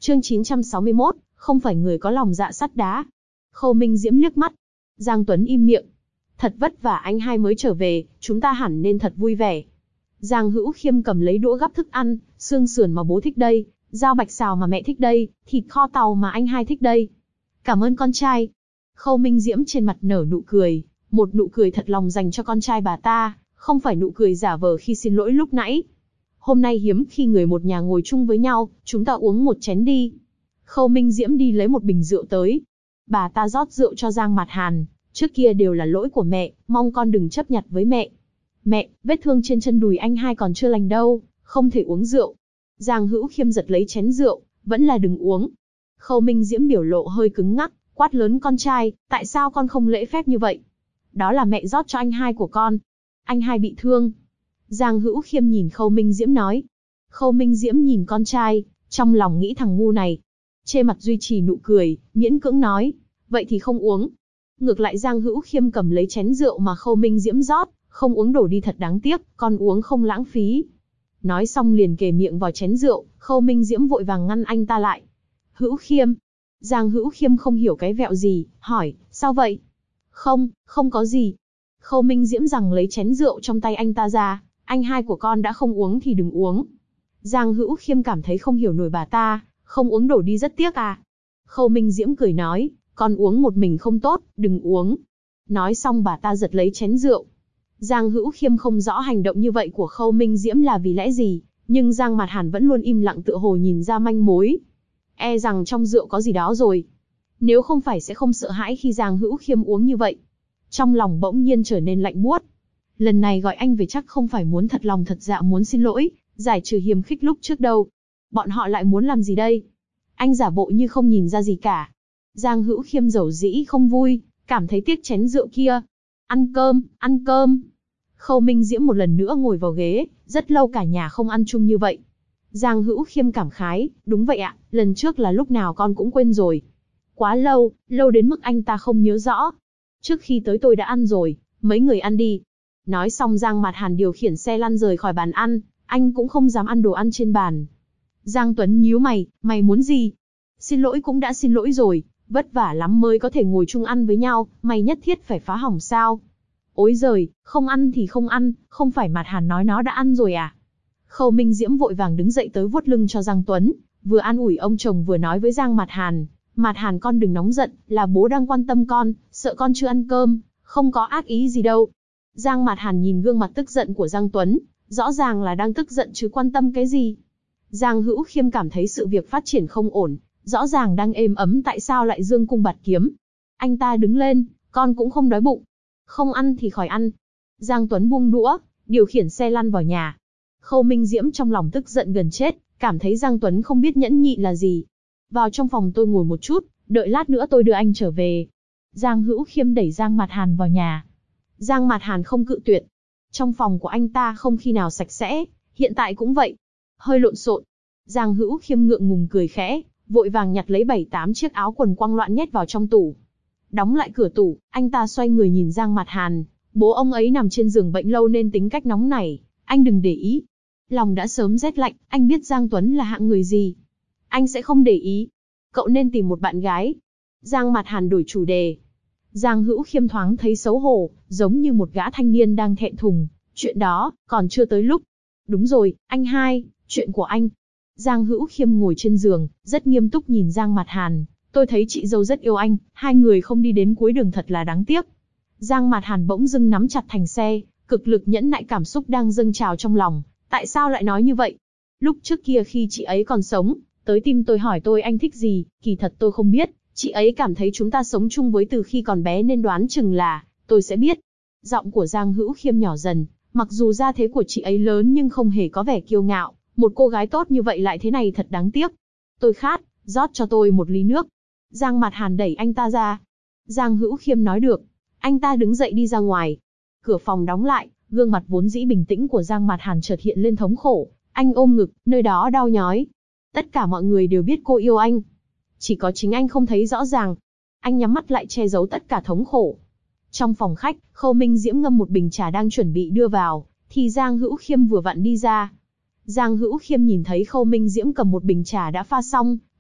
Chương 961, không phải người có lòng dạ sắt đá. Khâu Minh Diễm liếc mắt. Giang Tuấn im miệng. Thật vất vả anh hai mới trở về, chúng ta hẳn nên thật vui vẻ. Giang Hữu Khiêm cầm lấy đũa gắp thức ăn, xương sườn mà bố thích đây, dao bạch xào mà mẹ thích đây, thịt kho tàu mà anh hai thích đây. Cảm ơn con trai. Khâu Minh Diễm trên mặt nở nụ cười, một nụ cười thật lòng dành cho con trai bà ta, không phải nụ cười giả vờ khi xin lỗi lúc nãy. Hôm nay hiếm khi người một nhà ngồi chung với nhau, chúng ta uống một chén đi. Khâu Minh Diễm đi lấy một bình rượu tới. Bà ta rót rượu cho Giang Mạt Hàn, trước kia đều là lỗi của mẹ, mong con đừng chấp nhặt với mẹ. Mẹ, vết thương trên chân đùi anh hai còn chưa lành đâu, không thể uống rượu. Giang Hữu Khiêm giật lấy chén rượu, vẫn là đừng uống. Khâu Minh Diễm biểu lộ hơi cứng ngắc, quát lớn con trai, tại sao con không lễ phép như vậy? Đó là mẹ rót cho anh hai của con. Anh hai bị thương. Giang Hữu Khiêm nhìn Khâu Minh Diễm nói. Khâu Minh Diễm nhìn con trai, trong lòng nghĩ thằng ngu này. Trên mặt duy trì nụ cười, miễn cưỡng nói, vậy thì không uống. Ngược lại Giang Hữu Khiêm cầm lấy chén rượu mà Khâu Minh Diễm rót, không uống đổ đi thật đáng tiếc, con uống không lãng phí. Nói xong liền kề miệng vào chén rượu, Khâu Minh Diễm vội vàng ngăn anh ta lại. Hữu Khiêm. Giang Hữu Khiêm không hiểu cái vẹo gì, hỏi, sao vậy? Không có gì. Khâu Minh Diễm giằng lấy chén rượu trong tay anh ta ra, anh hai của con đã không uống thì đừng uống. Giang Hữu Khiêm cảm thấy không hiểu nổi bà ta, không uống đổ đi rất tiếc à. Khâu Minh Diễm cười nói, con uống một mình không tốt, đừng uống. Nói xong bà ta giật lấy chén rượu. Giang Hữu Khiêm không rõ hành động như vậy của Khâu Minh Diễm là vì lẽ gì, nhưng Giang Mạt Hàn vẫn luôn im lặng tựa hồ nhìn ra manh mối. E rằng trong rượu có gì đó rồi. Nếu không phải sẽ không sợ hãi khi Giang Hữu Khiêm uống như vậy. Trong lòng bỗng nhiên trở nên lạnh buốt. Lần này gọi anh về chắc không phải muốn thật lòng thật dạ muốn xin lỗi, giải trừ hiềm khích lúc trước đâu. Bọn họ lại muốn làm gì đây? Anh giả bộ như không nhìn ra gì cả. Giang Hữu Khiêm dầu dĩ không vui, cảm thấy tiếc chén rượu kia. Ăn cơm. Khâu Minh Diễm một lần nữa ngồi vào ghế, rất lâu cả nhà không ăn chung như vậy. Giang Hữu Khiêm cảm khái, đúng vậy ạ, lần trước là lúc nào con cũng quên rồi. Quá lâu, lâu đến mức anh ta không nhớ rõ. Trước khi tới tôi đã ăn rồi, mấy người ăn đi. Nói xong Giang Mạt Hàn điều khiển xe lăn rời khỏi bàn ăn, anh cũng không dám ăn đồ ăn trên bàn. Giang Tuấn nhíu mày, mày muốn gì? Xin lỗi cũng đã xin lỗi rồi, vất vả lắm mới có thể ngồi chung ăn với nhau, mày nhất thiết phải phá hỏng sao? Ối giời, không ăn thì không ăn, không phải Mạt Hàn nói nó đã ăn rồi à? Khâu Minh Diễm vội vàng đứng dậy tới vuốt lưng cho Giang Tuấn, vừa an ủi ông chồng vừa nói với Giang Mạt Hàn con đừng nóng giận, là bố đang quan tâm con, sợ con chưa ăn cơm, không có ác ý gì đâu. Giang Mạt Hàn nhìn gương mặt tức giận của Giang Tuấn, rõ ràng là đang tức giận chứ quan tâm cái gì. Giang Hữu Khiêm cảm thấy sự việc phát triển không ổn, rõ ràng đang êm ấm tại sao lại dương cung bạt kiếm. Anh ta đứng lên, con cũng không đói bụng. Không ăn thì khỏi ăn. Giang Tuấn buông đũa, điều khiển xe lăn vào nhà. Khâu Minh Diễm trong lòng tức giận gần chết, cảm thấy Giang Tuấn không biết nhẫn nhịn là gì. Vào trong phòng tôi ngồi một chút, đợi lát nữa tôi đưa anh trở về. Giang Hữu Khiêm đẩy Giang Mạt Hàn vào nhà. Giang Mạt Hàn không cự tuyệt. Trong phòng của anh ta không khi nào sạch sẽ, hiện tại cũng vậy. Hơi lộn xộn. Giang Hữu Khiêm ngượng ngùng cười khẽ, vội vàng nhặt lấy 7-8 chiếc áo quần quăng loạn nhét vào trong tủ. Đóng lại cửa tủ, anh ta xoay người nhìn Giang Mạt Hàn. Bố ông ấy nằm trên giường bệnh lâu nên tính cách nóng nảy, anh đừng để ý. Lòng đã sớm rét lạnh, anh biết Giang Tuấn là hạng người gì. Anh sẽ không để ý. Cậu nên tìm một bạn gái. Giang Mạt Hàn đổi chủ đề. Giang Hữu Khiêm thoáng thấy xấu hổ, giống như một gã thanh niên đang thẹn thùng. Chuyện đó, còn chưa tới lúc. Đúng rồi, anh hai, chuyện của anh. Giang Hữu Khiêm ngồi trên giường, rất nghiêm túc nhìn Giang Mạt Hàn. Tôi thấy chị dâu rất yêu anh, hai người không đi đến cuối đường thật là đáng tiếc. Giang Mạt Hàn bỗng dưng nắm chặt thành xe, cực lực nhẫn nại cảm xúc đang dâng trào trong lòng. Tại sao lại nói như vậy? Lúc trước kia khi chị ấy còn sống, tới tìm tôi hỏi tôi anh thích gì, kỳ thật tôi không biết. Chị ấy cảm thấy chúng ta sống chung với từ khi còn bé nên đoán chừng là tôi sẽ biết. Giọng của Giang Hữu Khiêm nhỏ dần, mặc dù gia thế của chị ấy lớn nhưng không hề có vẻ kiêu ngạo. Một cô gái tốt như vậy lại thế này thật đáng tiếc. Tôi khát, rót cho tôi một ly nước. Giang Mạt Hàn đẩy anh ta ra. Giang Hữu Khiêm nói được. Anh ta đứng dậy đi ra ngoài. Cửa phòng đóng lại, gương mặt vốn dĩ bình tĩnh của Giang Mạt Hàn chợt hiện lên thống khổ. Anh ôm ngực, nơi đó đau nhói. Tất cả mọi người đều biết cô yêu anh. Chỉ có chính anh không thấy rõ ràng. Anh nhắm mắt lại che giấu tất cả thống khổ. Trong phòng khách, Khâu Minh Diễm ngâm một bình trà đang chuẩn bị đưa vào, thì Giang Hữu Khiêm vừa vặn đi ra. Giang Hữu Khiêm nhìn thấy Khâu Minh Diễm cầm một bình trà đã pha xong,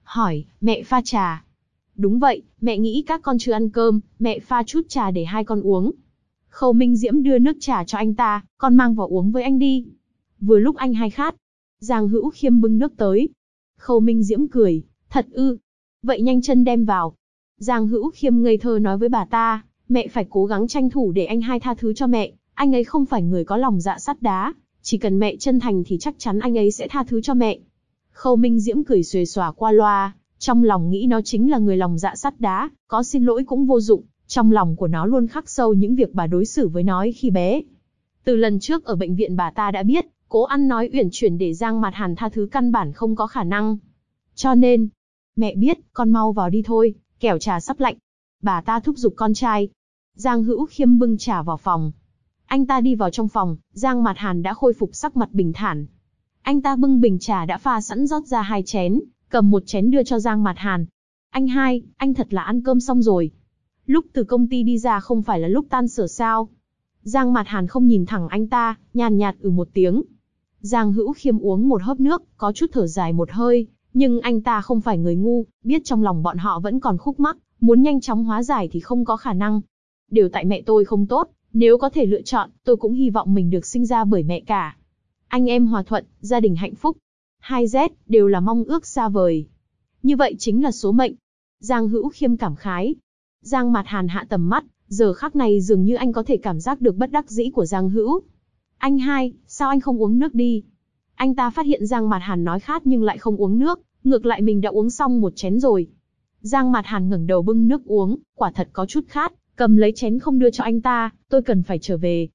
hỏi, mẹ pha trà. Đúng vậy, mẹ nghĩ các con chưa ăn cơm, mẹ pha chút trà để hai con uống. Khâu Minh Diễm đưa nước trà cho anh ta, con mang vào uống với anh đi. Vừa lúc anh hai khát. Giang Hữu Khiêm bưng nước tới. Khâu Minh Diễm cười, thật ư? Vậy nhanh chân đem vào. Giang Hữu Khiêm ngây thơ nói với bà ta, mẹ phải cố gắng tranh thủ để anh hai tha thứ cho mẹ, anh ấy không phải người có lòng dạ sắt đá, chỉ cần mẹ chân thành thì chắc chắn anh ấy sẽ tha thứ cho mẹ. Khâu Minh Diễm cười xuề xòa qua loa, trong lòng nghĩ nó chính là người lòng dạ sắt đá, có xin lỗi cũng vô dụng, trong lòng của nó luôn khắc sâu những việc bà đối xử với nó khi bé. Từ lần trước ở bệnh viện bà ta đã biết, cố ăn nói uyển chuyển để Giang Mạt Hàn tha thứ căn bản không có khả năng. Cho nên, mẹ biết, con mau vào đi thôi, kẻo trà sắp lạnh. Bà ta thúc giục con trai. Giang Hữu Khiêm bưng trà vào phòng. Anh ta đi vào trong phòng, Giang Mạt Hàn đã khôi phục sắc mặt bình thản. Anh ta bưng bình trà đã pha sẵn rót ra 2 chén, cầm một chén đưa cho Giang Mạt Hàn. Anh hai, anh thật là ăn cơm xong rồi. Lúc từ công ty đi ra không phải là lúc tan sở sao? Giang Mạt Hàn không nhìn thẳng anh ta, nhàn nhạt một tiếng. Giang Hữu Khiêm uống một hớp nước, có chút thở dài một hơi, nhưng anh ta không phải người ngu, biết trong lòng bọn họ vẫn còn khúc mắc, muốn nhanh chóng hóa giải thì không có khả năng. Đều tại mẹ tôi không tốt, nếu có thể lựa chọn, tôi cũng hy vọng mình được sinh ra bởi mẹ cả. Anh em hòa thuận, gia đình hạnh phúc. 2Z đều là mong ước xa vời. Như vậy chính là số mệnh. Giang Hữu Khiêm cảm khái. Giang Mạt Hàn hạ tầm mắt, giờ khắc này dường như anh có thể cảm giác được bất đắc dĩ của Giang Hữu. Anh hai, sao anh không uống nước đi? Anh ta phát hiện Giang Mạt Hàn nói khát nhưng lại không uống nước, ngược lại mình đã uống xong một chén rồi. Giang Mạt Hàn ngẩng đầu bưng nước uống, quả thật có chút khát, cầm lấy chén không đưa cho anh ta, tôi cần phải trở về.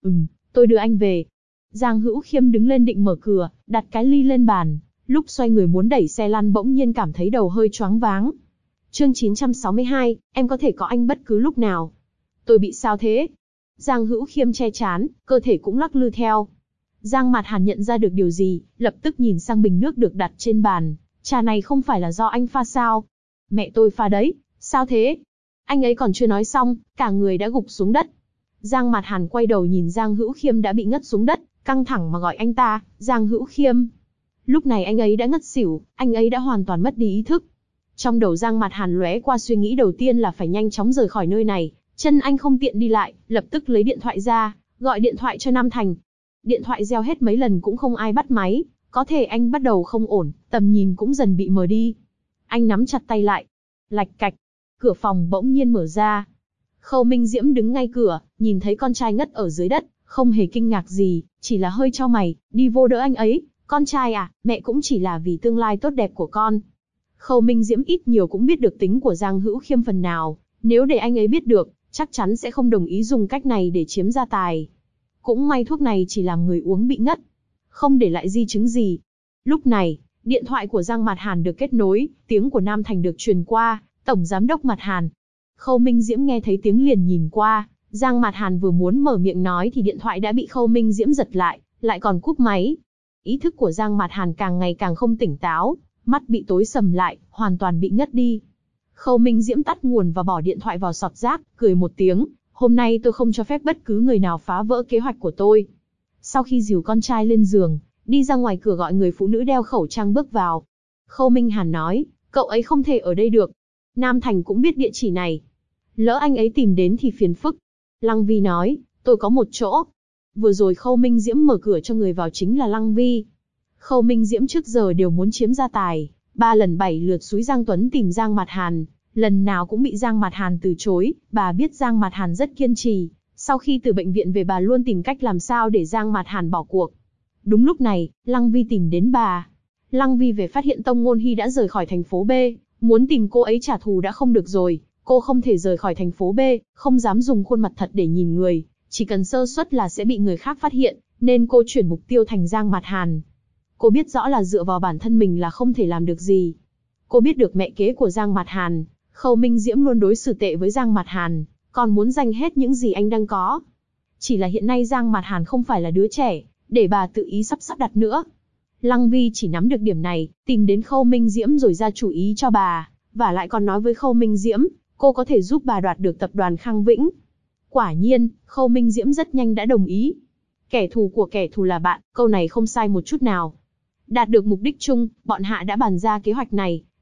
Tôi đưa anh về. Giang Hữu Khiêm đứng lên định mở cửa, đặt cái ly lên bàn, lúc xoay người muốn đẩy xe lăn bỗng nhiên cảm thấy đầu hơi choáng váng. Chương 962, em có thể có anh bất cứ lúc nào. Tôi bị sao thế? Giang Hữu Khiêm che trán, cơ thể cũng lắc lư theo. Giang Mạt Hàn nhận ra được điều gì, lập tức nhìn sang bình nước được đặt trên bàn. Trà này không phải là do anh pha sao? Mẹ tôi pha đấy, sao thế? Anh ấy còn chưa nói xong, cả người đã gục xuống đất. Giang Mạt Hàn quay đầu nhìn Giang Hữu Khiêm đã bị ngất xuống đất, căng thẳng mà gọi anh ta, Giang Hữu Khiêm. Lúc này anh ấy đã ngất xỉu, anh ấy đã hoàn toàn mất đi ý thức. Trong đầu Giang Mạt Hàn lóe qua suy nghĩ đầu tiên là phải nhanh chóng rời khỏi nơi này, chân anh không tiện đi lại, lập tức lấy điện thoại ra, gọi điện thoại cho Nam Thành. Điện thoại reo hết mấy lần cũng không ai bắt máy, có thể anh bắt đầu không ổn, tầm nhìn cũng dần bị mờ đi. Anh nắm chặt tay lại. Lạch cạch, cửa phòng bỗng nhiên mở ra. Khâu Minh Diễm đứng ngay cửa, nhìn thấy con trai ngất ở dưới đất, không hề kinh ngạc gì, chỉ là hơi chau mày, đi vô đỡ anh ấy. Con trai à, mẹ cũng chỉ là vì tương lai tốt đẹp của con. Khâu Minh Diễm ít nhiều cũng biết được tính của Giang Hữu Khiêm phần nào, nếu để anh ấy biết được, chắc chắn sẽ không đồng ý dùng cách này để chiếm gia tài. Cũng may thuốc này chỉ làm người uống bị ngất, không để lại di chứng gì. Lúc này, điện thoại của Giang Mạt Hàn được kết nối, tiếng của Nam Thành được truyền qua, Tổng Giám đốc Mạt Hàn. Khâu Minh Diễm nghe thấy tiếng liền nhìn qua, Giang Mạt Hàn vừa muốn mở miệng nói thì điện thoại đã bị Khâu Minh Diễm giật lại còn cúp máy. Ý thức của Giang Mạt Hàn càng ngày càng không tỉnh táo, mắt bị tối sầm lại, hoàn toàn bị ngất đi. Khâu Minh Diễm tắt nguồn và bỏ điện thoại vào sọt rác, cười một tiếng, hôm nay tôi không cho phép bất cứ người nào phá vỡ kế hoạch của tôi. Sau khi dìu con trai lên giường, đi ra ngoài cửa gọi người phụ nữ đeo khẩu trang bước vào. Khâu Minh Hàn nói, cậu ấy không thể ở đây được. Nam Thành cũng biết địa chỉ này. Lỡ anh ấy tìm đến thì phiền phức. Lăng Vi nói, tôi có một chỗ. Vừa rồi Khâu Minh Diễm mở cửa cho người vào chính là Lăng Vi. Khâu Minh Diễm trước giờ đều muốn chiếm gia tài, 3 lần 7 lượt xúi Giang Tuấn tìm Giang Mạt Hàn, lần nào cũng bị Giang Mạt Hàn từ chối. Bà biết Giang Mạt Hàn rất kiên trì, sau khi từ bệnh viện về bà luôn tìm cách làm sao để Giang Mạt Hàn bỏ cuộc. Đúng lúc này, Lăng Vi tìm đến bà. Lăng Vi về phát hiện Tông Ngôn Hy đã rời khỏi thành phố B, muốn tìm cô ấy trả thù đã không được rồi, cô không thể rời khỏi thành phố B, không dám dùng khuôn mặt thật để nhìn người, chỉ cần sơ suất là sẽ bị người khác phát hiện, nên cô chuyển mục tiêu thành Giang Mạt Hàn. Cô biết rõ là dựa vào bản thân mình là không thể làm được gì. Cô biết được mẹ kế của Giang Mạt Hàn, Khâu Minh Diễm luôn đối xử tệ với Giang Mạt Hàn, còn muốn giành hết những gì anh đang có. Chỉ là hiện nay Giang Mạt Hàn không phải là đứa trẻ, để bà tự ý sắp đặt nữa. Lăng Vi chỉ nắm được điểm này, tìm đến Khâu Minh Diễm rồi ra chủ ý cho bà, và lại còn nói với Khâu Minh Diễm, cô có thể giúp bà đoạt được tập đoàn Khang Vĩnh. Quả nhiên, Khâu Minh Diễm rất nhanh đã đồng ý. Kẻ thù của kẻ thù là bạn, câu này không sai một chút nào. Đạt được mục đích chung, bọn hạ đã bàn ra kế hoạch này,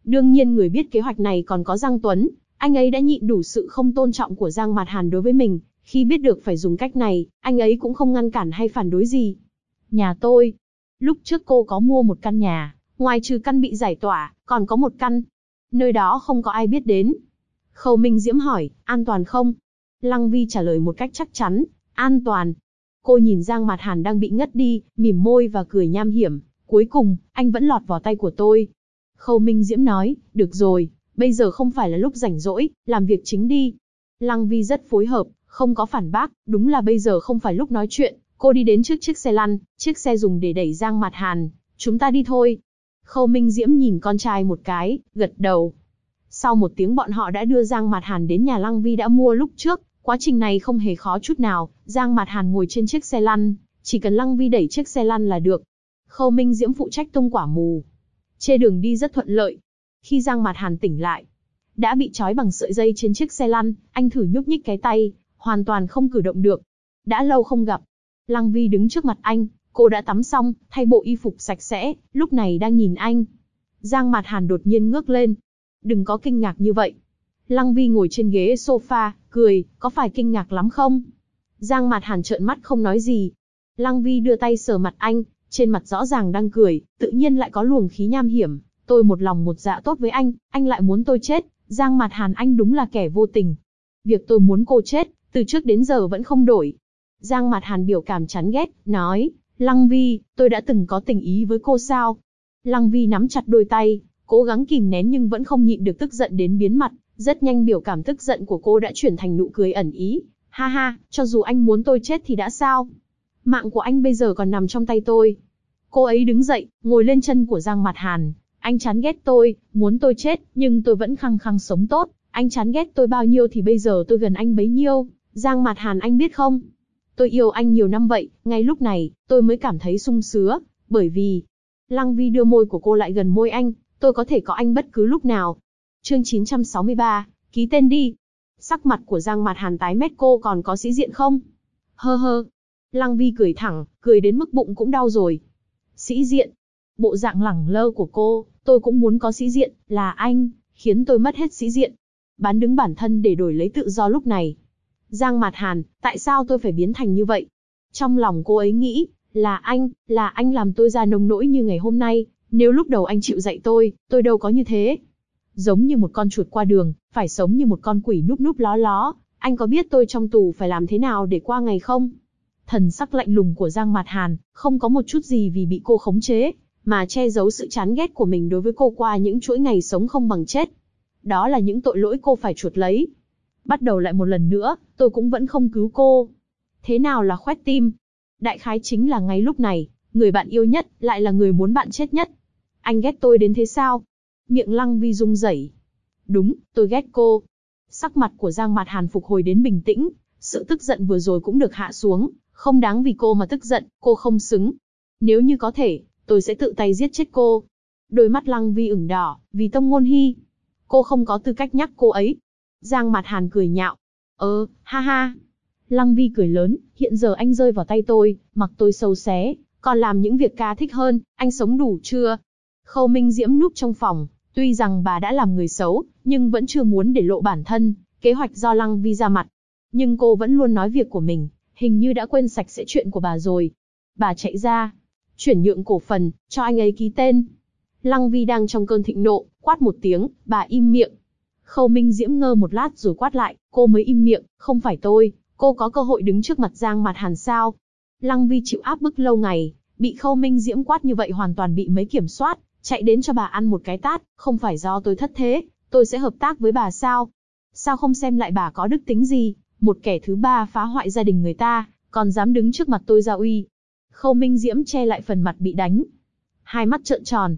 Đương nhiên người biết kế hoạch này còn có Giang Tuấn, anh ấy đã nhịn đủ sự không tôn trọng của Giang Mạt Hàn đối với mình, khi biết được phải dùng cách này, anh ấy cũng không ngăn cản hay phản đối gì. Nhà tôi. Lúc trước cô có mua một căn nhà, ngoài trừ căn bị giải tỏa, còn có một căn. Nơi đó không có ai biết đến. Khâu Minh Diễm hỏi, an toàn không? Lăng Vi trả lời một cách chắc chắn, an toàn. Cô nhìn Giang Mạt Hàn đang bị ngất đi, mỉm môi và cười nham hiểm. Cuối cùng, anh vẫn lọt vào tay của tôi. Khâu Minh Diễm nói, được rồi, bây giờ không phải là lúc rảnh rỗi, làm việc chính đi. Lăng Vi rất phối hợp, không có phản bác, đúng là bây giờ không phải lúc nói chuyện. Cô đi đến trước chiếc xe lăn, chiếc xe dùng để đẩy Giang Mạt Hàn. Chúng ta đi thôi. Khâu Minh Diễm nhìn con trai một cái, gật đầu. Sau một tiếng bọn họ đã đưa Giang Mạt Hàn đến nhà Lăng Vi đã mua lúc trước. Quá trình này không hề khó chút nào, Giang Mạt Hàn ngồi trên chiếc xe lăn, chỉ cần Lăng Vi đẩy chiếc xe lăn là được. Khâu Minh Diễm phụ trách tung quả mù. Trên đường đi rất thuận lợi. Khi Giang Mạt Hàn tỉnh lại, đã bị trói bằng sợi dây trên chiếc xe lăn, anh thử nhúc nhích cái tay, hoàn toàn không cử động được. Đã lâu không gặp. Lăng Vi đứng trước mặt anh, cô đã tắm xong, thay bộ y phục sạch sẽ, lúc này đang nhìn anh. Giang Mạt Hàn đột nhiên ngước lên. Đừng có kinh ngạc như vậy. Lăng Vi ngồi trên ghế sofa, cười, có phải kinh ngạc lắm không? Giang Mạt Hàn trợn mắt không nói gì. Lăng Vi đưa tay sờ mặt anh, trên mặt rõ ràng đang cười, tự nhiên lại có luồng khí nham hiểm. Tôi một lòng một dạ tốt với anh lại muốn tôi chết. Giang Mạt Hàn anh đúng là kẻ vô tình. Việc tôi muốn cô chết, từ trước đến giờ vẫn không đổi. Giang Mạt Hàn biểu cảm chán ghét, nói, Lăng Vi, tôi đã từng có tình ý với cô sao? Lăng Vi nắm chặt đôi tay, cố gắng kìm nén nhưng vẫn không nhịn được tức giận đến biến mặt. Rất nhanh biểu cảm tức giận của cô đã chuyển thành nụ cười ẩn ý. Ha ha, cho dù anh muốn tôi chết thì đã sao? Mạng của anh bây giờ còn nằm trong tay tôi. Cô ấy đứng dậy, ngồi lên chân của Giang Mạt Hàn. Anh chán ghét tôi, muốn tôi chết, nhưng tôi vẫn khăng khăng sống tốt. Anh chán ghét tôi bao nhiêu thì bây giờ tôi gần anh bấy nhiêu. Giang Mạt Hàn anh biết không? Tôi yêu anh nhiều năm vậy, ngay lúc này, tôi mới cảm thấy sung sướng, bởi vì... Lăng Vi đưa môi của cô lại gần môi anh, tôi có thể có anh bất cứ lúc nào. Chương 963, ký tên đi. Sắc mặt của Giang Mạt Hàn tái mét, cô còn có sĩ diện không? Hơ hơ. Lăng Vi cười thẳng, cười đến mức bụng cũng đau rồi. Sĩ diện. Bộ dạng lẳng lơ của cô, tôi cũng muốn có sĩ diện, là anh, khiến tôi mất hết sĩ diện. Bán đứng bản thân để đổi lấy tự do lúc này. Giang Mạt Hàn, tại sao tôi phải biến thành như vậy? Trong lòng cô ấy nghĩ, là anh làm tôi ra nông nỗi như ngày hôm nay, nếu lúc đầu anh chịu dạy tôi đâu có như thế. Giống như một con chuột qua đường, phải sống như một con quỷ núp núp ló ló, anh có biết tôi trong tù phải làm thế nào để qua ngày không? Thần sắc lạnh lùng của Giang Mạt Hàn, không có một chút gì vì bị cô khống chế, mà che giấu sự chán ghét của mình đối với cô qua những chuỗi ngày sống không bằng chết. Đó là những tội lỗi cô phải chuộc lấy. Bắt đầu lại một lần nữa, tôi cũng vẫn không cứu cô. Thế nào là khoét tim? Đại khái chính là ngay lúc này, người bạn yêu nhất, lại là người muốn bạn chết nhất. Anh ghét tôi đến thế sao? Miệng Lăng Vi rung rẩy. Đúng, tôi ghét cô. Sắc mặt của Giang Mạt Hàn phục hồi đến bình tĩnh, sự tức giận vừa rồi cũng được hạ xuống, không đáng vì cô mà tức giận, cô không xứng. Nếu như có thể, tôi sẽ tự tay giết chết cô. Đôi mắt Lăng Vi ửng đỏ, vì Tông Ngôn Hi. Cô không có tư cách nhắc cô ấy. Giang Mạt Hàn cười nhạo. Ha ha. Lăng Vi cười lớn, hiện giờ anh rơi vào tay tôi, mặc tôi sâu xé, còn làm những việc ca thích hơn, anh sống đủ chưa? Khâu Minh Diễm núp trong phòng, tuy rằng bà đã làm người xấu, nhưng vẫn chưa muốn để lộ bản thân, kế hoạch do Lăng Vi ra mặt. Nhưng cô vẫn luôn nói việc của mình, hình như đã quên sạch sẽ chuyện của bà rồi. Bà chạy ra, chuyển nhượng cổ phần, cho anh ấy ký tên. Lăng Vi đang trong cơn thịnh nộ, quát một tiếng, bà im miệng. Khâu Minh Diễm ngơ một lát rồi quát lại, cô mới im miệng, không phải tôi, cô có cơ hội đứng trước mặt Giang Mạt Hàn sao? Lăng Vi chịu áp bức lâu ngày, bị Khâu Minh Diễm quát như vậy hoàn toàn bị mấy kiểm soát, chạy đến cho bà ăn một cái tát, không phải do tôi thất thế, tôi sẽ hợp tác với bà sao? Sao không xem lại bà có đức tính gì, một kẻ thứ ba phá hoại gia đình người ta, còn dám đứng trước mặt tôi ra uy. Khâu Minh Diễm che lại phần mặt bị đánh, hai mắt trợn tròn.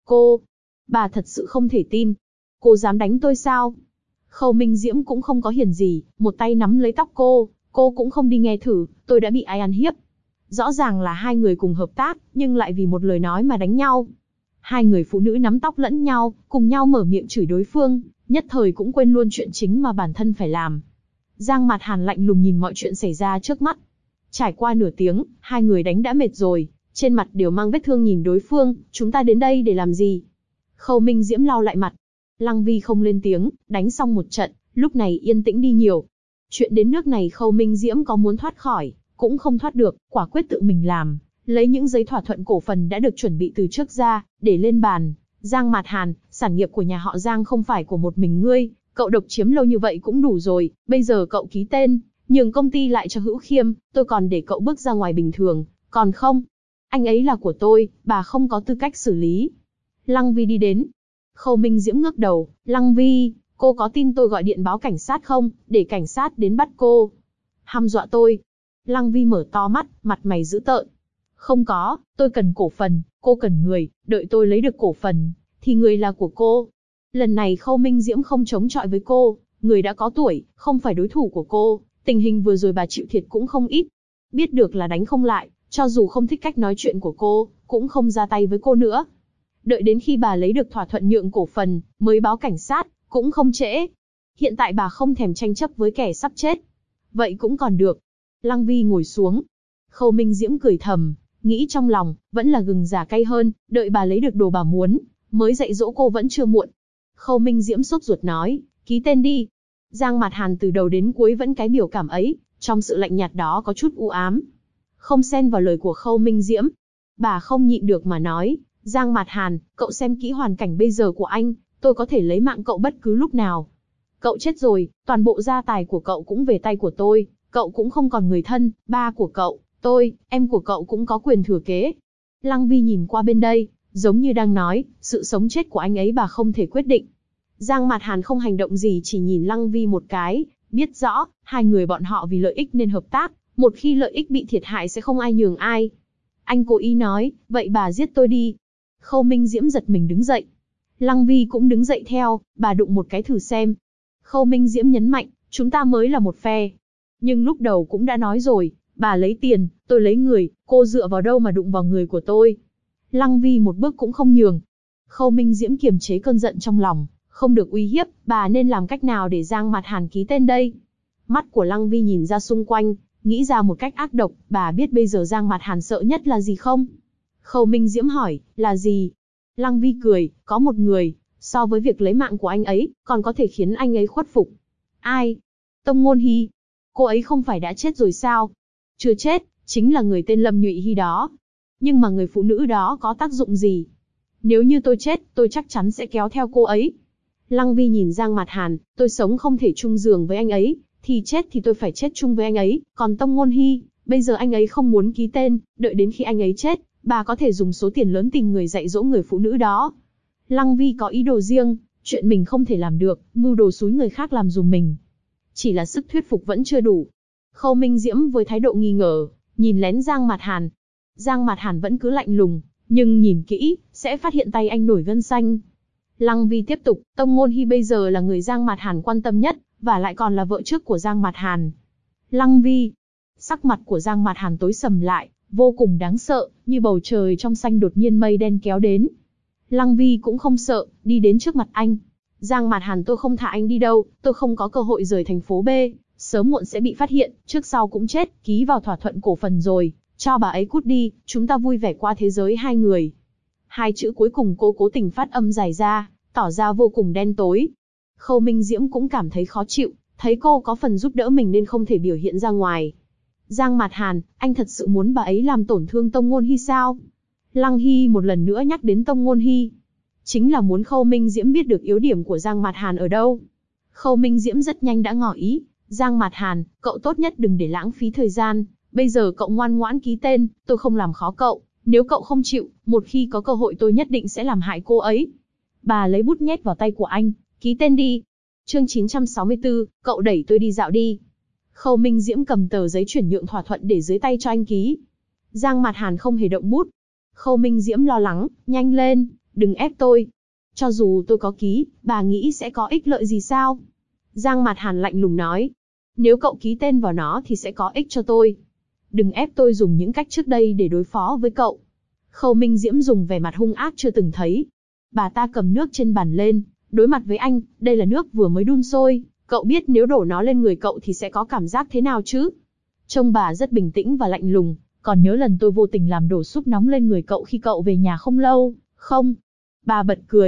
Bà thật sự không thể tin. Cô dám đánh tôi sao? Khâu Minh Diễm cũng không có hiền gì, một tay nắm lấy tóc cô cũng không đi nghe thử, tôi đã bị ai ăn hiếp. Rõ ràng là hai người cùng hợp tác, nhưng lại vì một lời nói mà đánh nhau. Hai người phụ nữ nắm tóc lẫn nhau, cùng nhau mở miệng chửi đối phương, nhất thời cũng quên luôn chuyện chính mà bản thân phải làm. Giang Mạt Hàn lạnh lùng nhìn mọi chuyện xảy ra trước mắt. Trải qua nửa tiếng, hai người đánh đã mệt rồi, trên mặt đều mang vết thương nhìn đối phương, chúng ta đến đây để làm gì? Khâu Minh Diễm lau lại mặt. Lăng Vi không lên tiếng, đánh xong một trận, lúc này yên tĩnh đi nhiều. Chuyện đến nước này Khâu Minh Diễm có muốn thoát khỏi, cũng không thoát được, quả quyết tự mình làm, lấy những giấy thỏa thuận cổ phần đã được chuẩn bị từ trước ra, để lên bàn. Giang Mạt Hàn, sản nghiệp của nhà họ Giang không phải của một mình ngươi, cậu độc chiếm lâu như vậy cũng đủ rồi, bây giờ cậu ký tên, nhường công ty lại cho Hữu Khiêm, tôi còn để cậu bước ra ngoài bình thường, còn không. Anh ấy là của tôi, bà không có tư cách xử lý. Lăng Vi đi đến. Khâu Minh Diễm ngước đầu, Lăng Vi, cô có tin tôi gọi điện báo cảnh sát không, để cảnh sát đến bắt cô? Hăm dọa tôi. Lăng Vi mở to mắt, mặt mày dữ tợn. Không có, tôi cần cổ phần, cô cần người, đợi tôi lấy được cổ phần, thì người là của cô. Lần này Khâu Minh Diễm không chống chọi với cô, người đã có tuổi, không phải đối thủ của cô, tình hình vừa rồi bà chịu thiệt cũng không ít. Biết được là đánh không lại, cho dù không thích cách nói chuyện của cô, cũng không ra tay với cô nữa. Đợi đến khi bà lấy được thỏa thuận nhượng cổ phần, mới báo cảnh sát, cũng không trễ. Hiện tại bà không thèm tranh chấp với kẻ sắp chết. Vậy cũng còn được. Lăng Vi ngồi xuống. Khâu Minh Diễm cười thầm, nghĩ trong lòng, vẫn là gừng già cay hơn, đợi bà lấy được đồ bà muốn, mới dạy dỗ cô vẫn chưa muộn. Khâu Minh Diễm sốt ruột nói, ký tên đi. Giang Mạt Hàn từ đầu đến cuối vẫn cái biểu cảm ấy, trong sự lạnh nhạt đó có chút u ám. Không xen vào lời của Khâu Minh Diễm. Bà không nhịn được mà nói, Giang Mạt Hàn, cậu xem kỹ hoàn cảnh bây giờ của anh, tôi có thể lấy mạng cậu bất cứ lúc nào. Cậu chết rồi, toàn bộ gia tài của cậu cũng về tay của tôi, cậu cũng không còn người thân, ba của cậu, tôi, em của cậu cũng có quyền thừa kế. Lăng Vi nhìn qua bên đây, giống như đang nói, sự sống chết của anh ấy bà không thể quyết định. Giang Mạt Hàn không hành động gì, chỉ nhìn Lăng Vi một cái, biết rõ, hai người bọn họ vì lợi ích nên hợp tác, một khi lợi ích bị thiệt hại sẽ không ai nhường ai. Anh cố ý nói, vậy bà giết tôi đi. Khâu Minh Diễm giật mình đứng dậy. Lăng Vi cũng đứng dậy theo, bà đụng một cái thử xem. Khâu Minh Diễm nhấn mạnh, chúng ta mới là một phe. Nhưng lúc đầu cũng đã nói rồi, bà lấy tiền, tôi lấy người, cô dựa vào đâu mà đụng vào người của tôi. Lăng Vi một bước cũng không nhường. Khâu Minh Diễm kiềm chế cơn giận trong lòng, không được uy hiếp, bà nên làm cách nào để Giang Mạt Hàn ký tên đây? Mắt của Lăng Vi nhìn ra xung quanh, nghĩ ra một cách ác độc, bà biết bây giờ Giang Mạt Hàn sợ nhất là gì không? Khâu Minh Diễm hỏi, là gì? Lăng Vi cười, có một người, so với việc lấy mạng của anh ấy, còn có thể khiến anh ấy khuất phục. Ai? Tông Ngôn Hy. Cô ấy không phải đã chết rồi sao? Chưa chết, chính là người tên Lâm Nhụy Hy đó. Nhưng mà người phụ nữ đó có tác dụng gì? Nếu như tôi chết, tôi chắc chắn sẽ kéo theo cô ấy. Lăng Vi nhìn Giang Mạt Hàn, tôi sống không thể chung giường với anh ấy, thì chết thì tôi phải chết chung với anh ấy, còn Tông Ngôn Hy, bây giờ anh ấy không muốn ký tên, đợi đến khi anh ấy chết, bà có thể dùng số tiền lớn tìm người dạy dỗ người phụ nữ đó. Lăng Vi có ý đồ riêng, chuyện mình không thể làm được, mưu đồ xúi người khác làm dùm mình. Chỉ là sức thuyết phục vẫn chưa đủ. Khâu Minh Diễm với thái độ nghi ngờ, nhìn lén Giang Mạt Hàn. Giang Mạt Hàn vẫn cứ lạnh lùng, nhưng nhìn kỹ, sẽ phát hiện tay anh nổi gân xanh. Lăng Vi tiếp tục, Tông Ngôn Hy bây giờ là người Giang Mạt Hàn quan tâm nhất, và lại còn là vợ trước của Giang Mạt Hàn. Lăng Vi. Sắc mặt của Giang Mạt Hàn tối sầm lại, vô cùng đáng sợ, như bầu trời trong xanh đột nhiên mây đen kéo đến. Lăng Vi cũng không sợ, đi đến trước mặt anh. Giang Mạt Hàn, tôi không thả anh đi đâu, tôi không có cơ hội rời thành phố B, sớm muộn sẽ bị phát hiện, trước sau cũng chết, ký vào thỏa thuận cổ phần rồi, cho bà ấy cút đi, chúng ta vui vẻ qua thế giới hai người. Hai chữ cuối cùng cô cố tình phát âm dài ra, tỏ ra vô cùng đen tối. Khâu Minh Diễm cũng cảm thấy khó chịu, thấy cô có phần giúp đỡ mình nên không thể biểu hiện ra ngoài. Giang Mạt Hàn, anh thật sự muốn bà ấy làm tổn thương Tông Ngôn Hy sao? Lăng Hy một lần nữa nhắc đến Tông Ngôn Hy. Chính là muốn Khâu Minh Diễm biết được yếu điểm của Giang Mạt Hàn ở đâu. Khâu Minh Diễm rất nhanh đã ngỏ ý. Giang Mạt Hàn, cậu tốt nhất đừng để lãng phí thời gian. Bây giờ cậu ngoan ngoãn ký tên, tôi không làm khó cậu. Nếu cậu không chịu, một khi có cơ hội tôi nhất định sẽ làm hại cô ấy. Bà lấy bút nhét vào tay của anh, ký tên đi. Chương 964, cậu đẩy tôi đi dạo đi. Khâu Minh Diễm cầm tờ giấy chuyển nhượng thỏa thuận để dưới tay cho anh ký. Giang Mạt Hàn không hề động bút. Khâu Minh Diễm lo lắng, nhanh lên, đừng ép tôi. Cho dù tôi có ký, bà nghĩ sẽ có ích lợi gì sao? Giang Mạt Hàn lạnh lùng nói. Nếu cậu ký tên vào nó thì sẽ có ích cho tôi. Đừng ép tôi dùng những cách trước đây để đối phó với cậu. Khâu Minh Diễm dùng vẻ mặt hung ác chưa từng thấy. Bà ta cầm nước trên bàn lên, đối mặt với anh, đây là nước vừa mới đun sôi. Cậu biết nếu đổ nó lên người cậu thì sẽ có cảm giác thế nào chứ? Trông bà rất bình tĩnh và lạnh lùng, còn nhớ lần tôi vô tình làm đổ súp nóng lên người cậu khi cậu về nhà không lâu, không? Bà bật cười,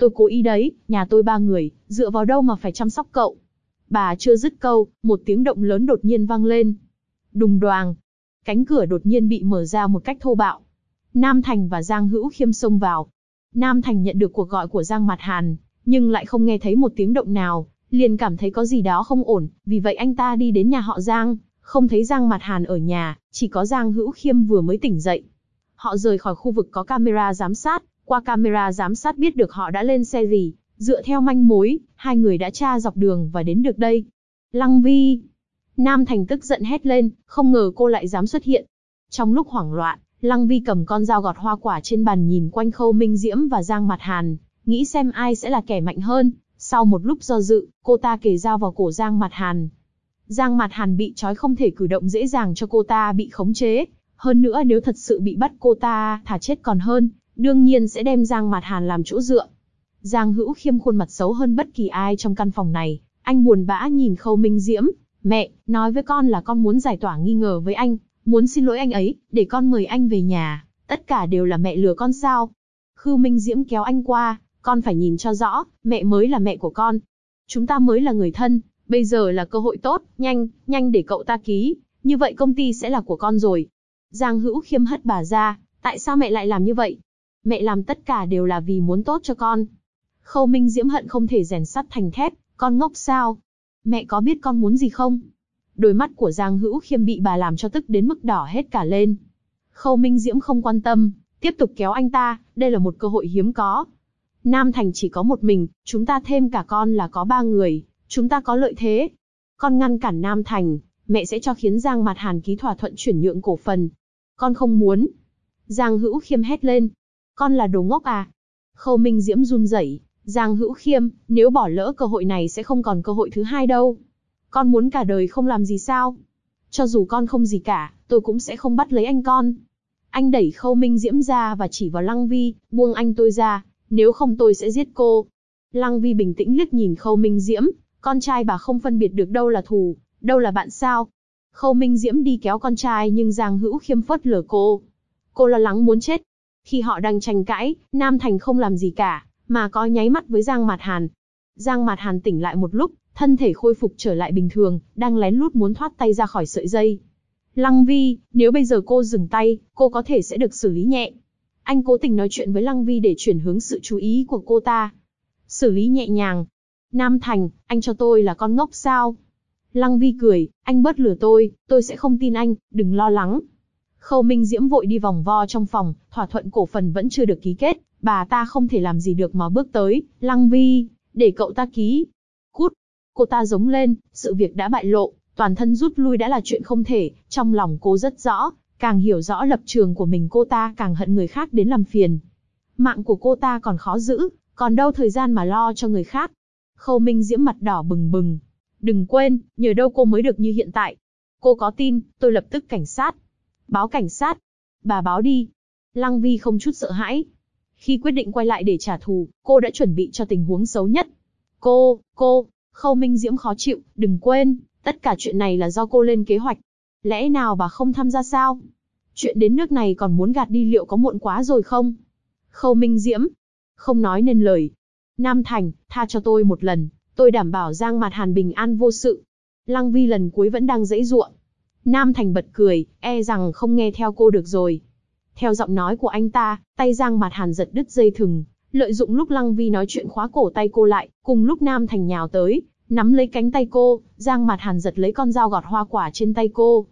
tôi cố ý đấy, nhà tôi 3 người, dựa vào đâu mà phải chăm sóc cậu. Bà chưa dứt câu, một tiếng động lớn đột nhiên vang lên. Đùng đoàng. Cánh cửa đột nhiên bị mở ra một cách thô bạo. Nam Thành và Giang Hữu Khiêm xông vào. Nam Thành nhận được cuộc gọi của Giang Mạt Hàn, nhưng lại không nghe thấy một tiếng động nào, liền cảm thấy có gì đó không ổn, vì vậy anh ta đi đến nhà họ Giang, không thấy Giang Mạt Hàn ở nhà, chỉ có Giang Hữu Khiêm vừa mới tỉnh dậy. Họ rời khỏi khu vực có camera giám sát, qua camera giám sát biết được họ đã lên xe gì, dựa theo manh mối, 2 người đã tra dọc đường và đến được đây. Lăng Vi! Nam Thành tức giận hét lên, không ngờ cô lại dám xuất hiện. Trong lúc hoảng loạn, Lăng Vi cầm con dao gọt hoa quả trên bàn nhìn quanh Khâu Minh Diễm và Giang Mạt Hàn, nghĩ xem ai sẽ là kẻ mạnh hơn. Sau một lúc do dự, cô ta kề dao vào cổ Giang Mạt Hàn. Giang Mạt Hàn bị trói không thể cử động dễ dàng cho cô ta bị khống chế. Hơn nữa nếu thật sự bị bắt cô ta thà chết còn hơn, đương nhiên sẽ đem Giang Mạt Hàn làm chỗ dựa. Giang Hữu Khiêm khuôn mặt xấu hơn bất kỳ ai trong căn phòng này, anh buồn bã nhìn Khâu Minh Diễm. Mẹ, nói với con là con muốn giải tỏa nghi ngờ với anh, muốn xin lỗi anh ấy, để con mời anh về nhà, tất cả đều là mẹ lừa con sao? Khâu Minh Diễm kéo anh qua, con phải nhìn cho rõ, mẹ mới là mẹ của con. Chúng ta mới là người thân, bây giờ là cơ hội tốt, nhanh để cậu ta ký, như vậy công ty sẽ là của con rồi. Giang Hữu Khiêm hất bà ra, tại sao mẹ lại làm như vậy? Mẹ làm tất cả đều là vì muốn tốt cho con. Khâu Minh Diễm hận không thể rèn sắt thành thép, con ngốc sao? Mẹ có biết con muốn gì không? Đôi mắt của Giang Hữu Khiêm bị bà làm cho tức đến mức đỏ hết cả lên. Khâu Minh Diễm không quan tâm, tiếp tục kéo anh ta, đây là một cơ hội hiếm có. Nam Thành chỉ có một mình, chúng ta thêm cả con là có 3 người, chúng ta có lợi thế. Con ngăn cản Nam Thành, mẹ sẽ cho khiến Giang Mạt Hàn ký thỏa thuận chuyển nhượng cổ phần. Con không muốn. Giang Hữu Khiêm hét lên. Con là đồ ngốc à? Khâu Minh Diễm run rẩy. Giang Hữu Khiêm, nếu bỏ lỡ cơ hội này sẽ không còn cơ hội thứ hai đâu. Con muốn cả đời không làm gì sao? Cho dù con không gì cả, tôi cũng sẽ không bắt lấy anh con. Anh đẩy Khâu Minh Diễm ra và chỉ vào Lăng Vi, buông anh tôi ra, nếu không tôi sẽ giết cô. Lăng Vi bình tĩnh liếc nhìn Khâu Minh Diễm, con trai bà không phân biệt được đâu là thù, đâu là bạn sao? Khâu Minh Diễm đi kéo con trai nhưng Giang Hữu Khiêm phớt lờ cô. Cô lo lắng muốn chết. Khi họ đang tranh cãi, Nam Thành không làm gì cả, mà có nháy mắt với Giang Mạt Hàn. Giang Mạt Hàn tỉnh lại một lúc, thân thể khôi phục trở lại bình thường, đang lén lút muốn thoát tay ra khỏi sợi dây. Lăng Vi, nếu bây giờ cô dừng tay, cô có thể sẽ được xử lý nhẹ. Anh cố tình nói chuyện với Lăng Vi để chuyển hướng sự chú ý của cô ta. Xử lý nhẹ nhàng. Nam Thành, anh cho tôi là con ngốc sao? Lăng Vi cười, anh bớt lừa tôi sẽ không tin anh, đừng lo lắng. Khâu Minh Diễm vội đi vòng vo trong phòng, thỏa thuận cổ phần vẫn chưa được ký kết, bà ta không thể làm gì được mà bước tới. Lăng Vi, để cậu ta ký. Cút. Cô ta giống lên, sự việc đã bại lộ, toàn thân rút lui đã là chuyện không thể, trong lòng cô rất rõ, càng hiểu rõ lập trường của mình cô ta càng hận người khác đến làm phiền. Mạng của cô ta còn khó giữ, còn đâu thời gian mà lo cho người khác. Khâu Minh Diễm mặt đỏ bừng bừng. Đừng quên, nhờ đâu cô mới được như hiện tại. Cô có tin, tôi lập tức cảnh sát. Báo cảnh sát. Bà báo đi. Lăng Vi không chút sợ hãi. Khi quyết định quay lại để trả thù, cô đã chuẩn bị cho tình huống xấu nhất. Cô, Khâu Minh Diễm khó chịu, đừng quên, tất cả chuyện này là do cô lên kế hoạch. Lẽ nào bà không tham gia sao? Chuyện đến nước này còn muốn gạt đi liệu có muộn quá rồi không? Khâu Minh Diễm, không nói nên lời. Nam Thành, tha cho tôi một lần, tôi đảm bảo Giang Mạt Hàn bình an vô sự. Lăng Vi lần cuối vẫn đang giãy giụa. Nam Thành bật cười, e rằng không nghe theo cô được rồi. Theo giọng nói của anh ta, tay Giang Mạt Hàn giật đứt dây thừng, lợi dụng lúc Lăng Vi nói chuyện khóa cổ tay cô lại, cùng lúc Nam Thành nhào tới, nắm lấy cánh tay cô, Giang Mạt Hàn giật lấy con dao gọt hoa quả trên tay cô.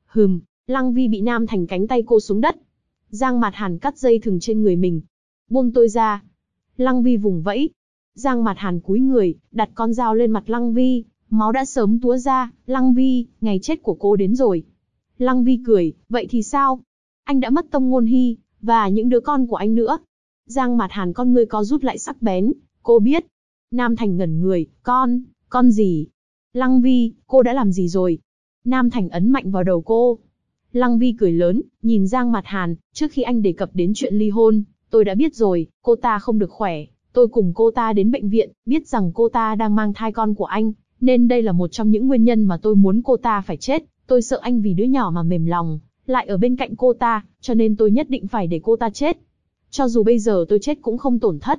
Lăng Vi bị Nam Thành cánh tay cô xuống đất. Giang Mạt Hàn cắt dây thừng trên người mình. Buông tôi ra. Lăng Vi vùng vẫy. Giang Mạt Hàn cúi người, đặt con dao lên mặt Lăng Vi, máu đã sớm túa ra. Lăng Vi, ngày chết của cô đến rồi. Lăng Vi cười, vậy thì sao? Anh đã mất Tông Ngôn Hy, và những đứa con của anh nữa. Giang Mạt Hàn con ngươi co rút lại sắc bén, cô biết. Nam Thành ngẩn người, con gì? Lăng Vi, cô đã làm gì rồi? Nam Thành ấn mạnh vào đầu cô. Lăng Vi cười lớn, nhìn Giang Mạt Hàn, trước khi anh đề cập đến chuyện ly hôn, tôi đã biết rồi, cô ta không được khỏe. Tôi cùng cô ta đến bệnh viện, biết rằng cô ta đang mang thai con của anh, nên đây là một trong những nguyên nhân mà tôi muốn cô ta phải chết. Tôi sợ anh vì đứa nhỏ mà mềm lòng, lại ở bên cạnh cô ta, cho nên tôi nhất định phải để cô ta chết. Cho dù bây giờ tôi chết cũng không tổn thất.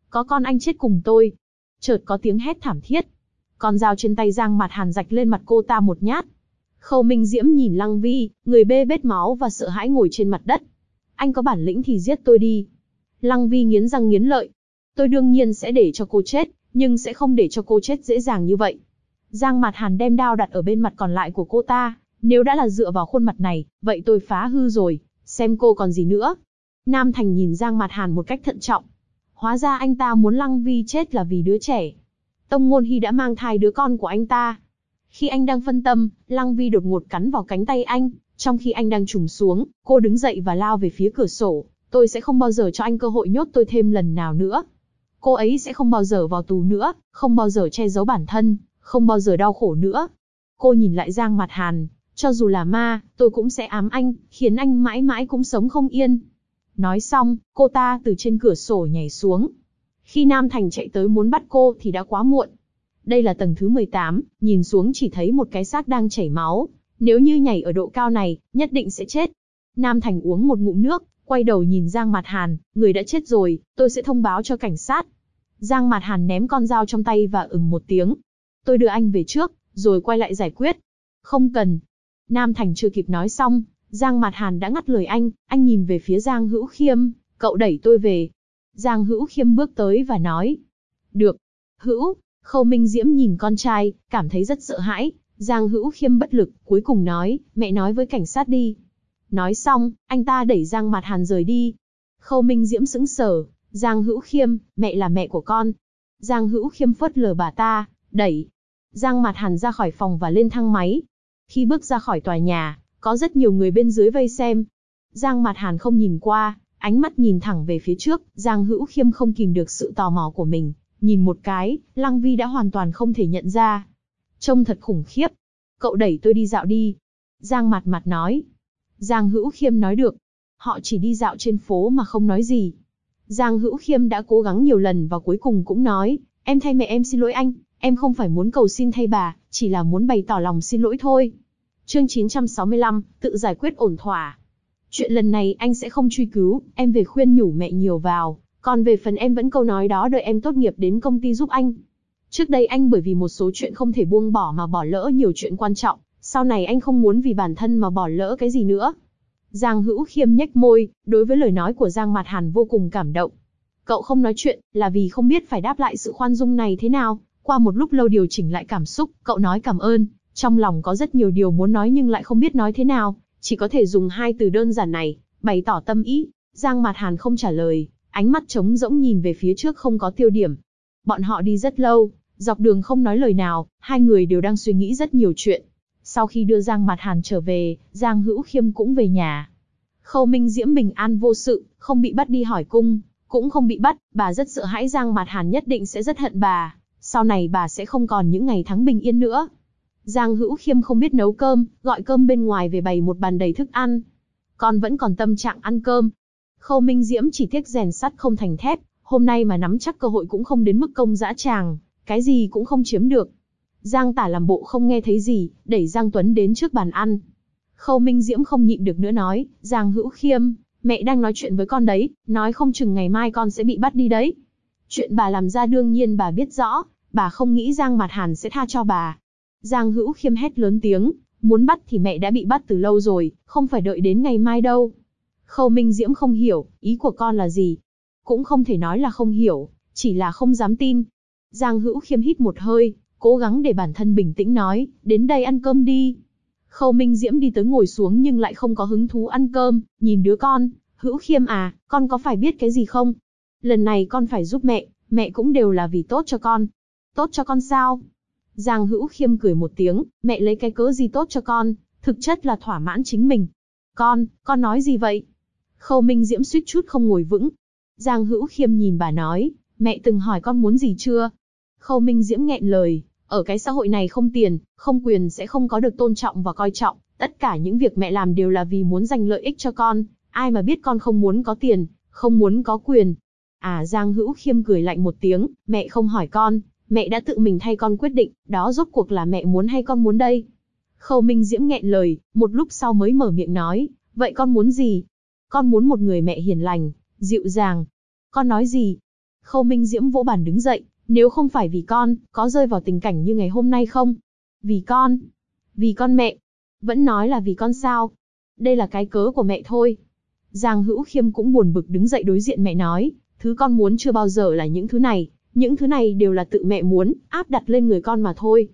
Có con anh chết cùng tôi. Chợt có tiếng hét thảm thiết. Con dao trên tay Giang Mạt Hàn rạch lên mặt cô ta một nhát. Khâu Minh Diễm nhìn Lăng Vi, người bê bết máu và sợ hãi ngồi trên mặt đất. Anh có bản lĩnh thì giết tôi đi. Lăng Vi nghiến răng nghiến lợi. Tôi đương nhiên sẽ để cho cô chết, nhưng sẽ không để cho cô chết dễ dàng như vậy. Giang Mạt Hàn đem đao đặt ở bên mặt còn lại của cô ta. Nếu đã là dựa vào khuôn mặt này, vậy tôi phá hư rồi, xem cô còn gì nữa. Nam Thành nhìn Giang Mạt Hàn một cách thận trọng. Hóa ra anh ta muốn Lăng Vi chết là vì đứa trẻ. Tông Ngôn Hy đã mang thai đứa con của anh ta. Khi anh đang phân tâm, Lăng Vi đột ngột cắn vào cánh tay anh. Trong khi anh đang trùng xuống, cô đứng dậy và lao về phía cửa sổ. Tôi sẽ không bao giờ cho anh cơ hội nhốt tôi thêm lần nào nữa. Cô ấy sẽ không bao giờ vào tù nữa, không bao giờ che giấu bản thân, không bao giờ đau khổ nữa. Cô nhìn lại Giang Mạt Hàn, cho dù là ma, tôi cũng sẽ ám anh, khiến anh mãi mãi cũng sống không yên. Nói xong, cô ta từ trên cửa sổ nhảy xuống. Khi Nam Thành chạy tới muốn bắt cô thì đã quá muộn. Đây là tầng thứ 18, nhìn xuống chỉ thấy một cái xác đang chảy máu. Nếu như nhảy ở độ cao này, nhất định sẽ chết. Nam Thành uống một ngụm nước, quay đầu nhìn Giang Mạt Hàn, người đã chết rồi, tôi sẽ thông báo cho cảnh sát. Giang Mạt Hàn ném con dao trong tay và một tiếng. Tôi đưa anh về trước, rồi quay lại giải quyết. Không cần. Nam Thành chưa kịp nói xong, Giang Mạt Hàn đã ngắt lời anh nhìn về phía Giang Hữu Khiêm, cậu đẩy tôi về. Giang Hữu Khiêm bước tới và nói. Được. Hữu, Khâu Minh Diễm nhìn con trai, cảm thấy rất sợ hãi. Giang Hữu Khiêm bất lực, cuối cùng nói, mẹ nói với cảnh sát đi. Nói xong, anh ta đẩy Giang Mạt Hàn rời đi. Khâu Minh Diễm sững sờ, Giang Hữu Khiêm, mẹ là mẹ của con. Giang Hữu Khiêm phớt lờ bà ta, đẩy Giang Mạt Hàn ra khỏi phòng và lên thang máy. Khi bước ra khỏi tòa nhà, có rất nhiều người bên dưới vây xem. Giang Mạt Hàn không nhìn qua, ánh mắt nhìn thẳng về phía trước. Giang Hữu Khiêm không kìm được sự tò mò của mình, nhìn một cái, Lăng Vi đã hoàn toàn không thể nhận ra. Trông thật khủng khiếp. Cậu đẩy tôi đi dạo đi. Giang Mạt Mạt nói. Giang Hữu Khiêm nói được. Họ chỉ đi dạo trên phố mà không nói gì. Giang Hữu Khiêm đã cố gắng nhiều lần và cuối cùng cũng nói, em thay mẹ em xin lỗi anh, em không phải muốn cầu xin thay bà, chỉ là muốn bày tỏ lòng xin lỗi thôi. Chương 965, tự giải quyết ổn thỏa. Chuyện lần này anh sẽ không truy cứu, em về khuyên nhủ mẹ nhiều vào, còn về phần em vẫn câu nói đó đợi em tốt nghiệp đến công ty giúp anh. Trước đây anh bởi vì một số chuyện không thể buông bỏ mà bỏ lỡ nhiều chuyện quan trọng, sau này anh không muốn vì bản thân mà bỏ lỡ cái gì nữa. Giang Hữu Khiêm nhếch môi, đối với lời nói của Giang Mạt Hàn vô cùng cảm động. Cậu không nói chuyện, là vì không biết phải đáp lại sự khoan dung này thế nào. Qua một lúc lâu điều chỉnh lại cảm xúc, cậu nói cảm ơn. Trong lòng có rất nhiều điều muốn nói nhưng lại không biết nói thế nào, chỉ có thể dùng hai từ đơn giản này, bày tỏ tâm ý. Giang Mạt Hàn không trả lời, ánh mắt trống rỗng nhìn về phía trước không có tiêu điểm. Bọn họ đi rất lâu, dọc đường không nói lời nào, hai người đều đang suy nghĩ rất nhiều chuyện. Sau khi đưa Giang Mạt Hàn trở về, Giang Hữu Khiêm cũng về nhà. Khâu Minh Diễm bình an vô sự, không bị bắt đi hỏi cung, cũng không bị bắt, bà rất sợ hãi Giang Mạt Hàn nhất định sẽ rất hận bà. Sau này bà sẽ không còn những ngày tháng bình yên nữa. Giang Hữu Khiêm không biết nấu cơm, gọi cơm bên ngoài về bày một bàn đầy thức ăn. Con vẫn còn tâm trạng ăn cơm. Khâu Minh Diễm chỉ tiếc rèn sắt không thành thép, hôm nay mà nắm chắc cơ hội cũng không đến mức công dã tràng, cái gì cũng không chiếm được. Giang Tả làm bộ không nghe thấy gì, đẩy Giang Tuấn đến trước bàn ăn. Khâu Minh Diễm không nhịn được nữa nói, Giang Hữu Khiêm, mẹ đang nói chuyện với con đấy, nói không chừng ngày mai con sẽ bị bắt đi đấy. Chuyện bà làm ra đương nhiên bà biết rõ, bà không nghĩ Giang Mạt Hàn sẽ tha cho bà. Giang Hữu Khiêm hét lớn tiếng, muốn bắt thì mẹ đã bị bắt từ lâu rồi, không phải đợi đến ngày mai đâu. Khâu Minh Diễm không hiểu, ý của con là gì? Cũng không thể nói là không hiểu, chỉ là không dám tin. Giang Hữu Khiêm hít một hơi, cố gắng để bản thân bình tĩnh nói, đến đây ăn cơm đi. Khâu Minh Diễm đi tới ngồi xuống nhưng lại không có hứng thú ăn cơm, nhìn đứa con, Hữu Khiêm à, con có phải biết cái gì không? Lần này con phải giúp mẹ cũng đều là vì tốt cho con. Tốt cho con sao? Giang Hữu Khiêm cười một tiếng, mẹ lấy cái cớ gì tốt cho con, thực chất là thỏa mãn chính mình. Con nói gì vậy? Khâu Minh Diễm suýt chút không ngồi vững. Giang Hữu Khiêm nhìn bà nói, mẹ từng hỏi con muốn gì chưa? Khâu Minh Diễm nghẹn lời, ở cái xã hội này không tiền, không quyền sẽ không có được tôn trọng và coi trọng, tất cả những việc mẹ làm đều là vì muốn giành lợi ích cho con, ai mà biết con không muốn có tiền, không muốn có quyền. À, Giang Hữu Khiêm cười lạnh một tiếng, mẹ không hỏi con, mẹ đã tự mình thay con quyết định, đó rốt cuộc là mẹ muốn hay con muốn đây? Khâu Minh Diễm nghẹn lời, một lúc sau mới mở miệng nói, vậy con muốn gì? Con muốn một người mẹ hiền lành, dịu dàng. Con nói gì? Khâu Minh Diễm vỗ bàn đứng dậy, nếu không phải vì con, có rơi vào tình cảnh như ngày hôm nay không? Vì con. Vì con mẹ. Vẫn nói là vì con sao? Đây là cái cớ của mẹ thôi. Giang Hữu Khiêm cũng buồn bực đứng dậy đối diện mẹ nói, thứ con muốn chưa bao giờ là những thứ này đều là tự mẹ muốn, áp đặt lên người con mà thôi.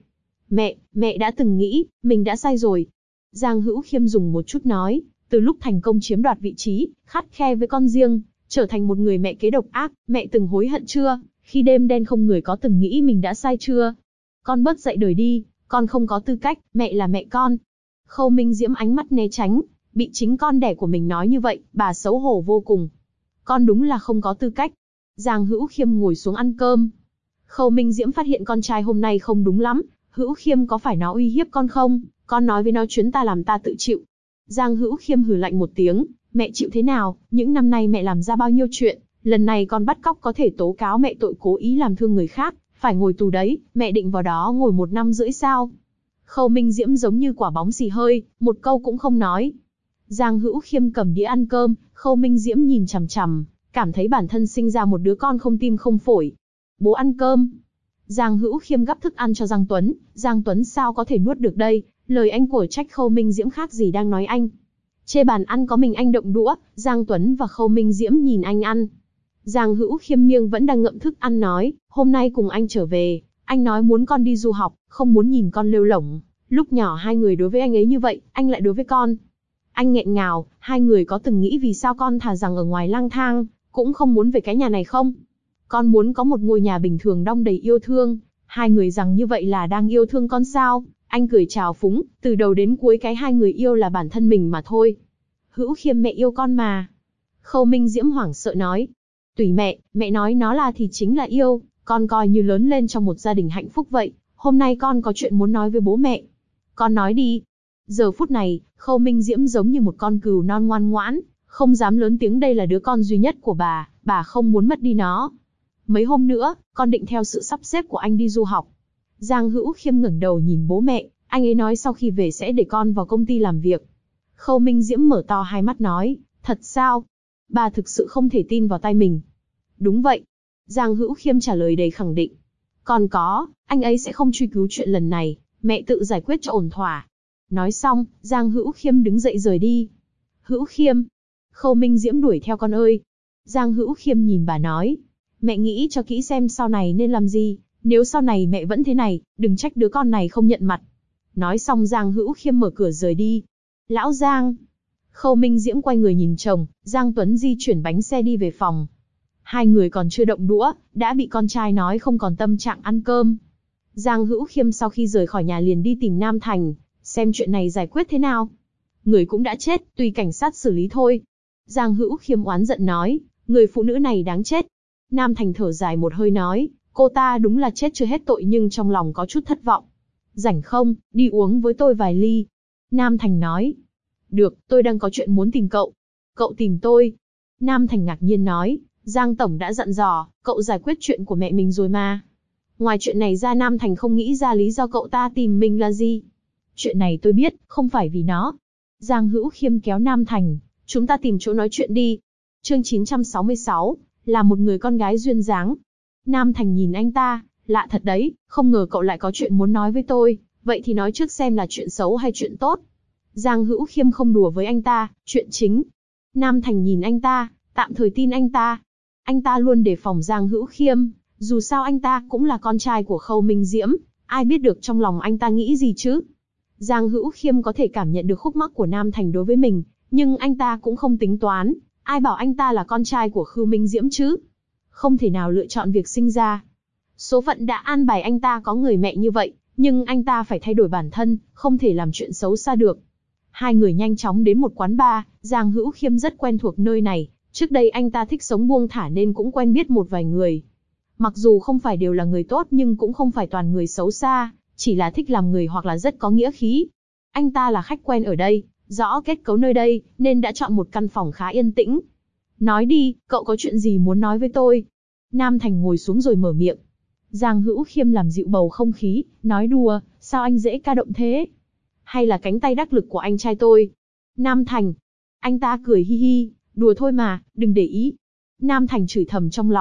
Mẹ đã từng nghĩ, mình đã sai rồi. Giang Hữu Khiêm dùng một chút nói, từ lúc thành công chiếm đoạt vị trí, khắt khe với con riêng, trở thành một người mẹ kế độc ác, mẹ từng hối hận chưa? Khi đêm đen không người có từng nghĩ mình đã sai chưa? Con bớt dạy đời đi, con không có tư cách, mẹ là mẹ con. Khâu Minh Diễm ánh mắt né tránh, bị chính con đẻ của mình nói như vậy, bà xấu hổ vô cùng. Con đúng là không có tư cách. Giang Hữu Khiêm ngồi xuống ăn cơm. Khâu Minh Diễm phát hiện con trai hôm nay không đúng lắm, Hữu Khiêm có phải nó uy hiếp con không? Con nói với nó chuyến ta làm ta tự chịu. Giang Hữu Khiêm hừ lạnh một tiếng, mẹ chịu thế nào, những năm nay mẹ làm ra bao nhiêu chuyện, lần này con bắt cóc có thể tố cáo mẹ tội cố ý làm thương người khác, phải ngồi tù đấy, mẹ định vào đó ngồi 1 năm rưỡi sao? Khâu Minh Diễm giống như quả bóng xì hơi, một câu cũng không nói. Giang Hữu Khiêm cầm đĩa ăn cơm, Khâu Minh Diễm nhìn chằm chằm, cảm thấy bản thân sinh ra một đứa con không tim không phổi. Bố ăn cơm. Giang Hữu Khiêm gắp thức ăn cho Giang Tuấn, Giang Tuấn sao có thể nuốt được đây, lời anh của trách Khâu Minh Diễm khác gì đang nói anh. Chê bàn ăn có mình anh động đũa, Giang Tuấn và Khâu Minh Diễm nhìn anh ăn. Giang Hữu Khiêm miệng vẫn đang ngậm thức ăn nói, hôm nay cùng anh trở về, anh nói muốn con đi du học, không muốn nhìn con lêu lổng. Lúc nhỏ hai người đối với anh ấy như vậy, anh lại đối với con. Anh nghẹn ngào, hai người có từng nghĩ vì sao con thà rằng ở ngoài lang thang, cũng không muốn về cái nhà này không? Con muốn có một ngôi nhà bình thường đong đầy yêu thương, hai người rằng như vậy là đang yêu thương con sao? Anh cười chào phúng, từ đầu đến cuối cái hai người yêu là bản thân mình mà thôi. Hữu Khiêm mẹ yêu con mà. Khâu Minh Diễm hoảng sợ nói. Tùy mẹ nói nó là thì chính là yêu, con coi như lớn lên trong một gia đình hạnh phúc vậy, hôm nay con có chuyện muốn nói với bố mẹ. Con nói đi. Giờ phút này, Khâu Minh Diễm giống như một con cừu non ngoan ngoãn, không dám lớn tiếng đây là đứa con duy nhất của bà không muốn mất đi nó. Mấy hôm nữa, con định theo sự sắp xếp của anh đi du học. Giang Hữu Khiêm ngẩng đầu nhìn bố mẹ, anh ấy nói sau khi về sẽ để con vào công ty làm việc. Khâu Minh Diễm mở to hai mắt nói, thật sao? Bà thực sự không thể tin vào tai mình. Đúng vậy. Giang Hữu Khiêm trả lời đầy khẳng định. Còn có, anh ấy sẽ không truy cứu chuyện lần này, mẹ tự giải quyết cho ổn thỏa. Nói xong, Giang Hữu Khiêm đứng dậy rời đi. Hữu Khiêm. Khâu Minh Diễm đuổi theo con ơi. Giang Hữu Khiêm nhìn bà nói. Mẹ nghĩ cho kỹ xem sau này nên làm gì, nếu sau này mẹ vẫn thế này, đừng trách đứa con này không nhận mặt. Nói xong Giang Hữu Khiêm mở cửa rời đi. Lão Giang. Khâu Minh Diễm quay người nhìn chồng, Giang Tuấn di chuyển bánh xe đi về phòng. Hai người còn chưa động đũa, đã bị con trai nói không còn tâm trạng ăn cơm. Giang Hữu Khiêm sau khi rời khỏi nhà liền đi tìm Nam Thành, xem chuyện này giải quyết thế nào. Người cũng đã chết, tùy cảnh sát xử lý thôi. Giang Hữu Khiêm oán giận nói, người phụ nữ này đáng chết. Nam Thành thở dài một hơi nói, cô ta đúng là chết chưa hết tội nhưng trong lòng có chút thất vọng. Rảnh không, đi uống với tôi vài ly. Nam Thành nói, được, tôi đang có chuyện muốn tìm cậu. Cậu tìm tôi. Nam Thành ngạc nhiên nói, Giang Tổng đã dặn dò, cậu giải quyết chuyện của mẹ mình rồi mà. Ngoài chuyện này ra Nam Thành không nghĩ ra lý do cậu ta tìm mình là gì. Chuyện này tôi biết, không phải vì nó. Giang Hữu Khiêm kéo Nam Thành, chúng ta tìm chỗ nói chuyện đi. Chương 966, là một người con gái duyên dáng. Nam Thành nhìn anh ta, lạ thật đấy, không ngờ cậu lại có chuyện muốn nói với tôi, vậy thì nói trước xem là chuyện xấu hay chuyện tốt. Giang Hữu Khiêm không đùa với anh ta, chuyện chính. Nam Thành nhìn anh ta, tạm thời tin anh ta. Anh ta luôn đề phòng Giang Hữu Khiêm, dù sao anh ta cũng là con trai của Khâu Minh Diễm, ai biết được trong lòng anh ta nghĩ gì chứ. Giang Hữu Khiêm có thể cảm nhận được khúc mắc của Nam Thành đối với mình, nhưng anh ta cũng không tính toán, ai bảo anh ta là con trai của Khâu Minh Diễm chứ. Không thể nào lựa chọn việc sinh ra. Số phận đã an bài anh ta có người mẹ như vậy, nhưng anh ta phải thay đổi bản thân, không thể làm chuyện xấu xa được. Hai người nhanh chóng đến một quán bar, Giang Hữu Khiêm rất quen thuộc nơi này, trước đây anh ta thích sống buông thả nên cũng quen biết một vài người. Mặc dù không phải đều là người tốt nhưng cũng không phải toàn người xấu xa, chỉ là thích làm người hoặc là rất có nghĩa khí. Anh ta là khách quen ở đây, rõ kết cấu nơi đây, nên đã chọn một căn phòng khá yên tĩnh. Nói đi, cậu có chuyện gì muốn nói với tôi? Nam Thành ngồi xuống rồi mở miệng. Giang Hữu Khiêm làm dịu bầu không khí, nói đùa, sao anh dễ ca động thế? Hay là cánh tay đắc lực của anh trai tôi? Nam Thành. Anh ta cười hi hi, đùa thôi mà, đừng để ý. Nam Thành chửi thầm trong lòng,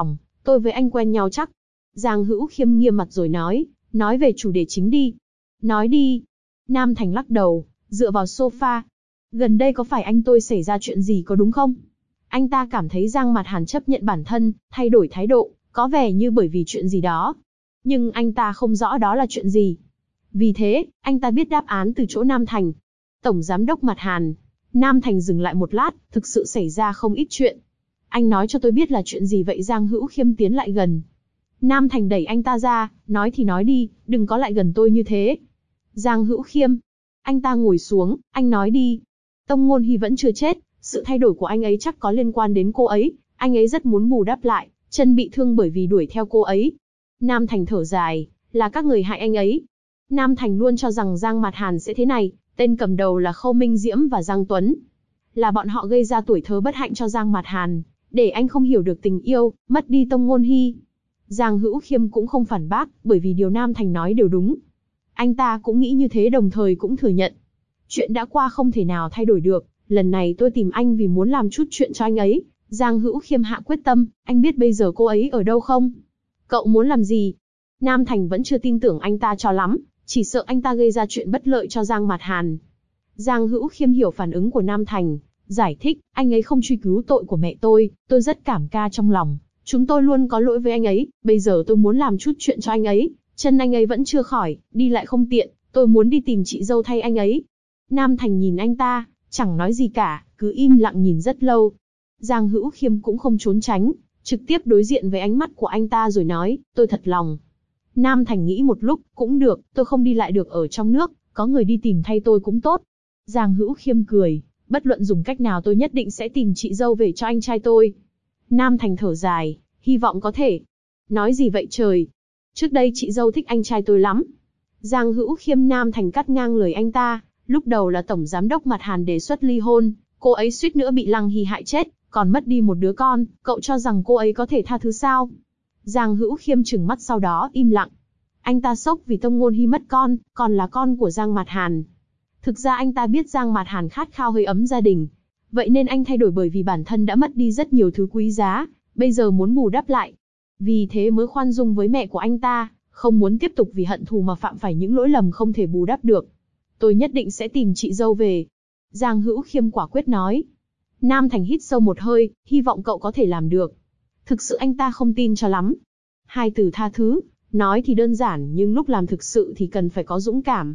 Tôi với anh quen nhau chắc. Giang Hữu Khiêm nghiêm mặt rồi nói về chủ đề chính đi. Nói đi. Nam Thành lắc đầu, dựa vào sofa. Gần đây có phải anh tôi xảy ra chuyện gì có đúng không? Anh ta cảm thấy Giang Mạt Hàn chấp nhận bản thân, thay đổi thái độ, có vẻ như bởi vì chuyện gì đó. Nhưng anh ta không rõ đó là chuyện gì. Vì thế, anh ta biết đáp án từ chỗ Nam Thành. Tổng Giám đốc Mạt Hàn. Nam Thành dừng lại một lát, thực sự xảy ra không ít chuyện. Anh nói cho tôi biết là chuyện gì vậy? Giang Hữu Khiêm tiến lại gần. Nam Thành đẩy anh ta ra, nói thì nói đi, đừng có lại gần tôi như thế. Giang Hữu Khiêm. Anh ta ngồi xuống, anh nói đi. Tông Ngôn Hy vẫn chưa chết, sự thay đổi của anh ấy chắc có liên quan đến cô ấy, anh ấy rất muốn bù đắp lại, chân bị thương bởi vì đuổi theo cô ấy. Nam Thành thở dài, là các người hại anh ấy. Nam Thành luôn cho rằng Giang Mạt Hàn sẽ thế này, tên cầm đầu là Khâu Minh Diễm và Giang Tuấn. Là bọn họ gây ra tuổi thơ bất hạnh cho Giang Mạt Hàn, để anh không hiểu được tình yêu, mất đi Tông Ngôn Hy. Giang Hữu Khiêm cũng không phản bác, bởi vì điều Nam Thành nói đều đúng. Anh ta cũng nghĩ như thế, đồng thời cũng thừa nhận. Chuyện đã qua không thể nào thay đổi được, lần này tôi tìm anh vì muốn làm chút chuyện cho anh ấy. Giang Hữu Khiêm hạ quyết tâm, anh biết bây giờ cô ấy ở đâu không? Cậu muốn làm gì? Nam Thành vẫn chưa tin tưởng anh ta cho lắm, chỉ sợ anh ta gây ra chuyện bất lợi cho Giang Mạt Hàn. Giang Hữu Khiêm hiểu phản ứng của Nam Thành, giải thích, anh ấy không truy cứu tội của mẹ tôi rất cảm ca trong lòng. Chúng tôi luôn có lỗi với anh ấy, bây giờ tôi muốn làm chút chuyện cho anh ấy. Chân anh ấy vẫn chưa khỏi, đi lại không tiện, tôi muốn đi tìm chị dâu thay anh ấy. Nam Thành nhìn anh ta, chẳng nói gì cả, cứ im lặng nhìn rất lâu. Giang Hữu Khiêm cũng không trốn tránh, trực tiếp đối diện với ánh mắt của anh ta rồi nói, tôi thật lòng. Nam Thành nghĩ một lúc, cũng được, tôi không đi lại được ở trong nước, có người đi tìm thay tôi cũng tốt. Giang Hữu Khiêm cười, bất luận dùng cách nào tôi nhất định sẽ tìm chị dâu về cho anh trai tôi. Nam Thành thở dài, hy vọng có thể. Nói gì vậy trời? Trước đây chị dâu thích anh trai tôi lắm. Giang Hữu Khiêm. Nam Thành cắt ngang lời anh ta, lúc đầu là Tổng Giám đốc Mạt Hàn đề xuất ly hôn, cô ấy suýt nữa bị Lăng Hy hại chết, còn mất đi một đứa con, cậu cho rằng cô ấy có thể tha thứ sao? Giang Hữu Khiêm trừng mắt sau đó im lặng. Anh ta sốc vì Tông Ngôn Hy mất con, còn là con của Giang Mạt Hàn. Thực ra anh ta biết Giang Mạt Hàn khát khao hơi ấm gia đình. Vậy nên anh thay đổi bởi vì bản thân đã mất đi rất nhiều thứ quý giá, bây giờ muốn bù đắp lại. Vì thế mới khoan dung với mẹ của anh ta, không muốn tiếp tục vì hận thù mà phạm phải những lỗi lầm không thể bù đắp được. Tôi nhất định sẽ tìm chị dâu về. Giang Hữu Khiêm quả quyết nói. Nam Thành hít sâu một hơi, hy vọng cậu có thể làm được. Thực sự anh ta không tin cho lắm. Hai từ tha thứ, nói thì đơn giản nhưng lúc làm thực sự thì cần phải có dũng cảm.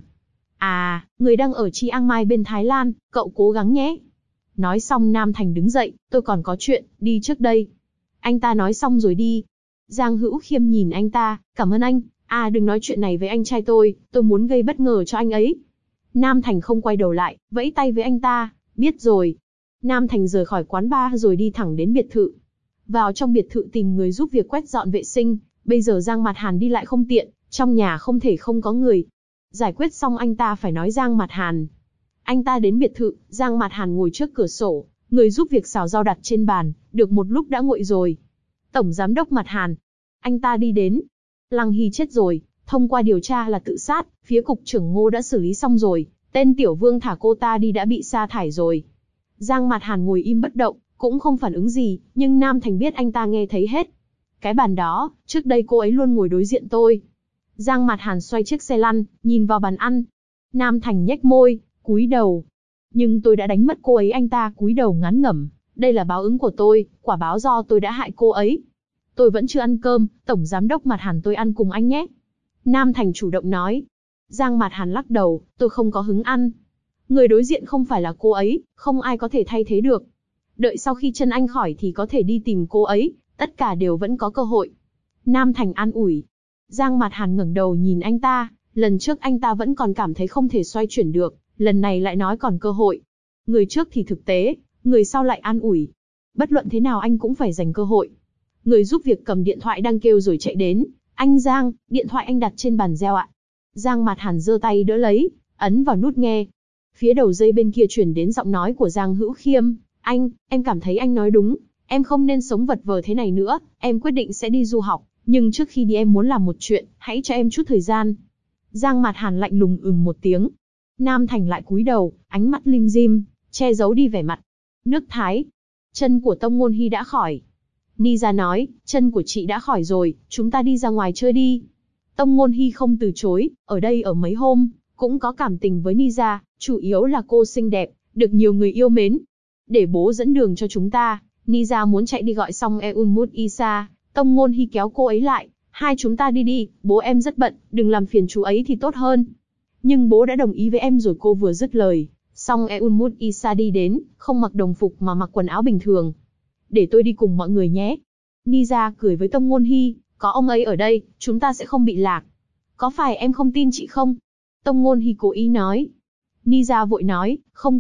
À, người đang ở Chiang Mai bên Thái Lan, cậu cố gắng nhé. Nói xong Nam Thành đứng dậy, tôi còn có chuyện, đi trước đây. Anh ta nói xong rồi đi. Giang Hữu Khiêm nhìn anh ta, cảm ơn anh, đừng nói chuyện này với anh trai tôi muốn gây bất ngờ cho anh ấy. Nam Thành không quay đầu lại, vẫy tay với anh ta, biết rồi. Nam Thành rời khỏi quán bar rồi đi thẳng đến biệt thự. Vào trong biệt thự tìm người giúp việc quét dọn vệ sinh, bây giờ Giang Mạt Hàn đi lại không tiện, trong nhà không thể không có người. Giải quyết xong anh ta phải nói Giang Mạt Hàn. Anh ta đến biệt thự, Giang Mạt Hàn ngồi trước cửa sổ, người giúp việc xào rau đặt trên bàn, được một lúc đã nguội rồi. Tổng Giám đốc Mạt Hàn. Anh ta đi đến. Lăng Hy chết rồi, thông qua điều tra là tự sát, phía cục trưởng Ngô đã xử lý xong rồi, tên Tiểu Vương thả cô ta đi đã bị sa thải rồi. Giang Mạt Hàn ngồi im bất động, cũng không phản ứng gì, nhưng Nam Thành biết anh ta nghe thấy hết. Cái bàn đó, trước đây cô ấy luôn ngồi đối diện tôi. Giang Mạt Hàn xoay chiếc xe lăn, nhìn vào bàn ăn. Nam Thành nhếch môi, cúi đầu. Nhưng tôi đã đánh mất cô ấy. Anh ta cúi đầu ngán ngẩm. Đây là báo ứng của tôi, quả báo do tôi đã hại cô ấy. Tôi vẫn chưa ăn cơm, Tổng Giám đốc Mạt Hàn tôi ăn cùng anh nhé. Nam Thành chủ động nói. Giang Mạt Hàn lắc đầu, tôi không có hứng ăn. Người đối diện không phải là cô ấy, không ai có thể thay thế được. Đợi sau khi chân anh khỏi thì có thể đi tìm cô ấy, tất cả đều vẫn có cơ hội. Nam Thành an ủi. Giang Mạt Hàn ngẩng đầu nhìn anh ta, lần trước anh ta vẫn còn cảm thấy không thể xoay chuyển được, lần này lại nói còn cơ hội. Người trước thì thực tế, người sau lại an ủi. Bất luận thế nào anh cũng phải dành cơ hội. Người giúp việc cầm điện thoại đang kêu rồi chạy đến. Anh Giang, điện thoại anh đặt trên bàn reo ạ. Giang Mạt Hàn giơ tay đỡ lấy, ấn vào nút nghe. Phía đầu dây bên kia truyền đến giọng nói của Giang Hữu Khiêm. Anh, em cảm thấy anh nói đúng. Em không nên sống vật vờ thế này nữa, em quyết định sẽ đi du học. Nhưng trước khi đi em muốn làm một chuyện, hãy cho em chút thời gian. Giang Mạt Hàn lạnh lùng một tiếng. Nam Thành lại cúi đầu, ánh mắt lim dim, che giấu đi vẻ mặt. Nước Thái. Chân của Tông Ngôn Hy đã khỏi. Nisa nói, chân của chị đã khỏi rồi, chúng ta đi ra ngoài chơi đi. Tông Ngôn Hy không từ chối, ở đây ở mấy hôm, cũng có cảm tình với Nisa, chủ yếu là cô xinh đẹp, được nhiều người yêu mến. Để bố dẫn đường cho chúng ta. Nisa muốn chạy đi gọi xong Eun Mut Isa, Tông Ngôn Hy kéo cô ấy lại, hai chúng ta đi đi, bố em rất bận, đừng làm phiền chú ấy thì tốt hơn. Nhưng bố đã đồng ý với em rồi. Cô vừa dứt lời, xong Eun Mut Isa đi đến, không mặc đồng phục mà mặc quần áo bình thường. Để tôi đi cùng mọi người nhé. Nisa cười với Tông Ngôn Hy, có ông ấy ở đây, chúng ta sẽ không bị lạc. Có phải em không tin chị không? Tông Ngôn Hy cố ý nói. Nisa vội nói, không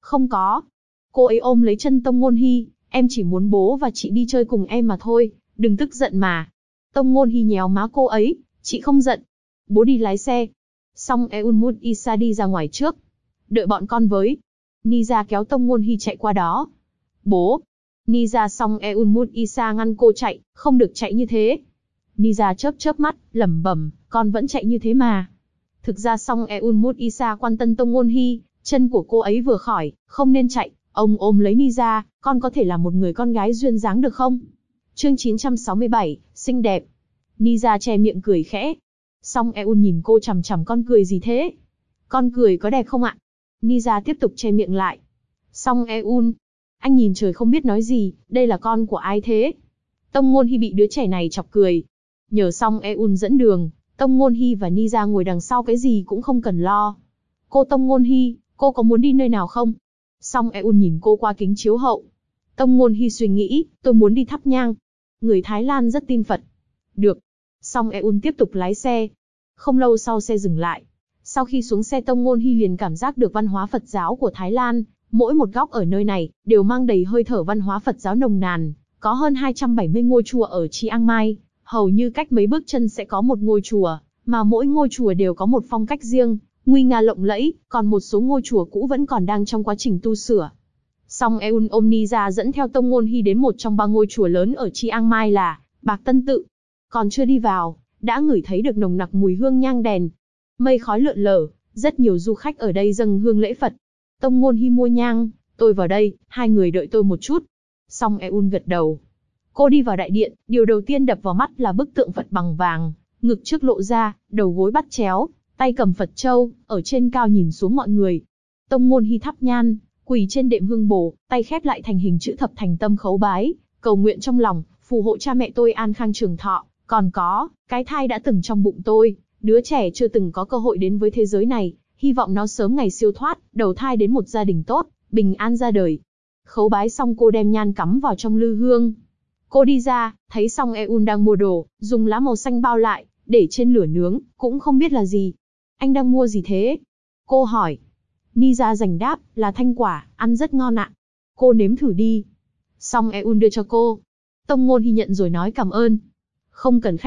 có. Cô ấy ôm lấy chân Tông Ngôn Hy, em chỉ muốn bố và chị đi chơi cùng em mà thôi, đừng tức giận mà. Tông Ngôn Hy nhéo má cô ấy, chị không giận. Bố đi lái xe. Xong Eun Mut Isa đi ra ngoài trước. Đợi bọn con với. Nisa kéo Tông Ngôn Hy chạy qua đó. Bố. Nisa xong Eun Mut Isa ngăn cô chạy, không được chạy như thế. Nisa chớp mắt, lẩm bẩm, con vẫn chạy như thế mà. Thực ra xong Eun Mut Isa quan tâm Tông Ngôn Hy, chân của cô ấy vừa khỏi, không nên chạy. Ông ôm lấy Nisa, con có thể là một người con gái duyên dáng được không? Chương 967, xinh đẹp. Nisa che miệng cười khẽ. Xong Eun nhìn cô chằm chằm, con cười gì thế? Con cười có đẹp không ạ? Nisa tiếp tục che miệng lại. Xong Eun, anh nhìn trời không biết nói gì, đây là con của ai thế? Tông Ngôn Hy bị đứa trẻ này chọc cười. Nhờ xong Eun dẫn đường, Tông Ngôn Hy và Nisa ngồi đằng sau, cái gì cũng không cần lo. Cô Tông Ngôn Hy, cô có muốn đi nơi nào không? Xong Eun nhìn cô qua kính chiếu hậu. Tông Ngôn Hy suy nghĩ, tôi muốn đi thắp nhang. Người Thái Lan rất tin Phật. Được. Xong Eun tiếp tục lái xe. Không lâu sau xe dừng lại. Sau khi xuống xe Tông Ngôn Hy liền cảm giác được văn hóa Phật giáo của Thái Lan. Mỗi một góc ở nơi này, đều mang đầy hơi thở văn hóa Phật giáo nồng nàn. Có hơn 270 ngôi chùa ở Chiang Mai. Hầu như cách mấy bước chân sẽ có một ngôi chùa, mà mỗi ngôi chùa đều có một phong cách riêng, nguy nga lộng lẫy, còn một số ngôi chùa cũ vẫn còn đang trong quá trình tu sửa. Xong Eun ôm Nisa dẫn theo Tông Ngôn Hy đến một trong 3 ngôi chùa lớn ở Chiang Mai là Bạc Tân Tự. Còn chưa đi vào, đã ngửi thấy được nồng nặc mùi hương nhang đèn. Mây khói lượn lờ, rất nhiều du khách ở đây dâng hương lễ Phật. Tông Ngôn Hy mua nhang, tôi vào đây, hai người đợi tôi một chút. Xong Eun gật đầu. Cô đi vào đại điện, điều đầu tiên đập vào mắt là bức tượng Phật bằng vàng, ngực trước lộ ra, đầu gối bắt chéo, tay cầm Phật châu, ở trên cao nhìn xuống mọi người. Tông Ngôn Hy thắp nhang, quỳ trên đệm hương bồ, tay khép lại thành hình chữ thập thành tâm khấu bái, cầu nguyện trong lòng, phù hộ cha mẹ tôi an khang trường thọ, còn có, cái thai đã từng trong bụng tôi, đứa trẻ chưa từng có cơ hội đến với thế giới này, hy vọng nó sớm ngày siêu thoát, đầu thai đến một gia đình tốt, bình an ra đời. Khấu bái xong cô đem nhang cắm vào trong lư hương. Cô đi ra, thấy xong Eun đang mua đồ, dùng lá màu xanh bao lại, để trên lửa nướng, cũng không biết là gì. Anh đang mua gì thế? Cô hỏi. Nisa rành đáp, là thanh quả, ăn rất ngon ạ. Cô nếm thử đi. Xong Eun đưa cho cô. Tông Ngôn Hy nhận rồi nói cảm ơn. Không cần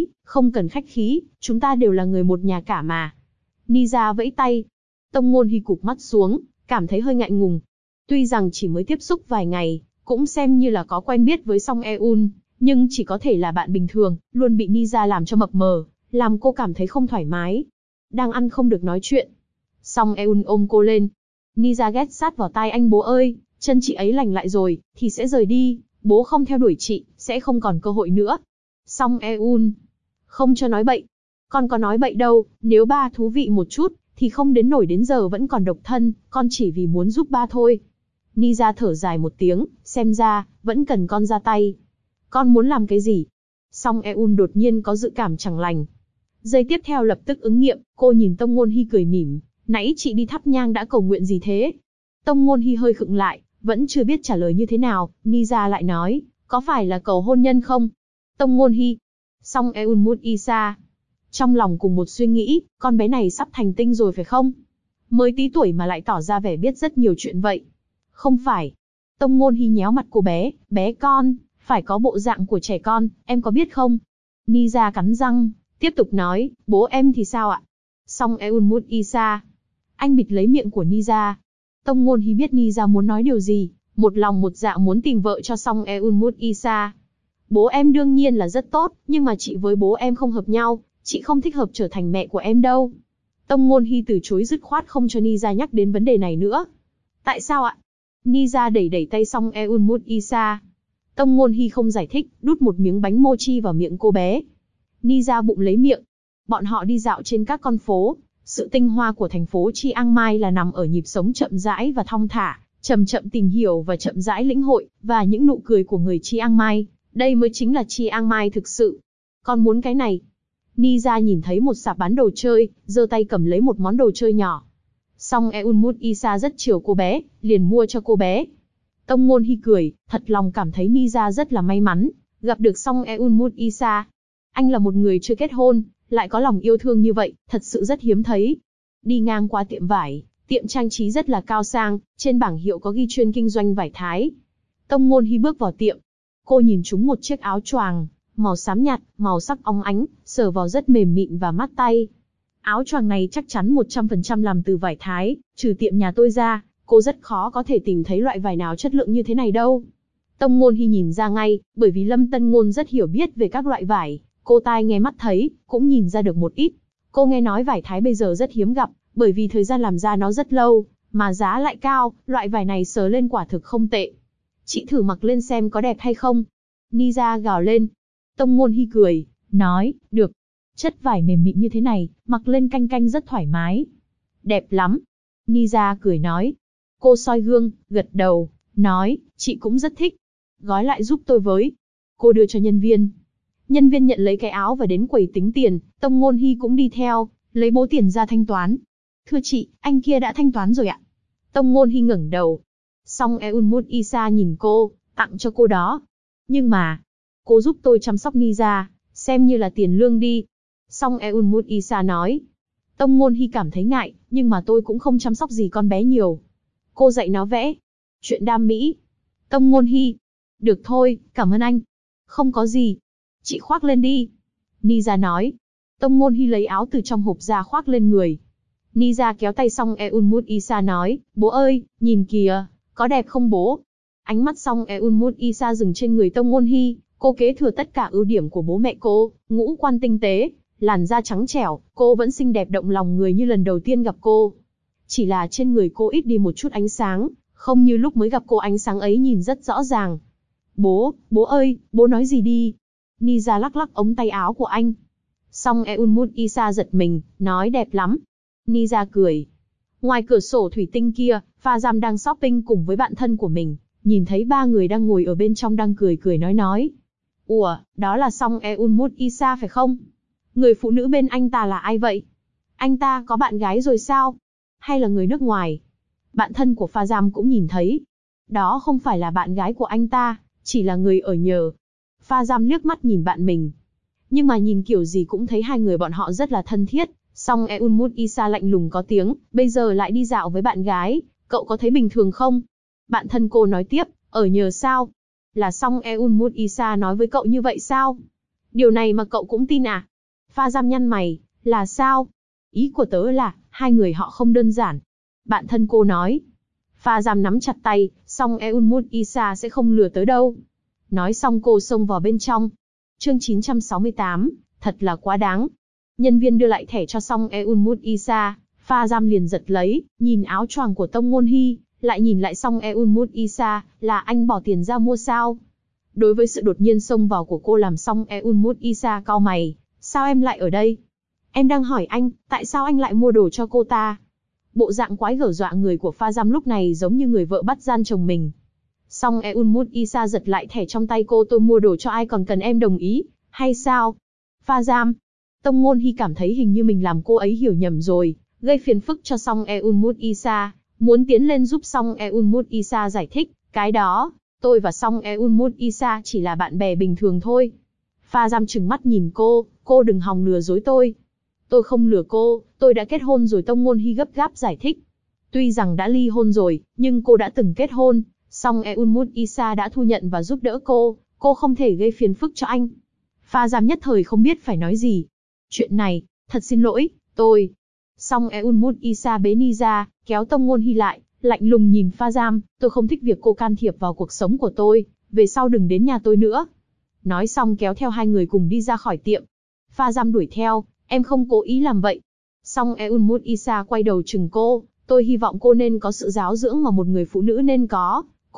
khách khí, chúng ta đều là người một nhà cả mà. Nisa vẫy tay. Tông Ngôn Hy cụp mắt xuống, cảm thấy hơi ngại ngùng. Tuy rằng chỉ mới tiếp xúc vài ngày, cũng xem như là có quen biết với Song Eun, nhưng chỉ có thể là bạn bình thường, luôn bị Nisa làm cho mập mờ, làm cô cảm thấy không thoải mái. Đang ăn không được nói chuyện. Song Eun ôm cô lên. Nisa ghét sát vào tai anh, bố ơi, chân chị ấy lành lại rồi, thì sẽ rời đi, bố không theo đuổi chị, sẽ không còn cơ hội nữa. Song Eun, không cho nói bậy. Con có nói bậy đâu, nếu ba thú vị một chút, thì không đến nổi đến giờ vẫn còn độc thân, con chỉ vì muốn giúp ba thôi. Nisa thở dài một tiếng, xem ra, vẫn cần con ra tay. Con muốn làm cái gì? Song Eun đột nhiên có dự cảm chẳng lành. Giây tiếp theo lập tức ứng nghiệm, cô nhìn Tông Ngôn Hy cười mỉm, nãy chị đi thắp nhang đã cầu nguyện gì thế? Tông Ngôn Hy hơi khựng lại, vẫn chưa biết trả lời như thế nào, Nisa lại nói, có phải là cầu hôn nhân không? Tông Ngôn Hy. Song Eun Mut Isa. Trong lòng cùng một suy nghĩ, con bé này sắp thành tinh rồi phải không? Mới tí tuổi mà lại tỏ ra vẻ biết rất nhiều chuyện vậy. Không phải. Tông Ngôn Hy nhéo mặt cô bé con, phải có bộ dạng của trẻ con, em có biết không? Nisa cắn răng, tiếp tục nói, bố em thì sao ạ? Song Eun Mut Isa. Anh bịt lấy miệng của Nisa. Tông Ngôn Hy biết Nisa muốn nói điều gì, một lòng một dạ muốn tìm vợ cho Song Eun Mut Isa. Bố em đương nhiên là rất tốt, nhưng mà chị với bố em không hợp nhau, chị không thích hợp trở thành mẹ của em đâu. Tông Ngôn Hy từ chối dứt khoát, không cho Nisa nhắc đến vấn đề này nữa. Tại sao ạ? Nisa đẩy tay Song Eun Mut Isa. Tông Ngôn Hy không giải thích, đút một miếng bánh mochi vào miệng cô bé. Ni ra bụng lấy miệng. Bọn họ đi dạo trên các con phố. Sự tinh hoa của thành phố Chiang Mai là nằm ở nhịp sống chậm rãi và thong thả, chậm chậm tìm hiểu và chậm rãi lĩnh hội, và những nụ cười của người Chiang Mai. Đây mới chính là Chiang Mai thực sự. Con muốn cái này. Ni ra nhìn thấy một sạp bán đồ chơi, giơ tay cầm lấy một món đồ chơi nhỏ. Song Eunmut Isa rất chiều cô bé, liền mua cho cô bé. Tông Ngôn Hy cười, thật lòng cảm thấy Ni ra rất là may mắn, gặp được Song Eunmut Isa. Anh là một người chưa kết hôn, lại có lòng yêu thương như vậy, thật sự rất hiếm thấy. Đi ngang qua tiệm vải, tiệm trang trí rất là cao sang, trên bảng hiệu có ghi chuyên kinh doanh vải Thái. Tông Ngôn Hy bước vào tiệm. Cô nhìn trúng một chiếc áo choàng, màu xám nhạt, màu sắc óng ánh, sờ vào rất mềm mịn và mát tay. Áo choàng này chắc chắn 100% làm từ vải Thái, trừ tiệm nhà tôi ra, cô rất khó có thể tìm thấy loại vải nào chất lượng như thế này đâu. Tông Ngôn Hy nhìn ra ngay, bởi vì Lâm Tân Ngôn rất hiểu biết về các loại vải, cô tai nghe mắt thấy, cũng nhìn ra được một ít. Cô nghe nói vải Thái bây giờ rất hiếm gặp, bởi vì thời gian làm ra nó rất lâu, mà giá lại cao, loại vải này sờ lên quả thực không tệ. Chị thử mặc lên xem có đẹp hay không. Ni ra gào lên. Tông Ngôn Hy cười, nói, được. Chất vải mềm mịn như thế này, mặc lên canh canh rất thoải mái. Đẹp lắm. Ni ra cười nói. Cô soi gương, gật đầu, nói, chị cũng rất thích. Gói lại giúp tôi với. Cô đưa cho nhân viên. Nhân viên nhận lấy cái áo và đến quầy tính tiền, Tông Ngôn Hy cũng đi theo, lấy bố tiền ra thanh toán. Thưa chị, anh kia đã thanh toán rồi ạ. Tông Ngôn Hy ngẩng đầu. Song Eunmut Isa nhìn cô, tặng cho cô đó. Nhưng mà, cô giúp tôi chăm sóc Ni ra, xem như là tiền lương đi. Song Eunmut Isa nói. Tông Ngôn Hy cảm thấy ngại, nhưng mà tôi cũng không chăm sóc gì con bé nhiều. Cô dạy nó vẽ. Chuyện đam mỹ. Tông Ngôn Hy. Được thôi, cảm ơn anh. Không có gì. Chị khoác lên đi. Ni ra nói. Tông Ngôn Hy lấy áo từ trong hộp ra khoác lên người. Ni ra kéo tay Song Eunmut Isa nói, bố ơi, nhìn kìa, có đẹp không bố? Ánh mắt Song Eunmut Isa dừng trên người Tông Ngôn Hy, cô kế thừa tất cả ưu điểm của bố mẹ cô, ngũ quan tinh tế, làn da trắng trẻo, cô vẫn xinh đẹp động lòng người như lần đầu tiên gặp cô. Chỉ là trên người cô ít đi một chút ánh sáng, không như lúc mới gặp cô ánh sáng ấy nhìn rất rõ ràng. Bố ơi, bố nói gì đi? Ni ra lắc lắc ống tay áo của anh. Song Eunmut Isa giật mình, nói đẹp lắm. Ni ra cười. Ngoài cửa sổ thủy tinh kia, Pha Giam đang shopping cùng với bạn thân của mình, nhìn thấy ba người đang ngồi ở bên trong đang cười cười nói. Ủa, đó là Song Eunmut Isa phải không? Người phụ nữ bên anh ta là ai vậy? Anh ta có bạn gái rồi sao? Hay là người nước ngoài? Bạn thân của Pha Giam cũng nhìn thấy. Đó không phải là bạn gái của anh ta, chỉ là người ở nhờ. Pha Giam liếc mắt nhìn bạn mình. Nhưng mà nhìn kiểu gì cũng thấy hai người bọn họ rất là thân thiết. Song Eunmut Isa lạnh lùng có tiếng, bây giờ lại đi dạo với bạn gái, cậu có thấy bình thường không? Bạn thân cô nói tiếp, ở nhờ sao? Là Song Eunmut Isa nói với cậu như vậy sao? Điều này mà cậu cũng tin à? Pha Giam nhăn mày, là sao? Ý của tớ là, hai người họ không đơn giản. Bạn thân cô nói. Pha Giam nắm chặt tay, Song Eunmut Isa sẽ không lừa tớ đâu. Nói xong cô xông vào bên trong. Chương 968, thật là quá đáng. Nhân viên đưa lại thẻ cho Song Eunmut Isa, Pha Giam liền giật lấy, nhìn áo choàng của Tông Ngôn Hy, lại nhìn lại Song Eunmut Isa, là anh bỏ tiền ra mua sao? Đối với sự đột nhiên xông vào của cô làm Song Eunmut Isa cau mày, sao em lại ở đây? Em đang hỏi anh, tại sao anh lại mua đồ cho cô ta? Bộ dạng quái gở dọa người của Pha Giam lúc này giống như người vợ bắt gian chồng mình. Song Eunmut Isa giật lại thẻ trong tay cô, tôi mua đồ cho ai còn cần em đồng ý, hay sao? Pha Giam. Tông Ngôn Hy cảm thấy hình như mình làm cô ấy hiểu nhầm rồi, gây phiền phức cho Song Eunmut Isa, muốn tiến lên giúp Song Eunmut Isa giải thích, cái đó, tôi và Song Eunmut Isa chỉ là bạn bè bình thường thôi. Pha Giam trừng mắt nhìn cô đừng hòng lừa dối tôi. Tôi không lừa cô, tôi đã kết hôn rồi. Tông Ngôn Hy gấp gáp giải thích. Tuy rằng đã ly hôn rồi, nhưng cô đã từng kết hôn, Song Eunmut Isa đã thu nhận và giúp đỡ cô không thể gây phiền phức cho anh. Pha Giam nhất thời không biết phải nói gì. Chuyện này, thật xin lỗi, tôi. Song Eunmut Isa bế Ni ra, kéo Tông Ngôn Hy lại, lạnh lùng nhìn Pha Giam, tôi không thích việc cô can thiệp vào cuộc sống của tôi, về sau đừng đến nhà tôi nữa. Nói xong kéo theo hai người cùng đi ra khỏi tiệm. Pha Giam đuổi theo, em không cố ý làm vậy. Song Eunmut Isa quay đầu chừng cô, tôi hy vọng cô nên có sự giáo dưỡng mà một người phụ nữ nên có.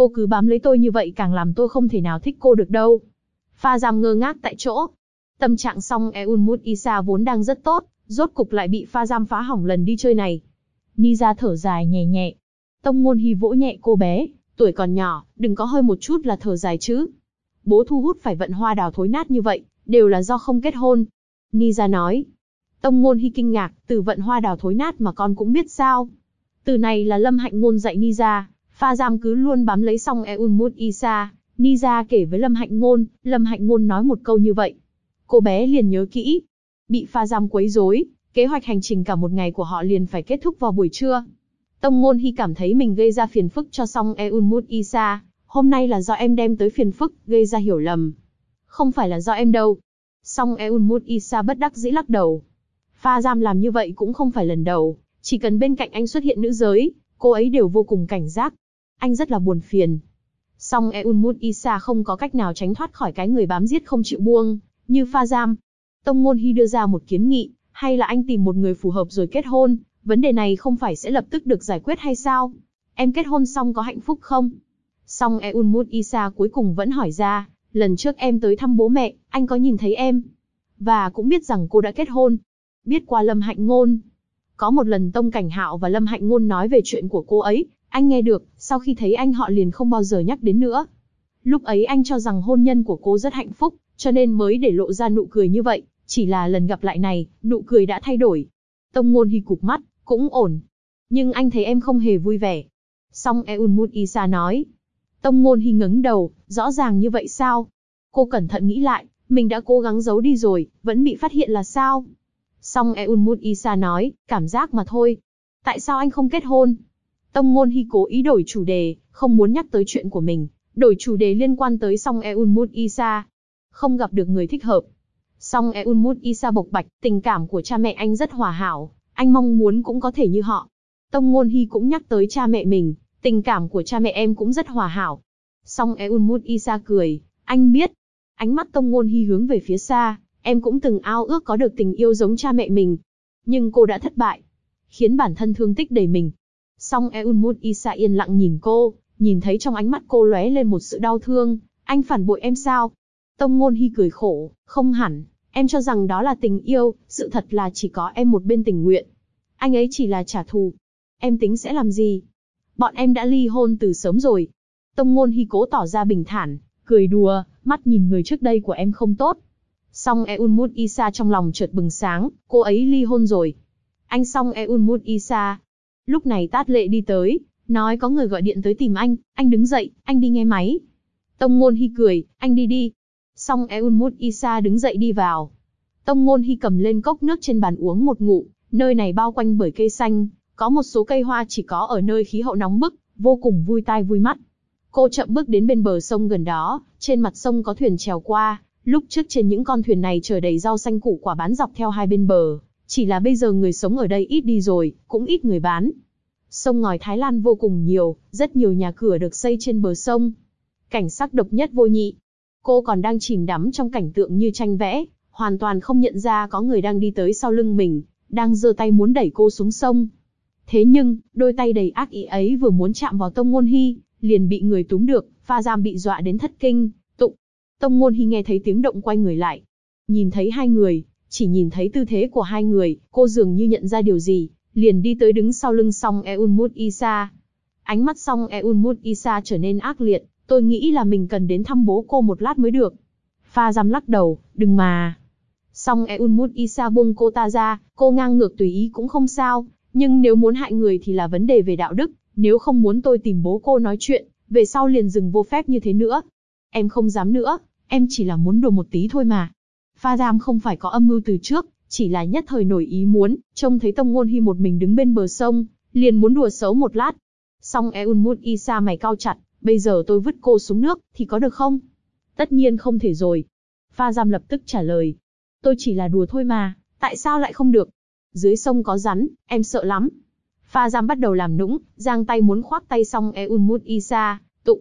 Cô cứ bám lấy tôi như vậy càng làm tôi không thể nào thích cô được đâu. Pha Giam ngơ ngác tại chỗ. Tâm trạng Song Eun Mut Isa vốn đang rất tốt, rốt cục lại bị Pha Giam phá hỏng lần đi chơi này. Nisa thở dài nhẹ nhẹ. Tông Ngôn Hy vỗ nhẹ cô bé, tuổi còn nhỏ, đừng có hơi một chút là thở dài chứ. Bố thu hút phải vận hoa đào thối nát như vậy, đều là do không kết hôn. Nisa nói. Tông Ngôn Hy kinh ngạc, từ vận hoa đào thối nát mà con cũng biết sao. Từ này là Lâm Hạnh Ngôn dạy Nisa. Pha Giam cứ luôn bám lấy Song Eun Mut Isa. Nisa kể với Lâm Hạnh Ngôn nói một câu như vậy. Cô bé liền nhớ kỹ. Bị Pha Giam quấy rối, kế hoạch hành trình cả một ngày của họ liền phải kết thúc vào buổi trưa. Tông Ngôn Hy cảm thấy mình gây ra phiền phức cho Song Eun Mut Isa. Hôm nay là do em đem tới phiền phức, gây ra hiểu lầm. Không phải là do em đâu. Song Eun Mut Isa bất đắc dĩ lắc đầu. Pha Giam làm như vậy cũng không phải lần đầu. Chỉ cần bên cạnh anh xuất hiện nữ giới, cô ấy đều vô cùng cảnh giác. Anh rất là buồn phiền. Song Eun Mut Isa không có cách nào tránh thoát khỏi cái người bám giết không chịu buông, như Pha Giam. Tông Ngôn Hy đưa ra một kiến nghị, hay là anh tìm một người phù hợp rồi kết hôn, vấn đề này không phải sẽ lập tức được giải quyết hay sao? Em kết hôn xong có hạnh phúc không? Song Eun Mut Isa cuối cùng vẫn hỏi ra, lần trước em tới thăm bố mẹ, anh có nhìn thấy em? Và cũng biết rằng cô đã kết hôn. Biết qua Lâm Hạnh Ngôn. Có một lần Tông Cảnh Hạo và Lâm Hạnh Ngôn nói về chuyện của cô ấy, anh nghe được, sau khi thấy anh họ liền không bao giờ nhắc đến nữa. Lúc ấy anh cho rằng hôn nhân của cô rất hạnh phúc, cho nên mới để lộ ra nụ cười như vậy, chỉ là lần gặp lại này, nụ cười đã thay đổi. Tông Ngôn Hy cụp mắt, cũng ổn. Nhưng anh thấy em không hề vui vẻ. Song Eun Mut Isa nói. Tông Ngôn Hy ngẩng đầu, rõ ràng như vậy sao? Cô cẩn thận nghĩ lại, mình đã cố gắng giấu đi rồi, vẫn bị phát hiện là sao? Song Eun Mut Isa nói, cảm giác mà thôi. Tại sao anh không kết hôn? Tông Ngôn Hy cố ý đổi chủ đề, không muốn nhắc tới chuyện của mình, đổi chủ đề liên quan tới Song Eun Mut Isa. Không gặp được người thích hợp. Song Eun Mut Isa bộc bạch, tình cảm của cha mẹ anh rất hòa hảo, anh mong muốn cũng có thể như họ. Tông Ngôn Hy cũng nhắc tới cha mẹ mình, tình cảm của cha mẹ em cũng rất hòa hảo. Song Eun Mut Isa cười, anh biết. Ánh mắt Tông Ngôn Hy hướng về phía xa, em cũng từng ao ước có được tình yêu giống cha mẹ mình. Nhưng cô đã thất bại, khiến bản thân thương tích đầy mình. Song Eun Mut Isa yên lặng nhìn cô, nhìn thấy trong ánh mắt cô lóe lên một sự đau thương. Anh phản bội em sao? Tông Ngôn Hy cười khổ, không hẳn, em cho rằng đó là tình yêu, sự thật là chỉ có em một bên tình nguyện. Anh ấy chỉ là trả thù. Em tính sẽ làm gì? Bọn em đã ly hôn từ sớm rồi. Tông Ngôn Hy cố tỏ ra bình thản, cười đùa, mắt nhìn người trước đây của em không tốt. Song Eun Mut Isa trong lòng chợt bừng sáng, cô ấy ly hôn rồi. Anh Song Eun Mut Isa. Lúc này Tát Lệ đi tới, nói có người gọi điện tới tìm anh đứng dậy, anh đi nghe máy. Tông Ngôn Hy cười, anh đi đi. Song Eun Mut Isa đứng dậy đi vào. Tông Ngôn Hy cầm lên cốc nước trên bàn uống một ngụm, nơi này bao quanh bởi cây xanh, có một số cây hoa chỉ có ở nơi khí hậu nóng bức, vô cùng vui tai vui mắt. Cô chậm bước đến bên bờ sông gần đó, trên mặt sông có thuyền chèo qua, lúc trước trên những con thuyền này chở đầy rau xanh củ quả bán dọc theo hai bên bờ, chỉ là bây giờ người sống ở đây ít đi rồi, cũng ít người bán. Sông ngòi Thái Lan vô cùng nhiều, rất nhiều nhà cửa được xây trên bờ sông. Cảnh sắc độc nhất vô nhị. Cô còn đang chìm đắm trong cảnh tượng như tranh vẽ, hoàn toàn không nhận ra có người đang đi tới sau lưng mình, đang giơ tay muốn đẩy cô xuống sông. Thế nhưng, đôi tay đầy ác ý ấy vừa muốn chạm vào Tông Ngôn Hy, liền bị người túm được, Pha Giam bị dọa đến thất kinh. Tông Ngôn Hy nghe thấy tiếng động quay người lại. Nhìn thấy hai người, chỉ nhìn thấy tư thế của hai người, cô dường như nhận ra điều gì, liền đi tới đứng sau lưng Song Eun Mut Isa. Ánh mắt Song Eun Mut Isa trở nên ác liệt, tôi nghĩ là mình cần đến thăm bố cô một lát mới được. Pha Giam lắc đầu, đừng mà. Song Eun Mut Isa buông cô ta ra, cô ngang ngược tùy ý cũng không sao, nhưng nếu muốn hại người thì là vấn đề về đạo đức, nếu không muốn tôi tìm bố cô nói chuyện, về sau liền dừng vô phép như thế nữa. Em không dám nữa, em chỉ là muốn đùa một tí thôi mà. Pha Giam không phải có âm mưu từ trước, chỉ là nhất thời nổi ý muốn, trông thấy Tông Ngôn Hy một mình đứng bên bờ sông, liền muốn đùa xấu một lát. Song Eun Mut Isa mày cau chặt, bây giờ tôi vứt cô xuống nước, thì có được không? Tất nhiên không thể rồi. Pha Giam lập tức trả lời. Tôi chỉ là đùa thôi mà, tại sao lại không được? Dưới sông có rắn, em sợ lắm. Pha Giam bắt đầu làm nũng, giang tay muốn khoác tay Song Eun Mut Isa.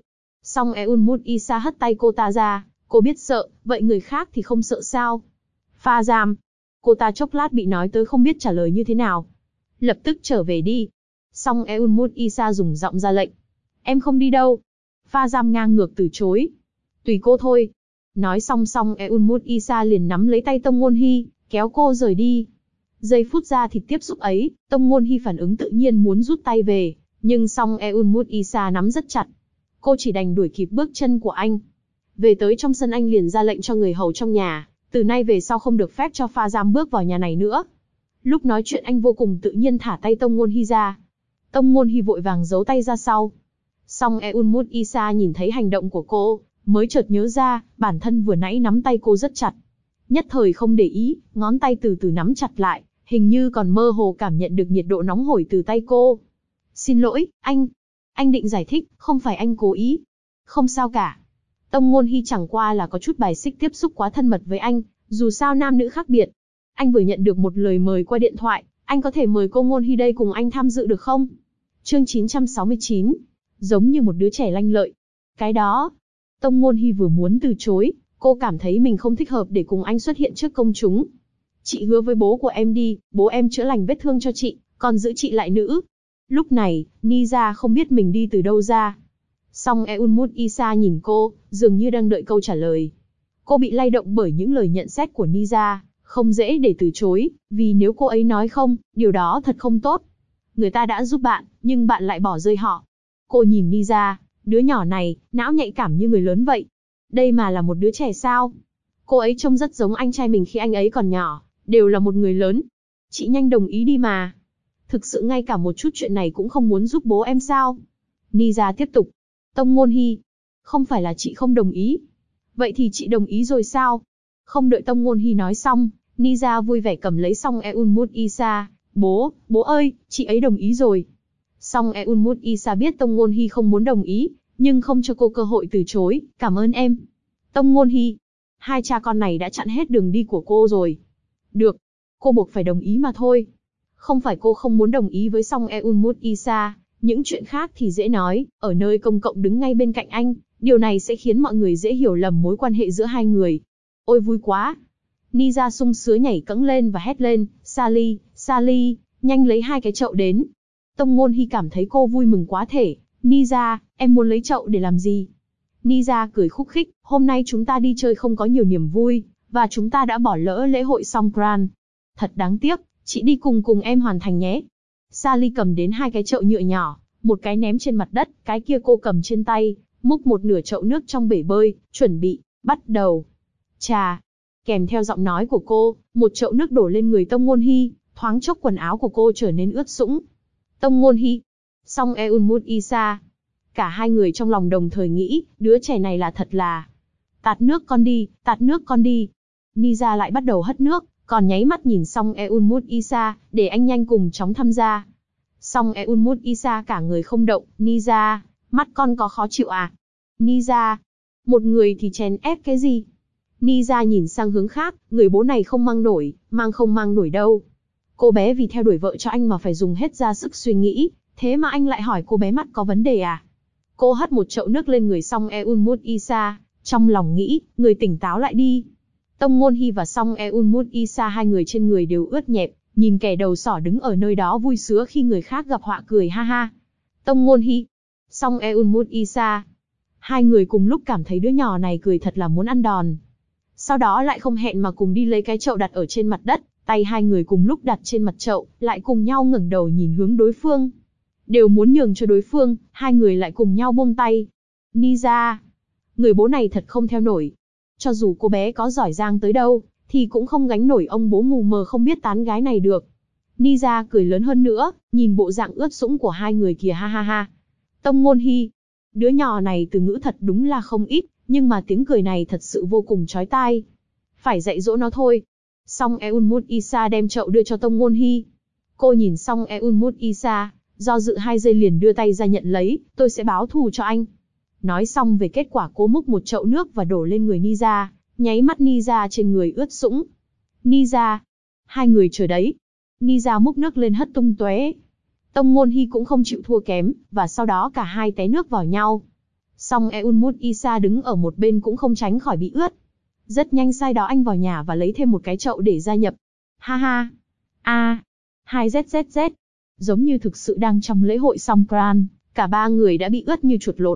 Song Eun Mut Isa hất tay cô ta ra, cô biết sợ, vậy người khác thì không sợ sao? Pha Giam. Cô ta chốc lát bị nói tới không biết trả lời như thế nào. Lập tức trở về đi. Song Eun Mut Isa dùng giọng ra lệnh. Em không đi đâu. Pha Giam ngang ngược từ chối. Tùy cô thôi. Nói xong Eunmut Isa liền nắm lấy tay Tông Ngôn Hy, kéo cô rời đi. Giây phút ra thịt tiếp xúc ấy, Tông Ngôn Hy phản ứng tự nhiên muốn rút tay về, nhưng Eunmut Isa nắm rất chặt. Cô chỉ đành đuổi kịp bước chân của anh. Về tới trong sân anh liền ra lệnh cho người hầu trong nhà, từ nay về sau không được phép cho Pha Giam bước vào nhà này nữa. Lúc nói chuyện anh vô cùng tự nhiên thả tay Tông Ngôn Hy ra. Tông Ngôn Hy vội vàng giấu tay ra sau. Eunmut Isa nhìn thấy hành động của cô, mới chợt nhớ ra, bản thân vừa nãy nắm tay cô rất chặt. Nhất thời không để ý, ngón tay từ từ nắm chặt lại, hình như còn mơ hồ cảm nhận được nhiệt độ nóng hổi từ tay cô. Xin lỗi, anh. Anh định giải thích, không phải anh cố ý. Không sao cả. Tông Ngôn Hy chẳng qua là có chút bài xích tiếp xúc quá thân mật với anh, dù sao nam nữ khác biệt. Anh vừa nhận được một lời mời qua điện thoại, anh có thể mời cô Ngôn Hy đây cùng anh tham dự được không? Chương 969. Giống như một đứa trẻ lanh lợi. Cái đó. Tông Ngôn Hy vừa muốn từ chối, cô cảm thấy mình không thích hợp để cùng anh xuất hiện trước công chúng. Chị hứa với bố của em đi, bố em chữa lành vết thương cho chị, còn giữ chị lại nữ. Lúc này, Niza không biết mình đi từ đâu ra. Eunmut Isa nhìn cô, dường như đang đợi câu trả lời. Cô bị lay động bởi những lời nhận xét của Niza, không dễ để từ chối, vì nếu cô ấy nói không, điều đó thật không tốt. Người ta đã giúp bạn, nhưng bạn lại bỏ rơi họ. Cô nhìn Niza, đứa nhỏ này, não nhạy cảm như người lớn vậy. Đây mà là một đứa trẻ sao? Cô ấy trông rất giống anh trai mình khi anh ấy còn nhỏ, đều là một người lớn. Chị nhanh đồng ý đi mà. Thực sự ngay cả một chút chuyện này cũng không muốn giúp bố em sao? Niza tiếp tục. Tông Ngôn Hy. Không phải là chị không đồng ý. Vậy thì chị đồng ý rồi sao? Không đợi Tông Ngôn Hy nói xong, Niza vui vẻ cầm lấy Eunmut Isa. Bố ơi, chị ấy đồng ý rồi. Eunmut Isa biết Tông Ngôn Hy không muốn đồng ý, nhưng không cho cô cơ hội từ chối. Cảm ơn em. Tông Ngôn Hy. Hai cha con này đã chặn hết đường đi của cô rồi. Được. Cô buộc phải đồng ý mà thôi. Không phải cô không muốn đồng ý với Eunmut Isa, những chuyện khác thì dễ nói, ở nơi công cộng đứng ngay bên cạnh anh, điều này sẽ khiến mọi người dễ hiểu lầm mối quan hệ giữa hai người. Ôi vui quá. Niza sung sứa nhảy cẫng lên và hét lên, Sally, nhanh lấy hai cái chậu đến. Tông Ngôn Hy cảm thấy cô vui mừng quá thể. Niza, em muốn lấy chậu để làm gì? Niza cười khúc khích, hôm nay chúng ta đi chơi không có nhiều niềm vui, và chúng ta đã bỏ lỡ lễ hội Songkran. Thật đáng tiếc, chị đi cùng em hoàn thành nhé. Sally cầm đến hai cái chậu nhựa nhỏ, một cái ném trên mặt đất, cái kia cô cầm trên tay, múc một nửa chậu nước trong bể bơi, chuẩn bị, bắt đầu. Chà, kèm theo giọng nói của cô, một chậu nước đổ lên người Tông Ngôn Hy, thoáng chốc quần áo của cô trở nên ướt sũng. Tông Ngôn Hy, Eunmut Isa. Cả hai người trong lòng đồng thời nghĩ, đứa trẻ này là thật là. Tạt nước con đi. Niza lại bắt đầu hất nước, còn nháy mắt nhìn Eunmut Isa, để anh nhanh cùng chóng tham gia. Eunmut Isa cả người không động, Niza, mắt con có khó chịu à? Niza, một người thì chèn ép cái gì? Niza nhìn sang hướng khác, người bố này không mang nổi đâu. Cô bé vì theo đuổi vợ cho anh mà phải dùng hết ra sức suy nghĩ, thế mà anh lại hỏi cô bé mắt có vấn đề à? Cô hất một chậu nước lên người Eunmut Isa, trong lòng nghĩ, người tỉnh táo lại đi. Tông Ngôn Hy và Eunmut Isa hai người trên người đều ướt nhẹp, nhìn kẻ đầu sỏ đứng ở nơi đó vui sướng khi người khác gặp họa cười ha ha. Tông Ngôn Hy, Eunmut Isa. Hai người cùng lúc cảm thấy đứa nhỏ này cười thật là muốn ăn đòn. Sau đó lại không hẹn mà cùng đi lấy cái chậu đặt ở trên mặt đất, tay hai người cùng lúc đặt trên mặt chậu, lại cùng nhau ngẩng đầu nhìn hướng đối phương. Đều muốn nhường cho đối phương, hai người lại cùng nhau buông tay. Niza, người bố này thật không theo nổi. Cho dù cô bé có giỏi giang tới đâu, thì cũng không gánh nổi ông bố mù mờ không biết tán gái này được. Niza cười lớn hơn nữa, nhìn bộ dạng ướt sũng của hai người kìa ha ha ha. Tông Ngôn Hy, đứa nhỏ này từ ngữ thật đúng là không ít, nhưng mà tiếng cười này thật sự vô cùng chói tai. Phải dạy dỗ nó thôi. Eunmut Isa đem chậu đưa cho Tông Ngôn Hy. Cô nhìn Eunmut Isa, do dự 2 giây liền đưa tay ra nhận lấy, tôi sẽ báo thù cho anh. Nói xong về kết quả cô múc một chậu nước và đổ lên người Niza, nháy mắt Niza trên người ướt sũng. Niza, hai người chờ đấy. Niza múc nước lên hất tung tóe. Tông Ngôn Hy cũng không chịu thua kém, và sau đó cả hai té nước vào nhau. Eunmut Isa đứng ở một bên cũng không tránh khỏi bị ướt. Rất nhanh sau đó anh vào nhà và lấy thêm một cái chậu để gia nhập. Ha ha. 2ZZZ. Giống như thực sự đang trong lễ hội Songkran, cả ba người đã bị ướt như chuột lột.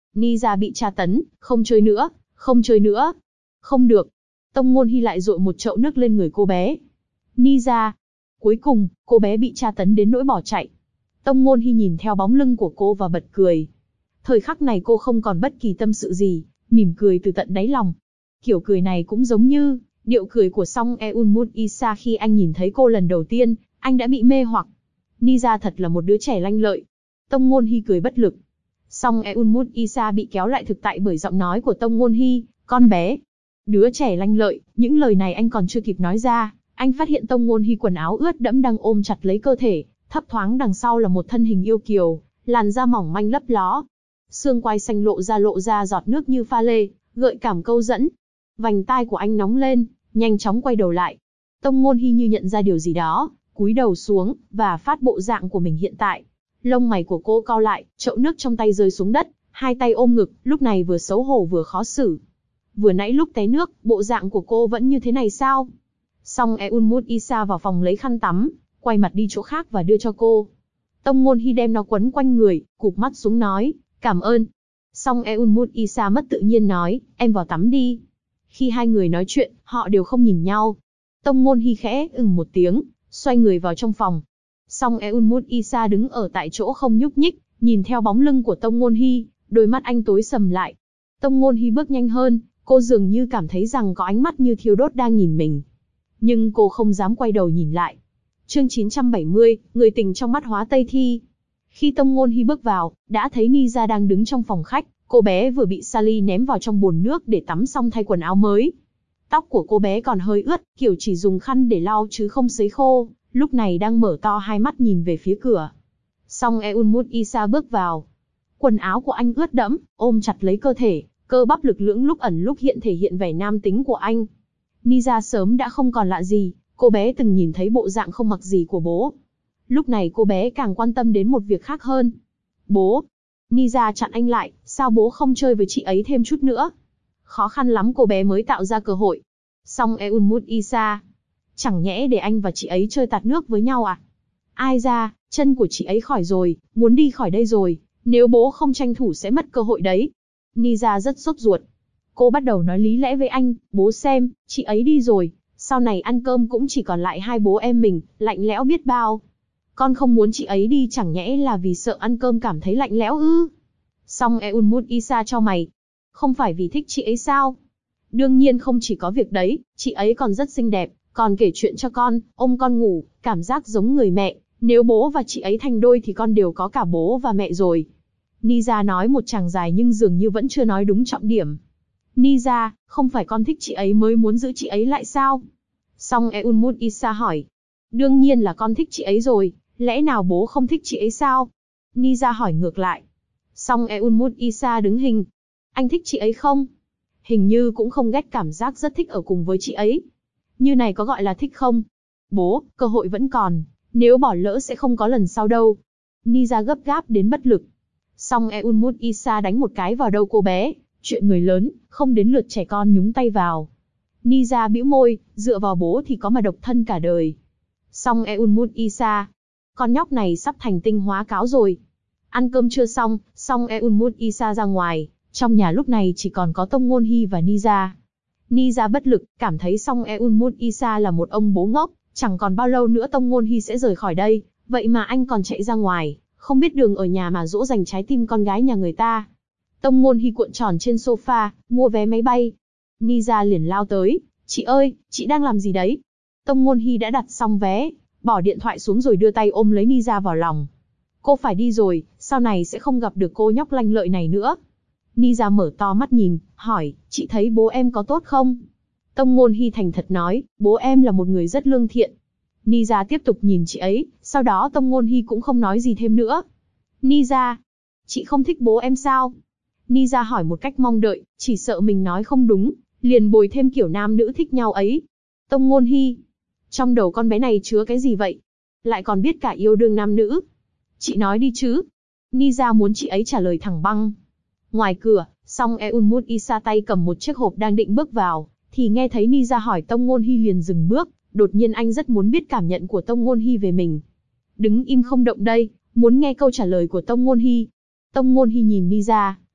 Niza bị tra tấn, không chơi nữa, không chơi nữa. Không được. Tông Ngôn Hy lại dội một chậu nước lên người cô bé. Niza. Cuối cùng, cô bé bị tra tấn đến nỗi bỏ chạy. Tông Ngôn Hy nhìn theo bóng lưng của cô và bật cười. Thời khắc này cô không còn bất kỳ tâm sự gì, mỉm cười từ tận đáy lòng. Kiểu cười này cũng giống như điệu cười của Song Eun-moon Isa khi anh nhìn thấy cô lần đầu tiên, anh đã bị mê hoặc. Niza thật là một đứa trẻ lanh lợi. Tông Ngôn Hy cười bất lực. Song Eun-moon Isa bị kéo lại thực tại bởi giọng nói của Tông Ngôn Hy, con bé. Đứa trẻ lanh lợi, những lời này anh còn chưa kịp nói ra, anh phát hiện Tông Ngôn Hy quần áo ướt đẫm đang ôm chặt lấy cơ thể, thấp thoáng đằng sau là một thân hình yêu kiều, làn da mỏng manh lấp ló. Xương quai xanh lộ ra giọt nước như pha lê, gợi cảm câu dẫn. Vành tai của anh nóng lên, nhanh chóng quay đầu lại. Tông Ngôn Hy như nhận ra điều gì đó, cúi đầu xuống, và phát bộ dạng của mình hiện tại. Lông mày của cô cau lại, chậu nước trong tay rơi xuống đất, hai tay ôm ngực, lúc này vừa xấu hổ vừa khó xử. Vừa nãy lúc té nước, bộ dạng của cô vẫn như thế này sao? Song Eun-moon Isa vào phòng lấy khăn tắm, quay mặt đi chỗ khác và đưa cho cô. Tông Ngôn Hy đem nó quấn quanh người, cụp mắt xuống nói, cảm ơn. Song Eun-moon Isa mất tự nhiên nói, em vào tắm đi. Khi hai người nói chuyện, họ đều không nhìn nhau. Tông Ngôn Hy khẽ một tiếng, xoay người vào trong phòng. Song Eun-moon Isa đứng ở tại chỗ không nhúc nhích, nhìn theo bóng lưng của Tông Ngôn Hy, đôi mắt anh tối sầm lại. Tông Ngôn Hy bước nhanh hơn, cô dường như cảm thấy rằng có ánh mắt như thiêu đốt đang nhìn mình. Nhưng cô không dám quay đầu nhìn lại. Chương 970, người tình trong mắt Hóa Tây Thi. Khi Tông Ngôn Hy bước vào, đã thấy Niza đang đứng trong phòng khách, cô bé vừa bị Sally ném vào trong bồn nước để tắm xong thay quần áo mới. Tóc của cô bé còn hơi ướt, kiểu chỉ dùng khăn để lau chứ không sấy khô, lúc này đang mở to hai mắt nhìn về phía cửa. Song Eun-moon Isa bước vào. Quần áo của anh ướt đẫm, ôm chặt lấy cơ thể, cơ bắp lực lưỡng lúc ẩn lúc hiện thể hiện vẻ nam tính của anh. Niza sớm đã không còn lạ gì, cô bé từng nhìn thấy bộ dạng không mặc gì của bố. Lúc này cô bé càng quan tâm đến một việc khác hơn. Bố. Niza chặn anh lại, sao bố không chơi với chị ấy thêm chút nữa? Khó khăn lắm cô bé mới tạo ra cơ hội. Song Eun-moon Isa. Chẳng nhẽ để anh và chị ấy chơi tạt nước với nhau à? Ai ra, chân của chị ấy khỏi rồi, muốn đi khỏi đây rồi, nếu bố không tranh thủ sẽ mất cơ hội đấy. Niza rất sốt ruột. Cô bắt đầu nói lý lẽ với anh, bố xem, chị ấy đi rồi, sau này ăn cơm cũng chỉ còn lại hai bố em mình, lạnh lẽo biết bao. Con không muốn chị ấy đi chẳng nhẽ là vì sợ ăn cơm cảm thấy lạnh lẽo ư? Song Eun-moon Isa cho mày. Không phải vì thích chị ấy sao? Đương nhiên không chỉ có việc đấy, chị ấy còn rất xinh đẹp, còn kể chuyện cho con, ôm con ngủ, cảm giác giống người mẹ. Nếu bố và chị ấy thành đôi thì con đều có cả bố và mẹ rồi. Niza nói một tràng dài nhưng dường như vẫn chưa nói đúng trọng điểm. Niza, không phải con thích chị ấy mới muốn giữ chị ấy lại sao? Song Eun-moon Isa hỏi. Đương nhiên là con thích chị ấy rồi, lẽ nào bố không thích chị ấy sao? Niza hỏi ngược lại. Song Eun-moon Isa đứng hình. Anh thích chị ấy không? Hình như cũng không ghét, cảm giác rất thích ở cùng với chị ấy. Như này có gọi là thích không? Bố, cơ hội vẫn còn, nếu bỏ lỡ sẽ không có lần sau đâu. Niza gấp gáp đến bất lực. Song Eun-moon Isa đánh một cái vào đầu cô bé. Chuyện người lớn, không đến lượt trẻ con nhúng tay vào. Niza bĩu môi, dựa vào bố thì có mà độc thân cả đời. Song Eun-moon Isa. Con nhóc này sắp thành tinh hóa cáo rồi. Ăn cơm chưa xong, Song Eun-moon Isa ra ngoài. Trong nhà lúc này chỉ còn có Tông Ngôn Hy và Niza. Niza bất lực, cảm thấy Song Eun-moon Isa là một ông bố ngốc. Chẳng còn bao lâu nữa Tông Ngôn Hy sẽ rời khỏi đây. Vậy mà anh còn chạy ra ngoài, không biết đường ở nhà mà dỗ dành trái tim con gái nhà người ta. Tông Ngôn Hy cuộn tròn trên sofa, mua vé máy bay. Niza liền lao tới, chị ơi, chị đang làm gì đấy? Tông Ngôn Hy đã đặt xong vé, bỏ điện thoại xuống rồi đưa tay ôm lấy Niza vào lòng. Cô phải đi rồi, sau này sẽ không gặp được cô nhóc lanh lợi này nữa. Niza mở to mắt nhìn, hỏi, chị thấy bố em có tốt không? Tông Ngôn Hy thành thật nói, bố em là một người rất lương thiện. Niza tiếp tục nhìn chị ấy, sau đó Tông Ngôn Hy cũng không nói gì thêm nữa. Niza, chị không thích bố em sao? Niza hỏi một cách mong đợi, chỉ sợ mình nói không đúng, liền bồi thêm kiểu nam nữ thích nhau ấy. Tông Ngôn Hy, trong đầu con bé này chứa cái gì vậy? Lại còn biết cả yêu đương nam nữ. Chị nói đi chứ. Niza muốn chị ấy trả lời thẳng băng. Ngoài cửa, Song Eun-moon Isa tay cầm một chiếc hộp đang định bước vào, thì nghe thấy Niza hỏi Tông Ngôn Hy liền dừng bước, đột nhiên anh rất muốn biết cảm nhận của Tông Ngôn Hy về mình. Đứng im không động đây, muốn nghe câu trả lời của Tông Ngôn Hy. Tông Ngôn Hy nhìn Niza,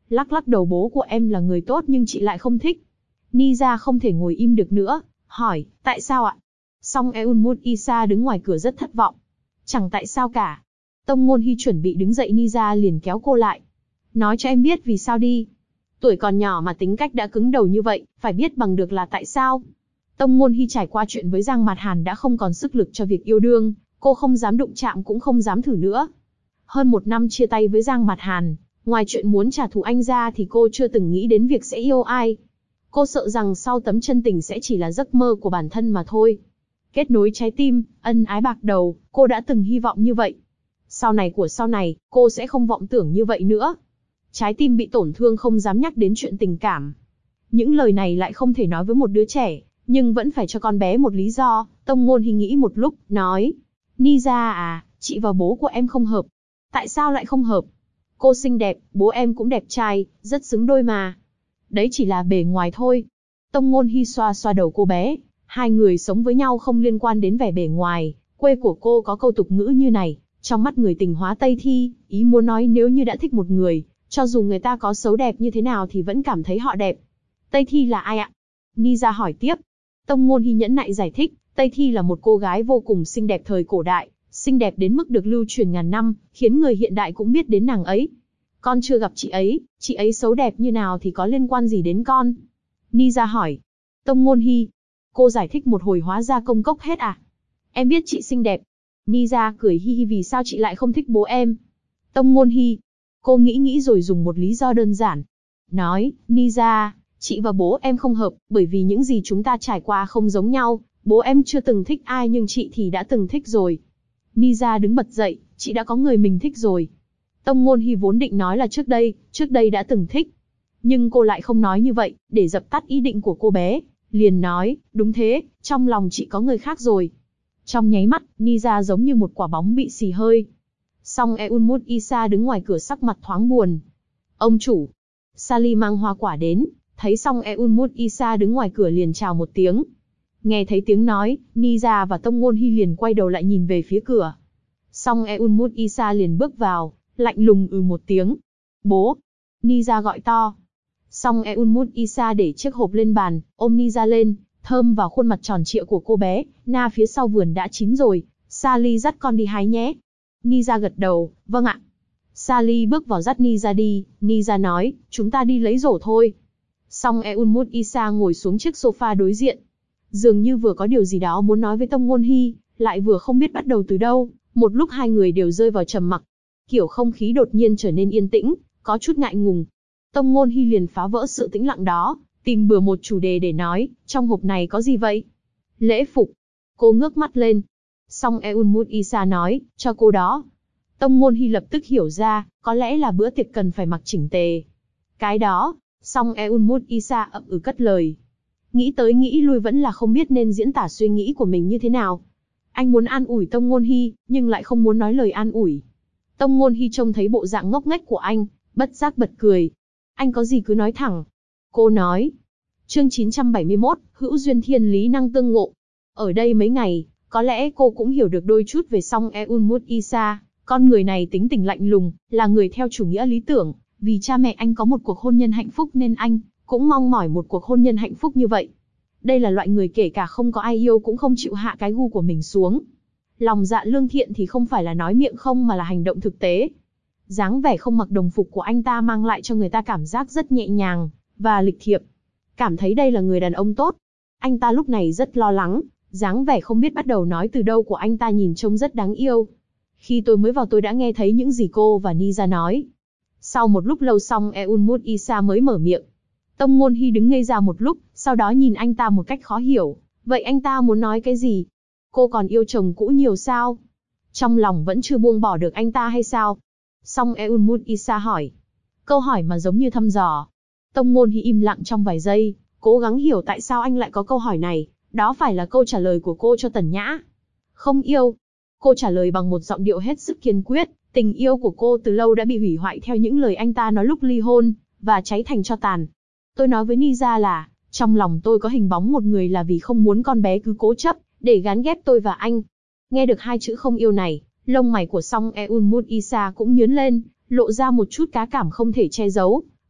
lắc lắc đầu, bố của em là người tốt nhưng chị lại không thích. Niza không thể ngồi im được nữa, hỏi, tại sao ạ? Song Eunmut Isa đứng ngoài cửa rất thất vọng. Chẳng tại sao cả. Tông Ngôn Hy chuẩn bị đứng dậy, Niza liền kéo cô lại. Nói cho em biết vì sao đi. Tuổi còn nhỏ mà tính cách đã cứng đầu như vậy, phải biết bằng được là tại sao. Tông Ngôn Hy trải qua chuyện với Giang Mạt Hàn đã không còn sức lực cho việc yêu đương, cô không dám đụng chạm cũng không dám thử nữa. Hơn 1 năm chia tay với Giang Mạt Hàn, ngoài chuyện muốn trả thù anh ra thì cô chưa từng nghĩ đến việc sẽ yêu ai. Cô sợ rằng sau tấm chân tình sẽ chỉ là giấc mơ của bản thân mà thôi. Kết nối trái tim, ân ái bạc đầu, cô đã từng hy vọng như vậy. Sau này, cô sẽ không vọng tưởng như vậy nữa. Trái tim bị tổn thương không dám nhắc đến chuyện tình cảm. Những lời này lại không thể nói với một đứa trẻ, nhưng vẫn phải cho con bé một lý do. Tông Ngôn Hy nghĩ một lúc, nói, Niza à, chị và bố của em không hợp. Tại sao lại không hợp? Cô xinh đẹp, bố em cũng đẹp trai, rất xứng đôi mà. Đấy chỉ là bề ngoài thôi. Tông Ngôn Hy xoa xoa đầu cô bé. Hai người sống với nhau không liên quan đến vẻ bề ngoài. Quê của cô có câu tục ngữ như này, trong mắt người tình hóa Tây Thi, ý muốn nói nếu như đã thích một người, cho dù người ta có xấu đẹp như thế nào thì vẫn cảm thấy họ đẹp. Tây Thi là ai ạ? Niza hỏi tiếp. Tông Ngôn Hy nhẫn nại giải thích, Tây Thi là một cô gái vô cùng xinh đẹp thời cổ đại, xinh đẹp đến mức được lưu truyền ngàn năm, khiến người hiện đại cũng biết đến nàng ấy. Con chưa gặp chị ấy xấu đẹp như nào thì có liên quan gì đến con? Niza hỏi. Tông Ngôn Hy. Cô giải thích một hồi hóa ra công cốc hết à? Em biết chị xinh đẹp. Niza cười hi hi, vì sao chị lại không thích bố em? Tông Ngôn Hy. Cô nghĩ rồi dùng một lý do đơn giản. Nói, Niza, chị và bố em không hợp, bởi vì những gì chúng ta trải qua không giống nhau. Bố em chưa từng thích ai nhưng chị thì đã từng thích rồi. Niza đứng bật dậy, chị đã có người mình thích rồi. Tông Ngôn Hy vốn định nói là trước đây đã từng thích. Nhưng cô lại không nói như vậy, để dập tắt ý định của cô bé. Liền nói, đúng thế, trong lòng chị có người khác rồi. Trong nháy mắt, Niza giống như một quả bóng bị xì hơi. Song Eunmut Isa đứng ngoài cửa sắc mặt thoáng buồn. Ông chủ. Sally mang hoa quả đến, thấy Song Eunmut Isa đứng ngoài cửa liền chào một tiếng. Nghe thấy tiếng nói, Niza và Tông Ngôn Hy liền quay đầu lại nhìn về phía cửa. Song Eunmut Isa liền bước vào, lạnh lùng một tiếng. Bố. Niza gọi to. Song Eunmut Isa để chiếc hộp lên bàn, ôm Niza lên, thơm vào khuôn mặt tròn trịa của cô bé. Na phía sau vườn đã chín rồi, Sally dắt con đi hái nhé. Niza gật đầu, vâng ạ. Sally bước vào dắt Niza đi, Niza nói, chúng ta đi lấy rổ thôi. Song Eunmut Isa ngồi xuống chiếc sofa đối diện. Dường như vừa có điều gì đó muốn nói với Tông Ngôn Hy, lại vừa không biết bắt đầu từ đâu. Một lúc hai người đều rơi vào trầm mặc. Kiểu không khí đột nhiên trở nên yên tĩnh, có chút ngại ngùng. Tông Ngôn Hy liền phá vỡ sự tĩnh lặng đó, tìm bừa một chủ đề để nói, trong hộp này có gì vậy? Lễ phục. Cô ngước mắt lên. Song Eunmut Isa nói, cho cô đó. Tông Ngôn Hy lập tức hiểu ra, có lẽ là bữa tiệc cần phải mặc chỉnh tề. Cái đó. Song Eunmut Isa ậm cất lời. Nghĩ tới nghĩ lui vẫn là không biết nên diễn tả suy nghĩ của mình như thế nào. Anh muốn an ủi Tông Ngôn Hy, nhưng lại không muốn nói lời an ủi. Tông Ngôn Hy trông thấy bộ dạng ngốc nghếch của anh, bất giác bật cười. Anh có gì cứ nói thẳng. Cô nói. Chương 971, hữu duyên thiên lý năng tương ngộ. Ở đây mấy ngày, có lẽ cô cũng hiểu được đôi chút về Song Eunmut Isa. Con người này tính tình lạnh lùng, là người theo chủ nghĩa lý tưởng. Vì cha mẹ anh có một cuộc hôn nhân hạnh phúc nên anh cũng mong mỏi một cuộc hôn nhân hạnh phúc như vậy. Đây là loại người kể cả không có ai yêu cũng không chịu hạ cái gu của mình xuống. Lòng dạ lương thiện thì không phải là nói miệng không mà là hành động thực tế. Dáng vẻ không mặc đồng phục của anh ta mang lại cho người ta cảm giác rất nhẹ nhàng và lịch thiệp. Cảm thấy đây là người đàn ông tốt. Anh ta lúc này rất lo lắng, dáng vẻ không biết bắt đầu nói từ đâu của anh ta nhìn trông rất đáng yêu. Khi tôi mới vào tôi đã nghe thấy những gì cô và Niza nói. Sau một lúc lâu Song Eunmut Isa mới mở miệng. Tông Ngôn Hy đứng ngây ra một lúc, sau đó nhìn anh ta một cách khó hiểu. Vậy anh ta muốn nói cái gì? Cô còn yêu chồng cũ nhiều sao? Trong lòng vẫn chưa buông bỏ được anh ta hay sao? Song Eunmut Isa hỏi. Câu hỏi mà giống như thăm dò. Tông Ngôn Hy im lặng trong vài giây, cố gắng hiểu tại sao anh lại có câu hỏi này. Đó phải là câu trả lời của cô cho Tần Nhã. Không yêu. Cô trả lời bằng một giọng điệu hết sức kiên quyết. Tình yêu của cô từ lâu đã bị hủy hoại theo những lời anh ta nói lúc ly hôn, và cháy thành tro tàn. Tôi nói với Niza là, trong lòng tôi có hình bóng một người là vì không muốn con bé cứ cố chấp, để gán ghép tôi và anh. Nghe được hai chữ không yêu này, lông mày của Song Eunmut Isa cũng nhướng lên, lộ ra một chút cá cảm không thể che giấu.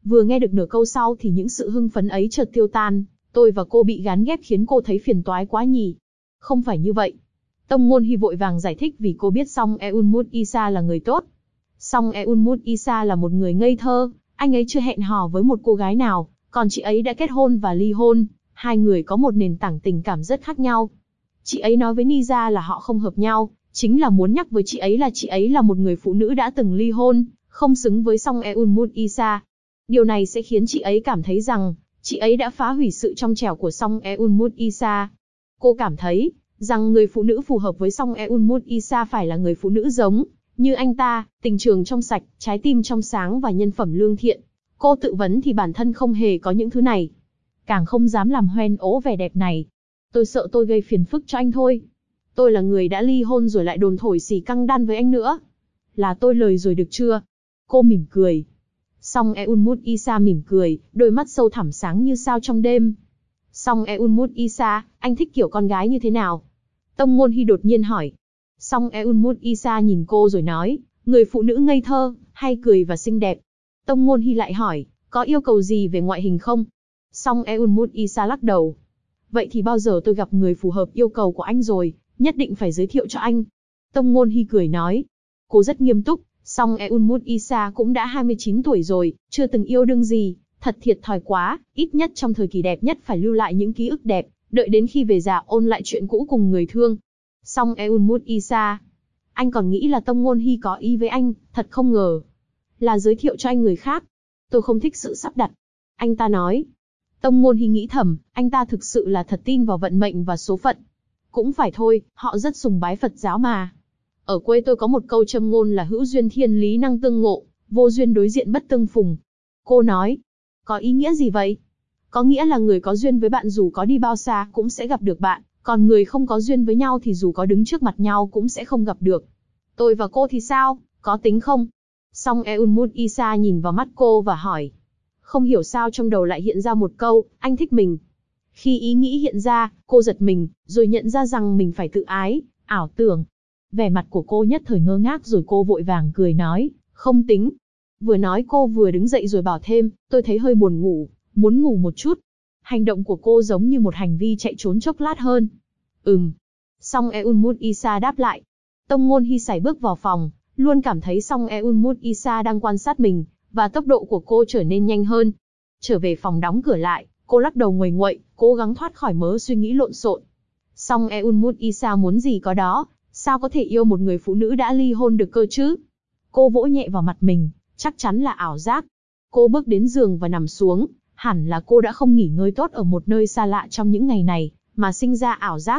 Vừa nghe được nửa câu sau thì những sự hưng phấn ấy chợt tiêu tan, tôi và cô bị gán ghép khiến cô thấy phiền toái quá nhỉ. Không phải như vậy. Tông Ngôn Hy vội vàng giải thích vì cô biết Song Eunmut Isa là người tốt. Song Eunmut Isa là một người ngây thơ, anh ấy chưa hẹn hò với một cô gái nào, còn chị ấy đã kết hôn và ly hôn, hai người có một nền tảng tình cảm rất khác nhau. Chị ấy nói với Nisa là họ không hợp nhau, chính là muốn nhắc với chị ấy là một người phụ nữ đã từng ly hôn, không xứng với Song Eunmut Isa. Điều này sẽ khiến chị ấy cảm thấy rằng, chị ấy đã phá hủy sự trong trẻo của Song Eunmut Isa. Cô cảm thấy, rằng người phụ nữ phù hợp với Song Eunmut Isa phải là người phụ nữ giống như anh ta, tình trường trong sạch, trái tim trong sáng và nhân phẩm lương thiện. Cô tự vấn thì bản thân không hề có những thứ này. Càng không dám làm hoen ố vẻ đẹp này. Tôi sợ tôi gây phiền phức cho anh thôi. Tôi là người đã ly hôn rồi lại đồn thổi xì căng đan với anh nữa. Là tôi lời rồi được chưa? Cô mỉm cười. Song Eunmut Isa mỉm cười, đôi mắt sâu thẳm sáng như sao trong đêm. Song Eunmut Isa, anh thích kiểu con gái như thế nào? Tông Ngôn Hy đột nhiên hỏi. Song Eunmut Isa nhìn cô rồi nói, người phụ nữ ngây thơ, hay cười và xinh đẹp. Tông Ngôn Hy lại hỏi, có yêu cầu gì về ngoại hình không? Song Eunmut Isa lắc đầu. Vậy thì bao giờ tôi gặp người phù hợp yêu cầu của anh rồi, nhất định phải giới thiệu cho anh. Tông Ngôn Hy cười nói. Cô rất nghiêm túc, Song Eunmut Isa cũng đã 29 tuổi rồi, chưa từng yêu đương gì, thật thiệt thòi quá, ít nhất trong thời kỳ đẹp nhất phải lưu lại những ký ức đẹp, đợi đến khi về già ôn lại chuyện cũ cùng người thương. Song Eunmut Isa, anh còn nghĩ là Tông Ngôn Hy có ý với anh, thật không ngờ. Là giới thiệu cho anh người khác. Tôi không thích sự sắp đặt. Anh ta nói. Tông Ngôn Hy nghĩ thầm, anh ta thực sự là thật tin vào vận mệnh và số phận. Cũng phải thôi, họ rất sùng bái Phật giáo mà. Ở quê tôi có một câu châm ngôn là hữu duyên thiên lý năng tương ngộ, vô duyên đối diện bất tương phùng. Cô nói. Có ý nghĩa gì vậy? Có nghĩa là người có duyên với bạn dù có đi bao xa cũng sẽ gặp được bạn, còn người không có duyên với nhau thì dù có đứng trước mặt nhau cũng sẽ không gặp được. Tôi và cô thì sao, có tính không? Song Eunmut Isa nhìn vào mắt cô và hỏi. Không hiểu sao trong đầu lại hiện ra một câu, anh thích mình. Khi ý nghĩ hiện ra, cô giật mình, rồi nhận ra rằng mình phải tự ái, ảo tưởng. Vẻ mặt của cô nhất thời ngơ ngác rồi cô vội vàng cười nói, không tính. Vừa nói cô vừa đứng dậy rồi bảo thêm, tôi thấy hơi buồn ngủ, muốn ngủ một chút. Hành động của cô giống như một hành vi chạy trốn chốc lát hơn. Song Eunmut Isa đáp lại. Tông Ngôn Hy sải bước vào phòng, luôn cảm thấy Song Eunmut Isa đang quan sát mình, và tốc độ của cô trở nên nhanh hơn. Trở về phòng đóng cửa lại, cô lắc đầu nguầy nguậy, cố gắng thoát khỏi mớ suy nghĩ lộn xộn. Song Eunmut Isa muốn gì có đó, sao có thể yêu một người phụ nữ đã ly hôn được cơ chứ? Cô vỗ nhẹ vào mặt mình, chắc chắn là ảo giác. Cô bước đến giường và nằm xuống, hẳn là cô đã không nghỉ ngơi tốt ở một nơi xa lạ trong những ngày này, mà sinh ra ảo giác.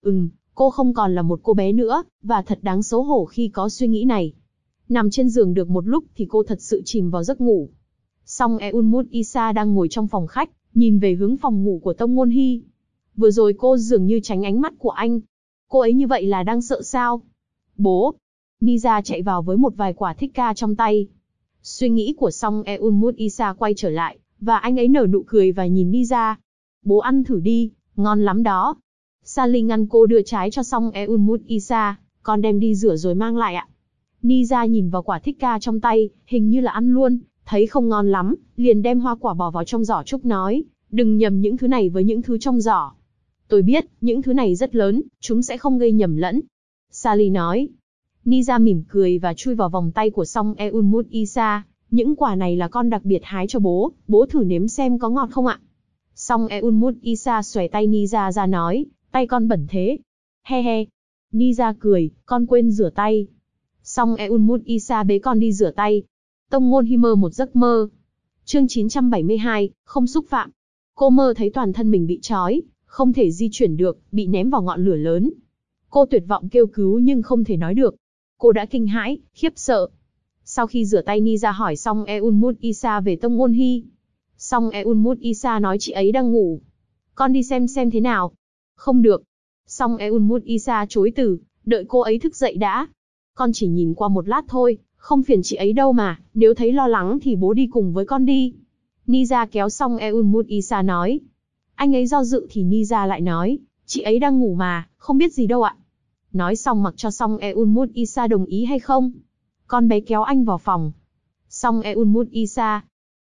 Cô không còn là một cô bé nữa, và thật đáng xấu hổ khi có suy nghĩ này. Nằm trên giường được một lúc thì cô thật sự chìm vào giấc ngủ. Song Eunmut Isa đang ngồi trong phòng khách, nhìn về hướng phòng ngủ của Tông Ngôn Hy. Vừa rồi cô dường như tránh ánh mắt của anh. Cô ấy như vậy là đang sợ sao? Bố! Nisa chạy vào với một vài quả thích ca trong tay. Suy nghĩ của Song Eunmut Isa quay trở lại, và anh ấy nở nụ cười và nhìn Nisa. Bố ăn thử đi, ngon lắm đó. Sally ngăn cô đưa trái cho Song Eunmut Isa, con đem đi rửa rồi mang lại ạ. Nisa nhìn vào quả thích ca trong tay, hình như là ăn luôn, thấy không ngon lắm, liền đem hoa quả bỏ vào trong giỏ trúc nói, đừng nhầm những thứ này với những thứ trong giỏ. Tôi biết, những thứ này rất lớn, chúng sẽ không gây nhầm lẫn. Sally nói. Nisa mỉm cười và chui vào vòng tay của Song Eunmut Isa. Những quả này là con đặc biệt hái cho bố thử nếm xem có ngọt không ạ? Song Eunmut Isa xòe tay Nisa ra nói, tay con bẩn thế. He he. Nisa cười, con quên rửa tay. Song Eunmut Isa bế con đi rửa tay. Tông Ngôn Hy mơ một giấc mơ. Chương 972, không xúc phạm. Cô mơ thấy toàn thân mình bị trói, không thể di chuyển được, bị ném vào ngọn lửa lớn. Cô tuyệt vọng kêu cứu nhưng không thể nói được. Cô đã kinh hãi, khiếp sợ. Sau khi rửa tay Nisa hỏi Song Eunmut Isa về Tông Ngôn Hy. Song Eunmut Isa nói chị ấy đang ngủ. Con đi xem thế nào. Không được. Song Eunmut Isa chối từ, đợi cô ấy thức dậy đã. Con chỉ nhìn qua một lát thôi, không phiền chị ấy đâu mà, nếu thấy lo lắng thì bố đi cùng với con đi. Nisa kéo Song Eunmut Isa nói. Anh ấy do dự thì Nisa lại nói, chị ấy đang ngủ mà, không biết gì đâu ạ. Nói xong mặc cho Song Eunmut Isa đồng ý hay không. Con bé kéo anh vào phòng. Song Eunmut Isa.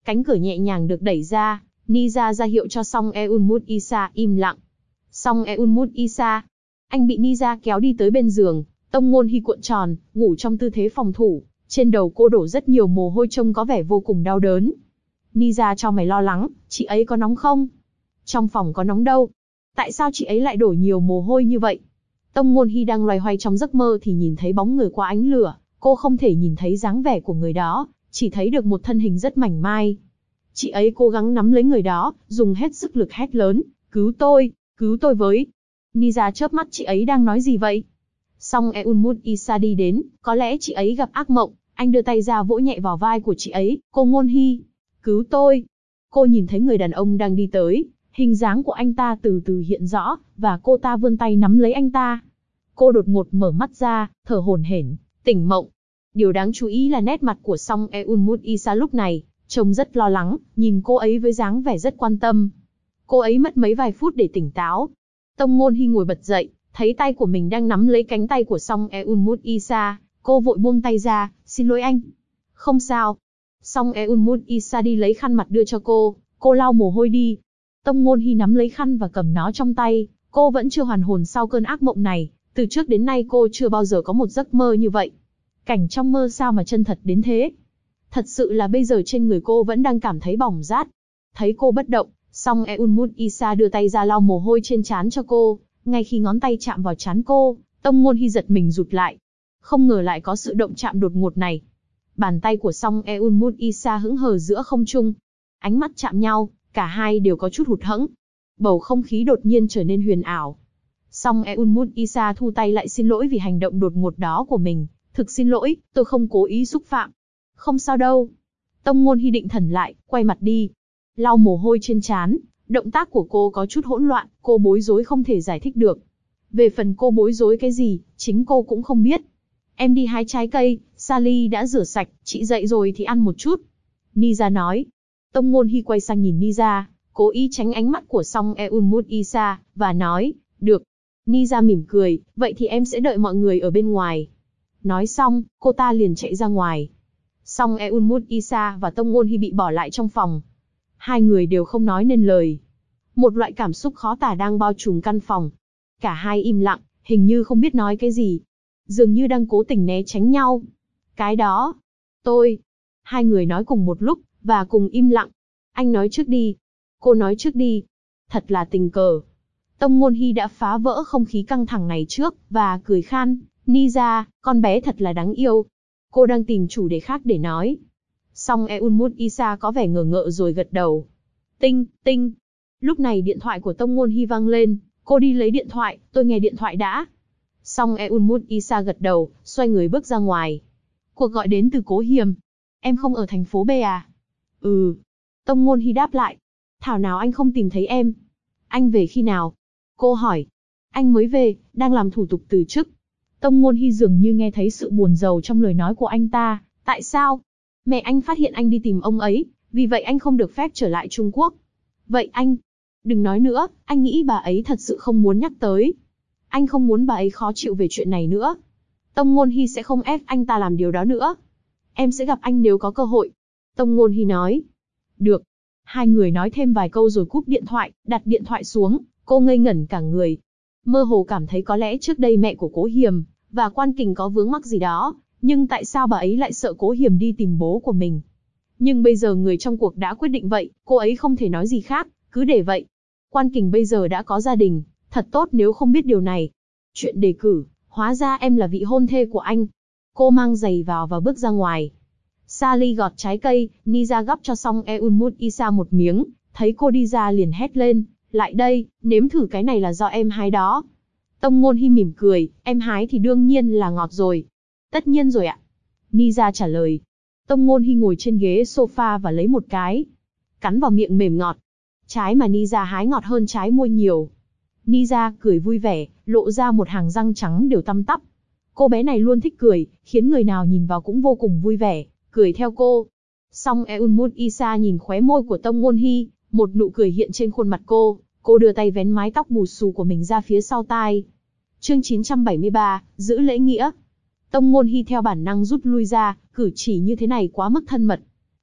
Cánh cửa nhẹ nhàng được đẩy ra, Niza ra hiệu cho Song Eunmut Isa im lặng. Song Eunmut Isa, anh bị Niza kéo đi tới bên giường, Tông Ngôn Hy cuộn tròn, ngủ trong tư thế phòng thủ, trên đầu cô đổ rất nhiều mồ hôi trông có vẻ vô cùng đau đớn. Niza cho mày lo lắng, chị ấy có nóng không? Trong phòng có nóng đâu. Tại sao chị ấy lại đổ nhiều mồ hôi như vậy? Tông Ngôn Hy đang loay hoay trong giấc mơ thì nhìn thấy bóng người qua ánh lửa, cô không thể nhìn thấy dáng vẻ của người đó, chỉ thấy được một thân hình rất mảnh mai. Chị ấy cố gắng nắm lấy người đó, dùng hết sức lực hét lớn, cứu tôi với. Niza chớp mắt, chị ấy đang nói gì vậy? Song Eunmut Isa đi đến, có lẽ chị ấy gặp ác mộng, anh đưa tay ra vỗ nhẹ vào vai của chị ấy, cô Ngôn Hy, cứu tôi. Cô nhìn thấy người đàn ông đang đi tới, hình dáng của anh ta từ từ hiện rõ, và cô ta vươn tay nắm lấy anh ta. Cô đột ngột mở mắt ra, thở hổn hển, tỉnh mộng. Điều đáng chú ý là nét mặt của Song Eunmut Isa lúc này, trông rất lo lắng, nhìn cô ấy với dáng vẻ rất quan tâm. Cô ấy mất mấy vài phút để tỉnh táo. Tông Ngôn Hy ngồi bật dậy, thấy tay của mình đang nắm lấy cánh tay của Song Eunmut Isa, cô vội buông tay ra, xin lỗi anh. Không sao. Song Eunmut Isa đi lấy khăn mặt đưa cho cô lau mồ hôi đi. Tông Ngôn Hy nắm lấy khăn và cầm nó trong tay, cô vẫn chưa hoàn hồn sau cơn ác mộng này, từ trước đến nay cô chưa bao giờ có một giấc mơ như vậy. Cảnh trong mơ sao mà chân thật đến thế. Thật sự là bây giờ trên người cô vẫn đang cảm thấy bỏng rát. Thấy cô bất động, Song Eunmut Isa đưa tay ra lau mồ hôi trên trán cho cô, ngay khi ngón tay chạm vào trán cô, Tông Ngôn Hy giật mình rụt lại. Không ngờ lại có sự động chạm đột ngột này. Bàn tay của Song Eunmut Isa hững hờ giữa không trung. Ánh mắt chạm nhau, cả hai đều có chút hụt hẫng. Bầu không khí đột nhiên trở nên huyền ảo. Song Eunmut Isa thu tay lại, xin lỗi vì hành động đột ngột đó của mình. Thực xin lỗi, tôi không cố ý xúc phạm. Không sao đâu. Tông Ngôn Hy định thần lại, quay mặt đi. Lau mồ hôi trên trán, động tác của cô có chút hỗn loạn, cô bối rối không thể giải thích được. Về phần cô bối rối cái gì, chính cô cũng không biết. Em đi hái trái cây, Sally đã rửa sạch, chị dậy rồi thì ăn một chút. Niza nói. Tông Ngôn Hy quay sang nhìn Niza, cố ý tránh ánh mắt của Song Eunmut Isa, và nói, được. Niza mỉm cười, vậy thì em sẽ đợi mọi người ở bên ngoài. Nói xong, cô ta liền chạy ra ngoài. Song Eunmut Isa và Tông Ngôn Hy bị bỏ lại trong phòng. Hai người đều không nói nên lời. Một loại cảm xúc khó tả đang bao trùm căn phòng. Cả hai im lặng, hình như không biết nói cái gì. Dường như đang cố tình né tránh nhau. Cái đó, tôi. Hai người nói cùng một lúc, và cùng im lặng. Anh nói trước đi. Cô nói trước đi. Thật là tình cờ. Tông Ngôn Hy đã phá vỡ không khí căng thẳng này trước, và cười khan. Niza, con bé thật là đáng yêu. Cô đang tìm chủ đề khác để nói. Song Eunmut Isa có vẻ ngờ ngợ rồi gật đầu. Tinh, tinh. Lúc này điện thoại của Tông Ngôn Hy vang lên. Cô đi lấy điện thoại, tôi nghe điện thoại đã. Song Eunmut Isa gật đầu, xoay người bước ra ngoài. Cuộc gọi đến từ Cố Hiềm. Em không ở thành phố B à? Ừ. Tông Ngôn Hy đáp lại. Thảo nào anh không tìm thấy em. Anh về khi nào? Cô hỏi. Anh mới về, đang làm thủ tục từ chức. Tông Ngôn Hy dường như nghe thấy sự buồn rầu trong lời nói của anh ta. Tại sao? Mẹ anh phát hiện anh đi tìm ông ấy, vì vậy anh không được phép trở lại Trung Quốc. Vậy anh... Đừng nói nữa, anh nghĩ bà ấy thật sự không muốn nhắc tới. Anh không muốn bà ấy khó chịu về chuyện này nữa. Tông Ngôn Hy sẽ không ép anh ta làm điều đó nữa. Em sẽ gặp anh nếu có cơ hội. Tông Ngôn Hy nói. Được. Hai người nói thêm vài câu rồi cúp điện thoại, đặt điện thoại xuống. Cô ngây ngẩn cả người. Mơ hồ cảm thấy có lẽ trước đây mẹ của Cố Hiềm và Quan Kình có vướng mắc gì đó. Nhưng tại sao bà ấy lại sợ Cố Hiềm đi tìm bố của mình? Nhưng bây giờ người trong cuộc đã quyết định vậy, cô ấy không thể nói gì khác, cứ để vậy. Quan Kình bây giờ đã có gia đình, thật tốt nếu không biết điều này. Chuyện đề cử, hóa ra em là vị hôn thê của anh. Cô mang giày vào và bước ra ngoài. Sally gọt trái cây, Niza gắp cho Song Eunmut Isa một miếng, thấy cô đi ra liền hét lên, lại đây, nếm thử cái này là do em hái đó. Tông Ngôn Hy mỉm cười, em hái thì đương nhiên là ngọt rồi. Tất nhiên rồi ạ. Niza trả lời. Tông Ngôn Hy ngồi trên ghế sofa và lấy một cái. Cắn vào miệng mềm ngọt. Trái mà Niza hái ngọt hơn trái mua nhiều. Niza cười vui vẻ, lộ ra một hàng răng trắng đều tăm tắp. Cô bé này luôn thích cười, khiến người nào nhìn vào cũng vô cùng vui vẻ, cười theo cô. Song Eunmut Isa nhìn khóe môi của Tông Ngôn Hy, một nụ cười hiện trên khuôn mặt cô. Cô đưa tay vén mái tóc bù xù của mình ra phía sau tai. Chương 973, giữ lễ nghĩa. Tông Ngôn Hy theo bản năng rút lui ra, cử chỉ như thế này quá mức thân mật.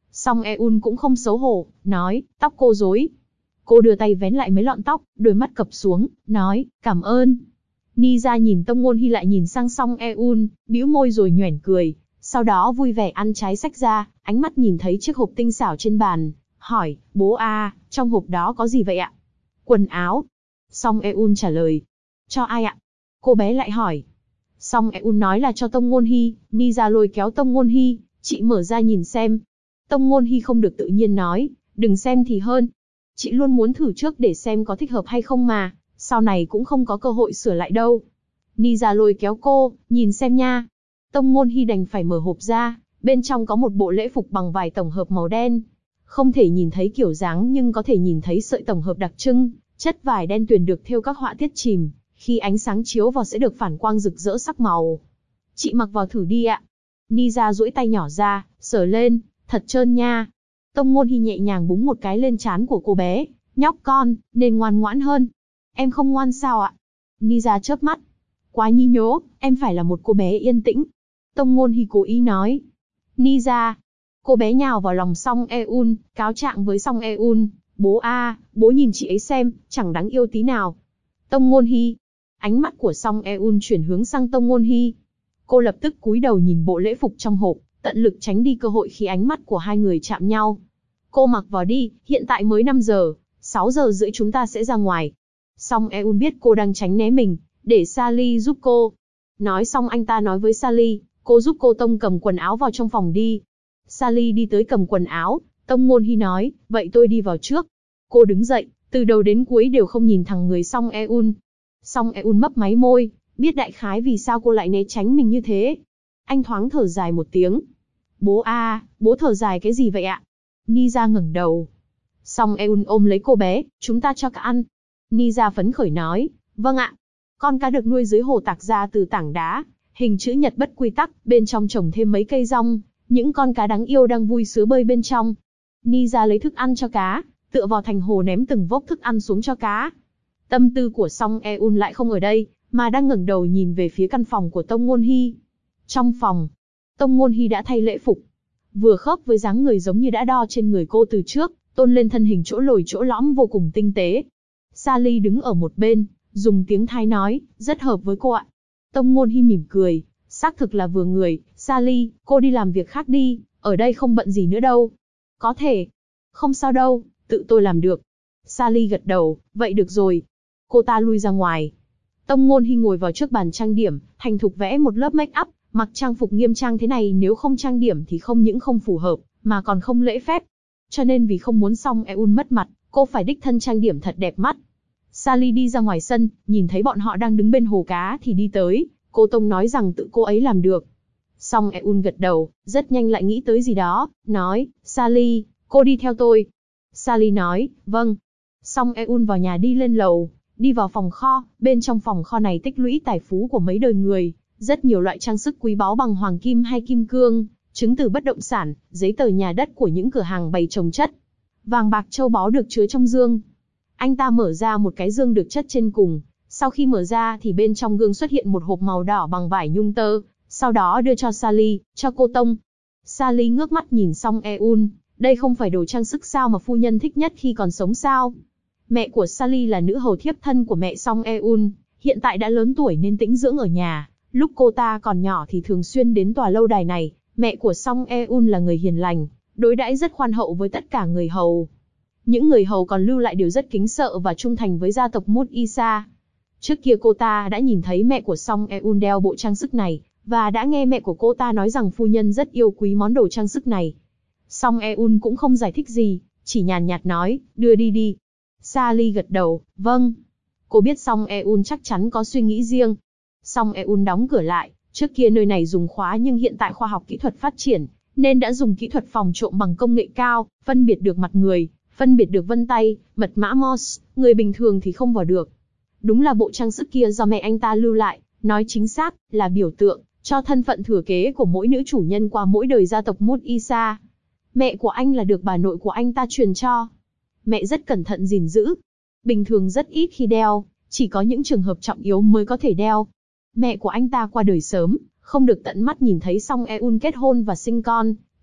Song Eun cũng không xấu hổ, nói, tóc cô rối. Cô đưa tay vén lại mấy lọn tóc, đôi mắt cập xuống, nói, cảm ơn. Nisa nhìn Tông Ngôn Hy lại nhìn sang Song Eun, bĩu môi rồi nhoẻn cười, sau đó vui vẻ ăn trái sách ra, ánh mắt nhìn thấy chiếc hộp tinh xảo trên bàn, hỏi, bố à, trong hộp đó có gì vậy ạ? Quần áo. Song Eun trả lời. Cho ai ạ? Cô bé lại hỏi. Song Eun nói là cho Tông Ngôn Hy. Nisa lôi kéo Tông Ngôn Hy, chị mở ra nhìn xem. Tông Ngôn Hy không được tự nhiên nói, đừng xem thì hơn. Chị luôn muốn thử trước để xem có thích hợp hay không mà, sau này cũng không có cơ hội sửa lại đâu. Nisa lôi kéo cô, nhìn xem nha. Tông Ngôn Hy đành phải mở hộp ra, bên trong có một bộ lễ phục bằng vải tổng hợp màu đen. Không thể nhìn thấy kiểu dáng nhưng có thể nhìn thấy sợi tổng hợp đặc trưng, chất vải đen tuyền được thêu các họa tiết chìm, khi ánh sáng chiếu vào sẽ được phản quang rực rỡ sắc màu. Chị mặc vào thử đi ạ. Nisa duỗi tay nhỏ ra, sờ lên, thật trơn nha. Tông Ngôn Hy nhẹ nhàng búng một cái lên trán của cô bé, nhóc con, nên ngoan ngoãn hơn. Em không ngoan sao ạ? Nisa chớp mắt. Quá nhí nhố, em phải là một cô bé yên tĩnh. Tông Ngôn Hy cố ý nói. Nisa. Cô bé nhào vào lòng Song Eun, cáo trạng với Song Eun. Bố à, bố nhìn chị ấy xem, chẳng đáng yêu tí nào. Tông Ngôn Hy. Ánh mắt của Song Eun chuyển hướng sang Tông Ngôn Hy. Cô lập tức cúi đầu nhìn bộ lễ phục trong hộp, tận lực tránh đi cơ hội khi ánh mắt của hai người chạm nhau. Cô mặc vào đi, hiện tại mới 5 giờ, 6 giờ rưỡi chúng ta sẽ ra ngoài. Song Eun biết cô đang tránh né mình, để Sally giúp cô. Nói xong anh ta nói với Sally, cô giúp cô Tông cầm quần áo vào trong phòng đi. Sally đi tới cầm quần áo, Tông Ngôn Hy nói, vậy tôi đi vào trước. Cô đứng dậy, từ đầu đến cuối đều không nhìn thẳng người Song Eun. Song Eun mấp máy môi, biết đại khái vì sao cô lại né tránh mình như thế. Anh thoáng thở dài một tiếng. Bố à, bố thở dài cái gì vậy ạ? Nisa ngẩng đầu. Song Eun ôm lấy cô bé, chúng ta cho cá ăn. Nisa phấn khởi nói, vâng ạ. Con cá được nuôi dưới hồ tạc ra từ tảng đá, hình chữ nhật bất quy tắc, bên trong trồng thêm mấy cây rong, những con cá đáng yêu đang vui sướng bơi bên trong. Nisa lấy thức ăn cho cá, tựa vào thành hồ ném từng vốc thức ăn xuống cho cá. Tâm tư của Song Eun lại không ở đây, mà đang ngẩng đầu nhìn về phía căn phòng của Tông Ngôn Hy. Trong phòng, Tông Ngôn Hy đã thay lễ phục, vừa khớp với dáng người giống như đã đo trên người cô từ trước, tôn lên thân hình chỗ lồi chỗ lõm vô cùng tinh tế. Sally đứng ở một bên, dùng tiếng Thái nói, rất hợp với cô ạ. Tông Ngôn Hy mỉm cười, xác thực là vừa người. Sally, cô đi làm việc khác đi, ở đây không bận gì nữa đâu. Có thể. Không sao đâu, tự tôi làm được. Sally gật đầu, vậy được rồi. Cô ta lui ra ngoài. Tông Ngôn Hy ngồi vào trước bàn trang điểm, thành thục vẽ một lớp make up, mặc trang phục nghiêm trang thế này nếu không trang điểm thì không những không phù hợp, mà còn không lễ phép. Cho nên vì không muốn Song Eun mất mặt, cô phải đích thân trang điểm thật đẹp mắt. Sally đi ra ngoài sân, nhìn thấy bọn họ đang đứng bên hồ cá thì đi tới, cô Tông nói rằng tự cô ấy làm được. Song Eun gật đầu, rất nhanh lại nghĩ tới gì đó, nói, Sally, cô đi theo tôi. Sally nói, vâng. Song Eun vào nhà đi lên lầu, đi vào phòng kho, bên trong phòng kho này tích lũy tài phú của mấy đời người, rất nhiều loại trang sức quý báu bằng hoàng kim hay kim cương, chứng từ bất động sản, giấy tờ nhà đất của những cửa hàng bày chồng chất. Vàng bạc châu báu được chứa trong dương. Anh ta mở ra một cái dương được chất trên cùng, sau khi mở ra thì bên trong gương xuất hiện một hộp màu đỏ bằng vải nhung tơ, sau đó đưa cho Sally, cho cô Tông. Sally ngước mắt nhìn Song Eun, đây không phải đồ trang sức sao mà phu nhân thích nhất khi còn sống sao? Mẹ của Sally là nữ hầu thiếp thân của mẹ Song Eun, hiện tại đã lớn tuổi nên tĩnh dưỡng ở nhà. Lúc cô ta còn nhỏ thì thường xuyên đến tòa lâu đài này. Mẹ của Song Eun là người hiền lành, đối đãi rất khoan hậu với tất cả người hầu. Những người hầu còn lưu lại đều rất kính sợ và trung thành với gia tộc Mut Isa. Trước kia cô ta đã nhìn thấy mẹ của Song Eun đeo bộ trang sức này, và đã nghe mẹ của cô ta nói rằng phu nhân rất yêu quý món đồ trang sức này. Song Eun cũng không giải thích gì, chỉ nhàn nhạt nói, đưa đi đi. Sally gật đầu, vâng. Cô biết Song Eun chắc chắn có suy nghĩ riêng. Song Eun đóng cửa lại, trước kia nơi này dùng khóa nhưng hiện tại khoa học kỹ thuật phát triển, nên đã dùng kỹ thuật phòng trộm bằng công nghệ cao, phân biệt được mặt người, phân biệt được vân tay, mật mã Morse, người bình thường thì không vào được. Đúng là bộ trang sức kia do mẹ anh ta lưu lại, nói chính xác là biểu tượng cho thân phận thừa kế của mỗi nữ chủ nhân qua mỗi đời gia tộc Mut Isa. Mẹ của anh là được bà nội của anh ta truyền cho. Mẹ rất cẩn thận gìn giữ. Bình thường rất ít khi đeo, chỉ có những trường hợp trọng yếu mới có thể đeo. Mẹ của anh ta qua đời sớm, không được tận mắt nhìn thấy Song Eun kết hôn và sinh con,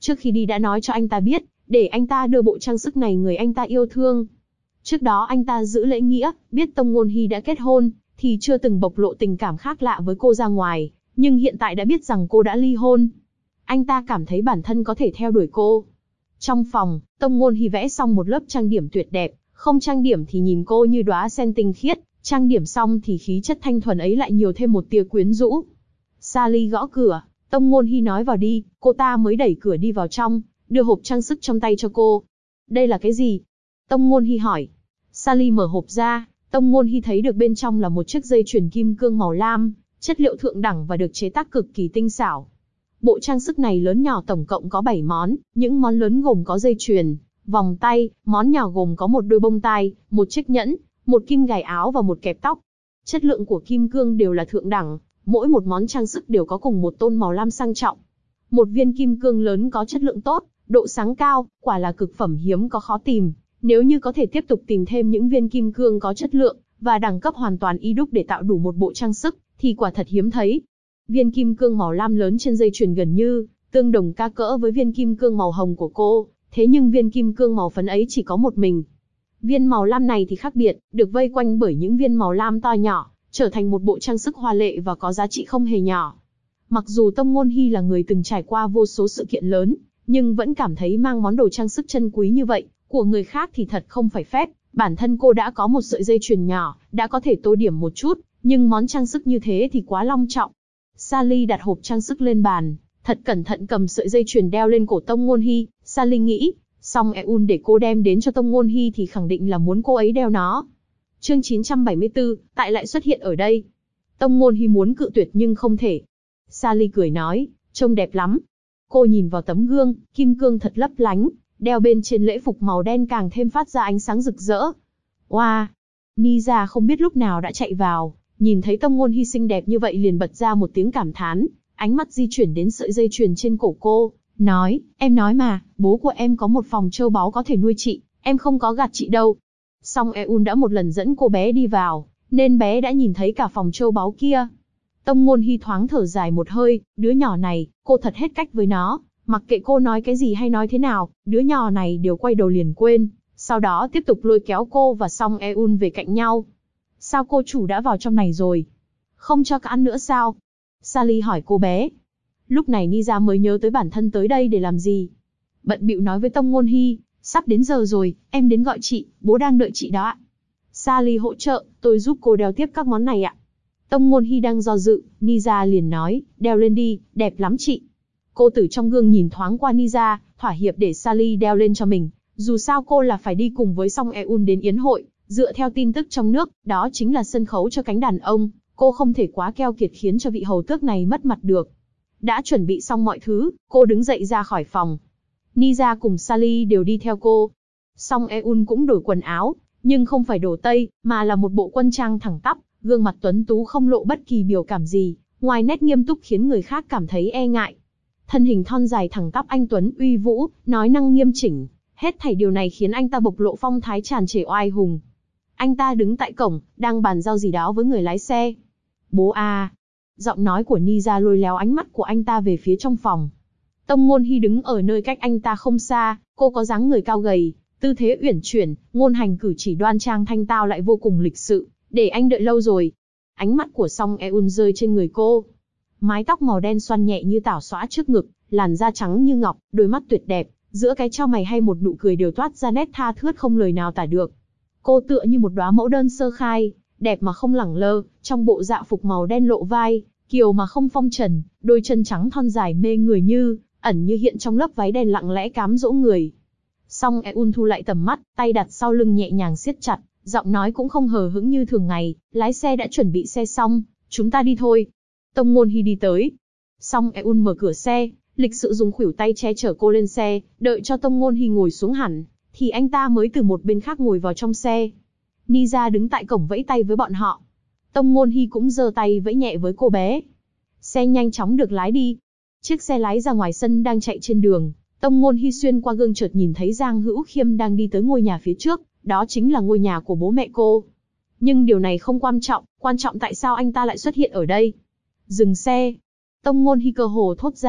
trước khi đi đã nói cho anh ta biết, để anh ta đưa bộ trang sức này người anh ta yêu thương. Trước đó anh ta giữ lễ nghĩa, biết Tông Ngôn Hy đã kết hôn, thì chưa từng bộc lộ tình cảm khác lạ với cô ra ngoài, nhưng hiện tại đã biết rằng cô đã ly hôn. Anh ta cảm thấy bản thân có thể theo đuổi cô. Trong phòng, Tông Ngôn Hy vẽ xong một lớp trang điểm tuyệt đẹp, không trang điểm thì nhìn cô như đóa sen tinh khiết, trang điểm xong thì khí chất thanh thuần ấy lại nhiều thêm một tia quyến rũ. Sally gõ cửa, Tông Ngôn Hy nói vào đi, cô ta mới đẩy cửa đi vào trong, đưa hộp trang sức trong tay cho cô. Đây là cái gì? Tông Ngôn Hy hỏi. Sally mở hộp ra, Tông Ngôn Hy thấy được bên trong là một chiếc dây chuyền kim cương màu lam, chất liệu thượng đẳng và được chế tác cực kỳ tinh xảo. Bộ trang sức này lớn nhỏ tổng cộng có 7 món, những món lớn gồm có dây chuyền, vòng tay, món nhỏ gồm có một đôi bông tai, một chiếc nhẫn, một kim gài áo và một kẹp tóc. Chất lượng của kim cương đều là thượng đẳng, mỗi một món trang sức đều có cùng một tôn màu lam sang trọng. Một viên kim cương lớn có chất lượng tốt, độ sáng cao, quả là cực phẩm hiếm có khó tìm. Nếu như có thể tiếp tục tìm thêm những viên kim cương có chất lượng và đẳng cấp hoàn toàn y đúc để tạo đủ một bộ trang sức, thì quả thật hiếm thấy. Viên kim cương màu lam lớn trên dây chuyền gần như tương đồng ca cỡ với viên kim cương màu hồng của cô, thế nhưng viên kim cương màu phấn ấy chỉ có một mình. Viên màu lam này thì khác biệt, được vây quanh bởi những viên màu lam to nhỏ, trở thành một bộ trang sức hoa lệ và có giá trị không hề nhỏ. Mặc dù Tông Ngôn Hy là người từng trải qua vô số sự kiện lớn, nhưng vẫn cảm thấy mang món đồ trang sức chân quý như vậy của người khác thì thật không phải phép. Bản thân cô đã có một sợi dây chuyền nhỏ, đã có thể tô điểm một chút, nhưng món trang sức như thế thì quá long trọng. Sally đặt hộp trang sức lên bàn, thật cẩn thận cầm sợi dây chuyền đeo lên cổ Tông Ngôn Hy. Sally nghĩ, song Eun để cô đem đến cho Tông Ngôn Hy thì khẳng định là muốn cô ấy đeo nó. Chương 974, tại lại xuất hiện ở đây. Tông Ngôn Hy muốn cự tuyệt nhưng không thể. Sally cười nói, trông đẹp lắm. Cô nhìn vào tấm gương, kim cương thật lấp lánh, đeo bên trên lễ phục màu đen càng thêm phát ra ánh sáng rực rỡ. Wow! Niza không biết lúc nào đã chạy vào, nhìn thấy Tông Ngôn Hy xinh đẹp như vậy liền bật ra một tiếng cảm thán, ánh mắt di chuyển đến sợi dây chuyền trên cổ cô, nói, em nói mà, bố của em có một phòng châu báu có thể nuôi chị, em không có gạt chị đâu. Song Eun đã một lần dẫn cô bé đi vào, nên bé đã nhìn thấy cả phòng châu báu kia. Tông Ngôn Hy thoáng thở dài một hơi, đứa nhỏ này, cô thật hết cách với nó, mặc kệ cô nói cái gì hay nói thế nào, đứa nhỏ này đều quay đầu liền quên, sau đó tiếp tục lôi kéo cô và Song Eun về cạnh nhau. Sao cô chủ đã vào trong này rồi? Không cho cả ăn nữa sao? Sally hỏi cô bé. Lúc này Niza mới nhớ tới bản thân tới đây để làm gì. Bận bịu nói với Tông Ngôn Hy, sắp đến giờ rồi, em đến gọi chị, bố đang đợi chị đó ạ. Sally hỗ trợ, tôi giúp cô đeo tiếp các món này ạ. Tông Ngôn Hy đang do dự, Niza liền nói, đeo lên đi, đẹp lắm chị. Cô từ trong gương nhìn thoáng qua Niza, thỏa hiệp để Sally đeo lên cho mình. Dù sao cô là phải đi cùng với Song Eun đến yến hội, dựa theo tin tức trong nước, đó chính là sân khấu cho cánh đàn ông, cô không thể quá keo kiệt khiến cho vị hầu tước này mất mặt được. Đã chuẩn bị xong mọi thứ, cô đứng dậy ra khỏi phòng. Niza cùng Sally đều đi theo cô. Song Eun cũng đổi quần áo, nhưng không phải đồ Tây, mà là một bộ quân trang thẳng tắp, gương mặt tuấn tú không lộ bất kỳ biểu cảm gì, ngoài nét nghiêm túc khiến người khác cảm thấy e ngại. Thân hình thon dài thẳng tắp anh tuấn uy vũ, nói năng nghiêm chỉnh, hết thảy điều này khiến anh ta bộc lộ phong thái tràn trề oai hùng. Anh ta đứng tại cổng, đang bàn giao gì đó với người lái xe. Bố à! Giọng nói của Niza lôi léo ánh mắt của anh ta về phía trong phòng. Tông Ngôn Hy đứng ở nơi cách anh ta không xa, cô có dáng người cao gầy, tư thế uyển chuyển, ngôn hành cử chỉ đoan trang thanh tao lại vô cùng lịch sự, để anh đợi lâu rồi. Ánh mắt của Song Eun rơi trên người cô. Mái tóc màu đen xoăn nhẹ như tảo xõa trước ngực, làn da trắng như ngọc, đôi mắt tuyệt đẹp, giữa cái chau mày hay một nụ cười đều toát ra nét tha thướt không lời nào tả được. Cô tựa như một đóa mẫu đơn sơ khai, đẹp mà không lẳng lơ, trong bộ dạ phục màu đen lộ vai, kiều mà không phong trần, đôi chân trắng thon dài mê người như ẩn như hiện trong lớp váy đen lặng lẽ cám dỗ người. Song Eun thu lại tầm mắt, tay đặt sau lưng nhẹ nhàng siết chặt, giọng nói cũng không hờ hững như thường ngày, lái xe đã chuẩn bị xe xong, chúng ta đi thôi. Tông Ngôn Hy đi tới. Song Eun mở cửa xe, lịch sự dùng khuỷu tay che chở cô lên xe, đợi cho Tông Ngôn Hy ngồi xuống hẳn, thì anh ta mới từ một bên khác ngồi vào trong xe. Niza đứng tại cổng vẫy tay với bọn họ. Tông Ngôn Hy cũng giơ tay vẫy nhẹ với cô bé. Xe nhanh chóng được lái đi. Chiếc xe lái ra ngoài sân đang chạy trên đường. Tông Ngôn Hy xuyên qua gương chợt nhìn thấy Giang Hữu Khiêm đang đi tới ngôi nhà phía trước, đó chính là ngôi nhà của bố mẹ cô. Nhưng điều này không quan trọng tại sao anh ta lại xuất hiện ở đây. Dừng xe. Tông Ngôn Hy cơ hồ thốt ra,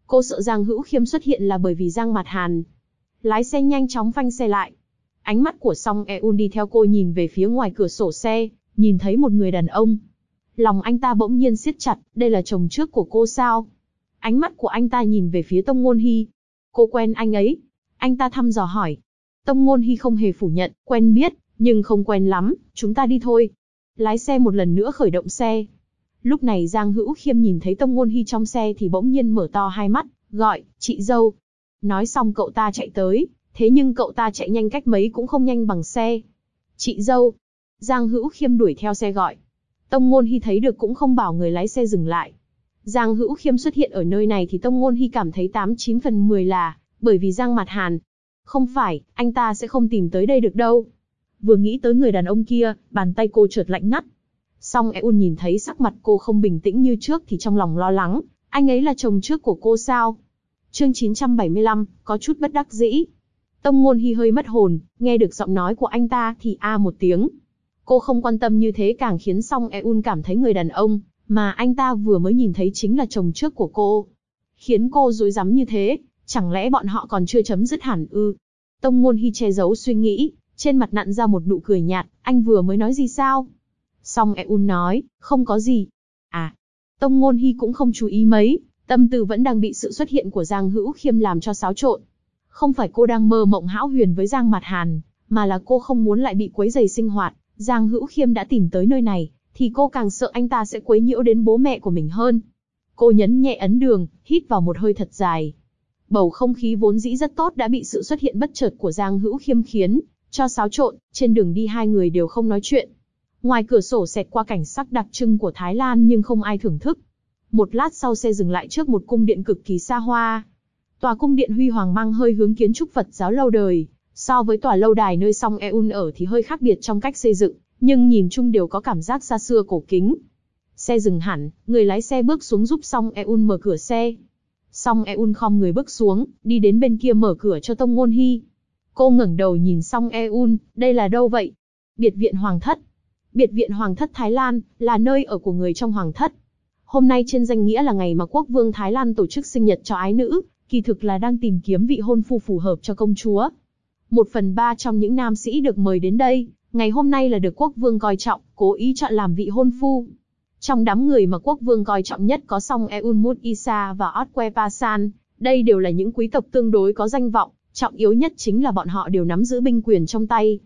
Cô sợ Giang Hữu Khiêm xuất hiện là bởi vì Giang Mạt Hàn. Lái xe nhanh chóng phanh xe lại. Ánh mắt của Song Eun đi theo cô nhìn về phía ngoài cửa sổ xe, nhìn thấy một người đàn ông. Lòng anh ta bỗng nhiên siết chặt, đây là chồng trước của cô sao? Ánh mắt của anh ta nhìn về phía Tông Ngôn Hy. Cô quen anh ấy? Anh ta thăm dò hỏi. Tông Ngôn Hy không hề phủ nhận, quen biết, nhưng không quen lắm, chúng ta đi thôi. Lái xe một lần nữa khởi động xe. Lúc này Giang Hữu Khiêm nhìn thấy Tông Ngôn Hy trong xe thì bỗng nhiên mở to hai mắt, gọi, chị dâu. Nói xong cậu ta chạy tới, thế nhưng cậu ta chạy nhanh cách mấy cũng không nhanh bằng xe. Chị dâu. Giang Hữu Khiêm đuổi theo xe gọi. Tông Ngôn Hy thấy được cũng không bảo người lái xe dừng lại. Giang Hữu Khiêm xuất hiện ở nơi này thì Tông Ngôn Hy cảm thấy 89 phần 10 là bởi vì Giang Mạt Hàn. Không phải, anh ta sẽ không tìm tới đây được đâu. Vừa nghĩ tới người đàn ông kia, bàn tay cô chợt lạnh ngắt. Song Eun nhìn thấy sắc mặt cô không bình tĩnh như trước thì trong lòng lo lắng, anh ấy là chồng trước của cô sao? Chương 975, có chút bất đắc dĩ. Tông Ngôn Hy hơi mất hồn, nghe được giọng nói của anh ta thì một tiếng. Cô không quan tâm như thế càng khiến Song Eun cảm thấy người đàn ông mà anh ta vừa mới nhìn thấy chính là chồng trước của cô. Khiến cô rối rắm như thế, chẳng lẽ bọn họ còn chưa chấm dứt hẳn ư? Tông Ngôn Hy che giấu suy nghĩ, trên mặt nặn ra một nụ cười nhạt, anh vừa mới nói gì sao? Song Eun nói, không có gì. Tông Ngôn Hy cũng không chú ý mấy, tâm tư vẫn đang bị sự xuất hiện của Giang Hữu Khiêm làm cho xáo trộn. Không phải cô đang mơ mộng hão huyền với Giang Mạt Hàn, mà là cô không muốn lại bị quấy rầy sinh hoạt. Giang Hữu Khiêm đã tìm tới nơi này, thì cô càng sợ anh ta sẽ quấy nhiễu đến bố mẹ của mình hơn. Cô nhấn nhẹ ấn đường, hít vào một hơi thật dài. Bầu không khí vốn dĩ rất tốt đã bị sự xuất hiện bất chợt của Giang Hữu Khiêm khiến cho xáo trộn, trên đường đi hai người đều không nói chuyện. Ngoài cửa sổ xẹt qua cảnh sắc đặc trưng của Thái Lan nhưng không ai thưởng thức. Một lát sau xe dừng lại trước một cung điện cực kỳ xa hoa. Tòa cung điện huy hoàng mang hơi hướng kiến trúc Phật giáo lâu đời, so với tòa lâu đài nơi Song Eun ở thì hơi khác biệt trong cách xây dựng, nhưng nhìn chung đều có cảm giác xa xưa cổ kính. Xe dừng hẳn, người lái xe bước xuống giúp Song Eun mở cửa xe. Song Eun khom người bước xuống, đi đến bên kia mở cửa cho Tông Ngôn Hy. Cô ngẩng đầu nhìn Song Eun, đây là đâu vậy? Biệt viện Hoàng thất. Biệt viện Hoàng thất Thái Lan là nơi ở của người trong Hoàng thất. Hôm nay trên danh nghĩa là ngày mà quốc vương Thái Lan tổ chức sinh nhật cho ái nữ, kỳ thực là đang tìm kiếm vị hôn phu phù hợp cho công chúa. 1/3 trong những nam sĩ được mời đến đây, ngày hôm nay là được quốc vương coi trọng, cố ý chọn làm vị hôn phu. Trong đám người mà quốc vương coi trọng nhất có Song Eun Mut Isa và Otque Pasan, đây đều là những quý tộc tương đối có danh vọng, trọng yếu nhất chính là bọn họ đều nắm giữ binh quyền trong tay.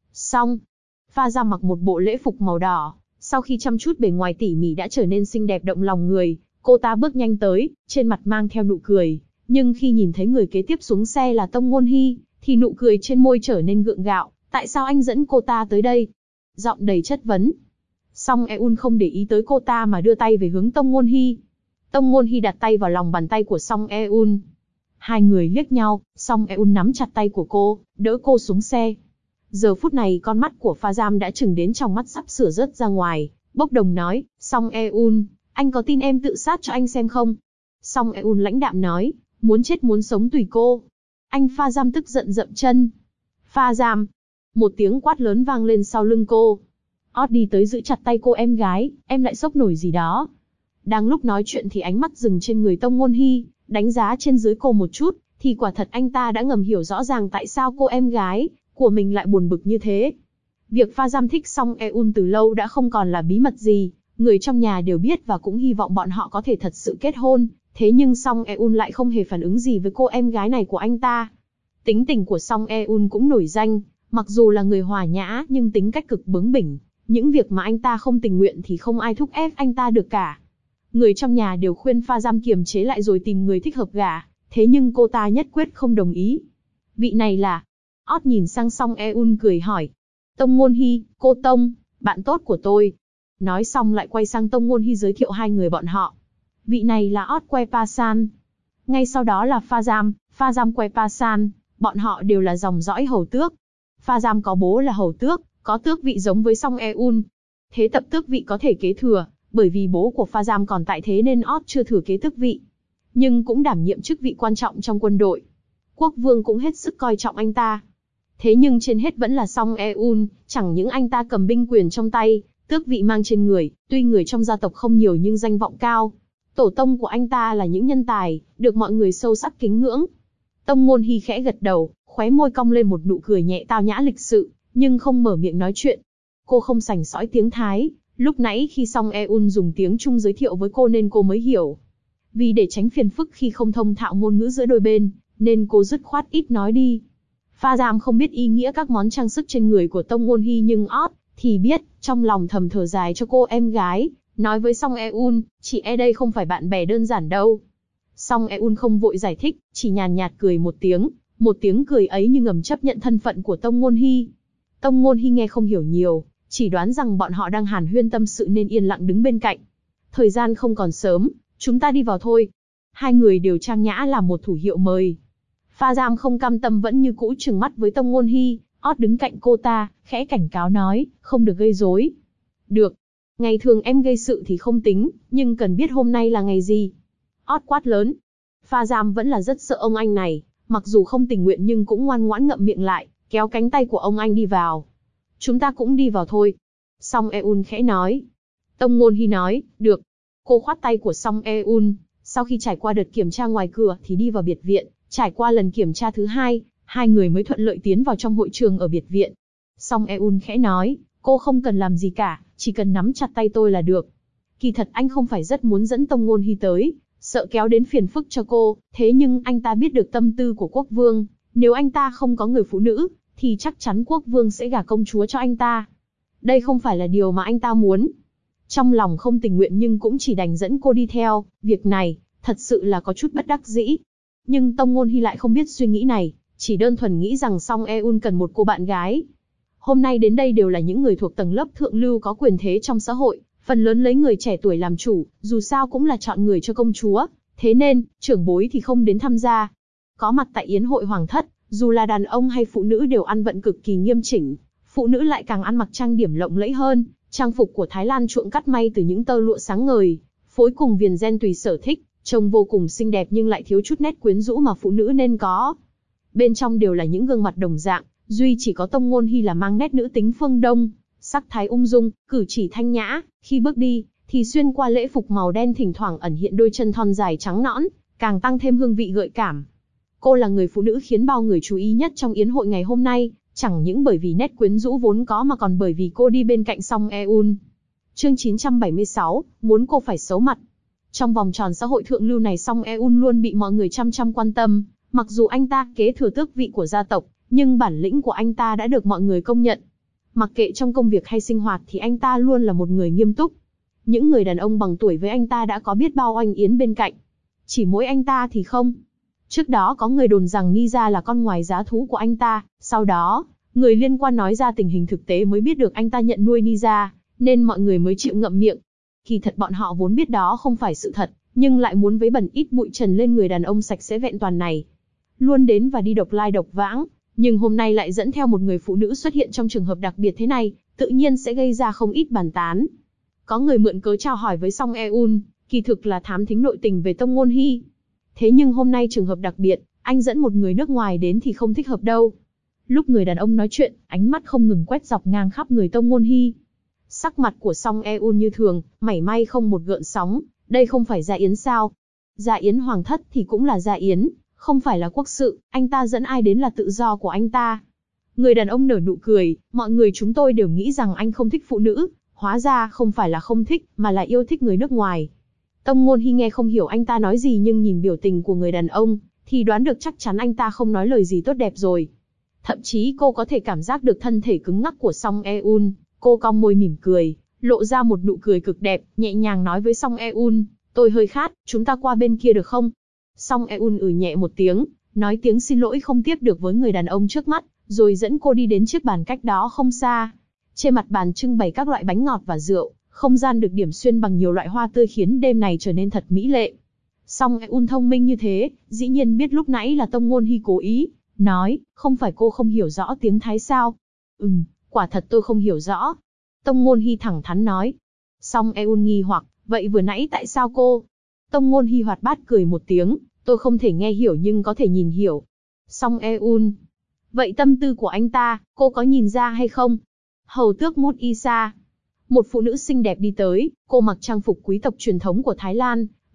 Pha Giam mặc một bộ lễ phục màu đỏ, sau khi chăm chút bề ngoài tỉ mỉ đã trở nên xinh đẹp động lòng người, cô ta bước nhanh tới, trên mặt mang theo nụ cười, nhưng khi nhìn thấy người kế tiếp xuống xe là Tông Ngôn Hy, thì nụ cười trên môi trở nên gượng gạo, tại sao anh dẫn cô ta tới đây? Giọng đầy chất vấn. Song Eun không để ý tới cô ta mà đưa tay về hướng Tông Ngôn Hy. Tông Ngôn Hy đặt tay vào lòng bàn tay của Song Eun. Hai người liếc nhau, Song Eun nắm chặt tay của cô, đỡ cô xuống xe. Giờ phút này con mắt của Pha Giam đã chừng đến trong mắt sắp sửa rớt ra ngoài, bốc đồng nói, Song Eun, anh có tin em tự sát cho anh xem không? Song Eun lãnh đạm nói, muốn chết muốn sống tùy cô. Anh Pha Giam tức giận dậm chân. Pha Giam. Một tiếng quát lớn vang lên sau lưng cô. Ót đi tới giữ chặt tay cô em gái, em lại sốc nổi gì đó. Đang lúc nói chuyện thì ánh mắt dừng trên người Tông Ngôn Hy, đánh giá trên dưới cô một chút, thì quả thật anh ta đã ngầm hiểu rõ ràng tại sao cô em gái của mình lại buồn bực như thế. Việc Pha Giam thích Song Eun từ lâu đã không còn là bí mật gì, người trong nhà đều biết và cũng hy vọng bọn họ có thể thật sự kết hôn, thế nhưng Song Eun lại không hề phản ứng gì với cô em gái này của anh ta. Tính tình của Song Eun cũng nổi danh, mặc dù là người hòa nhã nhưng tính cách cực bướng bỉnh, những việc mà anh ta không tình nguyện thì không ai thúc ép anh ta được cả. Người trong nhà đều khuyên Pha Giam kiềm chế lại rồi tìm người thích hợp gả, thế nhưng cô ta nhất quyết không đồng ý. Vị này là... Ót nhìn sang Song Eun cười hỏi. Tông Ngôn Hy, cô Tông, bạn tốt của tôi. Nói xong lại quay sang Tông Ngôn Hy giới thiệu hai người bọn họ. Vị này là Otque Pasan. Ngay sau đó là Pha Giam Que Pasan, bọn họ đều là dòng dõi hầu tước. Pha Giam có bố là hầu tước, có tước vị giống với Song Eun. Thế tập tước vị có thể kế thừa, bởi vì bố của Pha Giam còn tại thế nên Ót chưa thừa kế tước vị. Nhưng cũng đảm nhiệm chức vị quan trọng trong quân đội. Quốc vương cũng hết sức coi trọng anh ta. Thế nhưng trên hết vẫn là Song Eun, chẳng những anh ta cầm binh quyền trong tay, tước vị mang trên người, tuy người trong gia tộc không nhiều nhưng danh vọng cao. Tổ tông của anh ta là những nhân tài, được mọi người sâu sắc kính ngưỡng. Tông Ngôn Hy khẽ gật đầu, khóe môi cong lên một nụ cười nhẹ tao nhã lịch sự, nhưng không mở miệng nói chuyện. Cô không sành sõi tiếng Thái, lúc nãy khi Song Eun dùng tiếng Trung giới thiệu với cô nên cô mới hiểu. Vì để tránh phiền phức khi không thông thạo ngôn ngữ giữa đôi bên, nên cô dứt khoát ít nói đi. Pha Giam không biết ý nghĩa các món trang sức trên người của Tông Ngôn Hy nhưng Ót thì biết, trong lòng thầm thở dài cho cô em gái, nói với Song Eun, chị đây không phải bạn bè đơn giản đâu. Song Eun không vội giải thích, chỉ nhàn nhạt cười một tiếng cười ấy như ngầm chấp nhận thân phận của Tông Ngôn Hy. Tông Ngôn Hy nghe không hiểu nhiều, chỉ đoán rằng bọn họ đang hàn huyên tâm sự nên yên lặng đứng bên cạnh. Thời gian không còn sớm, chúng ta đi vào thôi. Hai người đều trang nhã làm một thủ hiệu mời. Pha Giam không cam tâm vẫn như cũ trừng mắt với Tông Ngôn Hy, Ót đứng cạnh cô ta, khẽ cảnh cáo nói, không được gây rối. Được. Ngày thường em gây sự thì không tính, nhưng cần biết hôm nay là ngày gì. Ót quát lớn. Pha Giam vẫn là rất sợ ông anh này, mặc dù không tình nguyện nhưng cũng ngoan ngoãn ngậm miệng lại, kéo cánh tay của ông anh đi vào. Chúng ta cũng đi vào thôi. Song Eun khẽ nói. Tông Ngôn Hy nói, được. Cô khoát tay của Song Eun, sau khi trải qua đợt kiểm tra ngoài cửa thì đi vào biệt viện, trải qua lần kiểm tra thứ hai, hai người mới thuận lợi tiến vào trong hội trường ở biệt viện. Song Eun khẽ nói, cô không cần làm gì cả, chỉ cần nắm chặt tay tôi là được. Kỳ thật anh không phải rất muốn dẫn Tông Ngôn Hy tới, sợ kéo đến phiền phức cho cô, thế nhưng anh ta biết được tâm tư của quốc vương, nếu anh ta không có người phụ nữ, thì chắc chắn quốc vương sẽ gả công chúa cho anh ta. Đây không phải là điều mà anh ta muốn. Trong lòng không tình nguyện nhưng cũng chỉ đành dẫn cô đi theo, việc này, thật sự là có chút bất đắc dĩ. Nhưng Tông Ngôn Hy lại không biết suy nghĩ này, chỉ đơn thuần nghĩ rằng Song Eun cần một cô bạn gái. Hôm nay đến đây đều là những người thuộc tầng lớp thượng lưu có quyền thế trong xã hội, phần lớn lấy người trẻ tuổi làm chủ, dù sao cũng là chọn người cho công chúa, thế nên, trưởng bối thì không đến tham gia. Có mặt tại yến hội hoàng thất, dù là đàn ông hay phụ nữ đều ăn vận cực kỳ nghiêm chỉnh, phụ nữ lại càng ăn mặc trang điểm lộng lẫy hơn, trang phục của Thái Lan chuộng cắt may từ những tơ lụa sáng ngời, phối cùng viền ren tùy sở thích, trông vô cùng xinh đẹp nhưng lại thiếu chút nét quyến rũ mà phụ nữ nên có. Bên trong đều là những gương mặt đồng dạng, duy chỉ có Tông Ngôn Hy là mang nét nữ tính phương Đông, sắc thái ung dung, cử chỉ thanh nhã, khi bước đi, thì xuyên qua lễ phục màu đen thỉnh thoảng ẩn hiện đôi chân thon dài trắng nõn, càng tăng thêm hương vị gợi cảm. Cô là người phụ nữ khiến bao người chú ý nhất trong yến hội ngày hôm nay, chẳng những bởi vì nét quyến rũ vốn có mà còn bởi vì cô đi bên cạnh Song Eun. Chương 976, muốn cô phải xấu mặt. Trong vòng tròn xã hội thượng lưu này Song Eun luôn bị mọi người chăm chăm quan tâm, mặc dù anh ta kế thừa tước vị của gia tộc, nhưng bản lĩnh của anh ta đã được mọi người công nhận. Mặc kệ trong công việc hay sinh hoạt thì anh ta luôn là một người nghiêm túc. Những người đàn ông bằng tuổi với anh ta đã có biết bao oanh yến bên cạnh. Chỉ mỗi anh ta thì không. Trước đó có người đồn rằng Nisa là con ngoài giá thú của anh ta, sau đó, người liên quan nói ra tình hình thực tế mới biết được anh ta nhận nuôi Nisa, nên mọi người mới chịu ngậm miệng. Kỳ thật bọn họ vốn biết đó không phải sự thật, nhưng lại muốn vấy bẩn ít bụi trần lên người đàn ông sạch sẽ vẹn toàn này. Luôn đến và đi độc lai độc vãng, nhưng hôm nay lại dẫn theo một người phụ nữ xuất hiện trong trường hợp đặc biệt thế này, tự nhiên sẽ gây ra không ít bàn tán. Có người mượn cớ chào hỏi với Song Eun, kỳ thực là thám thính nội tình về Tông Ngôn Hy. Thế nhưng hôm nay trường hợp đặc biệt, anh dẫn một người nước ngoài đến thì không thích hợp đâu. Lúc người đàn ông nói chuyện, ánh mắt không ngừng quét dọc ngang khắp người Tông Ngôn Hy. Sắc mặt của Song Eun như thường, mảy may không một gợn sóng, đây không phải gia yến sao? Gia yến hoàng thất thì cũng là gia yến, không phải là quốc sự, anh ta dẫn ai đến là tự do của anh ta. Người đàn ông nở nụ cười, mọi người chúng tôi đều nghĩ rằng anh không thích phụ nữ, hóa ra không phải là không thích, mà là yêu thích người nước ngoài. Tông Ngôn Hy nghe không hiểu anh ta nói gì nhưng nhìn biểu tình của người đàn ông, thì đoán được chắc chắn anh ta không nói lời gì tốt đẹp rồi. Thậm chí cô có thể cảm giác được thân thể cứng ngắc của Song Eun, cô cong môi mỉm cười, lộ ra một nụ cười cực đẹp, nhẹ nhàng nói với Song Eun, tôi hơi khát, chúng ta qua bên kia được không? Song Eun nhẹ một tiếng, nói tiếng xin lỗi không tiếp được với người đàn ông trước mắt, rồi dẫn cô đi đến chiếc bàn cách đó không xa. Trên mặt bàn trưng bày các loại bánh ngọt và rượu, không gian được điểm xuyên bằng nhiều loại hoa tươi khiến đêm này trở nên thật mỹ lệ. Song Eun thông minh như thế, dĩ nhiên biết lúc nãy là Tông Ngôn Hy cố ý, nói, không phải cô không hiểu rõ tiếng Thái sao? Quả thật tôi không hiểu rõ. Tông Ngôn Hy thẳng thắn nói. Song Eun nghi hoặc, vậy vừa nãy tại sao cô? Tông Ngôn Hy hoạt bát cười một tiếng, tôi không thể nghe hiểu nhưng có thể nhìn hiểu. Song Eun, vậy tâm tư của anh ta, cô có nhìn ra hay không? Hầu tước Mut Isa, một phụ nữ xinh đẹp đi tới, cô mặc trang phục quý tộc truyền thống của Thái Lan,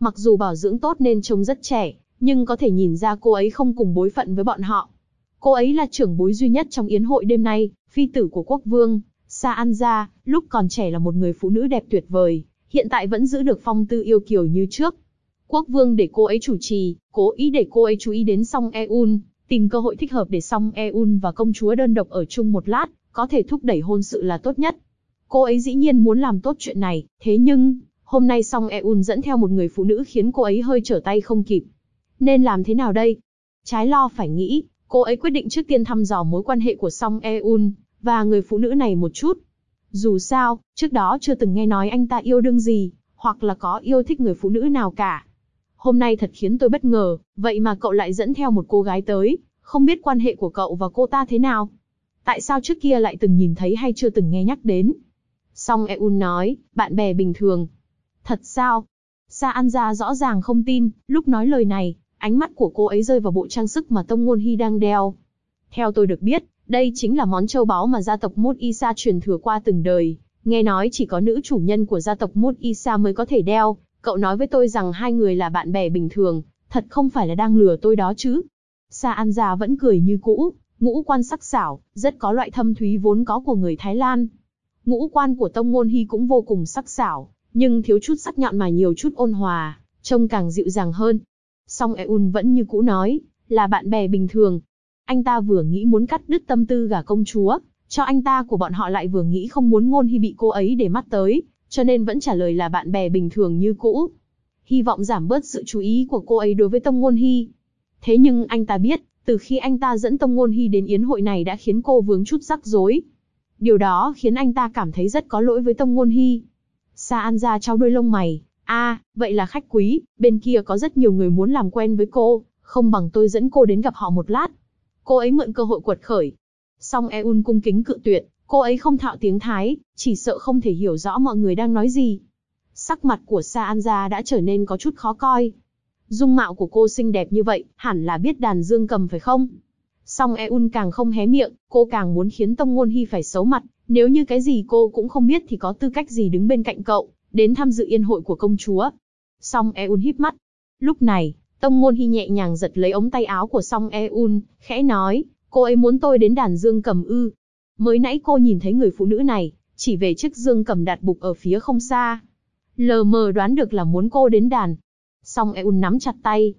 Mặc dù bảo dưỡng tốt nên trông rất trẻ, nhưng có thể nhìn ra cô ấy không cùng bối phận với bọn họ. Cô ấy là trưởng bối duy nhất trong yến hội đêm nay, phi tử của quốc vương. Sa An Gia, lúc còn trẻ là một người phụ nữ đẹp tuyệt vời, hiện tại vẫn giữ được phong tư yêu kiều như trước. Quốc vương để cô ấy chủ trì, cố ý để cô ấy chú ý đến Song Eun, tìm cơ hội thích hợp để Song Eun và công chúa đơn độc ở chung một lát, có thể thúc đẩy hôn sự là tốt nhất. Cô ấy dĩ nhiên muốn làm tốt chuyện này, thế nhưng, hôm nay Song Eun dẫn theo một người phụ nữ khiến cô ấy hơi trở tay không kịp. Nên làm thế nào đây? Trái lo phải nghĩ, cô ấy quyết định trước tiên thăm dò mối quan hệ của Song Eun và người phụ nữ này một chút. Dù sao, trước đó chưa từng nghe nói anh ta yêu đương gì, hoặc là có yêu thích người phụ nữ nào cả. Hôm nay thật khiến tôi bất ngờ, vậy mà cậu lại dẫn theo một cô gái tới, không biết quan hệ của cậu và cô ta thế nào? Tại sao trước kia lại từng nhìn thấy hay chưa từng nghe nhắc đến? Song Eun nói, bạn bè bình thường. Thật sao? Sa An Gia rõ ràng không tin, lúc nói lời này, ánh mắt của cô ấy rơi vào bộ trang sức mà Tông Ngôn Hy đang đeo. Theo tôi được biết, đây chính là món châu báu mà gia tộc Mốt Isa truyền thừa qua từng đời. Nghe nói chỉ có nữ chủ nhân của gia tộc Mốt Isa mới có thể đeo. Cậu nói với tôi rằng hai người là bạn bè bình thường, thật không phải là đang lừa tôi đó chứ? Sa An Gia vẫn cười như cũ, ngũ quan sắc sảo, rất có loại thâm thúy vốn có của người Thái Lan. Ngũ quan của Tông Ngôn Hy cũng vô cùng sắc sảo, nhưng thiếu chút sắc nhọn mà nhiều chút ôn hòa, trông càng dịu dàng hơn. Song Eun vẫn như cũ nói, là bạn bè bình thường. Anh ta vừa nghĩ muốn cắt đứt tâm tư gả công chúa, cho anh ta của bọn họ lại vừa nghĩ không muốn Ngôn Hy bị cô ấy để mắt tới, cho nên vẫn trả lời là bạn bè bình thường như cũ. Hy vọng giảm bớt sự chú ý của cô ấy đối với Tông Ngôn Hy. Thế nhưng anh ta biết, từ khi anh ta dẫn Tông Ngôn Hy đến yến hội này đã khiến cô vướng chút rắc rối. Điều đó khiến anh ta cảm thấy rất có lỗi với Tông Ngôn Hy. Sa An Gia chau đuôi lông mày, vậy là khách quý, bên kia có rất nhiều người muốn làm quen với cô, không bằng tôi dẫn cô đến gặp họ một lát. Cô ấy mượn cơ hội quật khởi. Song Eun cung kính cự tuyệt, cô ấy không thạo tiếng Thái, chỉ sợ không thể hiểu rõ mọi người đang nói gì. Sắc mặt của Sa An Gia đã trở nên có chút khó coi. Dung mạo của cô xinh đẹp như vậy, hẳn là biết đàn dương cầm phải không? Song Eun càng không hé miệng, cô càng muốn khiến Tông Ngôn Hy phải xấu mặt, nếu như cái gì cô cũng không biết thì có tư cách gì đứng bên cạnh cậu, đến tham dự yến hội của công chúa. Song Eun híp mắt. Lúc này, Tông Ngôn Hy nhẹ nhàng giật lấy ống tay áo của Song Eun, khẽ nói, cô ấy muốn tôi đến đàn dương cầm ư? Mới nãy cô nhìn thấy người phụ nữ này, chỉ về chiếc dương cầm đặt bục ở phía không xa. Lờ mờ đoán được là muốn cô đến đàn. Song Eun nắm chặt tay,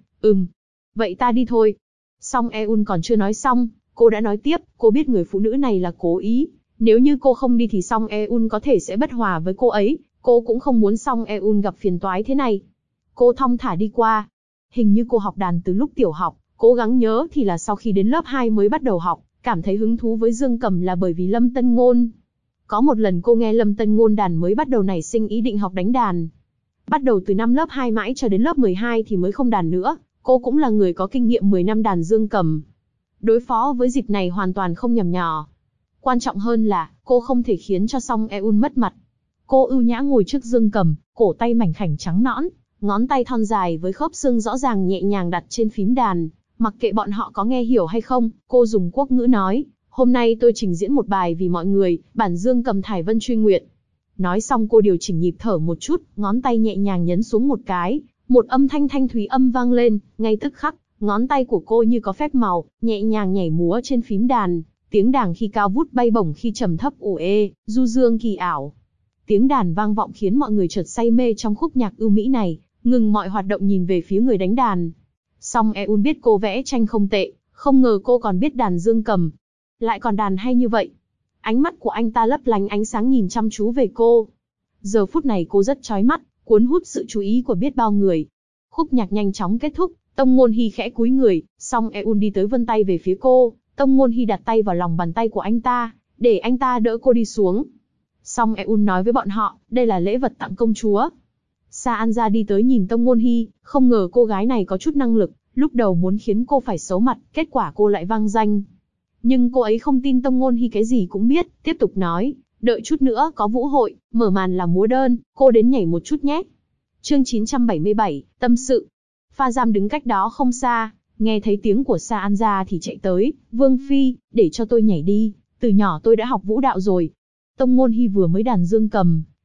vậy ta đi thôi. Song Eun còn chưa nói xong, cô đã nói tiếp, cô biết người phụ nữ này là cố ý. Nếu như cô không đi thì Song Eun có thể sẽ bất hòa với cô ấy, cô cũng không muốn Song Eun gặp phiền toái thế này. Cô thong thả đi qua. Hình như cô học đàn từ lúc tiểu học, cố gắng nhớ thì là sau khi đến lớp 2 mới bắt đầu học, cảm thấy hứng thú với dương cầm là bởi vì Lâm Tân Ngôn. Có một lần cô nghe Lâm Tân Ngôn đàn mới bắt đầu nảy sinh ý định học đánh đàn. Bắt đầu từ năm lớp 2 mãi cho đến lớp 12 thì mới không đàn nữa, cô cũng là người có kinh nghiệm 10 năm đàn dương cầm. Đối phó với dịp này hoàn toàn không nhằm nhò. Quan trọng hơn là, cô không thể khiến cho Song Eun mất mặt. Cô ưu nhã ngồi trước dương cầm, cổ tay mảnh khảnh trắng nõn, ngón tay thon dài với khớp xương rõ ràng nhẹ nhàng đặt trên phím đàn. Mặc kệ bọn họ có nghe hiểu hay không, cô dùng quốc ngữ nói, hôm nay tôi trình diễn một bài vì mọi người, bản dương cầm Thải Vân Truy Nguyện. Nói xong cô điều chỉnh nhịp thở một chút, ngón tay nhẹ nhàng nhấn xuống một cái, một âm thanh thanh thúy âm vang lên, ngay tức khắc, ngón tay của cô như có phép màu, nhẹ nhàng nhảy múa trên phím đàn, tiếng đàn khi cao vút bay bổng khi trầm thấp ủ ê, du dương kỳ ảo. Tiếng đàn vang vọng khiến mọi người chợt say mê trong khúc nhạc ưu mỹ này, ngừng mọi hoạt động nhìn về phía người đánh đàn. Song Eun biết cô vẽ tranh không tệ, không ngờ cô còn biết đàn dương cầm. Lại còn đàn hay như vậy. Ánh mắt của anh ta lấp lánh ánh sáng nhìn chăm chú về cô. Giờ phút này cô rất chói mắt, cuốn hút sự chú ý của biết bao người. Khúc nhạc nhanh chóng kết thúc, Tông Ngôn Hy khẽ cúi người, Song Eun đi tới vươn tay về phía cô. Tông Ngôn Hy đặt tay vào lòng bàn tay của anh ta, để anh ta đỡ cô đi xuống. Song Eun nói với bọn họ, đây là lễ vật tặng công chúa. Sa An Gia đi tới nhìn Tông Ngôn Hy, không ngờ cô gái này có chút năng lực, lúc đầu muốn khiến cô phải xấu mặt, kết quả cô lại vang danh. Nhưng cô ấy không tin Tông Ngôn Hy cái gì cũng biết, tiếp tục nói, đợi chút nữa có vũ hội, mở màn là múa đơn, cô đến nhảy một chút nhé. Chương 977, tâm sự. Pha Giam đứng cách đó không xa, nghe thấy tiếng của Sa An Gia thì chạy tới, Vương Phi, để cho tôi nhảy đi, từ nhỏ tôi đã học vũ đạo rồi. Tông Ngôn Hy vừa mới đàn dương cầm,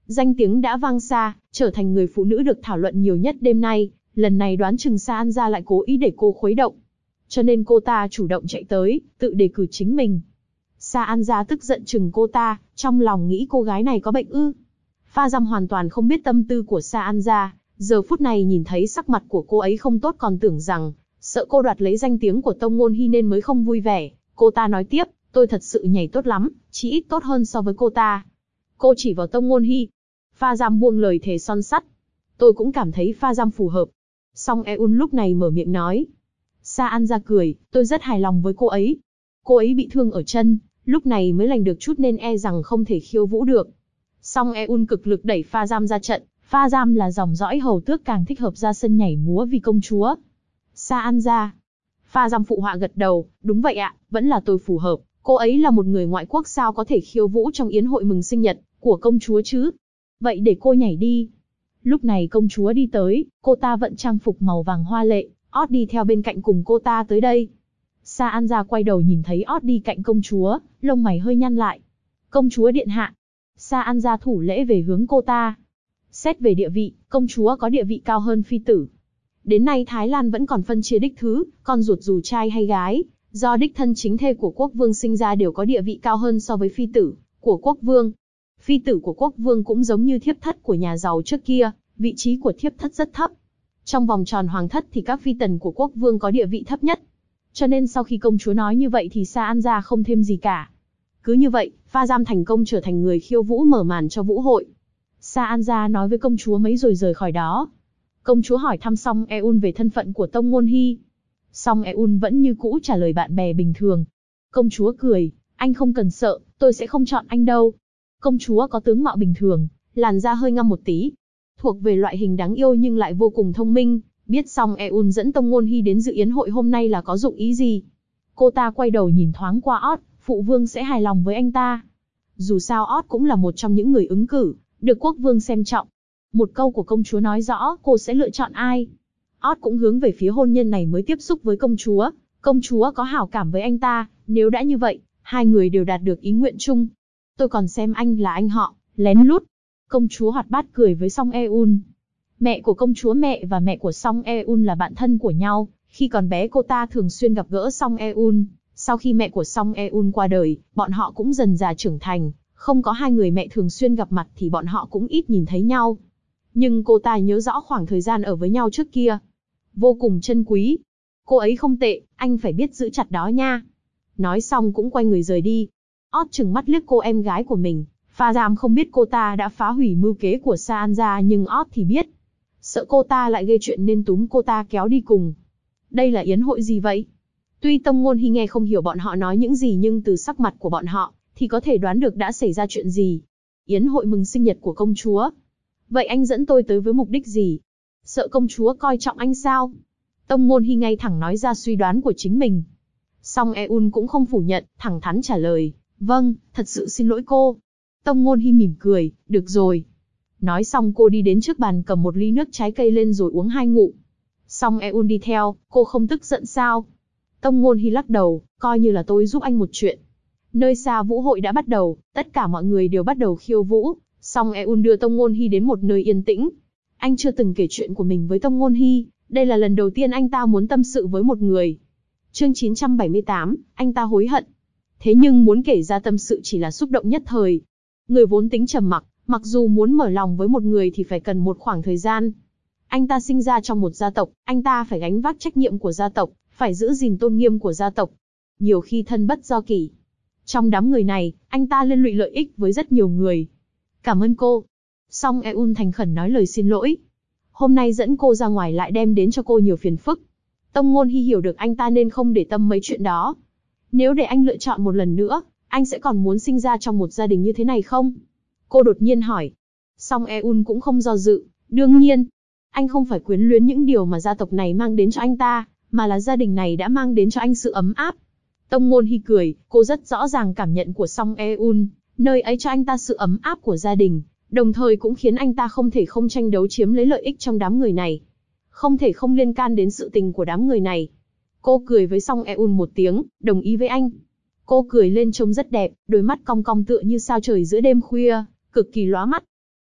Danh tiếng đã vang xa, trở thành người phụ nữ được thảo luận nhiều nhất đêm nay, lần này đoán chừng Sa An Gia lại cố ý để cô khuấy động. Cho nên cô ta chủ động chạy tới, tự đề cử chính mình. Sa An Gia tức giận chừng cô ta, trong lòng nghĩ cô gái này có bệnh ư. Pha Dăm hoàn toàn không biết tâm tư của Sa An Gia, giờ phút này nhìn thấy sắc mặt của cô ấy không tốt còn tưởng rằng, sợ cô đoạt lấy danh tiếng của Tông Ngôn Hy nên mới không vui vẻ. Cô ta nói tiếp, tôi thật sự nhảy tốt lắm, chỉ ít tốt hơn so với cô ta. Cô chỉ vào Tông Ngôn Hy. Pha Dăm buông lời thề son sắt. Tôi cũng cảm thấy Pha Dăm phù hợp. Song Eun lúc này mở miệng nói. Sa An Gia cười, tôi rất hài lòng với cô ấy. Cô ấy bị thương ở chân, lúc này mới lành được chút nên e rằng không thể khiêu vũ được. Song Eun cực lực đẩy Pha Dăm ra trận. Pha Dăm là dòng dõi hầu tước càng thích hợp ra sân nhảy múa vì công chúa. Sa An Gia. Pha Dăm phụ họa gật đầu, đúng vậy ạ, vẫn là tôi phù hợp. Cô ấy là một người ngoại quốc sao có thể khiêu vũ trong yến hội mừng sinh nhật của công chúa chứ? Vậy để cô nhảy đi. Lúc này công chúa đi tới, cô ta vận trang phục màu vàng hoa lệ, Ót đi theo bên cạnh cùng cô ta tới đây. Sa An Gia quay đầu nhìn thấy Ót đi cạnh công chúa, lông mày hơi nhăn lại. Công chúa điện hạ. Sa An Gia thủ lễ về hướng cô ta. Xét về địa vị, công chúa có địa vị cao hơn phi tử. Đến nay Thái Lan vẫn còn phân chia đích thứ, con ruột dù trai hay gái, do đích thân chính thê của quốc vương sinh ra đều có địa vị cao hơn so với phi tử của quốc vương. Phi tử của quốc vương cũng giống như thiếp thất của nhà giàu trước kia, vị trí của thiếp thất rất thấp. Trong vòng tròn hoàng thất thì các phi tần của quốc vương có địa vị thấp nhất. Cho nên sau khi công chúa nói như vậy thì Sa An Gia không thêm gì cả. Cứ như vậy, Pha Dăm thành công trở thành người khiêu vũ mở màn cho vũ hội. Sa An Gia nói với công chúa mấy rồi rời khỏi đó. Công chúa hỏi thăm Song Eun về thân phận của Tông Ngôn Hy. Song Eun vẫn như cũ trả lời bạn bè bình thường. Công chúa cười, anh không cần sợ, tôi sẽ không chọn anh đâu. Công chúa có tướng mạo bình thường, làn da hơi ngăm một tí. Thuộc về loại hình đáng yêu nhưng lại vô cùng thông minh, biết Song Eun dẫn Tông Ngôn Hy đến dự yến hội hôm nay là có dụng ý gì. Cô ta quay đầu nhìn thoáng qua Ót, phụ vương sẽ hài lòng với anh ta. Dù sao Ót cũng là một trong những người ứng cử, được quốc vương xem trọng. Một câu của công chúa nói rõ cô sẽ lựa chọn ai. Ót cũng hướng về phía hôn nhân này mới tiếp xúc với công chúa. Công chúa có hảo cảm với anh ta, nếu đã như vậy, hai người đều đạt được ý nguyện chung. Tôi còn xem anh là anh họ, lén lút. Công chúa hoạt bát cười với Song Eun. Mẹ của công chúa mẹ và mẹ của Song Eun là bạn thân của nhau. Khi còn bé cô ta thường xuyên gặp gỡ Song Eun. Sau khi mẹ của Song Eun qua đời, bọn họ cũng dần dà trưởng thành. Không có hai người mẹ thường xuyên gặp mặt thì bọn họ cũng ít nhìn thấy nhau. Nhưng cô ta nhớ rõ khoảng thời gian ở với nhau trước kia. Vô cùng chân quý. Cô ấy không tệ, anh phải biết giữ chặt đó nha. Nói xong cũng quay người rời đi. Ót trừng mắt liếc cô em gái của mình. Pha Dăm không biết cô ta đã phá hủy mưu kế của Sa An Gia nhưng Ót thì biết. Sợ cô ta lại gây chuyện nên túm cô ta kéo đi cùng. Đây là yến hội gì vậy? Tuy Tông Ngôn Hy nghe không hiểu bọn họ nói những gì nhưng từ sắc mặt của bọn họ thì có thể đoán được đã xảy ra chuyện gì. Yến hội mừng sinh nhật của công chúa. Vậy anh dẫn tôi tới với mục đích gì? Sợ công chúa coi trọng anh sao? Tông Ngôn Hy ngay thẳng nói ra suy đoán của chính mình. Song Eun cũng không phủ nhận, thẳng thắn trả lời. Vâng, thật sự xin lỗi cô. Tông Ngôn Hy mỉm cười, được rồi. Nói xong cô đi đến trước bàn cầm một ly nước trái cây lên rồi uống 2 ngụm. Song Eun đi theo, cô không tức giận sao? Tông Ngôn Hy lắc đầu, coi như là tôi giúp anh một chuyện. Nơi xa vũ hội đã bắt đầu, tất cả mọi người đều bắt đầu khiêu vũ. Song Eun đưa Tông Ngôn Hy đến một nơi yên tĩnh. Anh chưa từng kể chuyện của mình với Tông Ngôn Hy, đây là lần đầu tiên anh ta muốn tâm sự với một người. Chương 978, anh ta hối hận. Thế nhưng muốn kể ra tâm sự chỉ là xúc động nhất thời. Người vốn tính trầm mặc, mặc dù muốn mở lòng với một người thì phải cần một khoảng thời gian. Anh ta sinh ra trong một gia tộc, anh ta phải gánh vác trách nhiệm của gia tộc, phải giữ gìn tôn nghiêm của gia tộc. Nhiều khi thân bất do kỷ. Trong đám người này, anh ta liên lụy lợi ích với rất nhiều người. Cảm ơn cô. Song Eun thành khẩn nói lời xin lỗi. Hôm nay dẫn cô ra ngoài lại đem đến cho cô nhiều phiền phức. Tông Ngôn Hy hiểu được anh ta nên không để tâm mấy chuyện đó. Nếu để anh lựa chọn một lần nữa, anh sẽ còn muốn sinh ra trong một gia đình như thế này không? Cô đột nhiên hỏi. Song Eun cũng không do dự. Đương nhiên, anh không phải quyến luyến những điều mà gia tộc này mang đến cho anh ta, mà là gia đình này đã mang đến cho anh sự ấm áp. Tông Ngôn Hy cười, cô rất rõ ràng cảm nhận của Song Eun, nơi ấy cho anh ta sự ấm áp của gia đình, đồng thời cũng khiến anh ta không thể không tranh đấu chiếm lấy lợi ích trong đám người này. Không thể không liên can đến sự tình của đám người này. Cô cười với Song Eun một tiếng, đồng ý với anh. Cô cười lên trông rất đẹp, đôi mắt cong cong tựa như sao trời giữa đêm khuya, cực kỳ lóa mắt.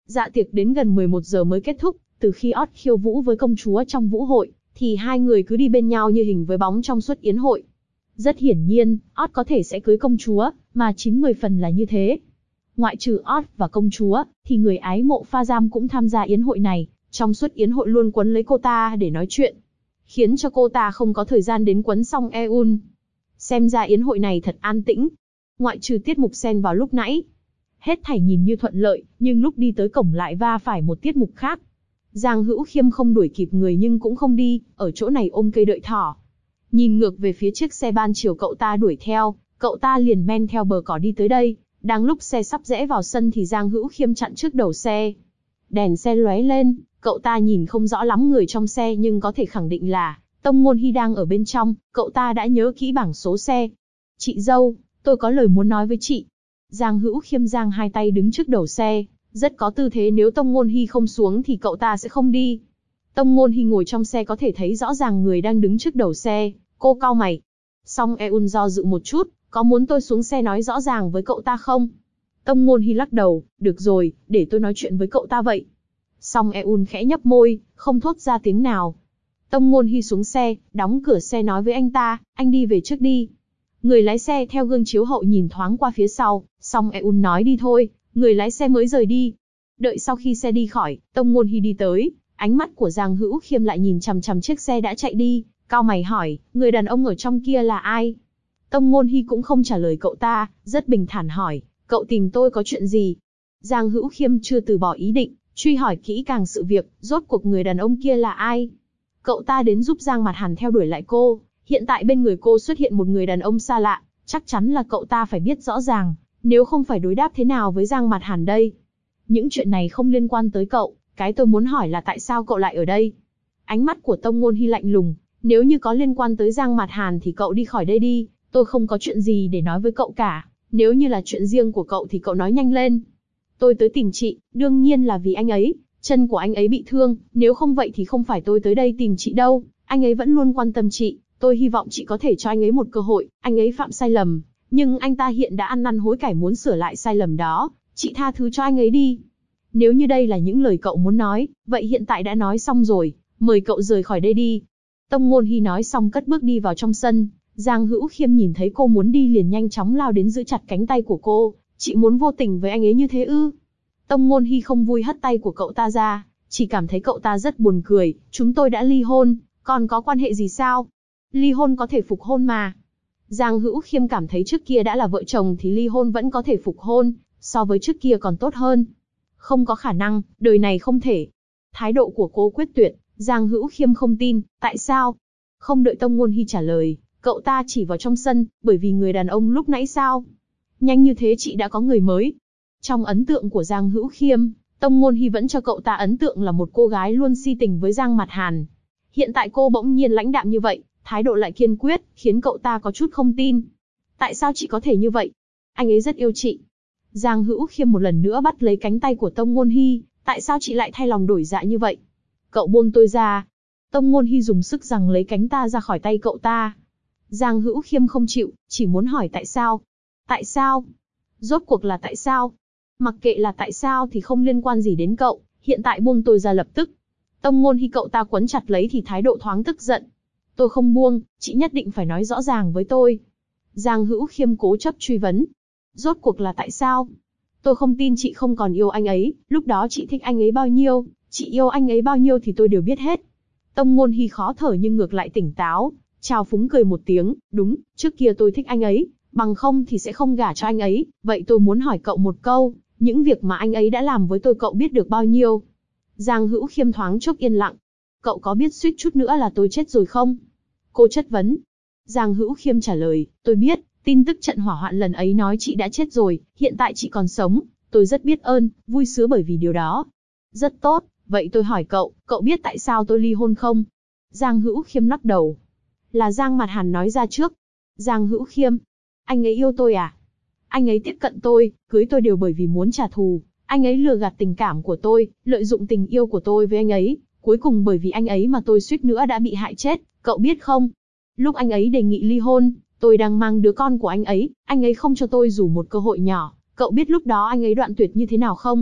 Dạ tiệc đến gần 11 giờ mới kết thúc, từ khi Ót khiêu vũ với công chúa trong vũ hội, thì hai người cứ đi bên nhau như hình với bóng trong suốt yến hội. Rất hiển nhiên, Ót có thể sẽ cưới công chúa, mà 90 phần là như thế. Ngoại trừ Ót và công chúa, thì người ái mộ Pha Giam cũng tham gia yến hội này, trong suốt yến hội luôn quấn lấy cô ta để nói chuyện, khiến cho cô ta không có thời gian đến quấn Song Eun. Xem ra yến hội này thật an tĩnh, ngoại trừ tiết mục xen vào lúc nãy. Hết thảy nhìn như thuận lợi, nhưng lúc đi tới cổng lại va phải một tiết mục khác. Giang Hữu Khiêm không đuổi kịp người nhưng cũng không đi, ở chỗ này ôm cây đợi thỏ. Nhìn ngược về phía chiếc xe ban chiều cậu ta đuổi theo, cậu ta liền men theo bờ cỏ đi tới đây. Đang lúc xe sắp rẽ vào sân thì Giang Hữu Khiêm chặn trước đầu xe. Đèn xe lóe lên, cậu ta nhìn không rõ lắm người trong xe nhưng có thể khẳng định là Tông Ngôn Hy đang ở bên trong, cậu ta đã nhớ kỹ bảng số xe. Chị dâu, tôi có lời muốn nói với chị. Giang Hữu Khiêm giang hai tay đứng trước đầu xe, rất có tư thế nếu Tông Ngôn Hy không xuống thì cậu ta sẽ không đi. Tông Ngôn Hy ngồi trong xe có thể thấy rõ ràng người đang đứng trước đầu xe, cô cau mày. Song Eun do dự một chút, có muốn tôi xuống xe nói rõ ràng với cậu ta không? Tông Ngôn Hy lắc đầu, được rồi, để tôi nói chuyện với cậu ta vậy. Song Eun khẽ nhấp môi, không thốt ra tiếng nào. Tông Ngôn Hy xuống xe, đóng cửa xe nói với anh ta, anh đi về trước đi. Người lái xe theo gương chiếu hậu nhìn thoáng qua phía sau, Song Eun nói đi thôi, người lái xe mới rời đi. Đợi sau khi xe đi khỏi, Tông Ngôn Hy đi tới, ánh mắt của Giang Hữu Khiêm lại nhìn chằm chằm chiếc xe đã chạy đi, cau mày hỏi, người đàn ông ở trong kia là ai? Tông Ngôn Hy cũng không trả lời cậu ta, rất bình thản hỏi, cậu tìm tôi có chuyện gì? Giang Hữu Khiêm chưa từ bỏ ý định, truy hỏi kỹ càng sự việc, rốt cuộc người đàn ông kia là ai? Cậu ta đến giúp Giang Mạt Hàn theo đuổi lại cô, hiện tại bên người cô xuất hiện một người đàn ông xa lạ, chắc chắn là cậu ta phải biết rõ ràng, nếu không phải đối đáp thế nào với Giang Mạt Hàn đây? Những chuyện này không liên quan tới cậu, cái tôi muốn hỏi là tại sao cậu lại ở đây? Ánh mắt của Tông Ngôn Hy lạnh lùng, nếu như có liên quan tới Giang Mạt Hàn thì cậu đi khỏi đây đi, tôi không có chuyện gì để nói với cậu cả, nếu như là chuyện riêng của cậu thì cậu nói nhanh lên. Tôi tới tìm chị, đương nhiên là vì anh ấy, chân của anh ấy bị thương, nếu không vậy thì không phải tôi tới đây tìm chị đâu, anh ấy vẫn luôn quan tâm chị, tôi hy vọng chị có thể cho anh ấy một cơ hội, anh ấy phạm sai lầm, nhưng anh ta hiện đã ăn năn hối cải muốn sửa lại sai lầm đó, chị tha thứ cho anh ấy đi. Nếu như đây là những lời cậu muốn nói, vậy hiện tại đã nói xong rồi, mời cậu rời khỏi đây đi. Tông Ngôn Hy nói xong cất bước đi vào trong sân, Giang Hữu Khiêm nhìn thấy cô muốn đi liền nhanh chóng lao đến giữ chặt cánh tay của cô, chị muốn vô tình với anh ấy như thế ư? Tông Ngôn Hy không vui hất tay của cậu ta ra, chỉ cảm thấy cậu ta rất buồn cười, chúng tôi đã ly hôn, còn có quan hệ gì sao? Ly hôn có thể phục hôn mà. Giang Hữu Khiêm cảm thấy trước kia đã là vợ chồng thì ly hôn vẫn có thể phục hôn, so với trước kia còn tốt hơn. Không có khả năng, đời này không thể. Thái độ của cô quyết tuyệt, Giang Hữu Khiêm không tin, tại sao? Không đợi Tông Ngôn Hy trả lời, cậu ta chỉ vào trong sân, bởi vì người đàn ông lúc nãy sao? Nhanh như thế chị đã có người mới. Trong ấn tượng của Giang Hữu Khiêm, Tông Ngôn Hy vẫn cho cậu ta ấn tượng là một cô gái luôn si tình với Giang Mạt Hàn. Hiện tại cô bỗng nhiên lãnh đạm như vậy, thái độ lại kiên quyết, khiến cậu ta có chút không tin. Tại sao chị có thể như vậy? Anh ấy rất yêu chị. Giang Hữu Khiêm một lần nữa bắt lấy cánh tay của Tông Ngôn Hy, tại sao chị lại thay lòng đổi dạ như vậy? Cậu buông tôi ra. Tông Ngôn Hy dùng sức giằng lấy cánh ta ra khỏi tay cậu ta. Giang Hữu Khiêm không chịu, chỉ muốn hỏi tại sao. Tại sao? Rốt cuộc là tại sao? Mặc kệ là tại sao thì không liên quan gì đến cậu, hiện tại buông tôi ra lập tức. Tông Ngôn Hy cậu ta quấn chặt lấy thì thái độ thoáng tức giận. Tôi không buông, chị nhất định phải nói rõ ràng với tôi. Giang Hữu Khiêm cố chấp truy vấn. Rốt cuộc là tại sao? Tôi không tin chị không còn yêu anh ấy, lúc đó chị thích anh ấy bao nhiêu, chị yêu anh ấy bao nhiêu thì tôi đều biết hết. Tông Ngôn Hy khó thở nhưng ngược lại tỉnh táo, trào phúng cười một tiếng, đúng, trước kia tôi thích anh ấy, bằng không thì sẽ không gả cho anh ấy, vậy tôi muốn hỏi cậu một câu, những việc mà anh ấy đã làm với tôi cậu biết được bao nhiêu? Giang Hữu Khiêm thoáng chốc yên lặng. Cậu có biết suýt chút nữa là tôi chết rồi không? Cô chất vấn. Giang Hữu Khiêm trả lời, tôi biết, tin tức trận hỏa hoạn lần ấy nói chị đã chết rồi, hiện tại chị còn sống, tôi rất biết ơn, vui sướng bởi vì điều đó. Rất tốt, vậy tôi hỏi cậu, cậu biết tại sao tôi ly hôn không? Giang Hữu Khiêm lắc đầu. Là Giang Mạt Hàn nói ra trước. Giang Hữu Khiêm. Anh ấy yêu tôi à? Anh ấy tiếp cận tôi, cưới tôi đều bởi vì muốn trả thù. Anh ấy lừa gạt tình cảm của tôi, lợi dụng tình yêu của tôi với anh ấy. Cuối cùng bởi vì anh ấy mà tôi suýt nữa đã bị hại chết, cậu biết không? Lúc anh ấy đề nghị ly hôn, tôi đang mang đứa con của anh ấy không cho tôi dù một cơ hội nhỏ. Cậu biết lúc đó anh ấy đoạn tuyệt như thế nào không?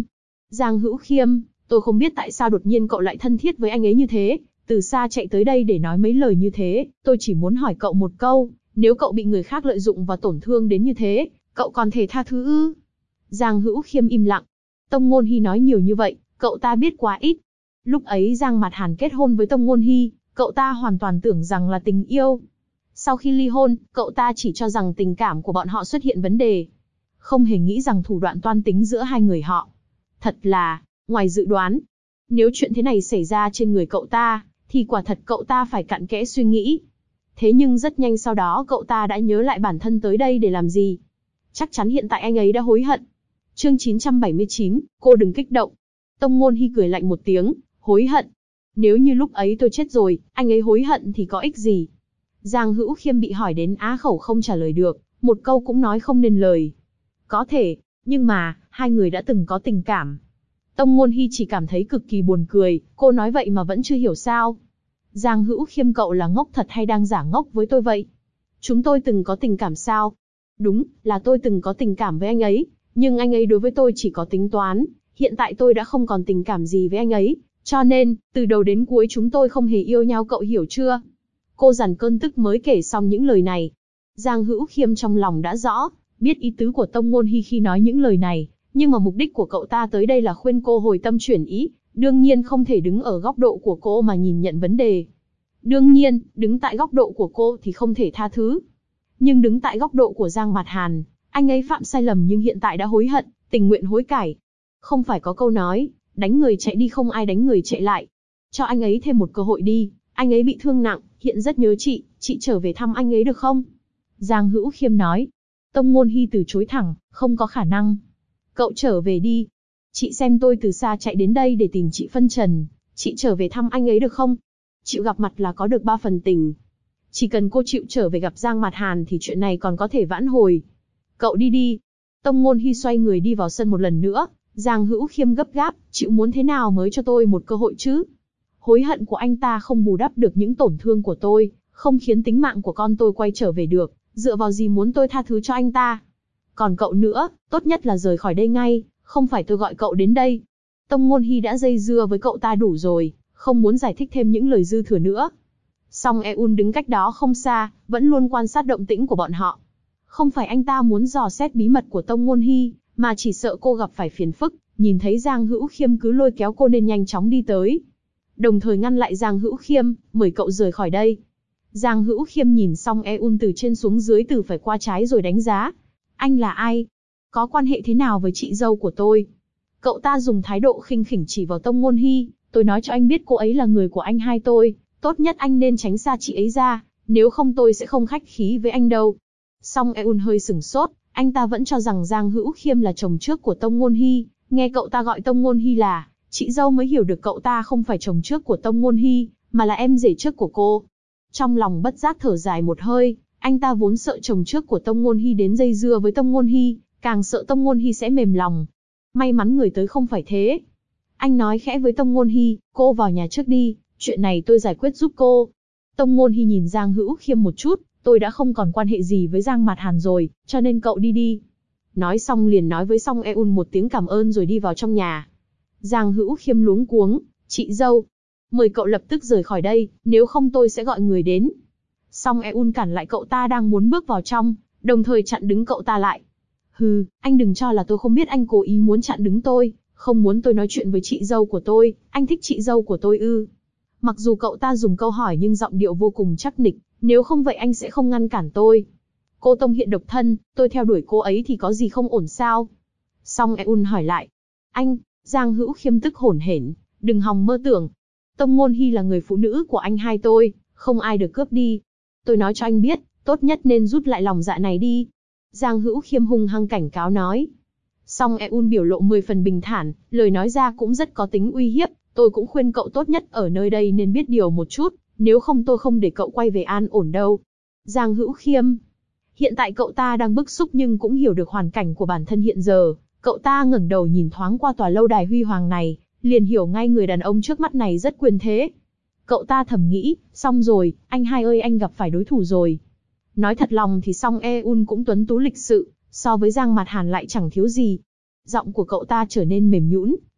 Giang Hữu Khiêm, tôi không biết tại sao đột nhiên cậu lại thân thiết với anh ấy như thế, từ xa chạy tới đây để nói mấy lời như thế, tôi chỉ muốn hỏi cậu một câu, nếu cậu bị người khác lợi dụng và tổn thương đến như thế, cậu còn thể tha thứ ư? Giang Hữu Khiêm im lặng. Tông Ngôn Hy nói nhiều như vậy, cậu ta biết quá ít. Lúc ấy Giang Mạt Hàn kết hôn với Tông Ngôn Hy, cậu ta hoàn toàn tưởng rằng là tình yêu. Sau khi ly hôn, cậu ta chỉ cho rằng tình cảm của bọn họ xuất hiện vấn đề. Không hề nghĩ rằng thủ đoạn toan tính giữa hai người họ. Thật là, ngoài dự đoán. Nếu chuyện thế này xảy ra trên người cậu ta, thì quả thật cậu ta phải cặn kẽ suy nghĩ. Thế nhưng rất nhanh sau đó cậu ta đã nhớ lại bản thân tới đây để làm gì. Chắc chắn hiện tại anh ấy đã hối hận. Chương 979, cô đừng kích động. Tông Ngôn Hy cười lạnh một tiếng, hối hận. Nếu như lúc ấy tôi chết rồi, anh ấy hối hận thì có ích gì? Giang Hữu Khiêm bị hỏi đến á khẩu không trả lời được, một câu cũng nói không nên lời. Có thể, nhưng mà, hai người đã từng có tình cảm. Tông Ngôn Hy chỉ cảm thấy cực kỳ buồn cười, cô nói vậy mà vẫn chưa hiểu sao. Giang Hữu Khiêm, cậu là ngốc thật hay đang giả ngốc với tôi vậy? Chúng tôi từng có tình cảm sao? Đúng, là tôi từng có tình cảm với anh ấy, nhưng anh ấy đối với tôi chỉ có tính toán, hiện tại tôi đã không còn tình cảm gì với anh ấy, cho nên, từ đầu đến cuối chúng tôi không hề yêu nhau, cậu hiểu chưa? Cô dằn cơn tức mới kể xong những lời này. Giang Hữu Khiêm trong lòng đã rõ, biết ý tứ của Tông Ngôn Hy khi nói những lời này, nhưng mà mục đích của cậu ta tới đây là khuyên cô hồi tâm chuyển ý, đương nhiên không thể đứng ở góc độ của cô mà nhìn nhận vấn đề. Đương nhiên, đứng tại góc độ của cô thì không thể tha thứ. Nhưng đứng tại góc độ của Giang Mạt Hàn, anh ấy phạm sai lầm nhưng hiện tại đã hối hận, tình nguyện hối cải. Không phải có câu nói, đánh người chạy đi không ai đánh người chạy lại. Cho anh ấy thêm một cơ hội đi, anh ấy bị thương nặng, hiện rất nhớ chị trở về thăm anh ấy được không? Giang Hữu Khiêm nói. Tông Ngôn Hy từ chối thẳng, không có khả năng. Cậu trở về đi. Chị xem tôi từ xa chạy đến đây để tìm chị phân trần, chị trở về thăm anh ấy được không? Chịu gặp mặt là có được 3 phần tình. Chỉ cần cô chịu trở về gặp Giang Mạt Hàn thì chuyện này còn có thể vãn hồi. Cậu đi đi. Tông Ngôn Hy xoay người đi vào sân một lần nữa. Giang Hữu Khiêm gấp gáp, chịu muốn thế nào mới cho tôi một cơ hội chứ? Hối hận của anh ta không bù đắp được những tổn thương của tôi, không khiến tính mạng của con tôi quay trở về được, dựa vào gì muốn tôi tha thứ cho anh ta? Còn cậu nữa, tốt nhất là rời khỏi đây ngay, không phải tôi gọi cậu đến đây. Tông Ngôn Hy đã dây dưa với cậu ta đủ rồi, không muốn giải thích thêm những lời dư thừa nữa. Song Eun đứng cách đó không xa, vẫn luôn quan sát động tĩnh của bọn họ. Không phải anh ta muốn dò xét bí mật của Tông Ngôn Hy, mà chỉ sợ cô gặp phải phiền phức, nhìn thấy Giang Hữu Khiêm cứ lôi kéo cô nên nhanh chóng đi tới. Đồng thời ngăn lại Giang Hữu Khiêm, mời cậu rời khỏi đây. Giang Hữu Khiêm nhìn xong Eun từ trên xuống dưới từ phải qua trái rồi đánh giá. Anh là ai? Có quan hệ thế nào với chị dâu của tôi? Cậu ta dùng thái độ khinh khỉnh chỉ vào Tông Ngôn Hy, tôi nói cho anh biết cô ấy là người của anh hai tôi, tốt nhất anh nên tránh xa chị ấy ra, nếu không tôi sẽ không khách khí với anh đâu. Song Eun hơi sửng sốt, anh ta vẫn cho rằng Giang Hữu Khiêm là chồng trước của Tông Ngôn Hy, nghe cậu ta gọi Tông Ngôn Hy là chị dâu mới hiểu được cậu ta không phải chồng trước của Tông Ngôn Hy, mà là em rể trước của cô. Trong lòng bất giác thở dài một hơi, anh ta vốn sợ chồng trước của Tông Ngôn Hy đến dây dưa với Tông Ngôn Hy, càng sợ Tông Ngôn Hy sẽ mềm lòng. May mắn người tới không phải thế. Anh nói khẽ với Tông Ngôn Hy, cô vào nhà trước đi, chuyện này tôi giải quyết giúp cô. Tông Ngôn Hy nhìn Giang Hữu Khiêm một chút, tôi đã không còn quan hệ gì với Giang Mạt Hàn rồi, cho nên cậu đi đi. Nói xong liền nói với Song Eun một tiếng cảm ơn rồi đi vào trong nhà. Giang Hữu Khiêm luống cuống, chị dâu, mời cậu lập tức rời khỏi đây, nếu không tôi sẽ gọi người đến. Song Eun cản lại cậu ta đang muốn bước vào trong, đồng thời chặn đứng cậu ta lại. Hừ, anh đừng cho là tôi không biết anh cố ý muốn chặn đứng tôi, không muốn tôi nói chuyện với chị dâu của tôi, anh thích chị dâu của tôi ư? Mặc dù cậu ta dùng câu hỏi nhưng giọng điệu vô cùng chắc nịch, nếu không vậy anh sẽ không ngăn cản tôi. Cô Tông hiện độc thân, tôi theo đuổi cô ấy thì có gì không ổn sao? Song Eun hỏi lại. Anh, Giang Hữu Khiêm tức hổn hển, đừng hòng mơ tưởng. Tông Ngôn Hy là người phụ nữ của anh hai tôi, không ai được cướp đi. Tôi nói cho anh biết, tốt nhất nên rút lại lòng dạ này đi. Giang Hữu Khiêm hung hăng cảnh cáo nói. Song Eun biểu lộ 10 phần bình thản, lời nói ra cũng rất có tính uy hiếp. Tôi cũng khuyên cậu tốt nhất ở nơi đây nên biết điều một chút, nếu không tôi không để cậu quay về an ổn đâu. Giang Hữu Khiêm. Hiện tại cậu ta đang bức xúc nhưng cũng hiểu được hoàn cảnh của bản thân hiện giờ. Cậu ta ngẩng đầu nhìn thoáng qua tòa lâu đài huy hoàng này, liền hiểu ngay người đàn ông trước mắt này rất quyền thế. Cậu ta thầm nghĩ, xong rồi, anh hai ơi anh gặp phải đối thủ rồi. Nói thật lòng thì Song Eun cũng tuấn tú lịch sự, so với Giang Mạt Hàn lại chẳng thiếu gì. Giọng của cậu ta trở nên mềm nhũn,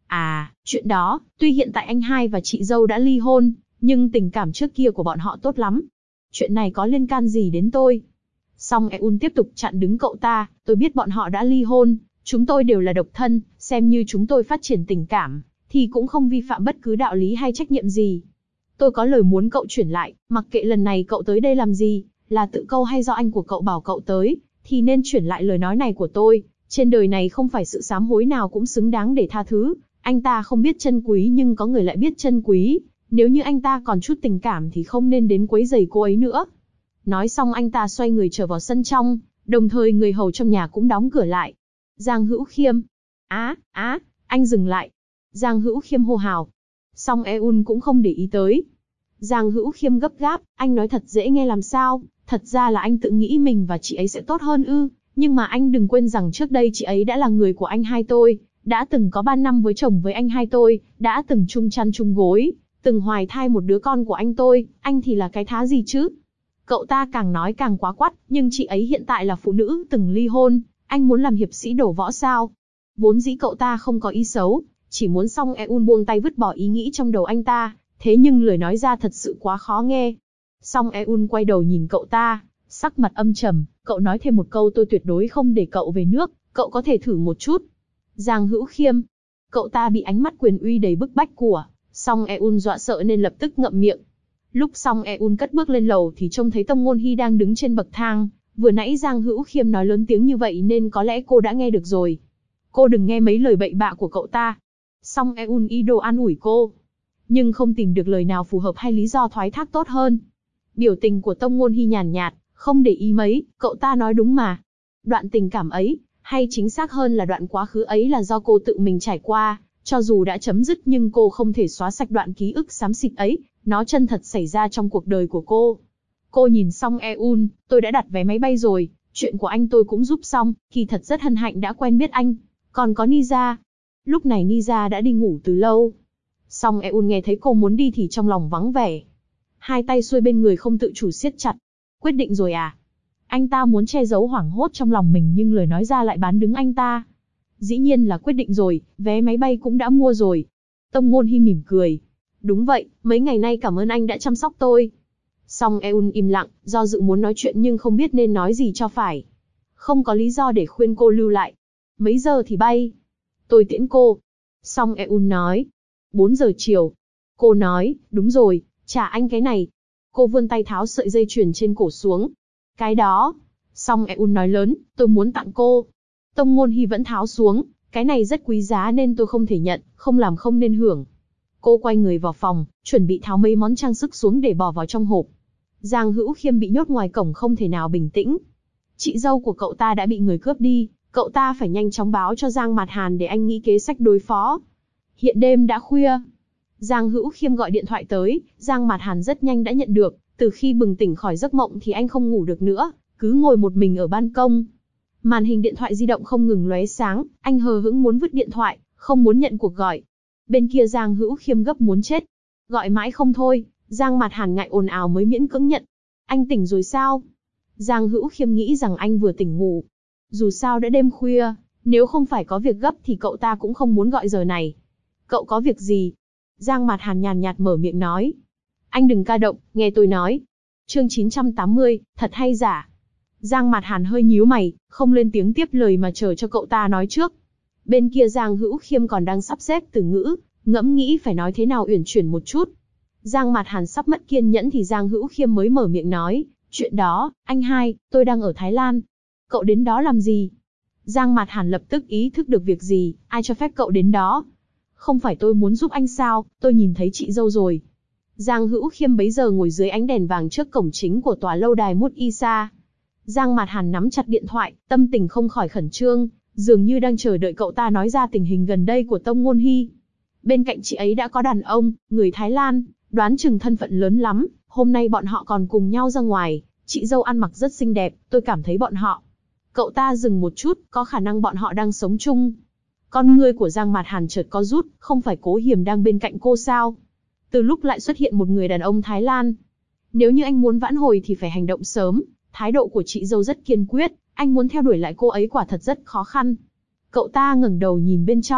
À, chuyện đó, tuy hiện tại anh hai và chị dâu đã ly hôn, nhưng tình cảm trước kia của bọn họ tốt lắm. Chuyện này có liên can gì đến tôi? Song Eun tiếp tục chặn đứng cậu ta, tôi biết bọn họ đã ly hôn, chúng tôi đều là độc thân, xem như chúng tôi phát triển tình cảm, thì cũng không vi phạm bất cứ đạo lý hay trách nhiệm gì. Tôi có lời muốn cậu chuyển lại, mặc kệ lần này cậu tới đây làm gì, là tự câu hay do anh của cậu bảo cậu tới, thì nên chuyển lại lời nói này của tôi. Trên đời này không phải sự sám hối nào cũng xứng đáng để tha thứ, anh ta không biết trân quý nhưng có người lại biết trân quý. Nếu như anh ta còn chút tình cảm thì không nên đến quấy rầy cô ấy nữa. Nói xong anh ta xoay người trở vào sân trong, đồng thời người hầu trong nhà cũng đóng cửa lại. Giang Hữu Khiêm. Anh dừng lại. Giang Hữu Khiêm hô hào. Song Eun cũng không để ý tới. Giang Hữu Khiêm gấp gáp, anh nói thật dễ nghe làm sao, thật ra là anh tự nghĩ mình và chị ấy sẽ tốt hơn ư, nhưng mà anh đừng quên rằng trước đây chị ấy đã là người của anh hai tôi, đã từng có 3 năm với chồng với anh hai tôi, đã từng chung chăn chung gối, từng hoài thai một đứa con của anh tôi, anh thì là cái thá gì chứ? Cậu ta càng nói càng quá quắt, nhưng chị ấy hiện tại là phụ nữ từng ly hôn, anh muốn làm hiệp sĩ đổ võ sao? Vốn dĩ cậu ta không có ý xấu, chỉ muốn Song Eun buông tay vứt bỏ ý nghĩ trong đầu anh ta, thế nhưng lời nói ra thật sự quá khó nghe. Song Eun quay đầu nhìn cậu ta, sắc mặt âm trầm, cậu nói thêm một câu tôi tuyệt đối không để cậu về nước, cậu có thể thử một chút. Giang Hữu Khiêm. Cậu ta bị ánh mắt quyền uy đầy bức bách của Song Eun dọa sợ nên lập tức ngậm miệng. Lúc Song Eun cất bước lên lầu thì trông thấy Tông Ngôn Hy đang đứng trên bậc thang, vừa nãy Giang Hữu Khiêm nói lớn tiếng như vậy nên có lẽ cô đã nghe được rồi. Cô đừng nghe mấy lời bậy bạ của cậu ta. Song Eun ý đồ an ủi cô, nhưng không tìm được lời nào phù hợp hay lý do thoái thác tốt hơn. Biểu tình của Tông Ngôn Hy nhàn nhạt, không để ý mấy, cậu ta nói đúng mà. Đoạn tình cảm ấy, hay chính xác hơn là đoạn quá khứ ấy là do cô tự mình trải qua, cho dù đã chấm dứt nhưng cô không thể xóa sạch đoạn ký ức xám xịt ấy, nó chân thật xảy ra trong cuộc đời của cô. Cô nhìn Song Eun, tôi đã đặt vé máy bay rồi, chuyện của anh tôi cũng giúp xong, kỳ thật rất hân hạnh đã quen biết anh. Còn có Niza. Lúc này Niza đã đi ngủ từ lâu. Song Eun nghe thấy cô muốn đi thì trong lòng vắng vẻ. Hai tay xuôi bên người không tự chủ siết chặt. Quyết định rồi à? Anh ta muốn che giấu hoảng hốt trong lòng mình nhưng lời nói ra lại bán đứng anh ta. Dĩ nhiên là quyết định rồi, vé máy bay cũng đã mua rồi. Tông Ngôn Hy mỉm cười. Đúng vậy, mấy ngày nay cảm ơn anh đã chăm sóc tôi. Song Eun im lặng, do dự muốn nói chuyện nhưng không biết nên nói gì cho phải. Không có lý do để khuyên cô lưu lại. Mấy giờ thì bay? Tôi tiễn cô. Song Eun nói. 4 giờ chiều. Cô nói, đúng rồi, trả anh cái này. Cô vươn tay tháo sợi dây chuyền trên cổ xuống. Cái đó. Song Eun nói lớn, tôi muốn tặng cô. Tông Ngôn Hy vẫn tháo xuống, cái này rất quý giá nên tôi không thể nhận, không làm không nên hưởng. Cô quay người vào phòng, chuẩn bị tháo mấy món trang sức xuống để bỏ vào trong hộp. Giang Hữu Khiêm bị nhốt ngoài cổng không thể nào bình tĩnh. Chị dâu của cậu ta đã bị người cướp đi, cậu ta phải nhanh chóng báo cho Giang Mạt Hàn để anh nghĩ kế sách đối phó. Hiện đêm đã khuya. Giang Hữu Khiêm gọi điện thoại tới, Giang Mạt Hàn rất nhanh đã nhận được, từ khi bừng tỉnh khỏi giấc mộng thì anh không ngủ được nữa, cứ ngồi một mình ở ban công. Màn hình điện thoại di động không ngừng lóe sáng, anh hờ hững muốn vứt điện thoại, không muốn nhận cuộc gọi. Bên kia Giang Hữu Khiêm gấp muốn chết. Gọi mãi không thôi, Giang Mạt Hàn ngại ồn ào mới miễn cưỡng nhận. Anh tỉnh rồi sao? Giang Hữu Khiêm nghĩ rằng anh vừa tỉnh ngủ. Dù sao đã đêm khuya, nếu không phải có việc gấp thì cậu ta cũng không muốn gọi giờ này. Cậu có việc gì? Giang Mạt Hàn nhàn nhạt mở miệng nói. Anh đừng ca động, nghe tôi nói. Chương 980, thật hay giả? Giang Mạt Hàn hơi nhíu mày, không lên tiếng tiếp lời mà chờ cho cậu ta nói trước. Bên kia Giang Hữu Khiêm còn đang sắp xếp từ ngữ, ngẫm nghĩ phải nói thế nào uyển chuyển một chút. Giang Mạt Hàn sắp mất kiên nhẫn thì Giang Hữu Khiêm mới mở miệng nói, chuyện đó, anh hai, tôi đang ở Thái Lan. Cậu đến đó làm gì? Giang Mạt Hàn lập tức ý thức được việc gì, ai cho phép cậu đến đó? Không phải tôi muốn giúp anh sao, tôi nhìn thấy chị dâu rồi. Giang Hữu Khiêm bấy giờ ngồi dưới ánh đèn vàng trước cổng chính của tòa lâu đài Mut Isa. Giang Mạt Hàn nắm chặt điện thoại, tâm tình không khỏi khẩn trương, dường như đang chờ đợi cậu ta nói ra tình hình gần đây của Tông Ngôn Hy. Bên cạnh chị ấy đã có đàn ông, người Thái Lan, đoán chừng thân phận lớn lắm, hôm nay bọn họ còn cùng nhau ra ngoài, chị dâu ăn mặc rất xinh đẹp, tôi cảm thấy bọn họ. Cậu ta dừng một chút, có khả năng bọn họ đang sống chung. Con ngươi của Giang Mạt Hàn chợt co rút, không phải Cố Hiềm đang bên cạnh cô sao? Từ lúc lại xuất hiện một người đàn ông Thái Lan. Nếu như anh muốn vãn hồi thì phải hành động sớm, thái độ của chị dâu rất kiên quyết, anh muốn theo đuổi lại cô ấy quả thật rất khó khăn. Cậu ta ngẩng đầu nhìn bên trong,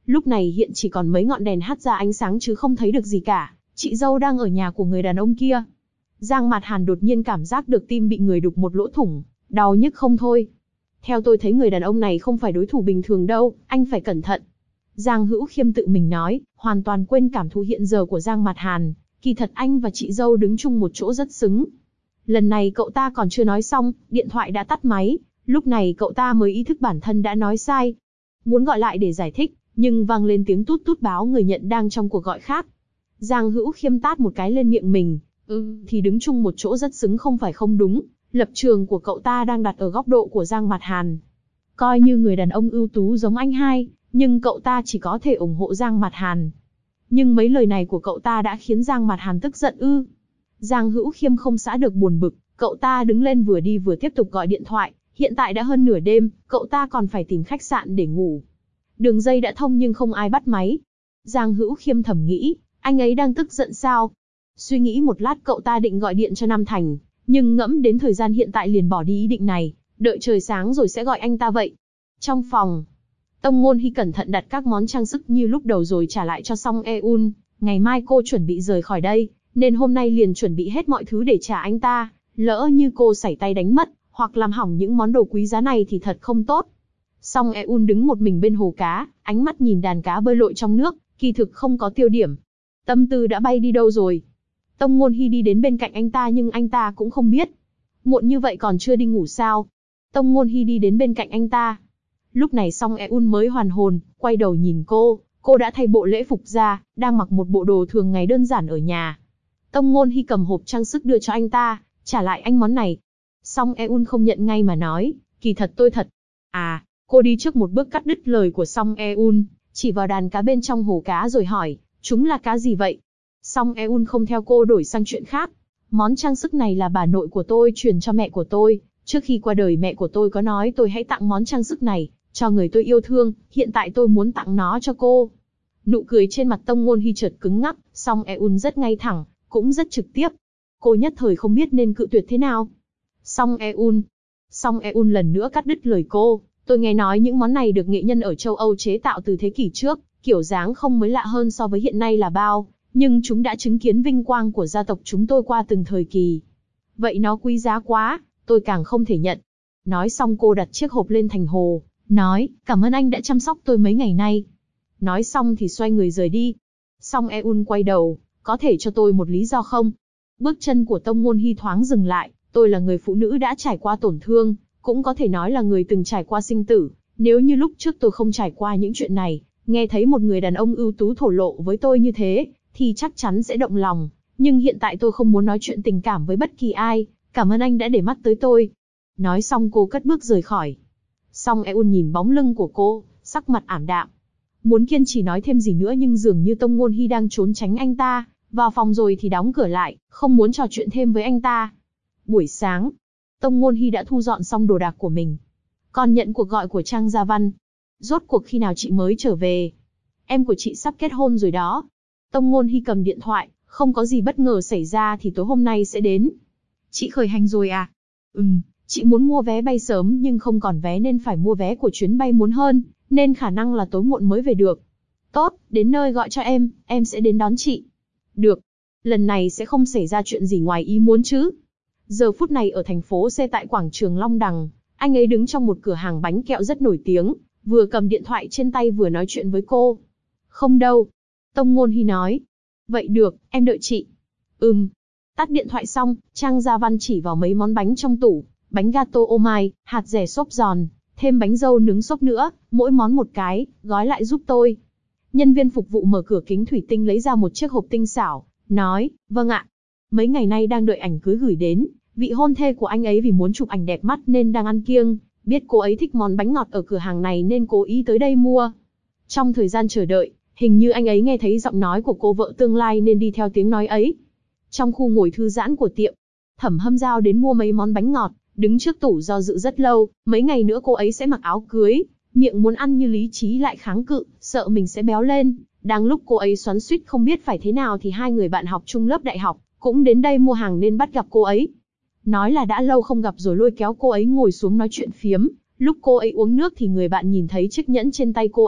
Lúc này hiện chỉ còn mấy ngọn đèn hắt ra ánh sáng chứ không thấy được gì cả. Chị dâu đang ở nhà của người đàn ông kia. Giang Mạt Hàn đột nhiên cảm giác được tim bị người đục một lỗ thủng, đau nhức không thôi. Theo tôi thấy người đàn ông này không phải đối thủ bình thường đâu, anh phải cẩn thận. Giang Hữu Khiêm tự mình nói, hoàn toàn quên cảm thụ hiện giờ của Giang Mạt Hàn. Kỳ thật anh và chị dâu đứng chung một chỗ rất xứng. Lần này cậu ta còn chưa nói xong, điện thoại đã tắt máy. Lúc này cậu ta mới ý thức bản thân đã nói sai. Muốn gọi lại để giải thích, nhưng vang lên tiếng tút tút báo người nhận đang trong cuộc gọi khác. Giang Hữu Khiêm tát một cái lên miệng mình. Thì đứng chung một chỗ rất xứng không phải không đúng. Lập trường của cậu ta đang đặt ở góc độ của Giang Mạt Hàn. Coi như người đàn ông ưu tú giống anh hai, nhưng cậu ta chỉ có thể ủng hộ Giang Mạt Hàn. Nhưng mấy lời này của cậu ta đã khiến Giang Mạt Hàn tức giận ư. Giang Hữu Khiêm không xả được buồn bực, cậu ta đứng lên vừa đi vừa tiếp tục gọi điện thoại. Hiện tại đã hơn nửa đêm, cậu ta còn phải tìm khách sạn để ngủ. Đường dây đã thông nhưng không ai bắt máy. Giang Hữu Khiêm thầm nghĩ, anh ấy đang tức giận sao? Suy nghĩ một lát cậu ta định gọi điện cho Nam Thành, nhưng ngẫm đến thời gian hiện tại liền bỏ đi ý định này, đợi trời sáng rồi sẽ gọi anh ta vậy. Trong phòng, Tông Ngôn Hy cẩn thận đặt các món trang sức như lúc đầu rồi trả lại cho Song Eun. Ngày mai cô chuẩn bị rời khỏi đây, nên hôm nay liền chuẩn bị hết mọi thứ để trả anh ta. Lỡ như cô sảy tay đánh mất, hoặc làm hỏng những món đồ quý giá này thì thật không tốt. Song Eun đứng một mình bên hồ cá, ánh mắt nhìn đàn cá bơi lội trong nước, kỳ thực không có tiêu điểm. Tâm tư đã bay đi đâu rồi? Tông Ngôn Hy đi đến bên cạnh anh ta nhưng anh ta cũng không biết. Muộn như vậy còn chưa đi ngủ sao? Tông Ngôn Hy đi đến bên cạnh anh ta. Lúc này Song Eun mới hoàn hồn, quay đầu nhìn cô đã thay bộ lễ phục ra, đang mặc một bộ đồ thường ngày đơn giản ở nhà. Tông Ngôn Hy cầm hộp trang sức đưa cho anh ta, trả lại anh món này. Song Eun không nhận ngay mà nói, kỳ thật tôi thật. À, cô đi trước một bước cắt đứt lời của Song Eun, chỉ vào đàn cá bên trong hồ cá rồi hỏi, chúng là cá gì vậy? Song Eun không theo cô đổi sang chuyện khác. Món trang sức này là bà nội của tôi truyền cho mẹ của tôi. Trước khi qua đời mẹ của tôi có nói tôi hãy tặng món trang sức này cho người tôi yêu thương, hiện tại tôi muốn tặng nó cho cô. Nụ cười trên mặt Tông Ngôn Hy chợt cứng ngắc, Song Eun rất ngay thẳng, cũng rất trực tiếp. Cô nhất thời không biết nên cự tuyệt thế nào. Song Eun lần nữa cắt đứt lời cô, tôi nghe nói những món này được nghệ nhân ở châu Âu chế tạo từ thế kỷ trước, kiểu dáng không mới lạ hơn so với hiện nay là bao, nhưng chúng đã chứng kiến vinh quang của gia tộc chúng tôi qua từng thời kỳ. Vậy nó quý giá quá, tôi càng không thể nhận. Nói xong cô đặt chiếc hộp lên thành hồ, nói, cảm ơn anh đã chăm sóc tôi mấy ngày nay. Nói xong thì xoay người rời đi. Song Eun quay đầu, có thể cho tôi một lý do không? Bước chân của Tông Ngôn Hy thoáng dừng lại, tôi là người phụ nữ đã trải qua tổn thương, cũng có thể nói là người từng trải qua sinh tử. Nếu như lúc trước tôi không trải qua những chuyện này, nghe thấy một người đàn ông ưu tú thổ lộ với tôi như thế, thì chắc chắn sẽ động lòng. Nhưng hiện tại tôi không muốn nói chuyện tình cảm với bất kỳ ai, cảm ơn anh đã để mắt tới tôi. Nói xong cô cất bước rời khỏi. Song Eun nhìn bóng lưng của cô, sắc mặt ảm đạm. Muốn kiên trì nói thêm gì nữa nhưng dường như Tông Ngôn Hy đang trốn tránh anh ta, vào phòng rồi thì đóng cửa lại, không muốn trò chuyện thêm với anh ta. Buổi sáng, Tông Ngôn Hy đã thu dọn xong đồ đạc của mình. Còn nhận cuộc gọi của Trang Gia Văn. Rốt cuộc khi nào chị mới trở về? Em của chị sắp kết hôn rồi đó. Tông Ngôn Hy cầm điện thoại, không có gì bất ngờ xảy ra thì tối hôm nay sẽ đến. Chị khởi hành rồi à? Chị muốn mua vé bay sớm nhưng không còn vé nên phải mua vé của chuyến bay muốn hơn, nên khả năng là tối muộn mới về được. Tốt, đến nơi gọi cho em sẽ đến đón chị. Được, lần này sẽ không xảy ra chuyện gì ngoài ý muốn chứ. Giờ phút này ở thành phố C tại quảng trường Long Đằng, anh ấy đứng trong một cửa hàng bánh kẹo rất nổi tiếng, vừa cầm điện thoại trên tay vừa nói chuyện với cô. Không đâu. Tông Ngôn Hy nói. Vậy được, em đợi chị. Tắt điện thoại xong, Trang Gia Văn chỉ vào mấy món bánh trong tủ, bánh gato ô mai, hạt dẻ xốp giòn, thêm bánh dâu nướng xốp nữa, mỗi món một cái, gói lại giúp tôi. Nhân viên phục vụ mở cửa kính thủy tinh lấy ra một chiếc hộp tinh xảo, nói, vâng ạ. Mấy ngày nay đang đợi ảnh cưới gửi đến, vị hôn thê của anh ấy vì muốn chụp ảnh đẹp mắt nên đang ăn kiêng, biết cô ấy thích món bánh ngọt ở cửa hàng này nên cố ý tới đây mua. Trong thời gian chờ đợi, hình như anh ấy nghe thấy giọng nói của cô vợ tương lai nên đi theo tiếng nói ấy. Trong khu ngồi thư giãn của tiệm, Thẩm Hâm Giao đến mua mấy món bánh ngọt, đứng trước tủ do dự rất lâu, mấy ngày nữa cô ấy sẽ mặc áo cưới, miệng muốn ăn như lý trí lại kháng cự, sợ mình sẽ béo lên. Đang lúc cô ấy xoắn xuýt không biết phải thế nào thì hai người bạn học chung lớp đại học cũng đến đây mua hàng nên bắt gặp cô ấy. Nói là đã lâu không gặp rồi lôi kéo cô ấy ngồi xuống nói chuyện phiếm. Lúc cô ấy uống nước thì người bạn nhìn thấy chiếc nhẫn trên tay cô ấy,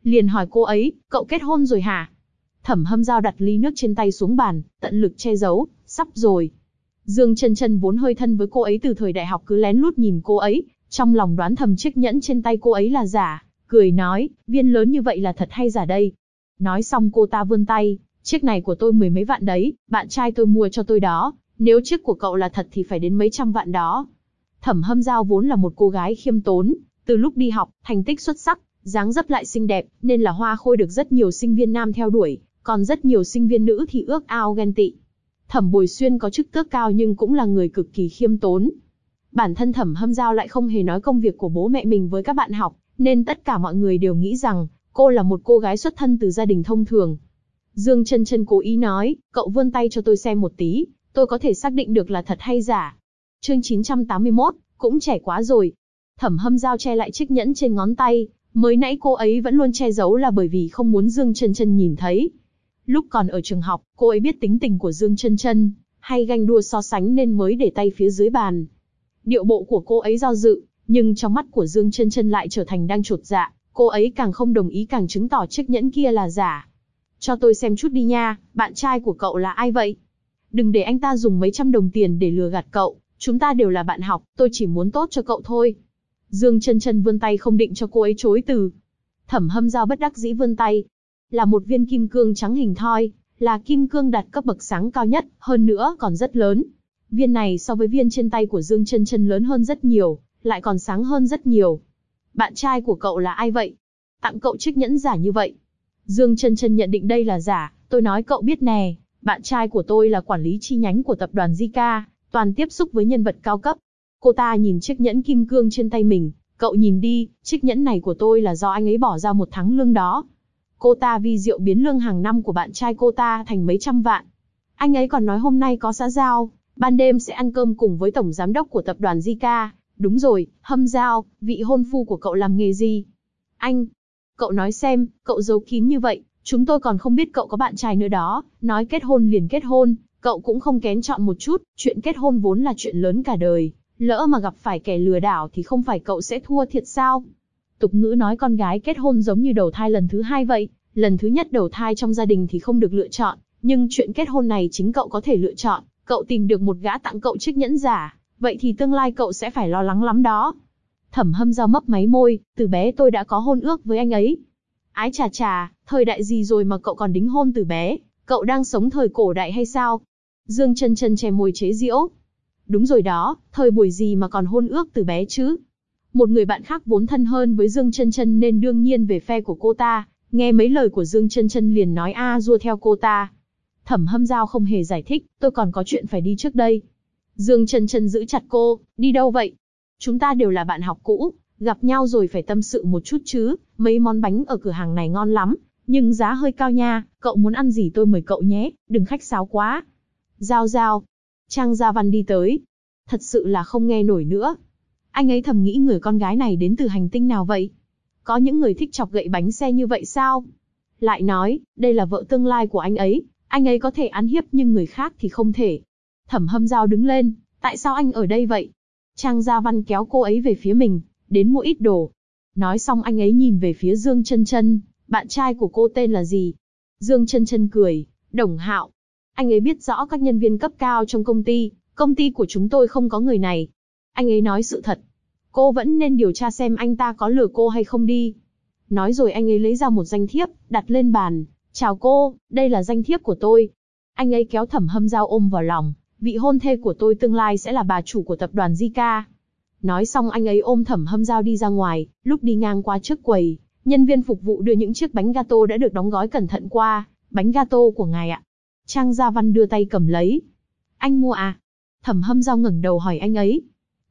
Liền hỏi cô ấy, cậu kết hôn rồi hả? Thẩm Hâm Dao đặt ly nước trên tay xuống bàn, tận lực che giấu, sắp rồi. Dương Chân Chân vốn hơi thân với cô ấy từ thời đại học cứ lén lút nhìn cô ấy, trong lòng đoán thầm chiếc nhẫn trên tay cô ấy là giả, cười nói, viên lớn như vậy là thật hay giả đây? Nói xong cô ta vươn tay, chiếc này của tôi 10 mấy vạn đấy, bạn trai tôi mua cho tôi đó, nếu chiếc của cậu là thật thì phải đến mấy trăm vạn đó. Thẩm Hâm Dao vốn là một cô gái khiêm tốn, từ lúc đi học, thành tích xuất sắc, dáng dấp lại xinh đẹp, nên là hoa khôi được rất nhiều sinh viên nam theo đuổi, còn rất nhiều sinh viên nữ thì ước ao ghen tị. Thẩm Bồi Xuyên có chức tước cao nhưng cũng là người cực kỳ khiêm tốn. Bản thân Thẩm Hâm Dao lại không hề nói công việc của bố mẹ mình với các bạn học, nên tất cả mọi người đều nghĩ rằng cô là một cô gái xuất thân từ gia đình thông thường. Dương Chân Chân cố ý nói, cậu vươn tay cho tôi xem một tí, tôi có thể xác định được là thật hay giả. Chương 981, cũng trẻ quá rồi. Thẩm Hâm Dao che lại chiếc nhẫn trên ngón tay, mới nãy cô ấy vẫn luôn che giấu là bởi vì không muốn Dương Chân Chân nhìn thấy. Lúc còn ở trường học, cô ấy biết tính tình của Dương Chân Chân, hay ganh đua so sánh nên mới để tay phía dưới bàn. Điệu bộ của cô ấy do dự, nhưng trong mắt của Dương Chân Chân lại trở thành đang chột dạ, cô ấy càng không đồng ý càng chứng tỏ chiếc nhẫn kia là giả. Cho tôi xem chút đi nha, bạn trai của cậu là ai vậy? Đừng để anh ta dùng mấy trăm đồng tiền để lừa gạt cậu, chúng ta đều là bạn học, tôi chỉ muốn tốt cho cậu thôi. Dương Chân Chân vươn tay không định cho cô ấy chối từ. Thẩm Hâm Dao bất đắc dĩ vươn tay. Là một viên kim cương trắng hình thoi, là kim cương đạt cấp bậc sáng cao nhất, hơn nữa còn rất lớn. Viên này so với viên trên tay của Dương Chân Chân lớn hơn rất nhiều, lại còn sáng hơn rất nhiều. Bạn trai của cậu là ai vậy? Tặng cậu chiếc nhẫn giả như vậy. Dương Chân Chân nhận định đây là giả, tôi nói cậu biết nè, bạn trai của tôi là quản lý chi nhánh của tập đoàn Zika, toàn tiếp xúc với nhân vật cao cấp. Cô ta nhìn chiếc nhẫn kim cương trên tay mình, cậu nhìn đi, chiếc nhẫn này của tôi là do anh ấy bỏ ra một tháng lương đó. Cô ta vi diệu biến lương hàng năm của bạn trai cô ta thành mấy trăm vạn. Anh ấy còn nói hôm nay có xã giao, ban đêm sẽ ăn cơm cùng với tổng giám đốc của tập đoàn Zika. Đúng rồi, Hâm Dao, vị hôn phu của cậu làm nghề gì? Anh, cậu nói xem, cậu giấu kín như vậy, chúng tôi còn không biết cậu có bạn trai nữa đó, nói kết hôn liền kết hôn, cậu cũng không kén chọn một chút, chuyện kết hôn vốn là chuyện lớn cả đời, lỡ mà gặp phải kẻ lừa đảo thì không phải cậu sẽ thua thiệt sao? Tục ngữ nói con gái kết hôn giống như đầu thai lần thứ hai vậy, lần thứ nhất đầu thai trong gia đình thì không được lựa chọn, nhưng chuyện kết hôn này chính cậu có thể lựa chọn, cậu tìm được một gã tặng cậu chiếc nhẫn giả, vậy thì tương lai cậu sẽ phải lo lắng lắm đó. Thẩm Hâm Dao mấp máy môi, từ bé tôi đã có hôn ước với anh ấy. Ái chà chà, thời đại gì rồi mà cậu còn đính hôn từ bé, cậu đang sống thời cổ đại hay sao? Dương Chân Chân che môi chế giễu. Đúng rồi đó, thời buổi gì mà còn hôn ước từ bé chứ? Một người bạn khác vốn thân hơn với Dương Chân Chân nên đương nhiên về phe của cô ta, nghe mấy lời của Dương Chân Chân liền nói a dua theo cô ta. Thẩm Hâm Dao không hề giải thích, tôi còn có chuyện phải đi trước đây. Dương Chân Chân giữ chặt cô, đi đâu vậy? Chúng ta đều là bạn học cũ, gặp nhau rồi phải tâm sự một chút chứ, mấy món bánh ở cửa hàng này ngon lắm, nhưng giá hơi cao nha, cậu muốn ăn gì tôi mời cậu nhé, đừng khách sáo quá. Giao Giao, Trang Gia Văn đi tới. Thật sự là không nghe nổi nữa. Anh ấy thầm nghĩ người con gái này đến từ hành tinh nào vậy? Có những người thích chọc gậy bánh xe như vậy sao? Lại nói, đây là vợ tương lai của anh ấy có thể ăn hiếp nhưng người khác thì không thể. Thẩm Hâm Dao đứng lên, tại sao anh ở đây vậy? Trang Gia Văn kéo cô ấy về phía mình, đến mua ít đồ. Nói xong anh ấy nhìn về phía Dương Chân Chân, bạn trai của cô tên là gì? Dương Chân Chân cười, Đồng Hạo. Anh ấy biết rõ các nhân viên cấp cao trong công ty của chúng tôi không có người này. Anh ấy nói sự thật. Cô vẫn nên điều tra xem anh ta có lừa cô hay không đi. Nói rồi anh ấy lấy ra một danh thiếp, đặt lên bàn. Chào cô, đây là danh thiếp của tôi. Anh ấy kéo Thẩm Hâm Dao ôm vào lòng. Vị hôn thê của tôi tương lai sẽ là bà chủ của tập đoàn Zika. Nói xong anh ấy ôm Thẩm Hâm Dao đi ra ngoài, lúc đi ngang qua trước quầy, nhân viên phục vụ đưa những chiếc bánh gato đã được đóng gói cẩn thận qua. Bánh gato của ngài ạ. Trang Gia Văn đưa tay cầm lấy. Anh mua à? Thẩm Hâm Dao ngẩng đầu hỏi anh ấy.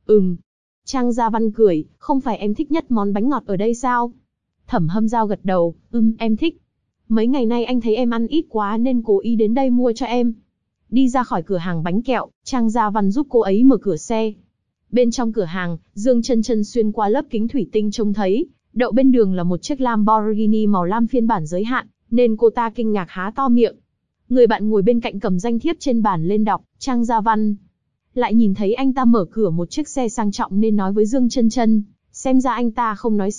Trang Gia Văn cười, không phải em thích nhất món bánh ngọt ở đây sao? Thẩm Hâm Dao gật đầu, em thích. Mấy ngày nay anh thấy em ăn ít quá nên cố ý đến đây mua cho em. Đi ra khỏi cửa hàng bánh kẹo, Trang Gia Văn giúp cô ấy mở cửa xe. Bên trong cửa hàng, Dương Chân Chân xuyên qua lớp kính thủy tinh trông thấy, đậu bên đường là một chiếc Lamborghini màu lam phiên bản giới hạn, nên cô ta kinh ngạc há to miệng. Người bạn ngồi bên cạnh cầm danh thiếp trên bàn lên đọc, Trang Gia Văn. Lại nhìn thấy anh ta mở cửa một chiếc xe sang trọng nên nói với Dương Chân Chân, xem ra anh ta không nói xạo,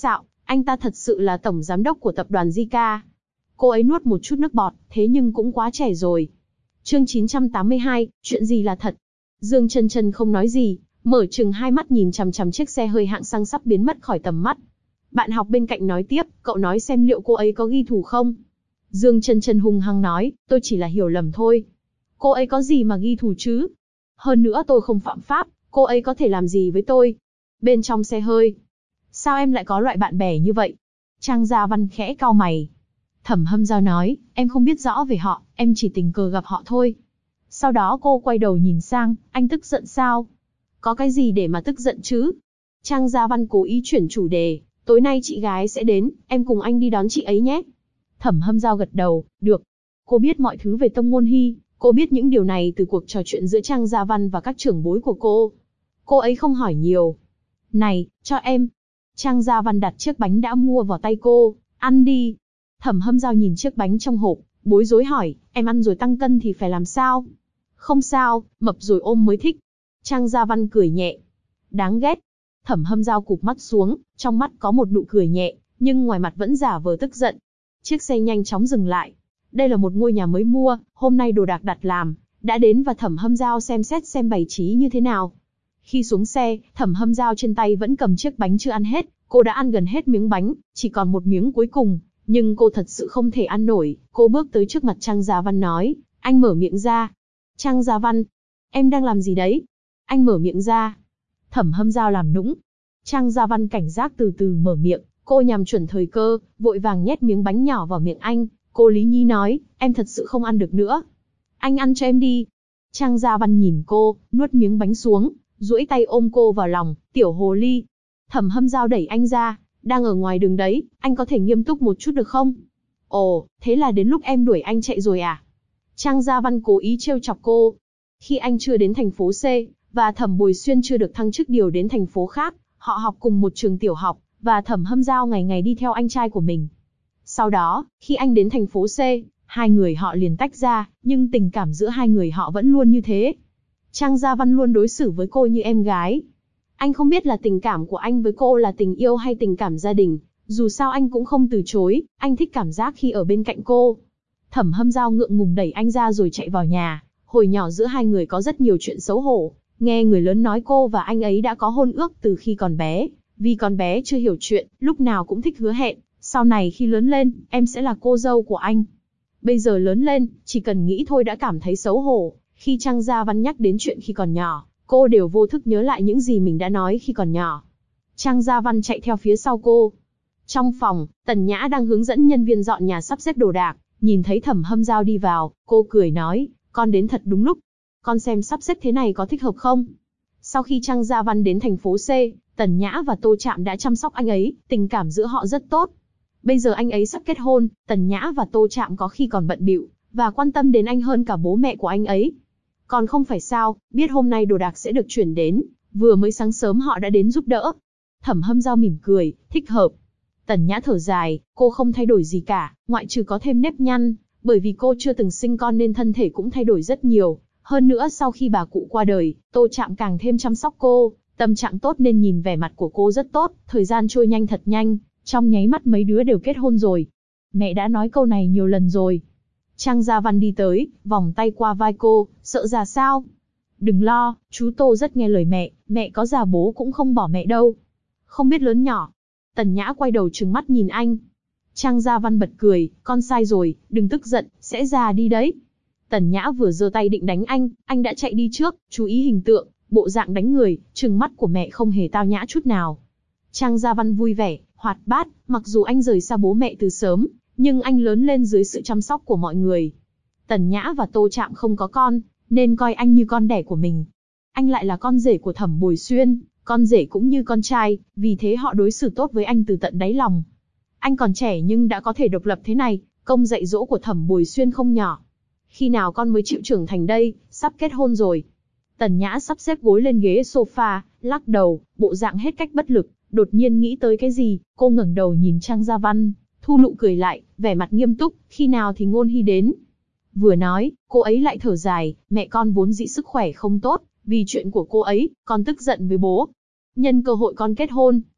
Anh ta thật sự là tổng giám đốc của tập đoàn Zika. Cô ấy nuốt một chút nước bọt, thế nhưng cũng quá trẻ rồi. Chương 982, chuyện gì là thật? Dương Chân Chân không nói gì, mở trừng hai mắt nhìn chằm chằm chiếc xe hơi hạng sang sắp biến mất khỏi tầm mắt. Bạn học bên cạnh nói tiếp, cậu nói xem liệu cô ấy có ghi thù không? Dương Chân Chân hung hăng nói, tôi chỉ là hiểu lầm thôi. Cô ấy có gì mà ghi thù chứ? Hơn nữa tôi không phạm pháp, cô ấy có thể làm gì với tôi? Bên trong xe hơi, sao em lại có loại bạn bè như vậy? Trang Gia Văn khẽ cau mày. Thẩm Hâm Giao nói, em không biết rõ về họ, em chỉ tình cờ gặp họ thôi. Sau đó cô quay đầu nhìn sang, anh tức giận sao? Có cái gì để mà tức giận chứ? Trang Gia Văn cố ý chuyển chủ đề, tối nay chị gái sẽ đến, em cùng anh đi đón chị ấy nhé. Thẩm Hâm Giao gật đầu, được. Cô biết mọi thứ về Tông Ngôn Hy, cô biết những điều này từ cuộc trò chuyện giữa Trang Gia Văn và các trưởng bối của cô. Cô ấy không hỏi nhiều. Này, cho em. Trang Gia Văn đặt chiếc bánh đã mua vào tay cô, ăn đi. Thẩm Hâm Giao nhìn chiếc bánh trong hộp, bối rối hỏi, em ăn rồi tăng cân thì phải làm sao? Không sao, mập rồi ôm mới thích. Trang Gia Văn cười nhẹ. Đáng ghét. Thẩm Hâm Giao cụp mắt xuống, trong mắt có một nụ cười nhẹ, nhưng ngoài mặt vẫn giả vờ tức giận. Chiếc xe nhanh chóng dừng lại. Đây là một ngôi nhà mới mua, hôm nay đồ đạc đặt làm, đã đến và Thẩm Hâm Giao xem xét xem bày trí như thế nào. Khi xuống xe, Thẩm Hâm Giao trên tay vẫn cầm chiếc bánh chưa ăn hết, cô đã ăn gần hết miếng bánh, chỉ còn một miếng cuối cùng, nhưng cô thật sự không thể ăn nổi. Cô bước tới trước mặt Trang Gia Văn nói, anh mở miệng ra. Trang Gia Văn, em đang làm gì đấy? Anh mở miệng ra. Thẩm Hâm Giao làm nũng. Trang Gia Văn cảnh giác từ từ mở miệng, cô nhằm chuẩn thời cơ, vội vàng nhét miếng bánh nhỏ vào miệng anh. Cô Lý Nhi nói, em thật sự không ăn được nữa. Anh ăn cho em đi. Trang Gia Văn nhìn cô, nuốt miếng bánh xuống, duỗi tay ôm cô vào lòng, tiểu hồ ly. Thẩm Hâm Giao đẩy anh ra, đang ở ngoài đường đấy, anh có thể nghiêm túc một chút được không? Ồ, thế là đến lúc em đuổi anh chạy rồi à? Trang Gia Văn cố ý trêu chọc cô. Khi anh chưa đến thành phố C, và Thẩm Bồi Xuyên chưa được thăng chức điều đến thành phố khác, họ học cùng một trường tiểu học, và Thẩm Hâm Giao ngày ngày đi theo anh trai của mình. Sau đó, khi anh đến thành phố C, hai người họ liền tách ra, nhưng tình cảm giữa hai người họ vẫn luôn như thế. Trang Gia Văn luôn đối xử với cô như em gái. Anh không biết là tình cảm của anh với cô là tình yêu hay tình cảm gia đình, dù sao anh cũng không từ chối, anh thích cảm giác khi ở bên cạnh cô. Thẩm Hâm Giao ngượng ngùng đẩy anh ra rồi chạy vào nhà. Hồi nhỏ giữa hai người có rất nhiều chuyện xấu hổ, nghe người lớn nói cô và anh ấy đã có hôn ước từ khi còn bé, vì con bé chưa hiểu chuyện, lúc nào cũng thích hứa hẹn, sau này khi lớn lên, em sẽ là cô dâu của anh. Bây giờ lớn lên, chỉ cần nghĩ thôi đã cảm thấy xấu hổ. Khi Trang Gia Văn nhắc đến chuyện khi còn nhỏ, cô đều vô thức nhớ lại những gì mình đã nói khi còn nhỏ. Trang Gia Văn chạy theo phía sau cô. Trong phòng, Tần Nhã đang hướng dẫn nhân viên dọn nhà sắp xếp đồ đạc, nhìn thấy Thẩm Hâm Giao đi vào, cô cười nói, con đến thật đúng lúc. Con xem sắp xếp thế này có thích hợp không? Sau khi Trang Gia Văn đến thành phố C, Tần Nhã và Tô Trạm đã chăm sóc anh ấy, tình cảm giữa họ rất tốt. Bây giờ anh ấy sắp kết hôn, Tần Nhã và Tô Trạm có khi còn bận bịu và quan tâm đến anh hơn cả bố mẹ của anh ấy. Còn không phải sao, biết hôm nay đồ đạc sẽ được chuyển đến, vừa mới sáng sớm họ đã đến giúp đỡ. Thẩm Hâm Giao mỉm cười, thích hợp. Tần Nhã thở dài, cô không thay đổi gì cả, ngoại trừ có thêm nếp nhăn, bởi vì cô chưa từng sinh con nên thân thể cũng thay đổi rất nhiều. Hơn nữa sau khi bà cụ qua đời, Tô Trạm càng thêm chăm sóc cô, tâm trạng tốt nên nhìn vẻ mặt của cô rất tốt, thời gian trôi nhanh thật nhanh, trong nháy mắt mấy đứa đều kết hôn rồi. Mẹ đã nói câu này nhiều lần rồi. Trang Gia Văn đi tới, vòng tay qua vai cô, sợ già sao? Đừng lo, chú Tô rất nghe lời mẹ có già bố cũng không bỏ mẹ đâu. Không biết lớn nhỏ. Tần Nhã quay đầu trừng mắt nhìn anh. Trang Gia Văn bật cười, con sai rồi, đừng tức giận, sẽ già đi đấy. Tần Nhã vừa giơ tay định đánh anh đã chạy đi trước, chú ý hình tượng, bộ dạng đánh người, trừng mắt của mẹ không hề tao nhã chút nào. Trang Gia Văn vui vẻ, hoạt bát, mặc dù anh rời xa bố mẹ từ sớm, nhưng anh lớn lên dưới sự chăm sóc của mọi người. Tần Nhã và Tô Trạm không có con, nên coi anh như con đẻ của mình. Anh lại là con rể của Thẩm Bồi Xuyên, con rể cũng như con trai, vì thế họ đối xử tốt với anh từ tận đáy lòng. Anh còn trẻ nhưng đã có thể độc lập thế này, công dạy dỗ của Thẩm Bồi Xuyên không nhỏ. Khi nào con mới chịu trưởng thành đây, sắp kết hôn rồi. Tần Nhã sắp xếp gối lên ghế sofa, lắc đầu, bộ dạng hết cách bất lực, đột nhiên nghĩ tới cái gì, cô ngẩng đầu nhìn Trang Gia Văn, thu nụ cười lại, vẻ mặt nghiêm túc, khi nào thì Ngôn Hy đến. Vừa nói, cô ấy lại thở dài, mẹ con vốn dĩ sức khỏe không tốt, vì chuyện của cô ấy, con tức giận với bố. Nhân cơ hội con kết hôn,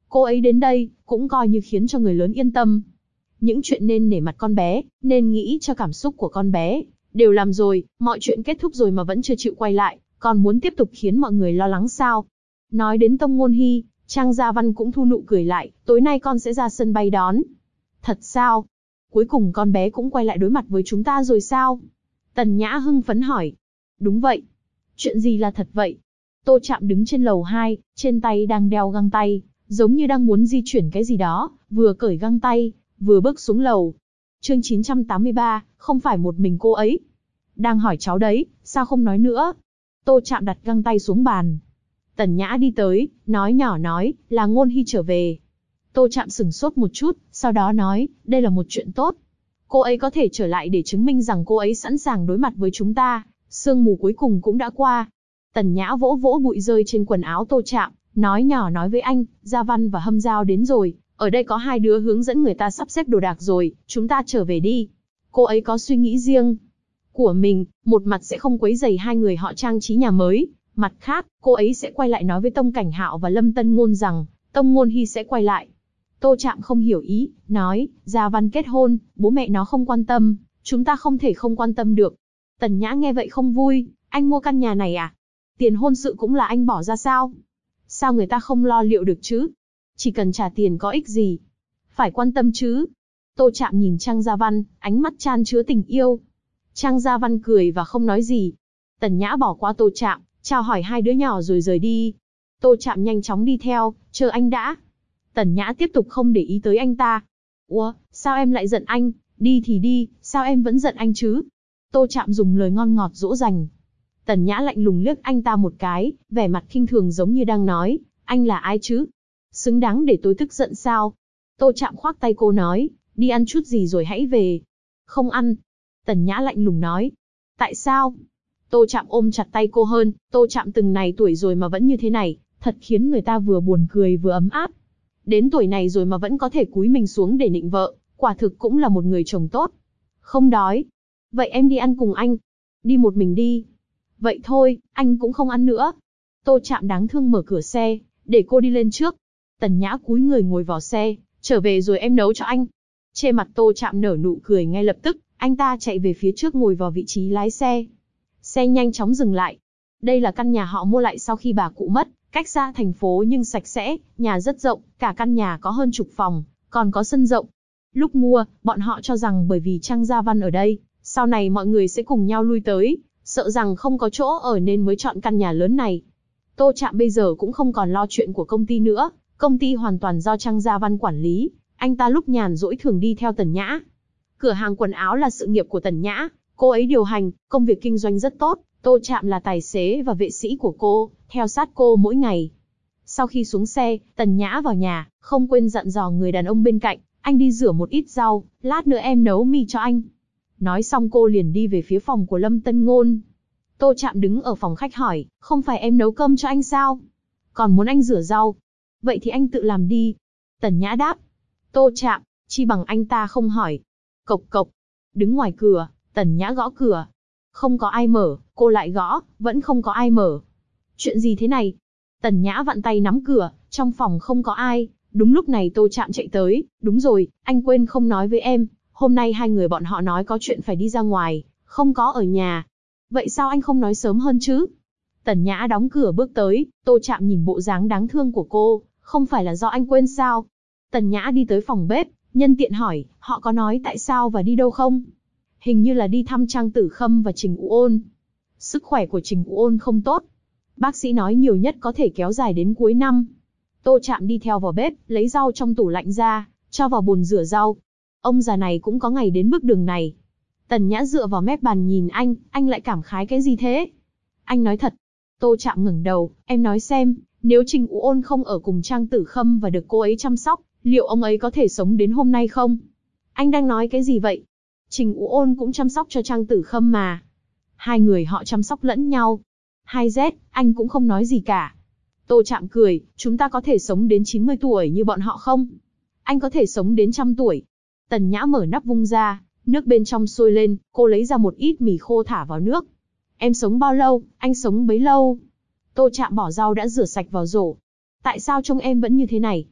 Cô ấy đến đây, cũng coi như khiến cho người lớn yên tâm. Những chuyện nên nể mặt con bé, nên nghĩ cho cảm xúc của con bé, đều làm rồi, mọi chuyện kết thúc rồi mà vẫn chưa chịu quay lại, còn muốn tiếp tục khiến mọi người lo lắng sao? Nói đến Tông Ngôn Hy, Trang Gia Văn cũng thu nụ cười lại, tối nay con sẽ ra sân bay đón. Thật sao? Cuối cùng con bé cũng quay lại đối mặt với chúng ta rồi sao? Tần Nhã hưng phấn hỏi. Đúng vậy. Chuyện gì là thật vậy? Tô Trạm đứng trên lầu 2, trên tay đang đeo găng tay, giống như đang muốn di chuyển cái gì đó, vừa cởi găng tay, vừa bước xuống lầu. Chương 983, không phải một mình cô ấy. Đang hỏi cháu đấy, sao không nói nữa? Tô Trạm đặt găng tay xuống bàn. Tần Nhã đi tới, nói nhỏ nói, là Ngôn Hy trở về. Tô Trạm sửng sốt một chút, sau đó nói, đây là một chuyện tốt. Cô ấy có thể trở lại để chứng minh rằng cô ấy sẵn sàng đối mặt với chúng ta, sương mù cuối cùng cũng đã qua. Tần Nhã vỗ vỗ bụi rơi trên quần áo Tô Trạm, nói nhỏ nói với anh, Gia Văn và Hâm Giao đến rồi, ở đây có hai đứa hướng dẫn người ta sắp xếp đồ đạc rồi, chúng ta trở về đi. Cô ấy có suy nghĩ riêng của mình, một mặt sẽ không quấy rầy hai người họ trang trí nhà mới, mặt khác, cô ấy sẽ quay lại nói với Tông Cảnh Hạo và Lâm Tân Ngôn rằng, Tông Ngôn Hy sẽ quay lại. Tô Trạm không hiểu ý, nói, Gia Văn kết hôn, bố mẹ nó không quan tâm, chúng ta không thể không quan tâm được. Tần Nhã nghe vậy không vui, anh mua căn nhà này à? Tiền hôn sự cũng là anh bỏ ra sao? Sao người ta không lo liệu được chứ? Chỉ cần trả tiền có ích gì? Phải quan tâm chứ? Tô Trạm nhìn Trang Gia Văn, ánh mắt chan chứa tình yêu. Trang Gia Văn cười và không nói gì. Tần Nhã bỏ qua Tô Trạm, chào hỏi hai đứa nhỏ rồi rời đi. Tô Trạm nhanh chóng đi theo, chờ anh đã. Tần Nhã tiếp tục không để ý tới anh ta. Ủa, sao em lại giận anh? Đi thì đi, sao em vẫn giận anh chứ? Tô Trạm dùng lời ngon ngọt dỗ dành. Tần Nhã lạnh lùng liếc anh ta một cái, vẻ mặt khinh thường giống như đang nói, anh là ai chứ? Xứng đáng để tôi tức giận sao? Tô Trạm khoác tay cô nói, đi ăn chút gì rồi hãy về. Không ăn. Tần Nhã lạnh lùng nói. Tại sao? Tô Trạm ôm chặt tay cô hơn, Tô Trạm từng này tuổi rồi mà vẫn như thế này, thật khiến người ta vừa buồn cười vừa ấm áp. Đến tuổi này rồi mà vẫn có thể cúi mình xuống để nịnh vợ, quả thực cũng là một người chồng tốt. Không đói. Vậy em đi ăn cùng anh. Đi một mình đi. Vậy thôi, anh cũng không ăn nữa. Tô Trạm đáng thương mở cửa xe, để cô đi lên trước. Tần Nhã cúi người ngồi vào xe, trở về rồi em nấu cho anh. Trên mặt Tô Trạm nở nụ cười ngay lập tức, anh ta chạy về phía trước ngồi vào vị trí lái xe. Xe nhanh chóng dừng lại. Đây là căn nhà họ mua lại sau khi bà cụ mất, cách xa thành phố nhưng sạch sẽ, nhà rất rộng, cả căn nhà có hơn chục phòng, còn có sân rộng. Lúc mua, bọn họ cho rằng bởi vì Trang Gia Văn ở đây, sau này mọi người sẽ cùng nhau lui tới, sợ rằng không có chỗ ở nên mới chọn căn nhà lớn này. Tô Trạm bây giờ cũng không còn lo chuyện của công ty nữa, công ty hoàn toàn do Trang Gia Văn quản lý, anh ta lúc nhàn rỗi thường đi theo Tần Nhã. Cửa hàng quần áo là sự nghiệp của Tần Nhã, cô ấy điều hành, công việc kinh doanh rất tốt, Tô Trạm là tài xế và vệ sĩ của cô, theo sát cô mỗi ngày. Sau khi xuống xe, Tần Nhã vào nhà, không quên dặn dò người đàn ông bên cạnh, anh đi rửa một ít rau, lát nữa em nấu mì cho anh. Nói xong cô liền đi về phía phòng của Lâm Tân Ngôn. Tô Trạm đứng ở phòng khách hỏi, không phải em nấu cơm cho anh sao? Còn muốn anh rửa rau? Vậy thì anh tự làm đi. Tần Nhã đáp. Tô Trạm, chi bằng anh ta không hỏi. Cộc cộc. Đứng ngoài cửa, Tần Nhã gõ cửa. Không có ai mở, cô lại gõ, vẫn không có ai mở. Chuyện gì thế này? Tần Nhã vặn tay nắm cửa, trong phòng không có ai. Đúng lúc này Tô Trạm chạy tới. Đúng rồi, anh quên không nói với em. Hôm nay hai người bọn họ nói có chuyện phải đi ra ngoài, không có ở nhà. Vậy sao anh không nói sớm hơn chứ? Tần Nhã đóng cửa bước tới, Tô Trạm nhìn bộ dáng đáng thương của cô, không phải là do anh quên sao? Tần Nhã đi tới phòng bếp, nhân tiện hỏi, họ có nói tại sao và đi đâu không? Hình như là đi thăm Trang Tử Khâm và Trình U Ôn. Sức khỏe của Trình U Ôn không tốt. Bác sĩ nói nhiều nhất có thể kéo dài đến cuối năm. Tô Trạm đi theo vào bếp, lấy rau trong tủ lạnh ra, cho vào bồn rửa rau. Ông già này cũng có ngày đến bước đường này. Tần Nhã dựa vào mép bàn nhìn anh lại cảm khái cái gì thế? Anh nói thật. Tô Trạm ngẩng đầu, em nói xem, nếu Trình U Ôn không ở cùng Trang Tử Khâm và được cô ấy chăm sóc, liệu ông ấy có thể sống đến hôm nay không? Anh đang nói cái gì vậy? Trình U Ôn cũng chăm sóc cho Trang Tử Khâm mà. Hai người họ chăm sóc lẫn nhau. 2Z, anh cũng không nói gì cả. Tô Trạm cười, chúng ta có thể sống đến 90 tuổi như bọn họ không? Anh có thể sống đến 100 tuổi. Tần Nhã mở nắp vung ra, nước bên trong sôi lên, cô lấy ra một ít mì khô thả vào nước. Em sống bao lâu, anh sống bấy lâu. Tô Trạm bỏ rau đã rửa sạch vào rổ. Tại sao trông em vẫn như thế này?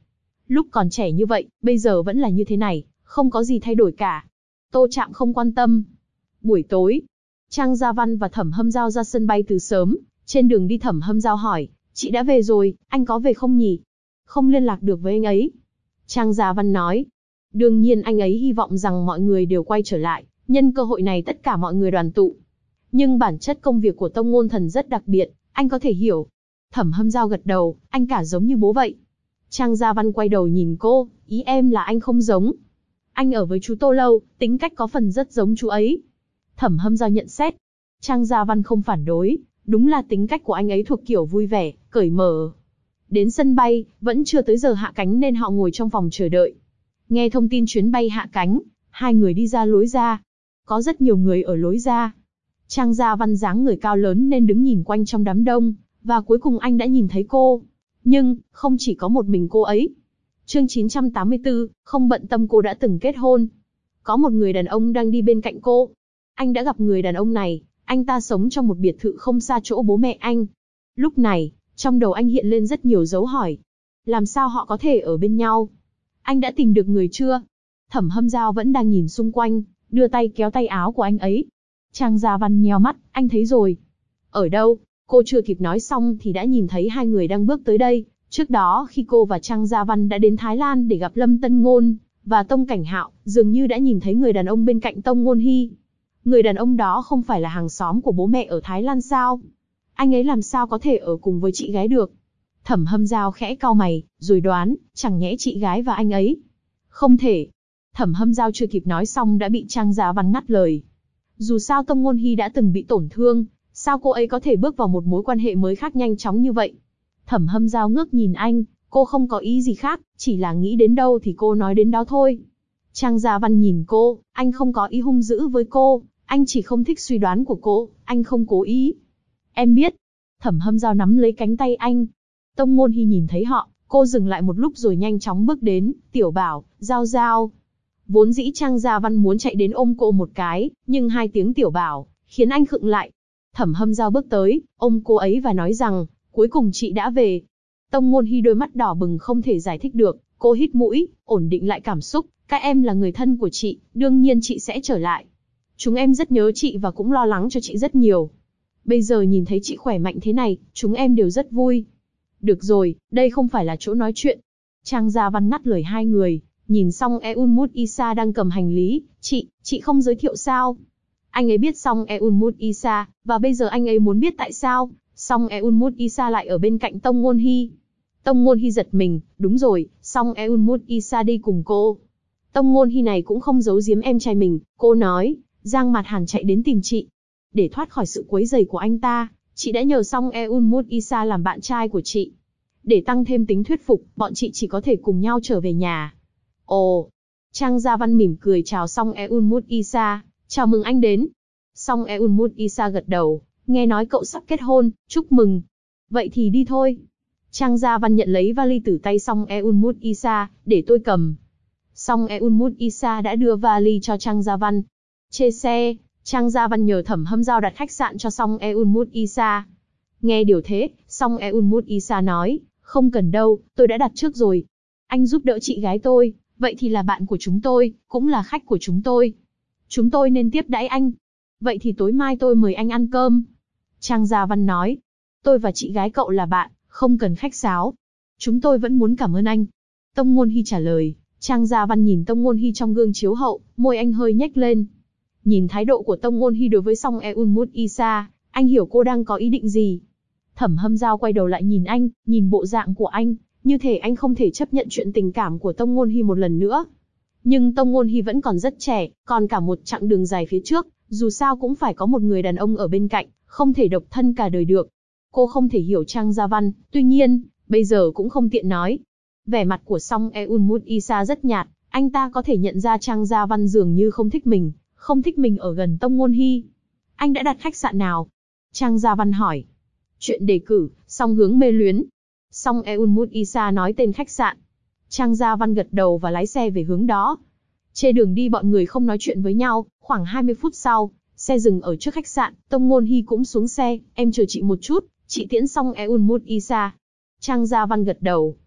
Lúc còn trẻ như vậy, bây giờ vẫn là như thế này, không có gì thay đổi cả. Tô Trạm không quan tâm. Buổi tối, Trang Gia Văn và Thẩm Hâm Giao ra sân bay từ sớm. Trên đường đi Thẩm Hâm Giao hỏi, chị đã về rồi, anh có về không nhỉ? Không liên lạc được với anh ấy. Trang Gia Văn nói, đương nhiên anh ấy hy vọng rằng mọi người đều quay trở lại, nhân cơ hội này tất cả mọi người đoàn tụ. Nhưng bản chất công việc của Tông Ngôn Thần rất đặc biệt, anh có thể hiểu. Thẩm Hâm Giao gật đầu, anh cả giống như bố vậy. Trang Gia Văn quay đầu nhìn cô, ý em là anh không giống. Anh ở với chú Tô lâu, tính cách có phần rất giống chú ấy. Thẩm Hâm Giao nhận xét. Trang Gia Văn không phản đối, đúng là tính cách của anh ấy thuộc kiểu vui vẻ, cởi mở. Đến sân bay, vẫn chưa tới giờ hạ cánh nên họ ngồi trong phòng chờ đợi. Nghe thông tin chuyến bay hạ cánh, hai người đi ra lối ra. Có rất nhiều người ở lối ra. Trang Gia Văn dáng người cao lớn nên đứng nhìn quanh trong đám đông, và cuối cùng anh đã nhìn thấy cô. Nhưng, không chỉ có một mình cô ấy. Chương 984, không bận tâm cô đã từng kết hôn. Có một người đàn ông đang đi bên cạnh cô. Anh đã gặp người đàn ông này, anh ta sống trong một biệt thự không xa chỗ bố mẹ anh. Lúc này, trong đầu anh hiện lên rất nhiều dấu hỏi. Làm sao họ có thể ở bên nhau? Anh đã tìm được người chưa? Thẩm Hâm Giao vẫn đang nhìn xung quanh, đưa tay kéo tay áo của anh ấy. Trang Gia Văn nheo mắt, anh thấy rồi. Ở đâu? Cô chưa kịp nói xong thì đã nhìn thấy hai người đang bước tới đây. Trước đó khi cô và Trang Gia Văn đã đến Thái Lan để gặp Lâm Tân Ngôn và Tông Cảnh Hạo, dường như đã nhìn thấy người đàn ông bên cạnh Tông Ngôn Hy. Người đàn ông đó không phải là hàng xóm của bố mẹ ở Thái Lan sao? Anh ấy làm sao có thể ở cùng với chị gái được? Thẩm Hâm Giao khẽ cau mày, rồi đoán, chẳng nhẽ chị gái và anh ấy. Không thể. Thẩm Hâm Giao chưa kịp nói xong đã bị Trang Gia Văn ngắt lời. Dù sao Tông Ngôn Hy đã từng bị tổn thương, sao cô ấy có thể bước vào một mối quan hệ mới khác nhanh chóng như vậy? Thẩm Hâm Giao ngước nhìn anh, cô không có ý gì khác, chỉ là nghĩ đến đâu thì cô nói đến đó thôi. Trang Gia Văn nhìn cô, anh không có ý hung dữ với cô, anh chỉ không thích suy đoán của cô, anh không cố ý. Em biết. Thẩm Hâm Giao nắm lấy cánh tay anh. Tông Ngôn Hy nhìn thấy họ, cô dừng lại một lúc rồi nhanh chóng bước đến, Tiểu Bảo, Giao Giao. Vốn dĩ Trang Gia Văn muốn chạy đến ôm cô một cái, nhưng hai tiếng Tiểu Bảo khiến anh khựng lại. Thẩm Hâm Giao bước tới, ôm cô ấy và nói rằng, cuối cùng chị đã về. Tông Ngôn Hy đôi mắt đỏ bừng không thể giải thích được, cô hít mũi, ổn định lại cảm xúc. Các em là người thân của chị, đương nhiên chị sẽ trở lại. Chúng em rất nhớ chị và cũng lo lắng cho chị rất nhiều. Bây giờ nhìn thấy chị khỏe mạnh thế này, chúng em đều rất vui. Được rồi, đây không phải là chỗ nói chuyện. Trang Gia Văn ngắt lời hai người, nhìn xong Eun Mut Isa đang cầm hành lý, chị không giới thiệu sao? Anh ấy biết xong Eun Mut Isa, và bây giờ anh ấy muốn biết tại sao, xong Eun Mut Isa lại ở bên cạnh Tông Ngôn Hy. Tông Ngôn Hy giật mình, đúng rồi, xong Eun Mut Isa đi cùng cô. Tông Ngôn Hy này cũng không giấu giếm em trai mình, cô nói, Giang Mạt Hàn chạy đến tìm chị. Để thoát khỏi sự quấy rầy của anh ta, chị đã nhờ xong Eun Mut Isa làm bạn trai của chị. Để tăng thêm tính thuyết phục, bọn chị chỉ có thể cùng nhau trở về nhà. Ồ, Trang Gia Văn mỉm cười chào xong Eun Mut Isa, chào mừng anh đến. Xong Eun Mut Isa gật đầu, nghe nói cậu sắp kết hôn, chúc mừng. Vậy thì đi thôi. Trang Gia Văn nhận lấy vali từ tay xong Eun Mut Isa, để tôi cầm. Xong Eun Mut Isa đã đưa vali cho Trang Gia Văn. Chê xe, Trang Gia Văn nhờ Thẩm Hâm Giao đặt khách sạn cho xong Eun Mut Isa. Nghe điều thế, xong Eun Mut Isa nói, không cần đâu, tôi đã đặt trước rồi. Anh giúp đỡ chị gái tôi, vậy thì là bạn của chúng tôi, cũng là khách của chúng tôi. Chúng tôi nên tiếp đãi anh. Vậy thì tối mai tôi mời anh ăn cơm. Trang Gia Văn nói, tôi và chị gái cậu là bạn, không cần khách sáo. Chúng tôi vẫn muốn cảm ơn anh. Tông Ngôn Hy trả lời. Trang Gia Văn nhìn Tông Ngôn Hy trong gương chiếu hậu, môi anh hơi nhếch lên. Nhìn thái độ của Tông Ngôn Hy đối với Song Eun Mut Isa, anh hiểu cô đang có ý định gì. Thẩm Hâm Giao quay đầu lại nhìn anh, nhìn bộ dạng của anh, như thể anh không thể chấp nhận chuyện tình cảm của Tông Ngôn Hy một lần nữa. Nhưng Tông Ngôn Hy vẫn còn rất trẻ, còn cả một chặng đường dài phía trước, dù sao cũng phải có một người đàn ông ở bên cạnh, không thể độc thân cả đời được. Cô không thể hiểu Trang Gia Văn, tuy nhiên, bây giờ cũng không tiện nói. Vẻ mặt của Song Eun Mut Isa rất nhạt, anh ta có thể nhận ra Trang Gia Văn dường như không thích mình ở gần Tông Ngôn Hy. Anh đã đặt khách sạn nào? Trang Gia Văn hỏi. Chuyện đề cử, Song hướng mê luyến. Song Eun Mut Isa nói tên khách sạn. Trang Gia Văn gật đầu và lái xe về hướng đó. Trên đường đi bọn người không nói chuyện với nhau, khoảng 20 phút sau, xe dừng ở trước khách sạn, Tông Ngôn Hy cũng xuống xe, em chờ chị một chút, chị tiễn xong Eun Mut Isa. Trang Gia Văn gật đầu.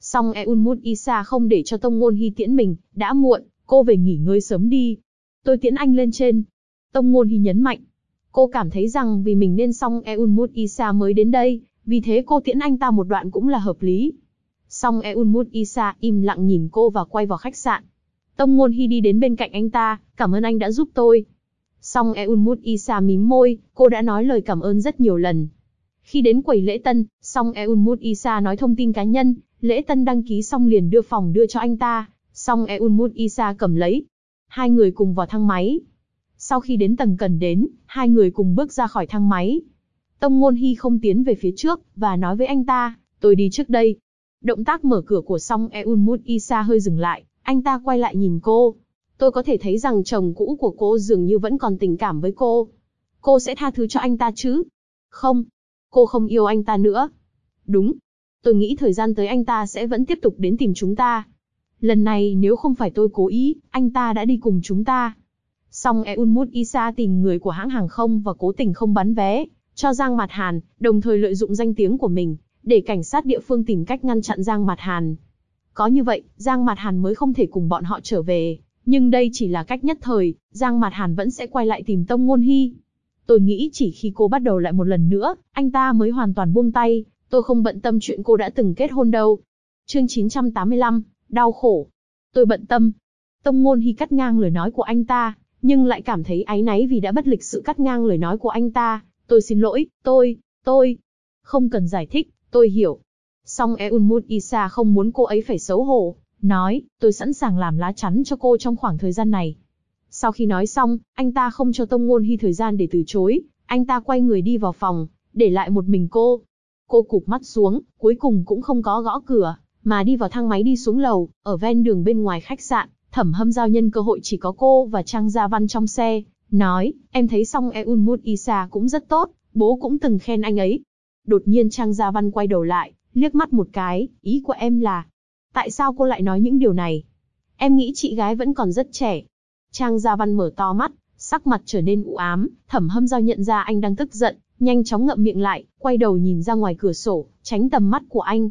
Song Eunmut Isa không để cho Tông Ngôn Hy tiễn mình, đã muộn, cô về nghỉ ngơi sớm đi. Tôi tiễn anh lên trên. Tông Ngôn Hy nhấn mạnh. Cô cảm thấy rằng vì mình nên Song Eunmut Isa mới đến đây, vì thế cô tiễn anh ta một đoạn cũng là hợp lý. Song Eunmut Isa im lặng nhìn cô và quay vào khách sạn. Tông Ngôn Hy đi đến bên cạnh anh ta, cảm ơn anh đã giúp tôi. Song Eunmut Isa mím môi, cô đã nói lời cảm ơn rất nhiều lần. Khi đến quầy lễ tân, Song Eunmut Isa nói thông tin cá nhân, lễ tân đăng ký xong liền đưa phòng đưa cho anh ta. Song Eunmut Isa cầm lấy. Hai người cùng vào thang máy. Sau khi đến tầng cần đến, hai người cùng bước ra khỏi thang máy. Tông Ngôn Hy không tiến về phía trước, và nói với anh ta, tôi đi trước đây. Động tác mở cửa của Song Eunmut Isa hơi dừng lại, anh ta quay lại nhìn cô. Tôi có thể thấy rằng chồng cũ của cô dường như vẫn còn tình cảm với cô. Cô sẽ tha thứ cho anh ta chứ? Không. Cô không yêu anh ta nữa. Đúng. Tôi nghĩ thời gian tới anh ta sẽ vẫn tiếp tục đến tìm chúng ta. Lần này nếu không phải tôi cố ý, anh ta đã đi cùng chúng ta. Song Eunmut Isa tìm người của hãng hàng không và cố tình không bán vé cho Giang Mạt Hàn, đồng thời lợi dụng danh tiếng của mình, để cảnh sát địa phương tìm cách ngăn chặn Giang Mạt Hàn. Có như vậy, Giang Mạt Hàn mới không thể cùng bọn họ trở về. Nhưng đây chỉ là cách nhất thời, Giang Mạt Hàn vẫn sẽ quay lại tìm Tông Ngôn Hy. Tôi nghĩ chỉ khi cô bắt đầu lại một lần nữa, anh ta mới hoàn toàn buông tay. Tôi không bận tâm chuyện cô đã từng kết hôn đâu. Chương 985, đau khổ. Tôi bận tâm. Tông Ngôn Hy cắt ngang lời nói của anh ta, nhưng lại cảm thấy áy náy vì đã bất lịch sự cắt ngang lời nói của anh ta. Tôi xin lỗi, tôi. Không cần giải thích, tôi hiểu. Song Eunmut Isa không muốn cô ấy phải xấu hổ, nói, tôi sẵn sàng làm lá chắn cho cô trong khoảng thời gian này. Sau khi nói xong, anh ta không cho Tông Ngôn Hy thời gian để từ chối, anh ta quay người đi vào phòng, để lại một mình cô. Cô cụp mắt xuống, cuối cùng cũng không có gõ cửa, mà đi vào thang máy đi xuống lầu, ở ven đường bên ngoài khách sạn. Thẩm Hâm Giao nhân cơ hội chỉ có cô và Trang Gia Văn trong xe, nói, em thấy Song Eunmut Isa cũng rất tốt, bố cũng từng khen anh ấy. Đột nhiên Trang Gia Văn quay đầu lại, liếc mắt một cái, ý của em là, tại sao cô lại nói những điều này? Em nghĩ chị gái vẫn còn rất trẻ. Trang Gia Văn mở to mắt, sắc mặt trở nên u ám. Thẩm Hâm Giao nhận ra anh đang tức giận, nhanh chóng ngậm miệng lại, quay đầu nhìn ra ngoài cửa sổ, tránh tầm mắt của anh.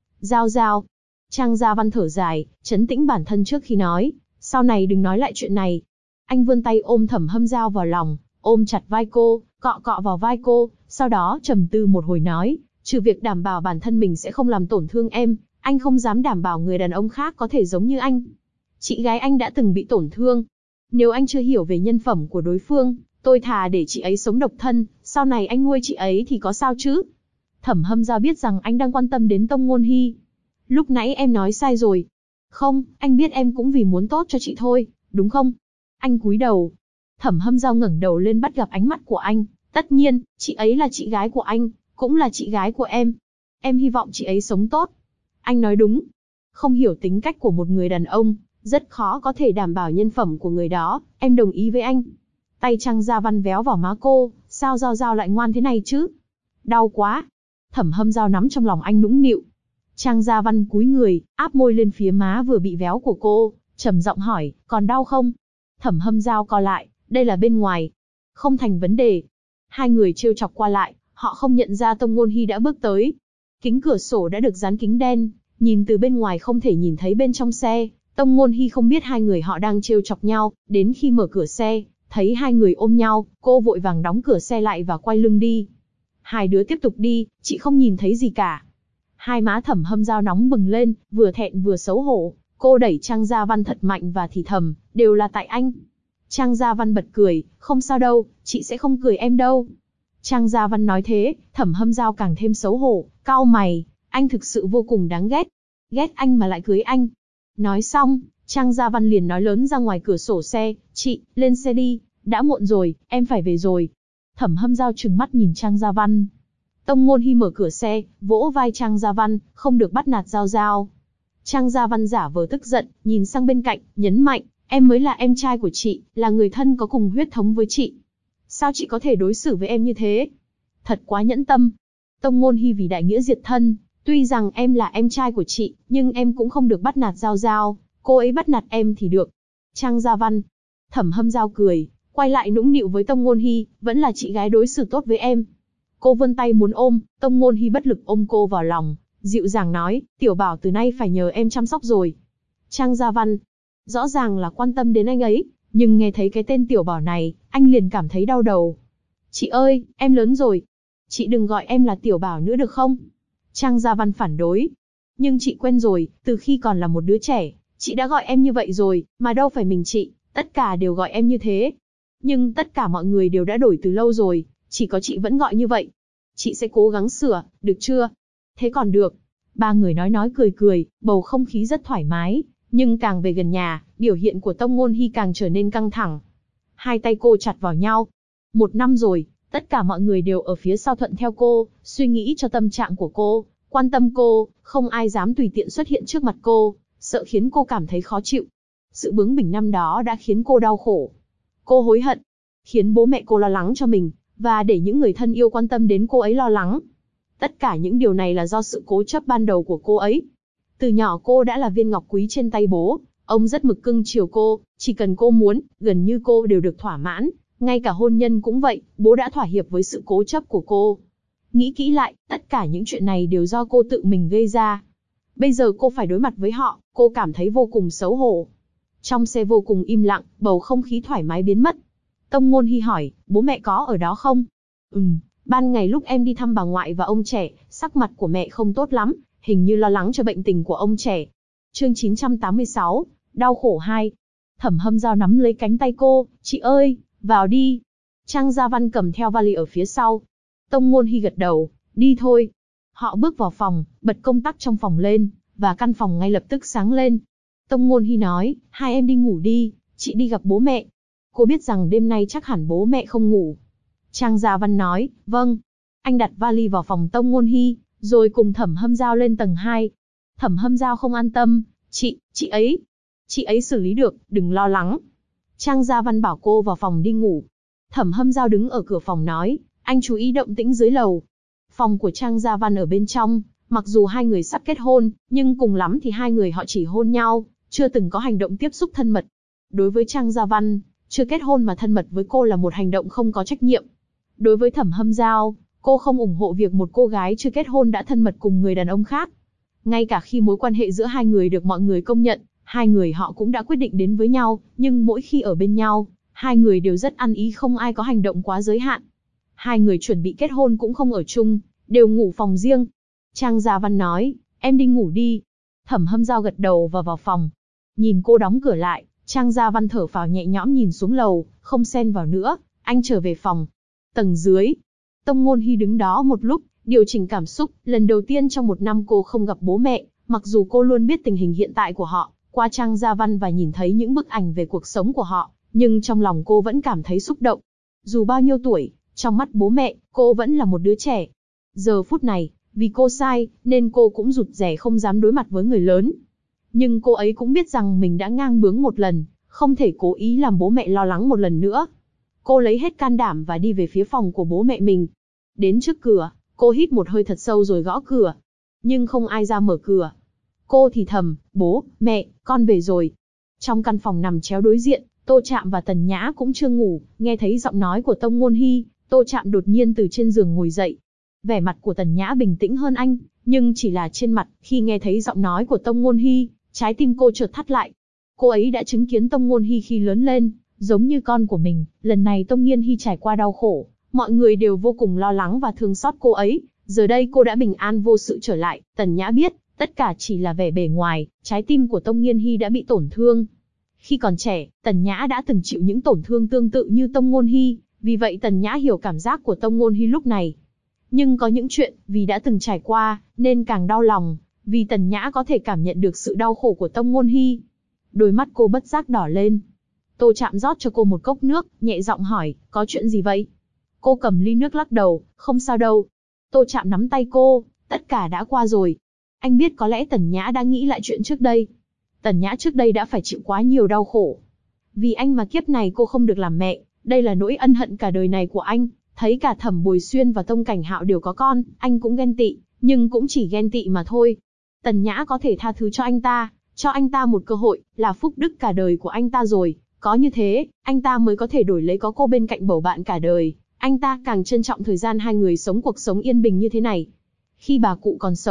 Giao. Trang Gia Văn thở dài, trấn tĩnh bản thân trước khi nói, sau này đừng nói lại chuyện này. Anh vươn tay ôm Thẩm Hâm Giao vào lòng, ôm chặt vai cô, cọ cọ vào vai cô, sau đó trầm tư một hồi nói, trừ việc đảm bảo bản thân mình sẽ không làm tổn thương em, anh không dám đảm bảo người đàn ông khác có thể giống như anh. Chị gái anh đã từng bị tổn thương. Nếu anh chưa hiểu về nhân phẩm của đối phương, tôi thà để chị ấy sống độc thân, sau này anh nuôi chị ấy thì có sao chứ? Thẩm Hâm Giao biết rằng anh đang quan tâm đến Tông Ngôn Hy. Lúc nãy em nói sai rồi. Không, anh biết em cũng vì muốn tốt cho chị thôi, đúng không? Anh cúi đầu. Thẩm Hâm Giao ngẩng đầu lên bắt gặp ánh mắt của anh. Tất nhiên, chị ấy là chị gái của anh, cũng là chị gái của em. Em hy vọng chị ấy sống tốt. Anh nói đúng. Không hiểu tính cách của một người đàn ông, rất khó có thể đảm bảo nhân phẩm của người đó, em đồng ý với anh. Tay Trang Gia Văn véo vào má cô, sao Giao lại ngoan thế này chứ? Đau quá. Thẩm Hâm Giao nắm trong lòng anh nũng nịu. Trang Gia Văn cúi người, áp môi lên phía má vừa bị véo của cô, trầm giọng hỏi, còn đau không? Thẩm Hâm Giao co lại, đây là bên ngoài. Không thành vấn đề. Hai người trêu chọc qua lại, họ không nhận ra Tông Ngôn Hy đã bước tới. Kính cửa sổ đã được dán kính đen, nhìn từ bên ngoài không thể nhìn thấy bên trong xe. Tông Ngôn Hy không biết hai người họ đang trêu chọc nhau, đến khi mở cửa xe, thấy hai người ôm nhau, cô vội vàng đóng cửa xe lại và quay lưng đi. Hai đứa tiếp tục đi, chị không nhìn thấy gì cả. Hai má Thẩm Hâm Giao nóng bừng lên, vừa thẹn vừa xấu hổ. Cô đẩy Trang Gia Văn thật mạnh và thì thầm, đều là tại anh. Trang Gia Văn bật cười, không sao đâu, chị sẽ không cười em đâu. Trang Gia Văn nói thế, Thẩm Hâm Giao càng thêm xấu hổ, cau mày, anh thực sự vô cùng đáng ghét. Ghét anh mà lại cưới anh. Nói xong, Trang Gia Văn liền nói lớn ra ngoài cửa sổ xe, chị, lên xe đi, đã muộn rồi, em phải về rồi. Thẩm Hâm Giao trừng mắt nhìn Trang Gia Văn. Tông Ngôn Hy mở cửa xe, vỗ vai Trang Gia Văn, không được bắt nạt Giao. Trang Gia Văn giả vờ tức giận, nhìn sang bên cạnh, nhấn mạnh, em mới là em trai của chị, là người thân có cùng huyết thống với chị. Sao chị có thể đối xử với em như thế? Thật quá nhẫn tâm. Tông Ngôn Hy vì đại nghĩa diệt thân, tuy rằng em là em trai của chị, nhưng em cũng không được bắt nạt Giao, cô ấy bắt nạt em thì được. Trang Gia Văn. Thẩm Hâm Giao cười, quay lại nũng nịu với Tông Ngôn Hy, vẫn là chị gái đối xử tốt với em. Cô vươn tay muốn ôm, Tông Ngôn Hy bất lực ôm cô vào lòng, dịu dàng nói, tiểu bảo từ nay phải nhờ em chăm sóc rồi. Trang Gia Văn, rõ ràng là quan tâm đến anh ấy, nhưng nghe thấy cái tên tiểu bảo này, anh liền cảm thấy đau đầu. Chị ơi, em lớn rồi. Chị đừng gọi em là tiểu bảo nữa được không? Trang Gia Văn phản đối. Nhưng chị quen rồi, từ khi còn là một đứa trẻ, chị đã gọi em như vậy rồi, mà đâu phải mình chị, tất cả đều gọi em như thế. Nhưng tất cả mọi người đều đã đổi từ lâu rồi, chỉ có chị vẫn gọi như vậy. Chị sẽ cố gắng sửa, được chưa? Thế còn được. Ba người nói cười cười, bầu không khí rất thoải mái, nhưng càng về gần nhà, biểu hiện của Tông Ngôn Hy càng trở nên căng thẳng. Hai tay cô chặt vào nhau. 1 năm rồi, tất cả mọi người đều ở phía sau thuận theo cô, suy nghĩ cho tâm trạng của cô, quan tâm cô, không ai dám tùy tiện xuất hiện trước mặt cô, sợ khiến cô cảm thấy khó chịu. Sự bướng bỉnh năm đó đã khiến cô đau khổ. Cô hối hận, khiến bố mẹ cô lo lắng cho mình, và để những người thân yêu quan tâm đến cô ấy lo lắng. Tất cả những điều này là do sự cố chấp ban đầu của cô ấy. Từ nhỏ cô đã là viên ngọc quý trên tay bố, ông rất mực cưng chiều cô, chỉ cần cô muốn, gần như cô đều được thỏa mãn, ngay cả hôn nhân cũng vậy, bố đã thỏa hiệp với sự cố chấp của cô. Nghĩ kỹ lại, tất cả những chuyện này đều do cô tự mình gây ra. Bây giờ cô phải đối mặt với họ, cô cảm thấy vô cùng xấu hổ. Trong xe vô cùng im lặng, bầu không khí thoải mái biến mất. Tông Ngôn Hy hỏi, bố mẹ có ở đó không? Ban ngày lúc em đi thăm bà ngoại và ông trẻ, sắc mặt của mẹ không tốt lắm, hình như lo lắng cho bệnh tình của ông trẻ. Chương 986, đau khổ 2. Thẩm Hâm Dao nắm lấy cánh tay cô, chị ơi, vào đi. Trang Gia Văn cầm theo vali ở phía sau. Tông Ngôn Hy gật đầu, đi thôi. Họ bước vào phòng, bật công tắc trong phòng lên, và căn phòng ngay lập tức sáng lên. Tông Ngôn Hy nói, hai em đi ngủ đi, chị đi gặp bố mẹ. Cô biết rằng đêm nay chắc hẳn bố mẹ không ngủ. Trang Gia Văn nói, vâng. Anh đặt vali vào phòng Tông Ngôn Hy, rồi cùng Thẩm Hâm Dao lên tầng 2. Thẩm Hâm Dao không an tâm, chị ấy xử lý được, đừng lo lắng. Trang Gia Văn bảo cô vào phòng đi ngủ. Thẩm Hâm Dao đứng ở cửa phòng nói, anh chú ý động tĩnh dưới lầu. Phòng của Trang Gia Văn ở bên trong, mặc dù hai người sắp kết hôn, nhưng cùng lắm thì hai người họ chỉ hôn nhau, chưa từng có hành động tiếp xúc thân mật. Đối với Trang Gia Văn, chưa kết hôn mà thân mật với cô là một hành động không có trách nhiệm. Đối với Thẩm Hâm Dao, cô không ủng hộ việc một cô gái chưa kết hôn đã thân mật cùng người đàn ông khác. Ngay cả khi mối quan hệ giữa hai người được mọi người công nhận, hai người họ cũng đã quyết định đến với nhau, nhưng mỗi khi ở bên nhau, hai người đều rất ăn ý, không ai có hành động quá giới hạn. Hai người chuẩn bị kết hôn cũng không ở chung, đều ngủ phòng riêng. Trang Gia Văn nói, em đi ngủ đi. Thẩm Hâm Dao gật đầu và vào phòng. Nhìn cô đóng cửa lại, Trang Gia Văn thở phào nhẹ nhõm nhìn xuống lầu, không xen vào nữa, anh trở về phòng. Tầng dưới, Tông Ngôn Hy đứng đó một lúc, điều chỉnh cảm xúc, lần đầu tiên trong 1 năm cô không gặp bố mẹ, mặc dù cô luôn biết tình hình hiện tại của họ, qua Trang Gia Văn và nhìn thấy những bức ảnh về cuộc sống của họ, nhưng trong lòng cô vẫn cảm thấy xúc động. Dù bao nhiêu tuổi, trong mắt bố mẹ, cô vẫn là một đứa trẻ. Giờ phút này, vì cô sai, nên cô cũng rụt rè không dám đối mặt với người lớn. Nhưng cô ấy cũng biết rằng mình đã ngang bướng một lần, không thể cố ý làm bố mẹ lo lắng một lần nữa. Cô lấy hết can đảm và đi về phía phòng của bố mẹ mình. Đến trước cửa, cô hít một hơi thật sâu rồi gõ cửa. Nhưng không ai ra mở cửa. Cô thì thầm, bố, mẹ, con về rồi. Trong căn phòng nằm chéo đối diện, Tô Trạm và Tần Nhã cũng chưa ngủ, nghe thấy giọng nói của Tông Ngôn Hy, Tô Trạm đột nhiên từ trên giường ngồi dậy. Vẻ mặt của Tần Nhã bình tĩnh hơn anh, nhưng chỉ là trên mặt, khi nghe thấy giọng nói của Tông Ngôn Hy, trái tim cô chợt thắt lại. Cô ấy đã chứng kiến Tông Ngôn Hy khi lớn lên, giống như con của mình, lần này Tông Nghiên Hy trải qua đau khổ, mọi người đều vô cùng lo lắng và thương xót cô ấy, giờ đây cô đã bình an vô sự trở lại. Tần Nhã biết, tất cả chỉ là vẻ bề ngoài, trái tim của Tông Nghiên Hy đã bị tổn thương. Khi còn trẻ, Tần Nhã đã từng chịu những tổn thương tương tự như Tông Ngôn Hy, vì vậy Tần Nhã hiểu cảm giác của Tông Ngôn Hy lúc này. Nhưng có những chuyện, vì đã từng trải qua, nên càng đau lòng, vì Tần Nhã có thể cảm nhận được sự đau khổ của Tông Ngôn Hy. Đôi mắt cô bất giác đỏ lên. Tô Trạm rót cho cô một cốc nước, nhẹ giọng hỏi, có chuyện gì vậy? Cô cầm ly nước lắc đầu, không sao đâu. Tô Trạm nắm tay cô, tất cả đã qua rồi. Anh biết có lẽ Tần Nhã đã nghĩ lại chuyện trước đây. Tần Nhã trước đây đã phải chịu quá nhiều đau khổ. Vì anh mà kiếp này cô không được làm mẹ, đây là nỗi ân hận cả đời này của anh. Thấy cả Thẩm Bồi Xuyên và Tông Cảnh Hạo đều có con, anh cũng ghen tị, nhưng cũng chỉ ghen tị mà thôi. Tần Nhã có thể tha thứ cho anh ta một cơ hội, là phúc đức cả đời của anh ta rồi. Có như thế, anh ta mới có thể đổi lấy có cô bên cạnh bầu bạn cả đời. Anh ta càng trân trọng thời gian hai người sống cuộc sống yên bình như thế này. Khi bà cụ còn sống,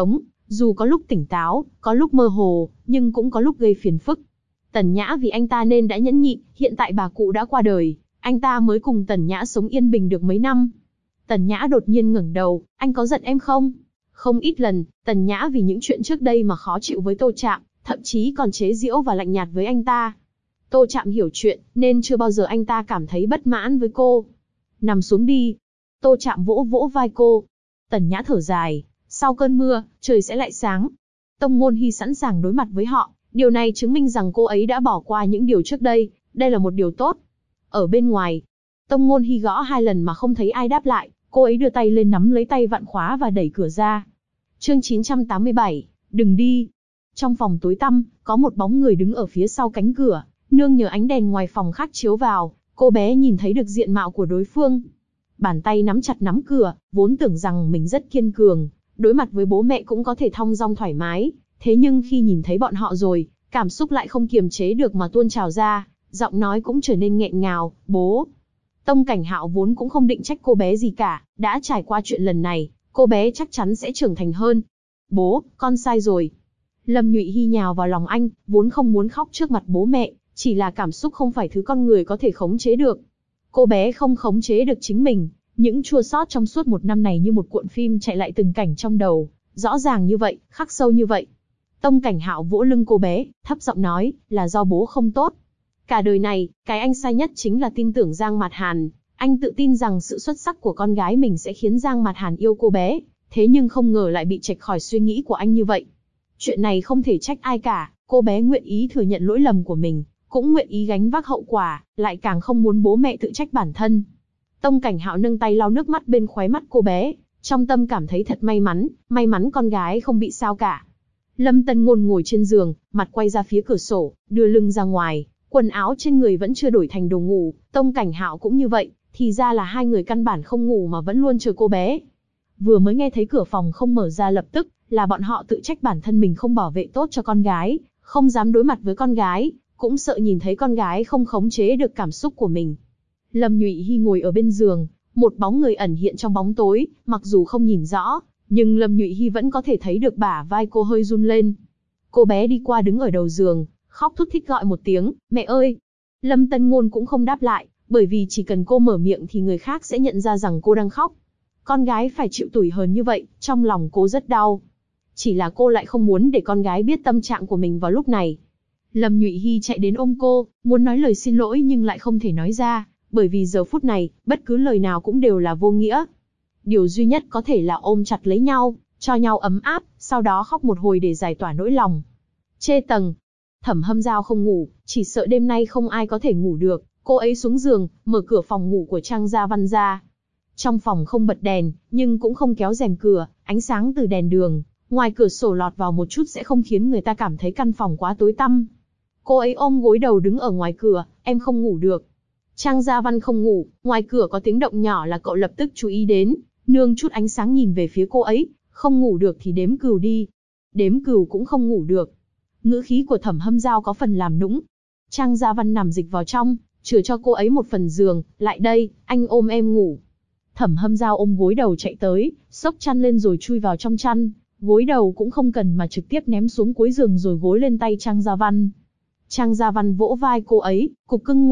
Dù có lúc tỉnh táo, có lúc mơ hồ, nhưng cũng có lúc gây phiền phức. Tần Nhã vì anh ta nên đã nhẫn nhịn, hiện tại bà cụ đã qua đời, anh ta mới cùng Tần Nhã sống yên bình được mấy năm. Tần Nhã đột nhiên ngẩng đầu, anh có giận em không? Không ít lần, Tần Nhã vì những chuyện trước đây mà khó chịu với Tô Trạm, thậm chí còn chế giễu và lạnh nhạt với anh ta. Tô Trạm hiểu chuyện, nên chưa bao giờ anh ta cảm thấy bất mãn với cô. Nằm xuống đi. Tô Trạm vỗ vỗ vai cô. Tần Nhã thở dài, sau cơn mưa, trời sẽ lại sáng. Tông Ngôn Hi sẵn sàng đối mặt với họ, điều này chứng minh rằng cô ấy đã bỏ qua những điều trước đây, đây là một điều tốt. Ở bên ngoài, Tông Ngôn Hi gõ 2 lần mà không thấy ai đáp lại, cô ấy đưa tay lên nắm lấy tay vặn khóa và đẩy cửa ra. Chương 987, đừng đi. Trong phòng tối tăm, có một bóng người đứng ở phía sau cánh cửa, nương nhờ ánh đèn ngoài phòng khác chiếu vào, cô bé nhìn thấy được diện mạo của đối phương. Bàn tay nắm chặt nắm cửa, vốn tưởng rằng mình rất kiên cường, đối mặt với bố mẹ cũng có thể thong dong thoải mái, thế nhưng khi nhìn thấy bọn họ rồi, cảm xúc lại không kiềm chế được mà tuôn trào ra, giọng nói cũng trở nên nghẹn ngào, bố. Tông Cảnh Hạo vốn cũng không định trách cô bé gì cả, đã trải qua chuyện lần này, cô bé chắc chắn sẽ trưởng thành hơn. Bố, con sai rồi. Lâm Nhụy Hy nhào vào lòng anh, vốn không muốn khóc trước mặt bố mẹ, chỉ là cảm xúc không phải thứ con người có thể khống chế được. Cô bé không khống chế được chính mình, những chua xót trong suốt 1 năm này như một cuộn phim chạy lại từng cảnh trong đầu, rõ ràng như vậy, khắc sâu như vậy. Tông Cảnh Hạo vỗ lưng cô bé, thấp giọng nói, là do bố không tốt. Cả đời này, cái anh sai nhất chính là tin tưởng Giang Mạt Hàn. Anh tự tin rằng sự xuất sắc của con gái mình sẽ khiến Giang Mạt Hàn yêu cô bé, thế nhưng không ngờ lại bị chệch khỏi suy nghĩ của anh như vậy. Chuyện này không thể trách ai cả, cô bé nguyện ý thừa nhận lỗi lầm của mình, cũng nguyện ý gánh vác hậu quả, lại càng không muốn bố mẹ tự trách bản thân. Tông Cảnh Hạo nâng tay lau nước mắt bên khóe mắt cô bé, trong tâm cảm thấy thật may mắn con gái không bị sao cả. Lâm Tân Ngôn ngồi trên giường, mặt quay ra phía cửa sổ, đưa lưng ra ngoài, quần áo trên người vẫn chưa đổi thành đồ ngủ, Tông Cảnh Hạo cũng như vậy, thì ra là hai người căn bản không ngủ mà vẫn luôn chờ cô bé. Vừa mới nghe thấy cửa phòng không mở ra lập tức, là bọn họ tự trách bản thân mình không bảo vệ tốt cho con gái, không dám đối mặt với con gái, cũng sợ nhìn thấy con gái không khống chế được cảm xúc của mình. Lâm Nhụy Hy ngồi ở bên giường, một bóng người ẩn hiện trong bóng tối, mặc dù không nhìn rõ, nhưng Lâm Nhụy Hy vẫn có thể thấy được bả vai cô hơi run lên. Cô bé đi qua đứng ở đầu giường, khóc thút thít gọi một tiếng, mẹ ơi. Lâm Tân Ngôn cũng không đáp lại, bởi vì chỉ cần cô mở miệng thì người khác sẽ nhận ra rằng cô đang khóc. Con gái phải chịu tủi hờn như vậy, trong lòng cô rất đau. Chỉ là cô lại không muốn để con gái biết tâm trạng của mình vào lúc này. Lâm Nhụy Hy chạy đến ôm cô, muốn nói lời xin lỗi nhưng lại không thể nói ra, bởi vì giờ phút này, bất cứ lời nào cũng đều là vô nghĩa. Điều duy nhất có thể là ôm chặt lấy nhau, cho nhau ấm áp, sau đó khóc một hồi để giải tỏa nỗi lòng. Chê tầng, Thẩm Hâm Giao không ngủ, chỉ sợ đêm nay không ai có thể ngủ được, cô ấy xuống giường, mở cửa phòng ngủ của Trang Gia Văn ra. Trong phòng không bật đèn, nhưng cũng không kéo rèm cửa, ánh sáng từ đèn đường, ngoài cửa sổ lọt vào một chút sẽ không khiến người ta cảm thấy căn phòng quá tối tăm. Cô ấy ôm gối đầu đứng ở ngoài cửa, em không ngủ được. Trang Gia Văn không ngủ, ngoài cửa có tiếng động nhỏ là cậu lập tức chú ý đến, nương chút ánh sáng nhìn về phía cô ấy, không ngủ được thì đếm cừu đi. Đếm cừu cũng không ngủ được. Ngữ khí của Thẩm Hâm Giao có phần làm nũng. Trang Gia Văn nằm dịch vào trong, chừa cho cô ấy một phần giường, lại đây, anh ôm em ngủ. Thẩm Hâm Giao ôm gối đầu chạy tới, xốc chăn lên rồi chui vào trong chăn, gối đầu cũng không cần mà trực tiếp ném xuống cuối giường rồi gối lên tay Trang Gia Văn. Trang Gia Văn vỗ vai cô ấy, cục cưng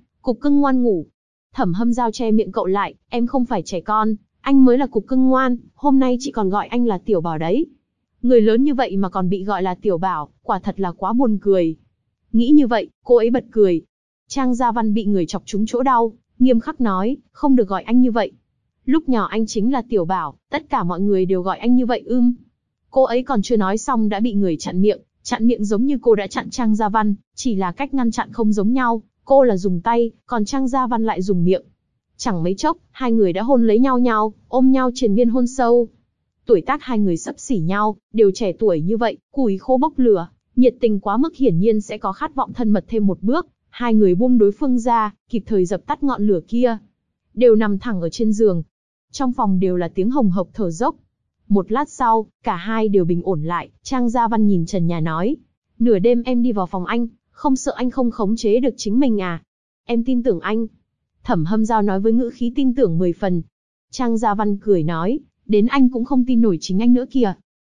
ngoan ngủ. Thẩm Hâm Giao che miệng cậu lại, em không phải trẻ con, anh mới là cục cưng ngoan, hôm nay chị còn gọi anh là tiểu bảo đấy. Người lớn như vậy mà còn bị gọi là tiểu bảo, quả thật là quá buồn cười. Nghĩ như vậy, cô ấy bật cười. Trang Gia Văn bị người chọc trúng chỗ đau, nghiêm khắc nói, không được gọi anh như vậy. Lúc nhỏ anh chính là tiểu bảo, tất cả mọi người đều gọi anh như vậy Cô ấy còn chưa nói xong đã bị người chặn miệng giống như cô đã chặn Trang Gia Văn, chỉ là cách ngăn chặn không giống nhau, cô là dùng tay, còn Trang Gia Văn lại dùng miệng. Chẳng mấy chốc, hai người đã hôn lấy nhau, ôm nhau triền miên hôn sâu. Tuổi tác hai người xấp xỉ nhau, đều trẻ tuổi như vậy, củi khô bốc lửa, nhiệt tình quá mức hiển nhiên sẽ có khát vọng thân mật thêm một bước, hai người buông đối phương ra, kịp thời dập tắt ngọn lửa kia. Đều nằm thẳng ở trên giường. Trong phòng đều là tiếng hồng hộc thở dốc. Một lát sau, cả hai đều bình ổn lại, Trang Gia Văn nhìn trần nhà nói. Nửa đêm em đi vào phòng anh, không sợ anh không khống chế được chính mình à? Em tin tưởng anh. Thẩm Hâm Giao nói với ngữ khí tin tưởng 10 phần. Trang Gia Văn cười nói, đến anh cũng không tin nổi chính anh nữa kìa.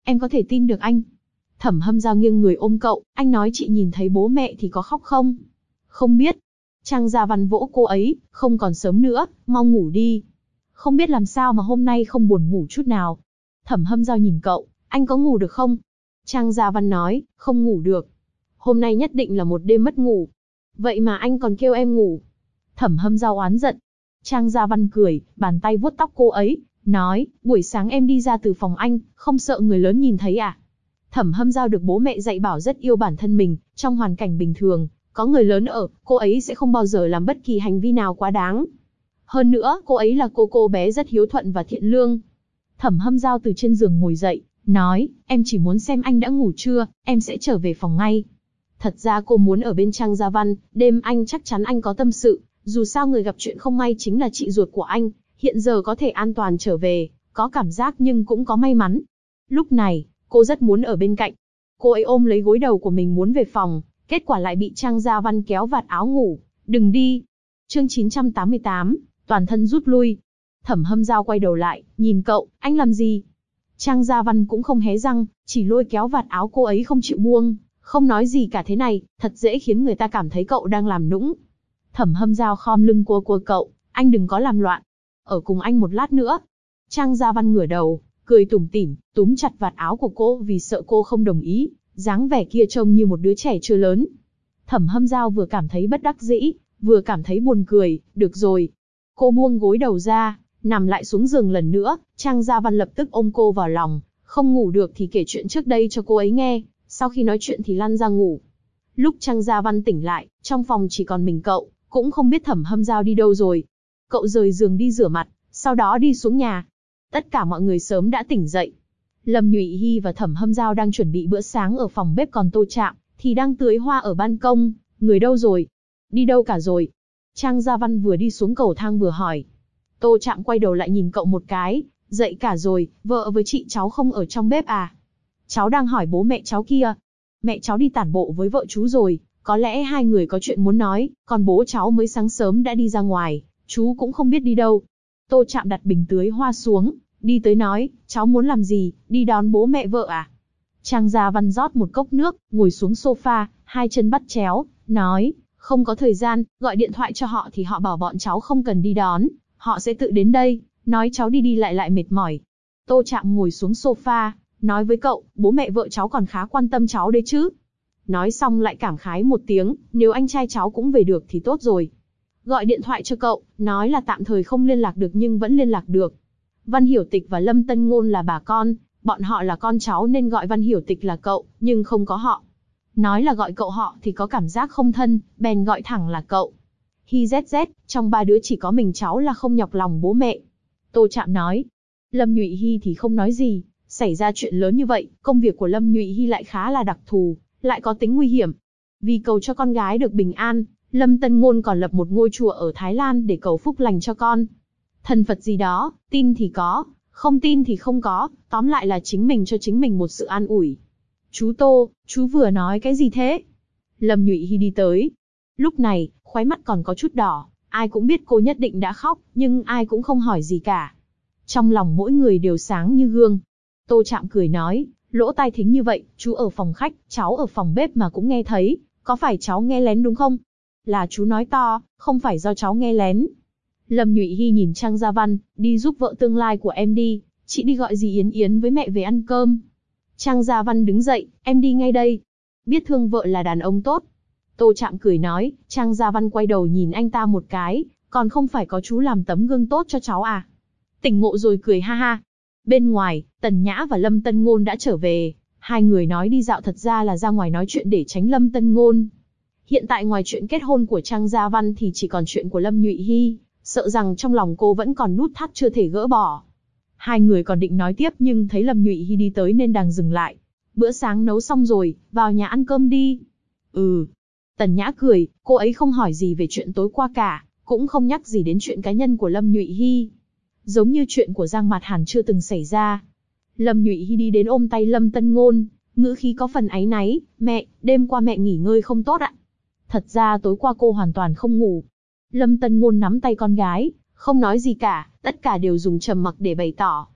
Em có thể tin được anh. Thẩm Hâm Giao nghiêng người ôm cậu, anh nói chị nhìn thấy bố mẹ thì có khóc không? Không biết. Trang Gia Văn vỗ cô ấy, không còn sớm nữa, mau ngủ đi. Không biết làm sao mà hôm nay không buồn ngủ chút nào. Thẩm Hâm Giao nhìn cậu, anh có ngủ được không? Trang Gia Văn nói, không ngủ được. Hôm nay nhất định là một đêm mất ngủ. Vậy mà anh còn kêu em ngủ. Thẩm Hâm Giao oán giận. Trang Gia Văn cười, bàn tay vuốt tóc cô ấy, nói, buổi sáng em đi ra từ phòng anh, không sợ người lớn nhìn thấy à? Thẩm Hâm Giao được bố mẹ dạy bảo rất yêu bản thân mình, trong hoàn cảnh bình thường, có người lớn ở, cô ấy sẽ không bao giờ làm bất kỳ hành vi nào quá đáng. Hơn nữa, cô ấy là cô bé rất hiếu thuận và thiện lương. Thẩm Hâm Giao từ trên giường ngồi dậy, nói, em chỉ muốn xem anh đã ngủ chưa, em sẽ trở về phòng ngay. Thật ra cô muốn ở bên Trang Gia Văn, đêm anh chắc chắn anh có tâm sự, dù sao người gặp chuyện không may chính là chị ruột của anh, hiện giờ có thể an toàn trở về, có cảm giác nhưng cũng có may mắn. Lúc này, cô rất muốn ở bên cạnh. Cô ấy ôm lấy gối đầu của mình muốn về phòng, kết quả lại bị Trang Gia Văn kéo vạt áo ngủ, đừng đi. Chương 988, toàn thân rút lui. Thẩm Hâm Giao quay đầu lại, nhìn cậu, anh làm gì? Trang Gia Văn cũng không hé răng, chỉ lôi kéo vạt áo cô ấy không chịu buông, không nói gì cả. Thế này, thật dễ khiến người ta cảm thấy cậu đang làm nũng. Thẩm Hâm Giao khom lưng cua cậu, anh đừng có làm loạn. Ở cùng anh một lát nữa. Trang Gia Văn ngửa đầu, cười tủm tỉm, túm chặt vạt áo của cô vì sợ cô không đồng ý, dáng vẻ kia trông như một đứa trẻ chưa lớn. Thẩm Hâm Giao vừa cảm thấy bất đắc dĩ, vừa cảm thấy buồn cười, được rồi. Cô buông gối đầu ra, nằm lại xuống giường lần nữa, Trang Gia Văn lập tức ôm cô vào lòng, không ngủ được thì kể chuyện trước đây cho cô ấy nghe, sau khi nói chuyện thì lăn ra ngủ. Lúc Trang Gia Văn tỉnh lại, trong phòng chỉ còn mình cậu, cũng không biết Thẩm Hâm Giao đi đâu rồi. Cậu rời giường đi rửa mặt, sau đó đi xuống nhà. Tất cả mọi người sớm đã tỉnh dậy. Lâm Nhụy Hy và Thẩm Hâm Giao đang chuẩn bị bữa sáng ở phòng bếp, còn Tô Trạm thì đang tưới hoa ở ban công. Người đâu rồi? Đi đâu cả rồi? Trang Gia Văn vừa đi xuống cầu thang vừa hỏi. Tô Trạm quay đầu lại nhìn cậu một cái, dậy cả rồi, vợ với chị cháu không ở trong bếp à? Cháu đang hỏi bố mẹ cháu kia. Mẹ cháu đi tản bộ với vợ chú rồi, có lẽ hai người có chuyện muốn nói, còn bố cháu mới sáng sớm đã đi ra ngoài, chú cũng không biết đi đâu. Tô Trạm đặt bình tưới hoa xuống, đi tới nói, cháu muốn làm gì, đi đón bố mẹ vợ à? Trang Gia Văn rót một cốc nước, ngồi xuống sofa, hai chân bắt chéo, nói, không có thời gian, gọi điện thoại cho họ thì họ bảo bọn cháu không cần đi đón, họ sẽ tự đến đây, nói cháu đi đi lại lại mệt mỏi. Tô Trạm ngồi xuống sofa, nói với cậu, bố mẹ vợ cháu còn khá quan tâm cháu đấy chứ. Nói xong lại cảm khái một tiếng, nếu anh trai cháu cũng về được thì tốt rồi. Gọi điện thoại cho cậu, nói là tạm thời không liên lạc được nhưng vẫn liên lạc được. Văn Hiểu Tịch và Lâm Tân Ngôn là bà con, bọn họ là con cháu nên gọi Văn Hiểu Tịch là cậu, nhưng không có họ. Nói là gọi cậu họ thì có cảm giác không thân, bèn gọi thẳng là cậu. Hi ZZ, trong ba đứa chỉ có mình cháu là không nhọc lòng bố mẹ. Tô Trạm nói. Lâm Nhụy Hy thì không nói gì, xảy ra chuyện lớn như vậy, công việc của Lâm Nhụy Hy lại khá là đặc thù, lại có tính nguy hiểm. Vì cầu cho con gái được bình an, Lâm Tân Ngôn còn lập một ngôi chùa ở Thái Lan để cầu phúc lành cho con. Thần Phật gì đó, tin thì có, không tin thì không có, tóm lại là chính mình cho chính mình một sự an ủi. Chú Tô, chú vừa nói cái gì thế? Lâm Nhụy Hy đi tới. Lúc này, khóe mắt còn có chút đỏ, ai cũng biết cô nhất định đã khóc, nhưng ai cũng không hỏi gì cả. Trong lòng mỗi người đều sáng như gương. Tô Trạm cười nói, lỗ tai thính như vậy, chú ở phòng khách, cháu ở phòng bếp mà cũng nghe thấy, có phải cháu nghe lén đúng không? Là chú nói to, không phải do cháu nghe lén. Lâm Nhụy Hy nhìn Trang Gia Văn, đi giúp vợ tương lai của em đi, chị đi gọi dì Yến Yến với mẹ về ăn cơm. Trang Gia Văn đứng dậy, em đi ngay đây. Biết thương vợ là đàn ông tốt. Tô Trạm cười nói, Trang Gia Văn quay đầu nhìn anh ta một cái, còn không phải có chú làm tấm gương tốt cho cháu à? Tỉnh ngộ rồi cười ha ha. Bên ngoài, Tần Nhã và Lâm Tân Ngôn đã trở về, hai người nói đi dạo thật ra là ra ngoài nói chuyện để tránh Lâm Tân Ngôn. Hiện tại ngoài chuyện kết hôn của Trang Gia Văn thì chỉ còn chuyện của Lâm Nhụy Hy, sợ rằng trong lòng cô vẫn còn nút thắt chưa thể gỡ bỏ. Hai người còn định nói tiếp nhưng thấy Lâm Nhụy Hy đi tới nên đành dừng lại. Bữa sáng nấu xong rồi, vào nhà ăn cơm đi. Ừ. Tần Nhã cười, cô ấy không hỏi gì về chuyện tối qua cả, cũng không nhắc gì đến chuyện cá nhân của Lâm Nhụy Hy. Giống như chuyện của Giang Mạt Hàn chưa từng xảy ra. Lâm Nhụy Hy đi đến ôm tay Lâm Tân Ngôn, ngữ khí có phần áy náy, mẹ, đêm qua mẹ nghỉ ngơi không tốt ạ. Thật ra tối qua cô hoàn toàn không ngủ. Lâm Tân Ngôn nắm tay con gái, không nói gì cả, tất cả đều dùng trầm mặc để bày tỏ.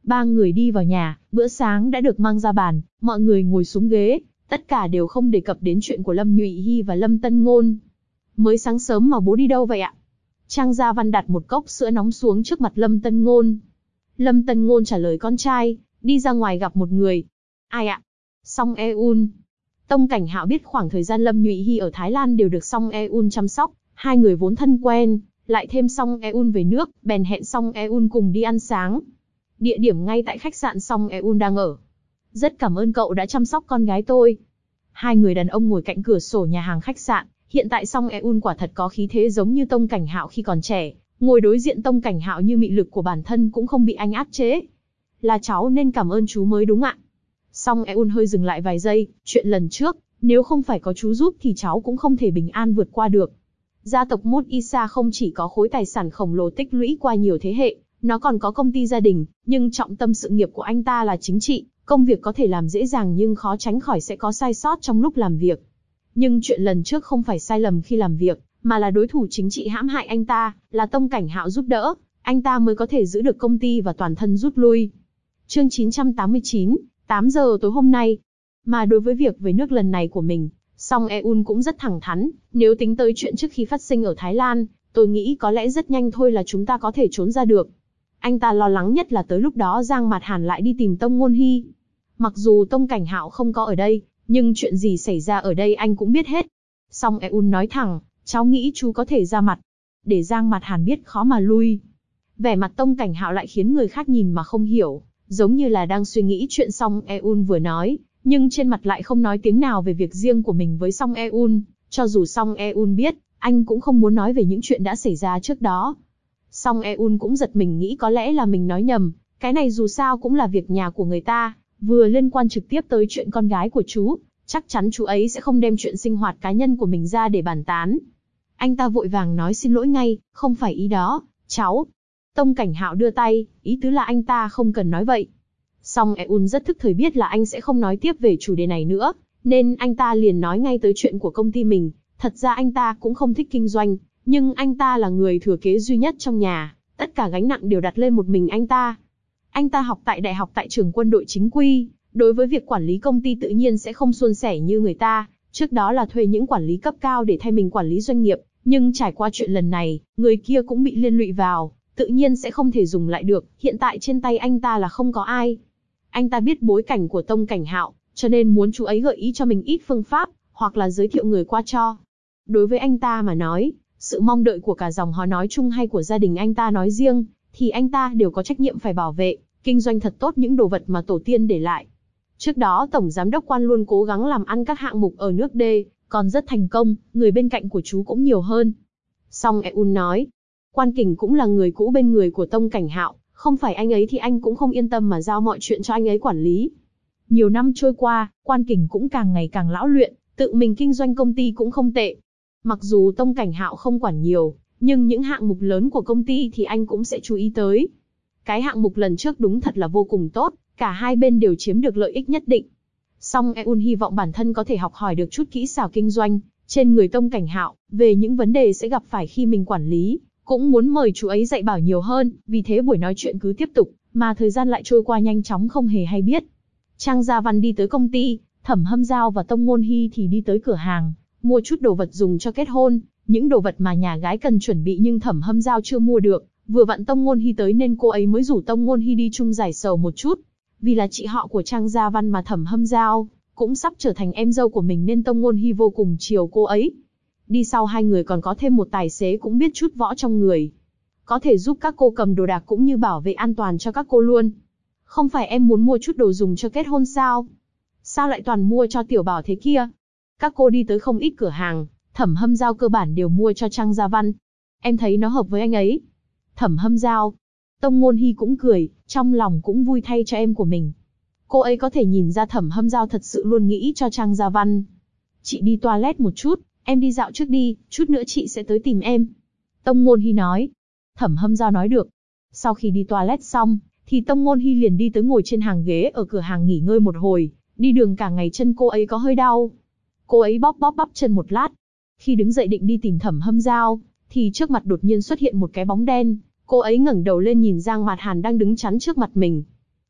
Ba người đi vào nhà, bữa sáng đã được mang ra bàn, mọi người ngồi xuống ghế, tất cả đều không đề cập đến chuyện của Lâm Nhụy Hy và Lâm Tân Ngôn. Mới sáng sớm mà bố đi đâu vậy ạ? Trang Gia Văn đặt một cốc sữa nóng xuống trước mặt Lâm Tân Ngôn. Lâm Tân Ngôn trả lời con trai, đi ra ngoài gặp một người. Ai ạ? Song Eun. Tông Cảnh Hạo biết khoảng thời gian Lâm Nhụy Hy ở Thái Lan đều được Song Eun chăm sóc, hai người vốn thân quen, lại thêm Song Eun về nước, bèn hẹn Song Eun cùng đi ăn sáng. Địa điểm ngay tại khách sạn Song Eun đang ở. Rất cảm ơn cậu đã chăm sóc con gái tôi. Hai người đàn ông ngồi cạnh cửa sổ nhà hàng khách sạn, hiện tại Song Eun quả thật có khí thế giống như Tông Cảnh Hạo khi còn trẻ, ngồi đối diện Tông Cảnh Hạo như mị lực của bản thân cũng không bị anh áp chế. Là cháu nên cảm ơn chú mới đúng ạ. Song Eun hơi dừng lại vài giây, chuyện lần trước, nếu không phải có chú giúp thì cháu cũng không thể bình an vượt qua được. Gia tộc Mốt Isa không chỉ có khối tài sản khổng lồ tích lũy qua nhiều thế hệ, nó còn có công ty gia đình, nhưng trọng tâm sự nghiệp của anh ta là chính trị, công việc có thể làm dễ dàng nhưng khó tránh khỏi sẽ có sai sót trong lúc làm việc. Nhưng chuyện lần trước không phải sai lầm khi làm việc, mà là đối thủ chính trị hãm hại anh ta, là Tông Cảnh Hạo giúp đỡ, anh ta mới có thể giữ được công ty và toàn thân rút lui. Chương 989, 8 giờ tối hôm nay. Mà đối với việc về nước lần này của mình, Song Eun cũng rất thẳng thắn, nếu tính tới chuyện trước khi phát sinh ở Thái Lan, tôi nghĩ có lẽ rất nhanh thôi là chúng ta có thể trốn ra được. Anh ta lo lắng nhất là tới lúc đó Giang Mạt Hàn lại đi tìm Tông Ngôn Hy. Mặc dù Tông Cảnh Hạo không có ở đây, nhưng chuyện gì xảy ra ở đây anh cũng biết hết. Song Eun nói thẳng, cháu nghĩ chú có thể ra mặt, để Giang Mạt Hàn biết khó mà lui. Vẻ mặt Tông Cảnh Hạo lại khiến người khác nhìn mà không hiểu, giống như là đang suy nghĩ chuyện Song Eun vừa nói, nhưng trên mặt lại không nói tiếng nào về việc riêng của mình với Song Eun. Cho dù Song Eun biết, anh cũng không muốn nói về những chuyện đã xảy ra trước đó. Song Eun cũng giật mình nghĩ có lẽ là mình nói nhầm, cái này dù sao cũng là việc nhà của người ta, vừa liên quan trực tiếp tới chuyện con gái của chú, chắc chắn chú ấy sẽ không đem chuyện sinh hoạt cá nhân của mình ra để bàn tán. Anh ta vội vàng nói xin lỗi ngay, không phải ý đó, cháu. Tông Cảnh Hạo đưa tay, ý tứ là anh ta không cần nói vậy. Song Eun rất thức thời biết là anh sẽ không nói tiếp về chủ đề này nữa, nên anh ta liền nói ngay tới chuyện của công ty mình. Thật ra anh ta cũng không thích kinh doanh, nhưng anh ta là người thừa kế duy nhất trong nhà, tất cả gánh nặng đều đặt lên một mình anh ta. Anh ta học tại đại học tại trường quân đội chính quy, đối với việc quản lý công ty tự nhiên sẽ không suôn sẻ như người ta, trước đó là thuê những quản lý cấp cao để thay mình quản lý doanh nghiệp, nhưng trải qua chuyện lần này, người kia cũng bị liên lụy vào, tự nhiên sẽ không thể dùng lại được, hiện tại trên tay anh ta là không có ai. Anh ta biết bối cảnh của Tông Cảnh Hạo, cho nên muốn chú ấy gợi ý cho mình ít phương pháp, hoặc là giới thiệu người qua cho. Đối với anh ta mà nói, sự mong đợi của cả dòng họ nói chung hay của gia đình anh ta nói riêng, thì anh ta đều có trách nhiệm phải bảo vệ, kinh doanh thật tốt những đồ vật mà tổ tiên để lại. Trước đó Tổng Giám đốc Quan luôn cố gắng làm ăn các hạng mục ở nước D, còn rất thành công, người bên cạnh của chú cũng nhiều hơn. Song Eun nói, Quan Kình cũng là người cũ bên người của Tông Cảnh Hạo, không phải anh ấy thì anh cũng không yên tâm mà giao mọi chuyện cho anh ấy quản lý. Nhiều năm trôi qua, Quan Kình cũng càng ngày càng lão luyện, tự mình kinh doanh công ty cũng không tệ. Mặc dù Tông Cảnh Hạo không quản nhiều, nhưng những hạng mục lớn của công ty thì anh cũng sẽ chú ý tới. Cái hạng mục lần trước đúng thật là vô cùng tốt, cả hai bên đều chiếm được lợi ích nhất định. Song Eun hy vọng bản thân có thể học hỏi được chút kỹ xảo kinh doanh trên người Tông Cảnh Hạo, về những vấn đề sẽ gặp phải khi mình quản lý, cũng muốn mời chú ấy dạy bảo nhiều hơn, vì thế buổi nói chuyện cứ tiếp tục, mà thời gian lại trôi qua nhanh chóng không hề hay biết. Trang Gia Văn đi tới công ty, Thẩm Hâm Giao và Tông Ngôn Hy thì đi tới cửa hàng, mua chút đồ vật dùng cho kết hôn, những đồ vật mà nhà gái cần chuẩn bị nhưng Thẩm Hâm Giao chưa mua được, vừa vặn Tông Ngôn Hy tới nên cô ấy mới rủ Tông Ngôn Hy đi chung giải sầu một chút. Vì là chị họ của Trang Gia Văn mà Thẩm Hâm Giao cũng sắp trở thành em dâu của mình nên Tông Ngôn Hy vô cùng chiều cô ấy. Đi sau hai người còn có thêm một tài xế cũng biết chút võ trong người, có thể giúp các cô cầm đồ đạc cũng như bảo vệ an toàn cho các cô luôn. Không phải em muốn mua chút đồ dùng cho kết hôn sao? Sao lại toàn mua cho tiểu bảo thế kia? Các cô đi tới không ít cửa hàng, Thẩm Hâm Giao cơ bản đều mua cho Trang Gia Văn. Em thấy nó hợp với anh ấy. Thẩm Hâm Giao. Tông Ngôn Hy cũng cười, trong lòng cũng vui thay cho em của mình. Cô ấy có thể nhìn ra Thẩm Hâm Giao thật sự luôn nghĩ cho Trang Gia Văn. Chị đi toilet một chút, em đi dạo trước đi, chút nữa chị sẽ tới tìm em. Tông Ngôn Hy nói. Thẩm Hâm Giao nói được. Sau khi đi toilet xong, thì Tông Ngôn Hy liền đi tới ngồi trên hàng ghế ở cửa hàng nghỉ ngơi một hồi, đi đường cả ngày chân cô ấy có hơi đau. Cô ấy bóp bắp chân một lát. Khi đứng dậy định đi tìm Thẩm Hâm Giao, thì trước mặt đột nhiên xuất hiện một cái bóng đen. Cô ấy ngẩng đầu lên nhìn Giang Mạt Hàn đang đứng chắn trước mặt mình.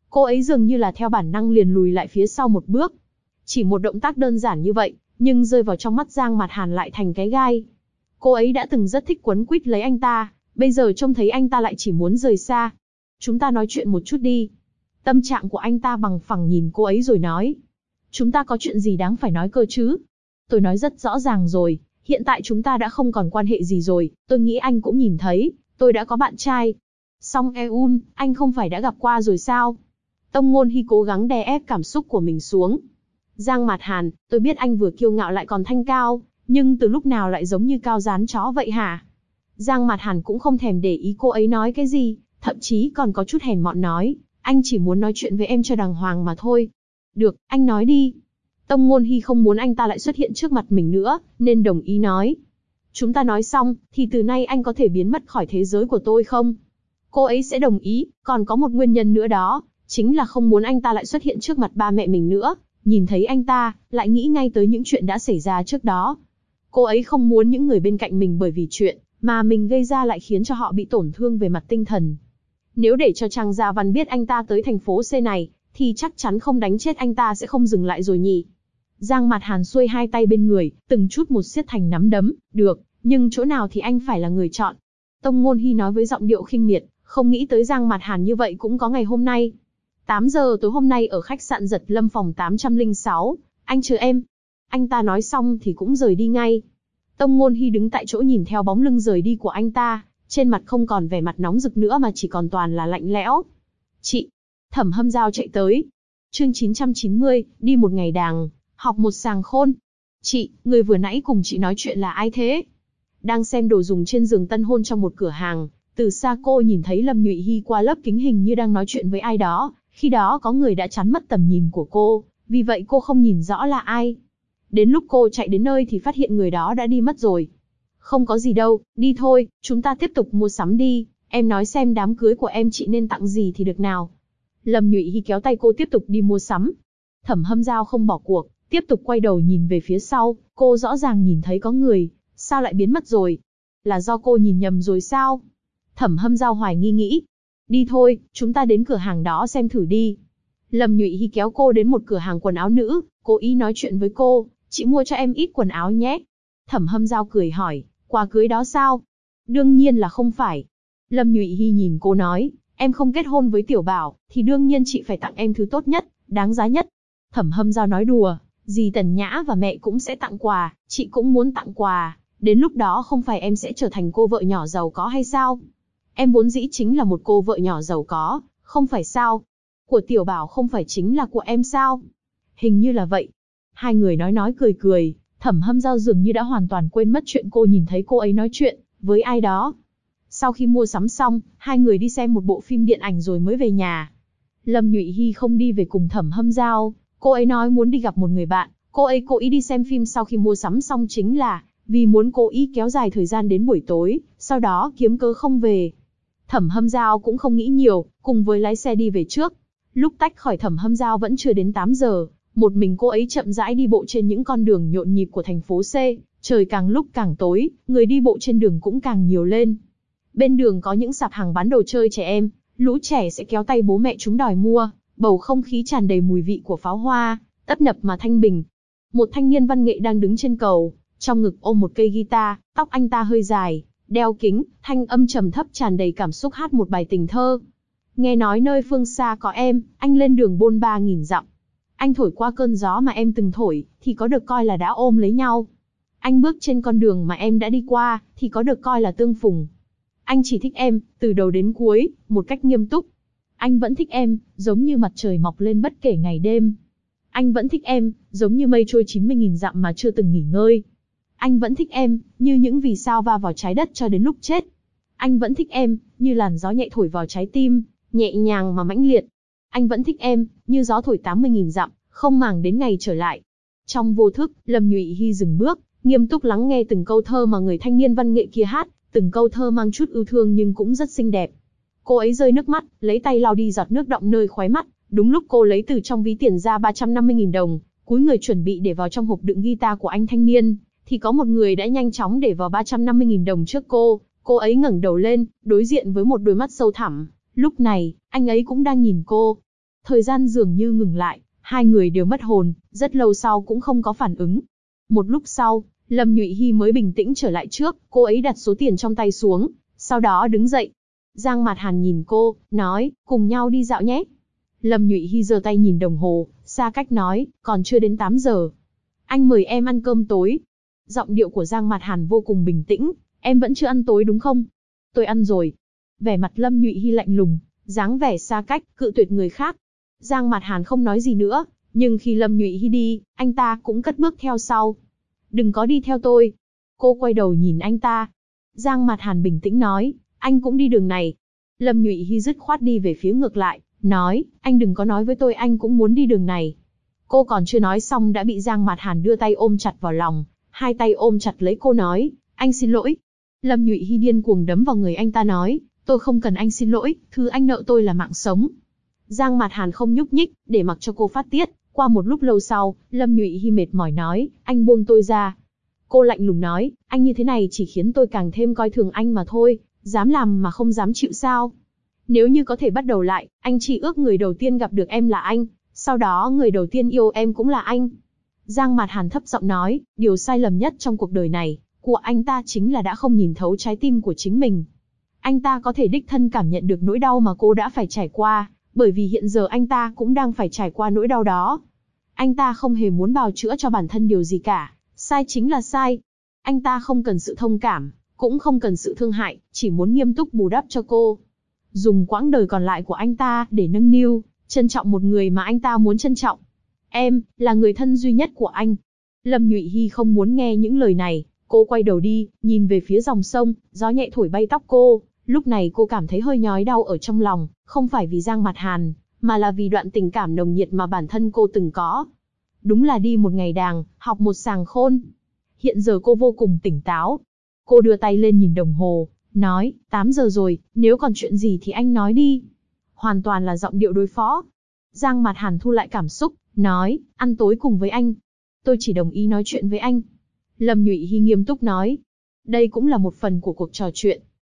Cô ấy dường như là theo bản năng liền lùi lại phía sau một bước. Chỉ một động tác đơn giản như vậy, nhưng rơi vào trong mắt Giang Mạt Hàn lại thành cái gai. Cô ấy đã từng rất thích quấn quýt lấy anh ta, bây giờ trông thấy anh ta lại chỉ muốn rời xa. Chúng ta nói chuyện một chút đi. Tâm trạng của anh ta bằng phẳng nhìn cô ấy rồi nói. Chúng ta có chuyện gì đáng phải nói cơ chứ? Tôi nói rất rõ ràng rồi, hiện tại chúng ta đã không còn quan hệ gì rồi, tôi nghĩ anh cũng nhìn thấy, tôi đã có bạn trai. Song Eun, anh không phải đã gặp qua rồi sao? Tông Ngôn Hy cố gắng đè ép cảm xúc của mình xuống. Giang Mạt Hàn, tôi biết anh vừa kiêu ngạo lại còn thanh cao, nhưng từ lúc nào lại giống như cao dán chó vậy hả? Giang Mạt Hàn cũng không thèm để ý cô ấy nói cái gì, thậm chí còn có chút hèn mọn nói, anh chỉ muốn nói chuyện với em cho đàng hoàng mà thôi. Được, anh nói đi. Tông Ngôn Hy không muốn anh ta lại xuất hiện trước mặt mình nữa, nên đồng ý nói. Chúng ta nói xong, thì từ nay anh có thể biến mất khỏi thế giới của tôi không? Cô ấy sẽ đồng ý, còn có một nguyên nhân nữa đó, chính là không muốn anh ta lại xuất hiện trước mặt ba mẹ mình nữa. Nhìn thấy anh ta, lại nghĩ ngay tới những chuyện đã xảy ra trước đó. Cô ấy không muốn những người bên cạnh mình bởi vì chuyện mà mình gây ra lại khiến cho họ bị tổn thương về mặt tinh thần. Nếu để cho Trang Gia Văn biết anh ta tới thành phố C này, thì chắc chắn không đánh chết anh ta sẽ không dừng lại rồi nhỉ. Giang Mạt Hàn xuôi hai tay bên người, từng chút một siết thành nắm đấm, được, nhưng chỗ nào thì anh phải là người chọn. Tông Ngôn Hy nói với giọng điệu khinh miệt, không nghĩ tới Giang Mạt Hàn như vậy cũng có ngày hôm nay. 8 giờ tối hôm nay ở khách sạn Giật Lâm phòng 806, anh chờ em. Anh ta nói xong thì cũng rời đi ngay. Tông Ngôn Hy đứng tại chỗ nhìn theo bóng lưng rời đi của anh ta, trên mặt không còn vẻ mặt nóng rực nữa mà chỉ còn toàn là lạnh lẽo. Chị! Thẩm Hâm Giao chạy tới. Chương 990, đi một ngày đàng, học một sàng khôn. Chị, người vừa nãy cùng chị nói chuyện là ai thế? Đang xem đồ dùng trên giường tân hôn trong một cửa hàng, từ xa cô nhìn thấy Lâm Nhụy Hy qua lớp kính hình như đang nói chuyện với ai đó, khi đó có người đã chắn mất tầm nhìn của cô, vì vậy cô không nhìn rõ là ai. Đến lúc cô chạy đến nơi thì phát hiện người đó đã đi mất rồi. Không có gì đâu, đi thôi, chúng ta tiếp tục mua sắm đi, em nói xem đám cưới của em chị nên tặng gì thì được nào. Lâm Nhụy Hy kéo tay cô tiếp tục đi mua sắm. Thẩm Hâm Giao không bỏ cuộc, tiếp tục quay đầu nhìn về phía sau, cô rõ ràng nhìn thấy có người, sao lại biến mất rồi? Là do cô nhìn nhầm rồi sao? Thẩm Hâm Giao hoài nghi nghĩ. Đi thôi, chúng ta đến cửa hàng đó xem thử đi. Lâm Nhụy Hy kéo cô đến một cửa hàng quần áo nữ, cố ý nói chuyện với cô, chị mua cho em ít quần áo nhé. Thẩm Hâm Giao cười hỏi, quà cưới đó sao? Đương nhiên là không phải. Lâm Nhụy Hy nhìn cô nói, em không kết hôn với Tiểu Bảo, thì đương nhiên chị phải tặng em thứ tốt nhất, đáng giá nhất. Thẩm Hâm Giao nói đùa, dì Tần Nhã và mẹ cũng sẽ tặng quà, chị cũng muốn tặng quà, đến lúc đó không phải em sẽ trở thành cô vợ nhỏ giàu có hay sao? Em vốn dĩ chính là một cô vợ nhỏ giàu có, không phải sao? Của Tiểu Bảo không phải chính là của em sao? Hình như là vậy. Hai người nói cười cười, Thẩm Hâm Giao dường như đã hoàn toàn quên mất chuyện cô nhìn thấy cô ấy nói chuyện với ai đó. Sau khi mua sắm xong, hai người đi xem một bộ phim điện ảnh rồi mới về nhà. Lâm Nhụy Hy không đi về cùng Thẩm Hâm Giao, cô ấy nói muốn đi gặp một người bạn, cô ấy cố ý đi xem phim sau khi mua sắm xong chính là vì muốn cố ý kéo dài thời gian đến buổi tối, sau đó kiếm cớ không về. Thẩm Hâm Giao cũng không nghĩ nhiều, cùng với lái xe đi về trước. Lúc tách khỏi Thẩm Hâm Giao vẫn chưa đến 8 giờ, một mình cô ấy chậm rãi đi bộ trên những con đường nhộn nhịp của thành phố C, trời càng lúc càng tối, người đi bộ trên đường cũng càng nhiều lên. Bên đường có những sạp hàng bán đồ chơi trẻ em, lũ trẻ sẽ kéo tay bố mẹ chúng đòi mua, bầu không khí tràn đầy mùi vị của pháo hoa, tấp nập mà thanh bình. Một thanh niên văn nghệ đang đứng trên cầu, trong ngực ôm một cây guitar, tóc anh ta hơi dài, đeo kính, thanh âm trầm thấp tràn đầy cảm xúc hát một bài tình thơ. Nghe nói nơi phương xa có em, anh lên đường bôn 3.000 dặm. Anh thổi qua cơn gió mà em từng thổi, thì có được coi là đã ôm lấy nhau. Anh bước trên con đường mà em đã đi qua, thì có được coi là tương phùng. Anh chỉ thích em, từ đầu đến cuối, một cách nghiêm túc. Anh vẫn thích em, giống như mặt trời mọc lên bất kể ngày đêm. Anh vẫn thích em, giống như mây trôi 90.000 dặm mà chưa từng nghỉ ngơi. Anh vẫn thích em, như những vì sao va vào trái đất cho đến lúc chết. Anh vẫn thích em, như làn gió nhẹ thổi vào trái tim, nhẹ nhàng mà mãnh liệt. Anh vẫn thích em, như gió thổi 80.000 dặm, không màng đến ngày trở lại. Trong vô thức, Lâm Nhụy Hy dừng bước, nghiêm túc lắng nghe từng câu thơ mà người thanh niên văn nghệ kia hát, từng câu thơ mang chút ưu thương nhưng cũng rất xinh đẹp. Cô ấy rơi nước mắt, lấy tay lau đi giọt nước đọng nơi khóe mắt, đúng lúc cô lấy từ trong ví tiền ra 350.000 đồng, cúi người chuẩn bị để vào trong hộp đựng guitar của anh thanh niên, thì có một người đã nhanh chóng để vào 350.000 đồng trước cô ấy ngẩng đầu lên, đối diện với một đôi mắt sâu thẳm, lúc này, anh ấy cũng đang nhìn cô. Thời gian dường như ngừng lại, hai người đều mất hồn, rất lâu sau cũng không có phản ứng. Một lúc sau, Lâm Nhụy Hy mới bình tĩnh trở lại trước, cô ấy đặt số tiền trong tay xuống, sau đó đứng dậy. Giang Mạt Hàn nhìn cô, nói, cùng nhau đi dạo nhé. Lâm Nhụy Hy giơ tay nhìn đồng hồ, xa cách nói, còn chưa đến 8 giờ. Anh mời em ăn cơm tối. Giọng điệu của Giang Mạt Hàn vô cùng bình tĩnh, em vẫn chưa ăn tối đúng không? Tôi ăn rồi. Vẻ mặt Lâm Nhụy Hy lạnh lùng, dáng vẻ xa cách, cự tuyệt người khác. Giang Mạt Hàn không nói gì nữa, nhưng khi Lâm Nhụy Hy đi, anh ta cũng cất bước theo sau. Đừng có đi theo tôi. Cô quay đầu nhìn anh ta. Giang Mạt Hàn bình tĩnh nói, anh cũng đi đường này. Lâm Nhụy Hy dứt khoát đi về phía ngược lại, nói, anh đừng có nói với tôi anh cũng muốn đi đường này. Cô còn chưa nói xong đã bị Giang Mạt Hàn đưa tay ôm chặt vào lòng, hai tay ôm chặt lấy cô nói, anh xin lỗi. Lâm Nhụy Hy điên cuồng đấm vào người anh ta nói, tôi không cần anh xin lỗi, thứ anh nợ tôi là mạng sống. Giang Mạt Hàn không nhúc nhích, để mặc cho cô phát tiết. Qua một lúc lâu sau, Lâm Nhụy Hy mệt mỏi nói, anh buông tôi ra. Cô lạnh lùng nói, anh như thế này chỉ khiến tôi càng thêm coi thường anh mà thôi, dám làm mà không dám chịu sao. Nếu như có thể bắt đầu lại, anh chỉ ước người đầu tiên gặp được em là anh, sau đó người đầu tiên yêu em cũng là anh. Giang Mạt Hàn thấp giọng nói, điều sai lầm nhất trong cuộc đời này, của anh ta chính là đã không nhìn thấu trái tim của chính mình. Anh ta có thể đích thân cảm nhận được nỗi đau mà cô đã phải trải qua, bởi vì hiện giờ anh ta cũng đang phải trải qua nỗi đau đó. Anh ta không hề muốn bào chữa cho bản thân điều gì cả, sai chính là sai. Anh ta không cần sự thông cảm, cũng không cần sự thương hại, chỉ muốn nghiêm túc bù đắp cho cô. Dùng quãng đời còn lại của anh ta để nâng niu, trân trọng một người mà anh ta muốn trân trọng. Em, là người thân duy nhất của anh. Lâm Nhụy Hy không muốn nghe những lời này, cô quay đầu đi, nhìn về phía dòng sông, gió nhẹ thổi bay tóc cô. Lúc này cô cảm thấy hơi nhói đau ở trong lòng, không phải vì Giang Mạt Hàn, mà là vì đoạn tình cảm nồng nhiệt mà bản thân cô từng có. Đúng là đi một ngày đàng, học một sàng khôn. Hiện giờ cô vô cùng tỉnh táo. Cô đưa tay lên nhìn đồng hồ, nói, 8 giờ rồi, nếu còn chuyện gì thì anh nói đi. Hoàn toàn là giọng điệu đối phó. Giang Mạt Hàn thu lại cảm xúc, nói, ăn tối cùng với anh. Tôi chỉ đồng ý nói chuyện với anh. Lâm Nhụy Hy nghiêm túc nói. Đây cũng là một phần của cuộc trò chuyện.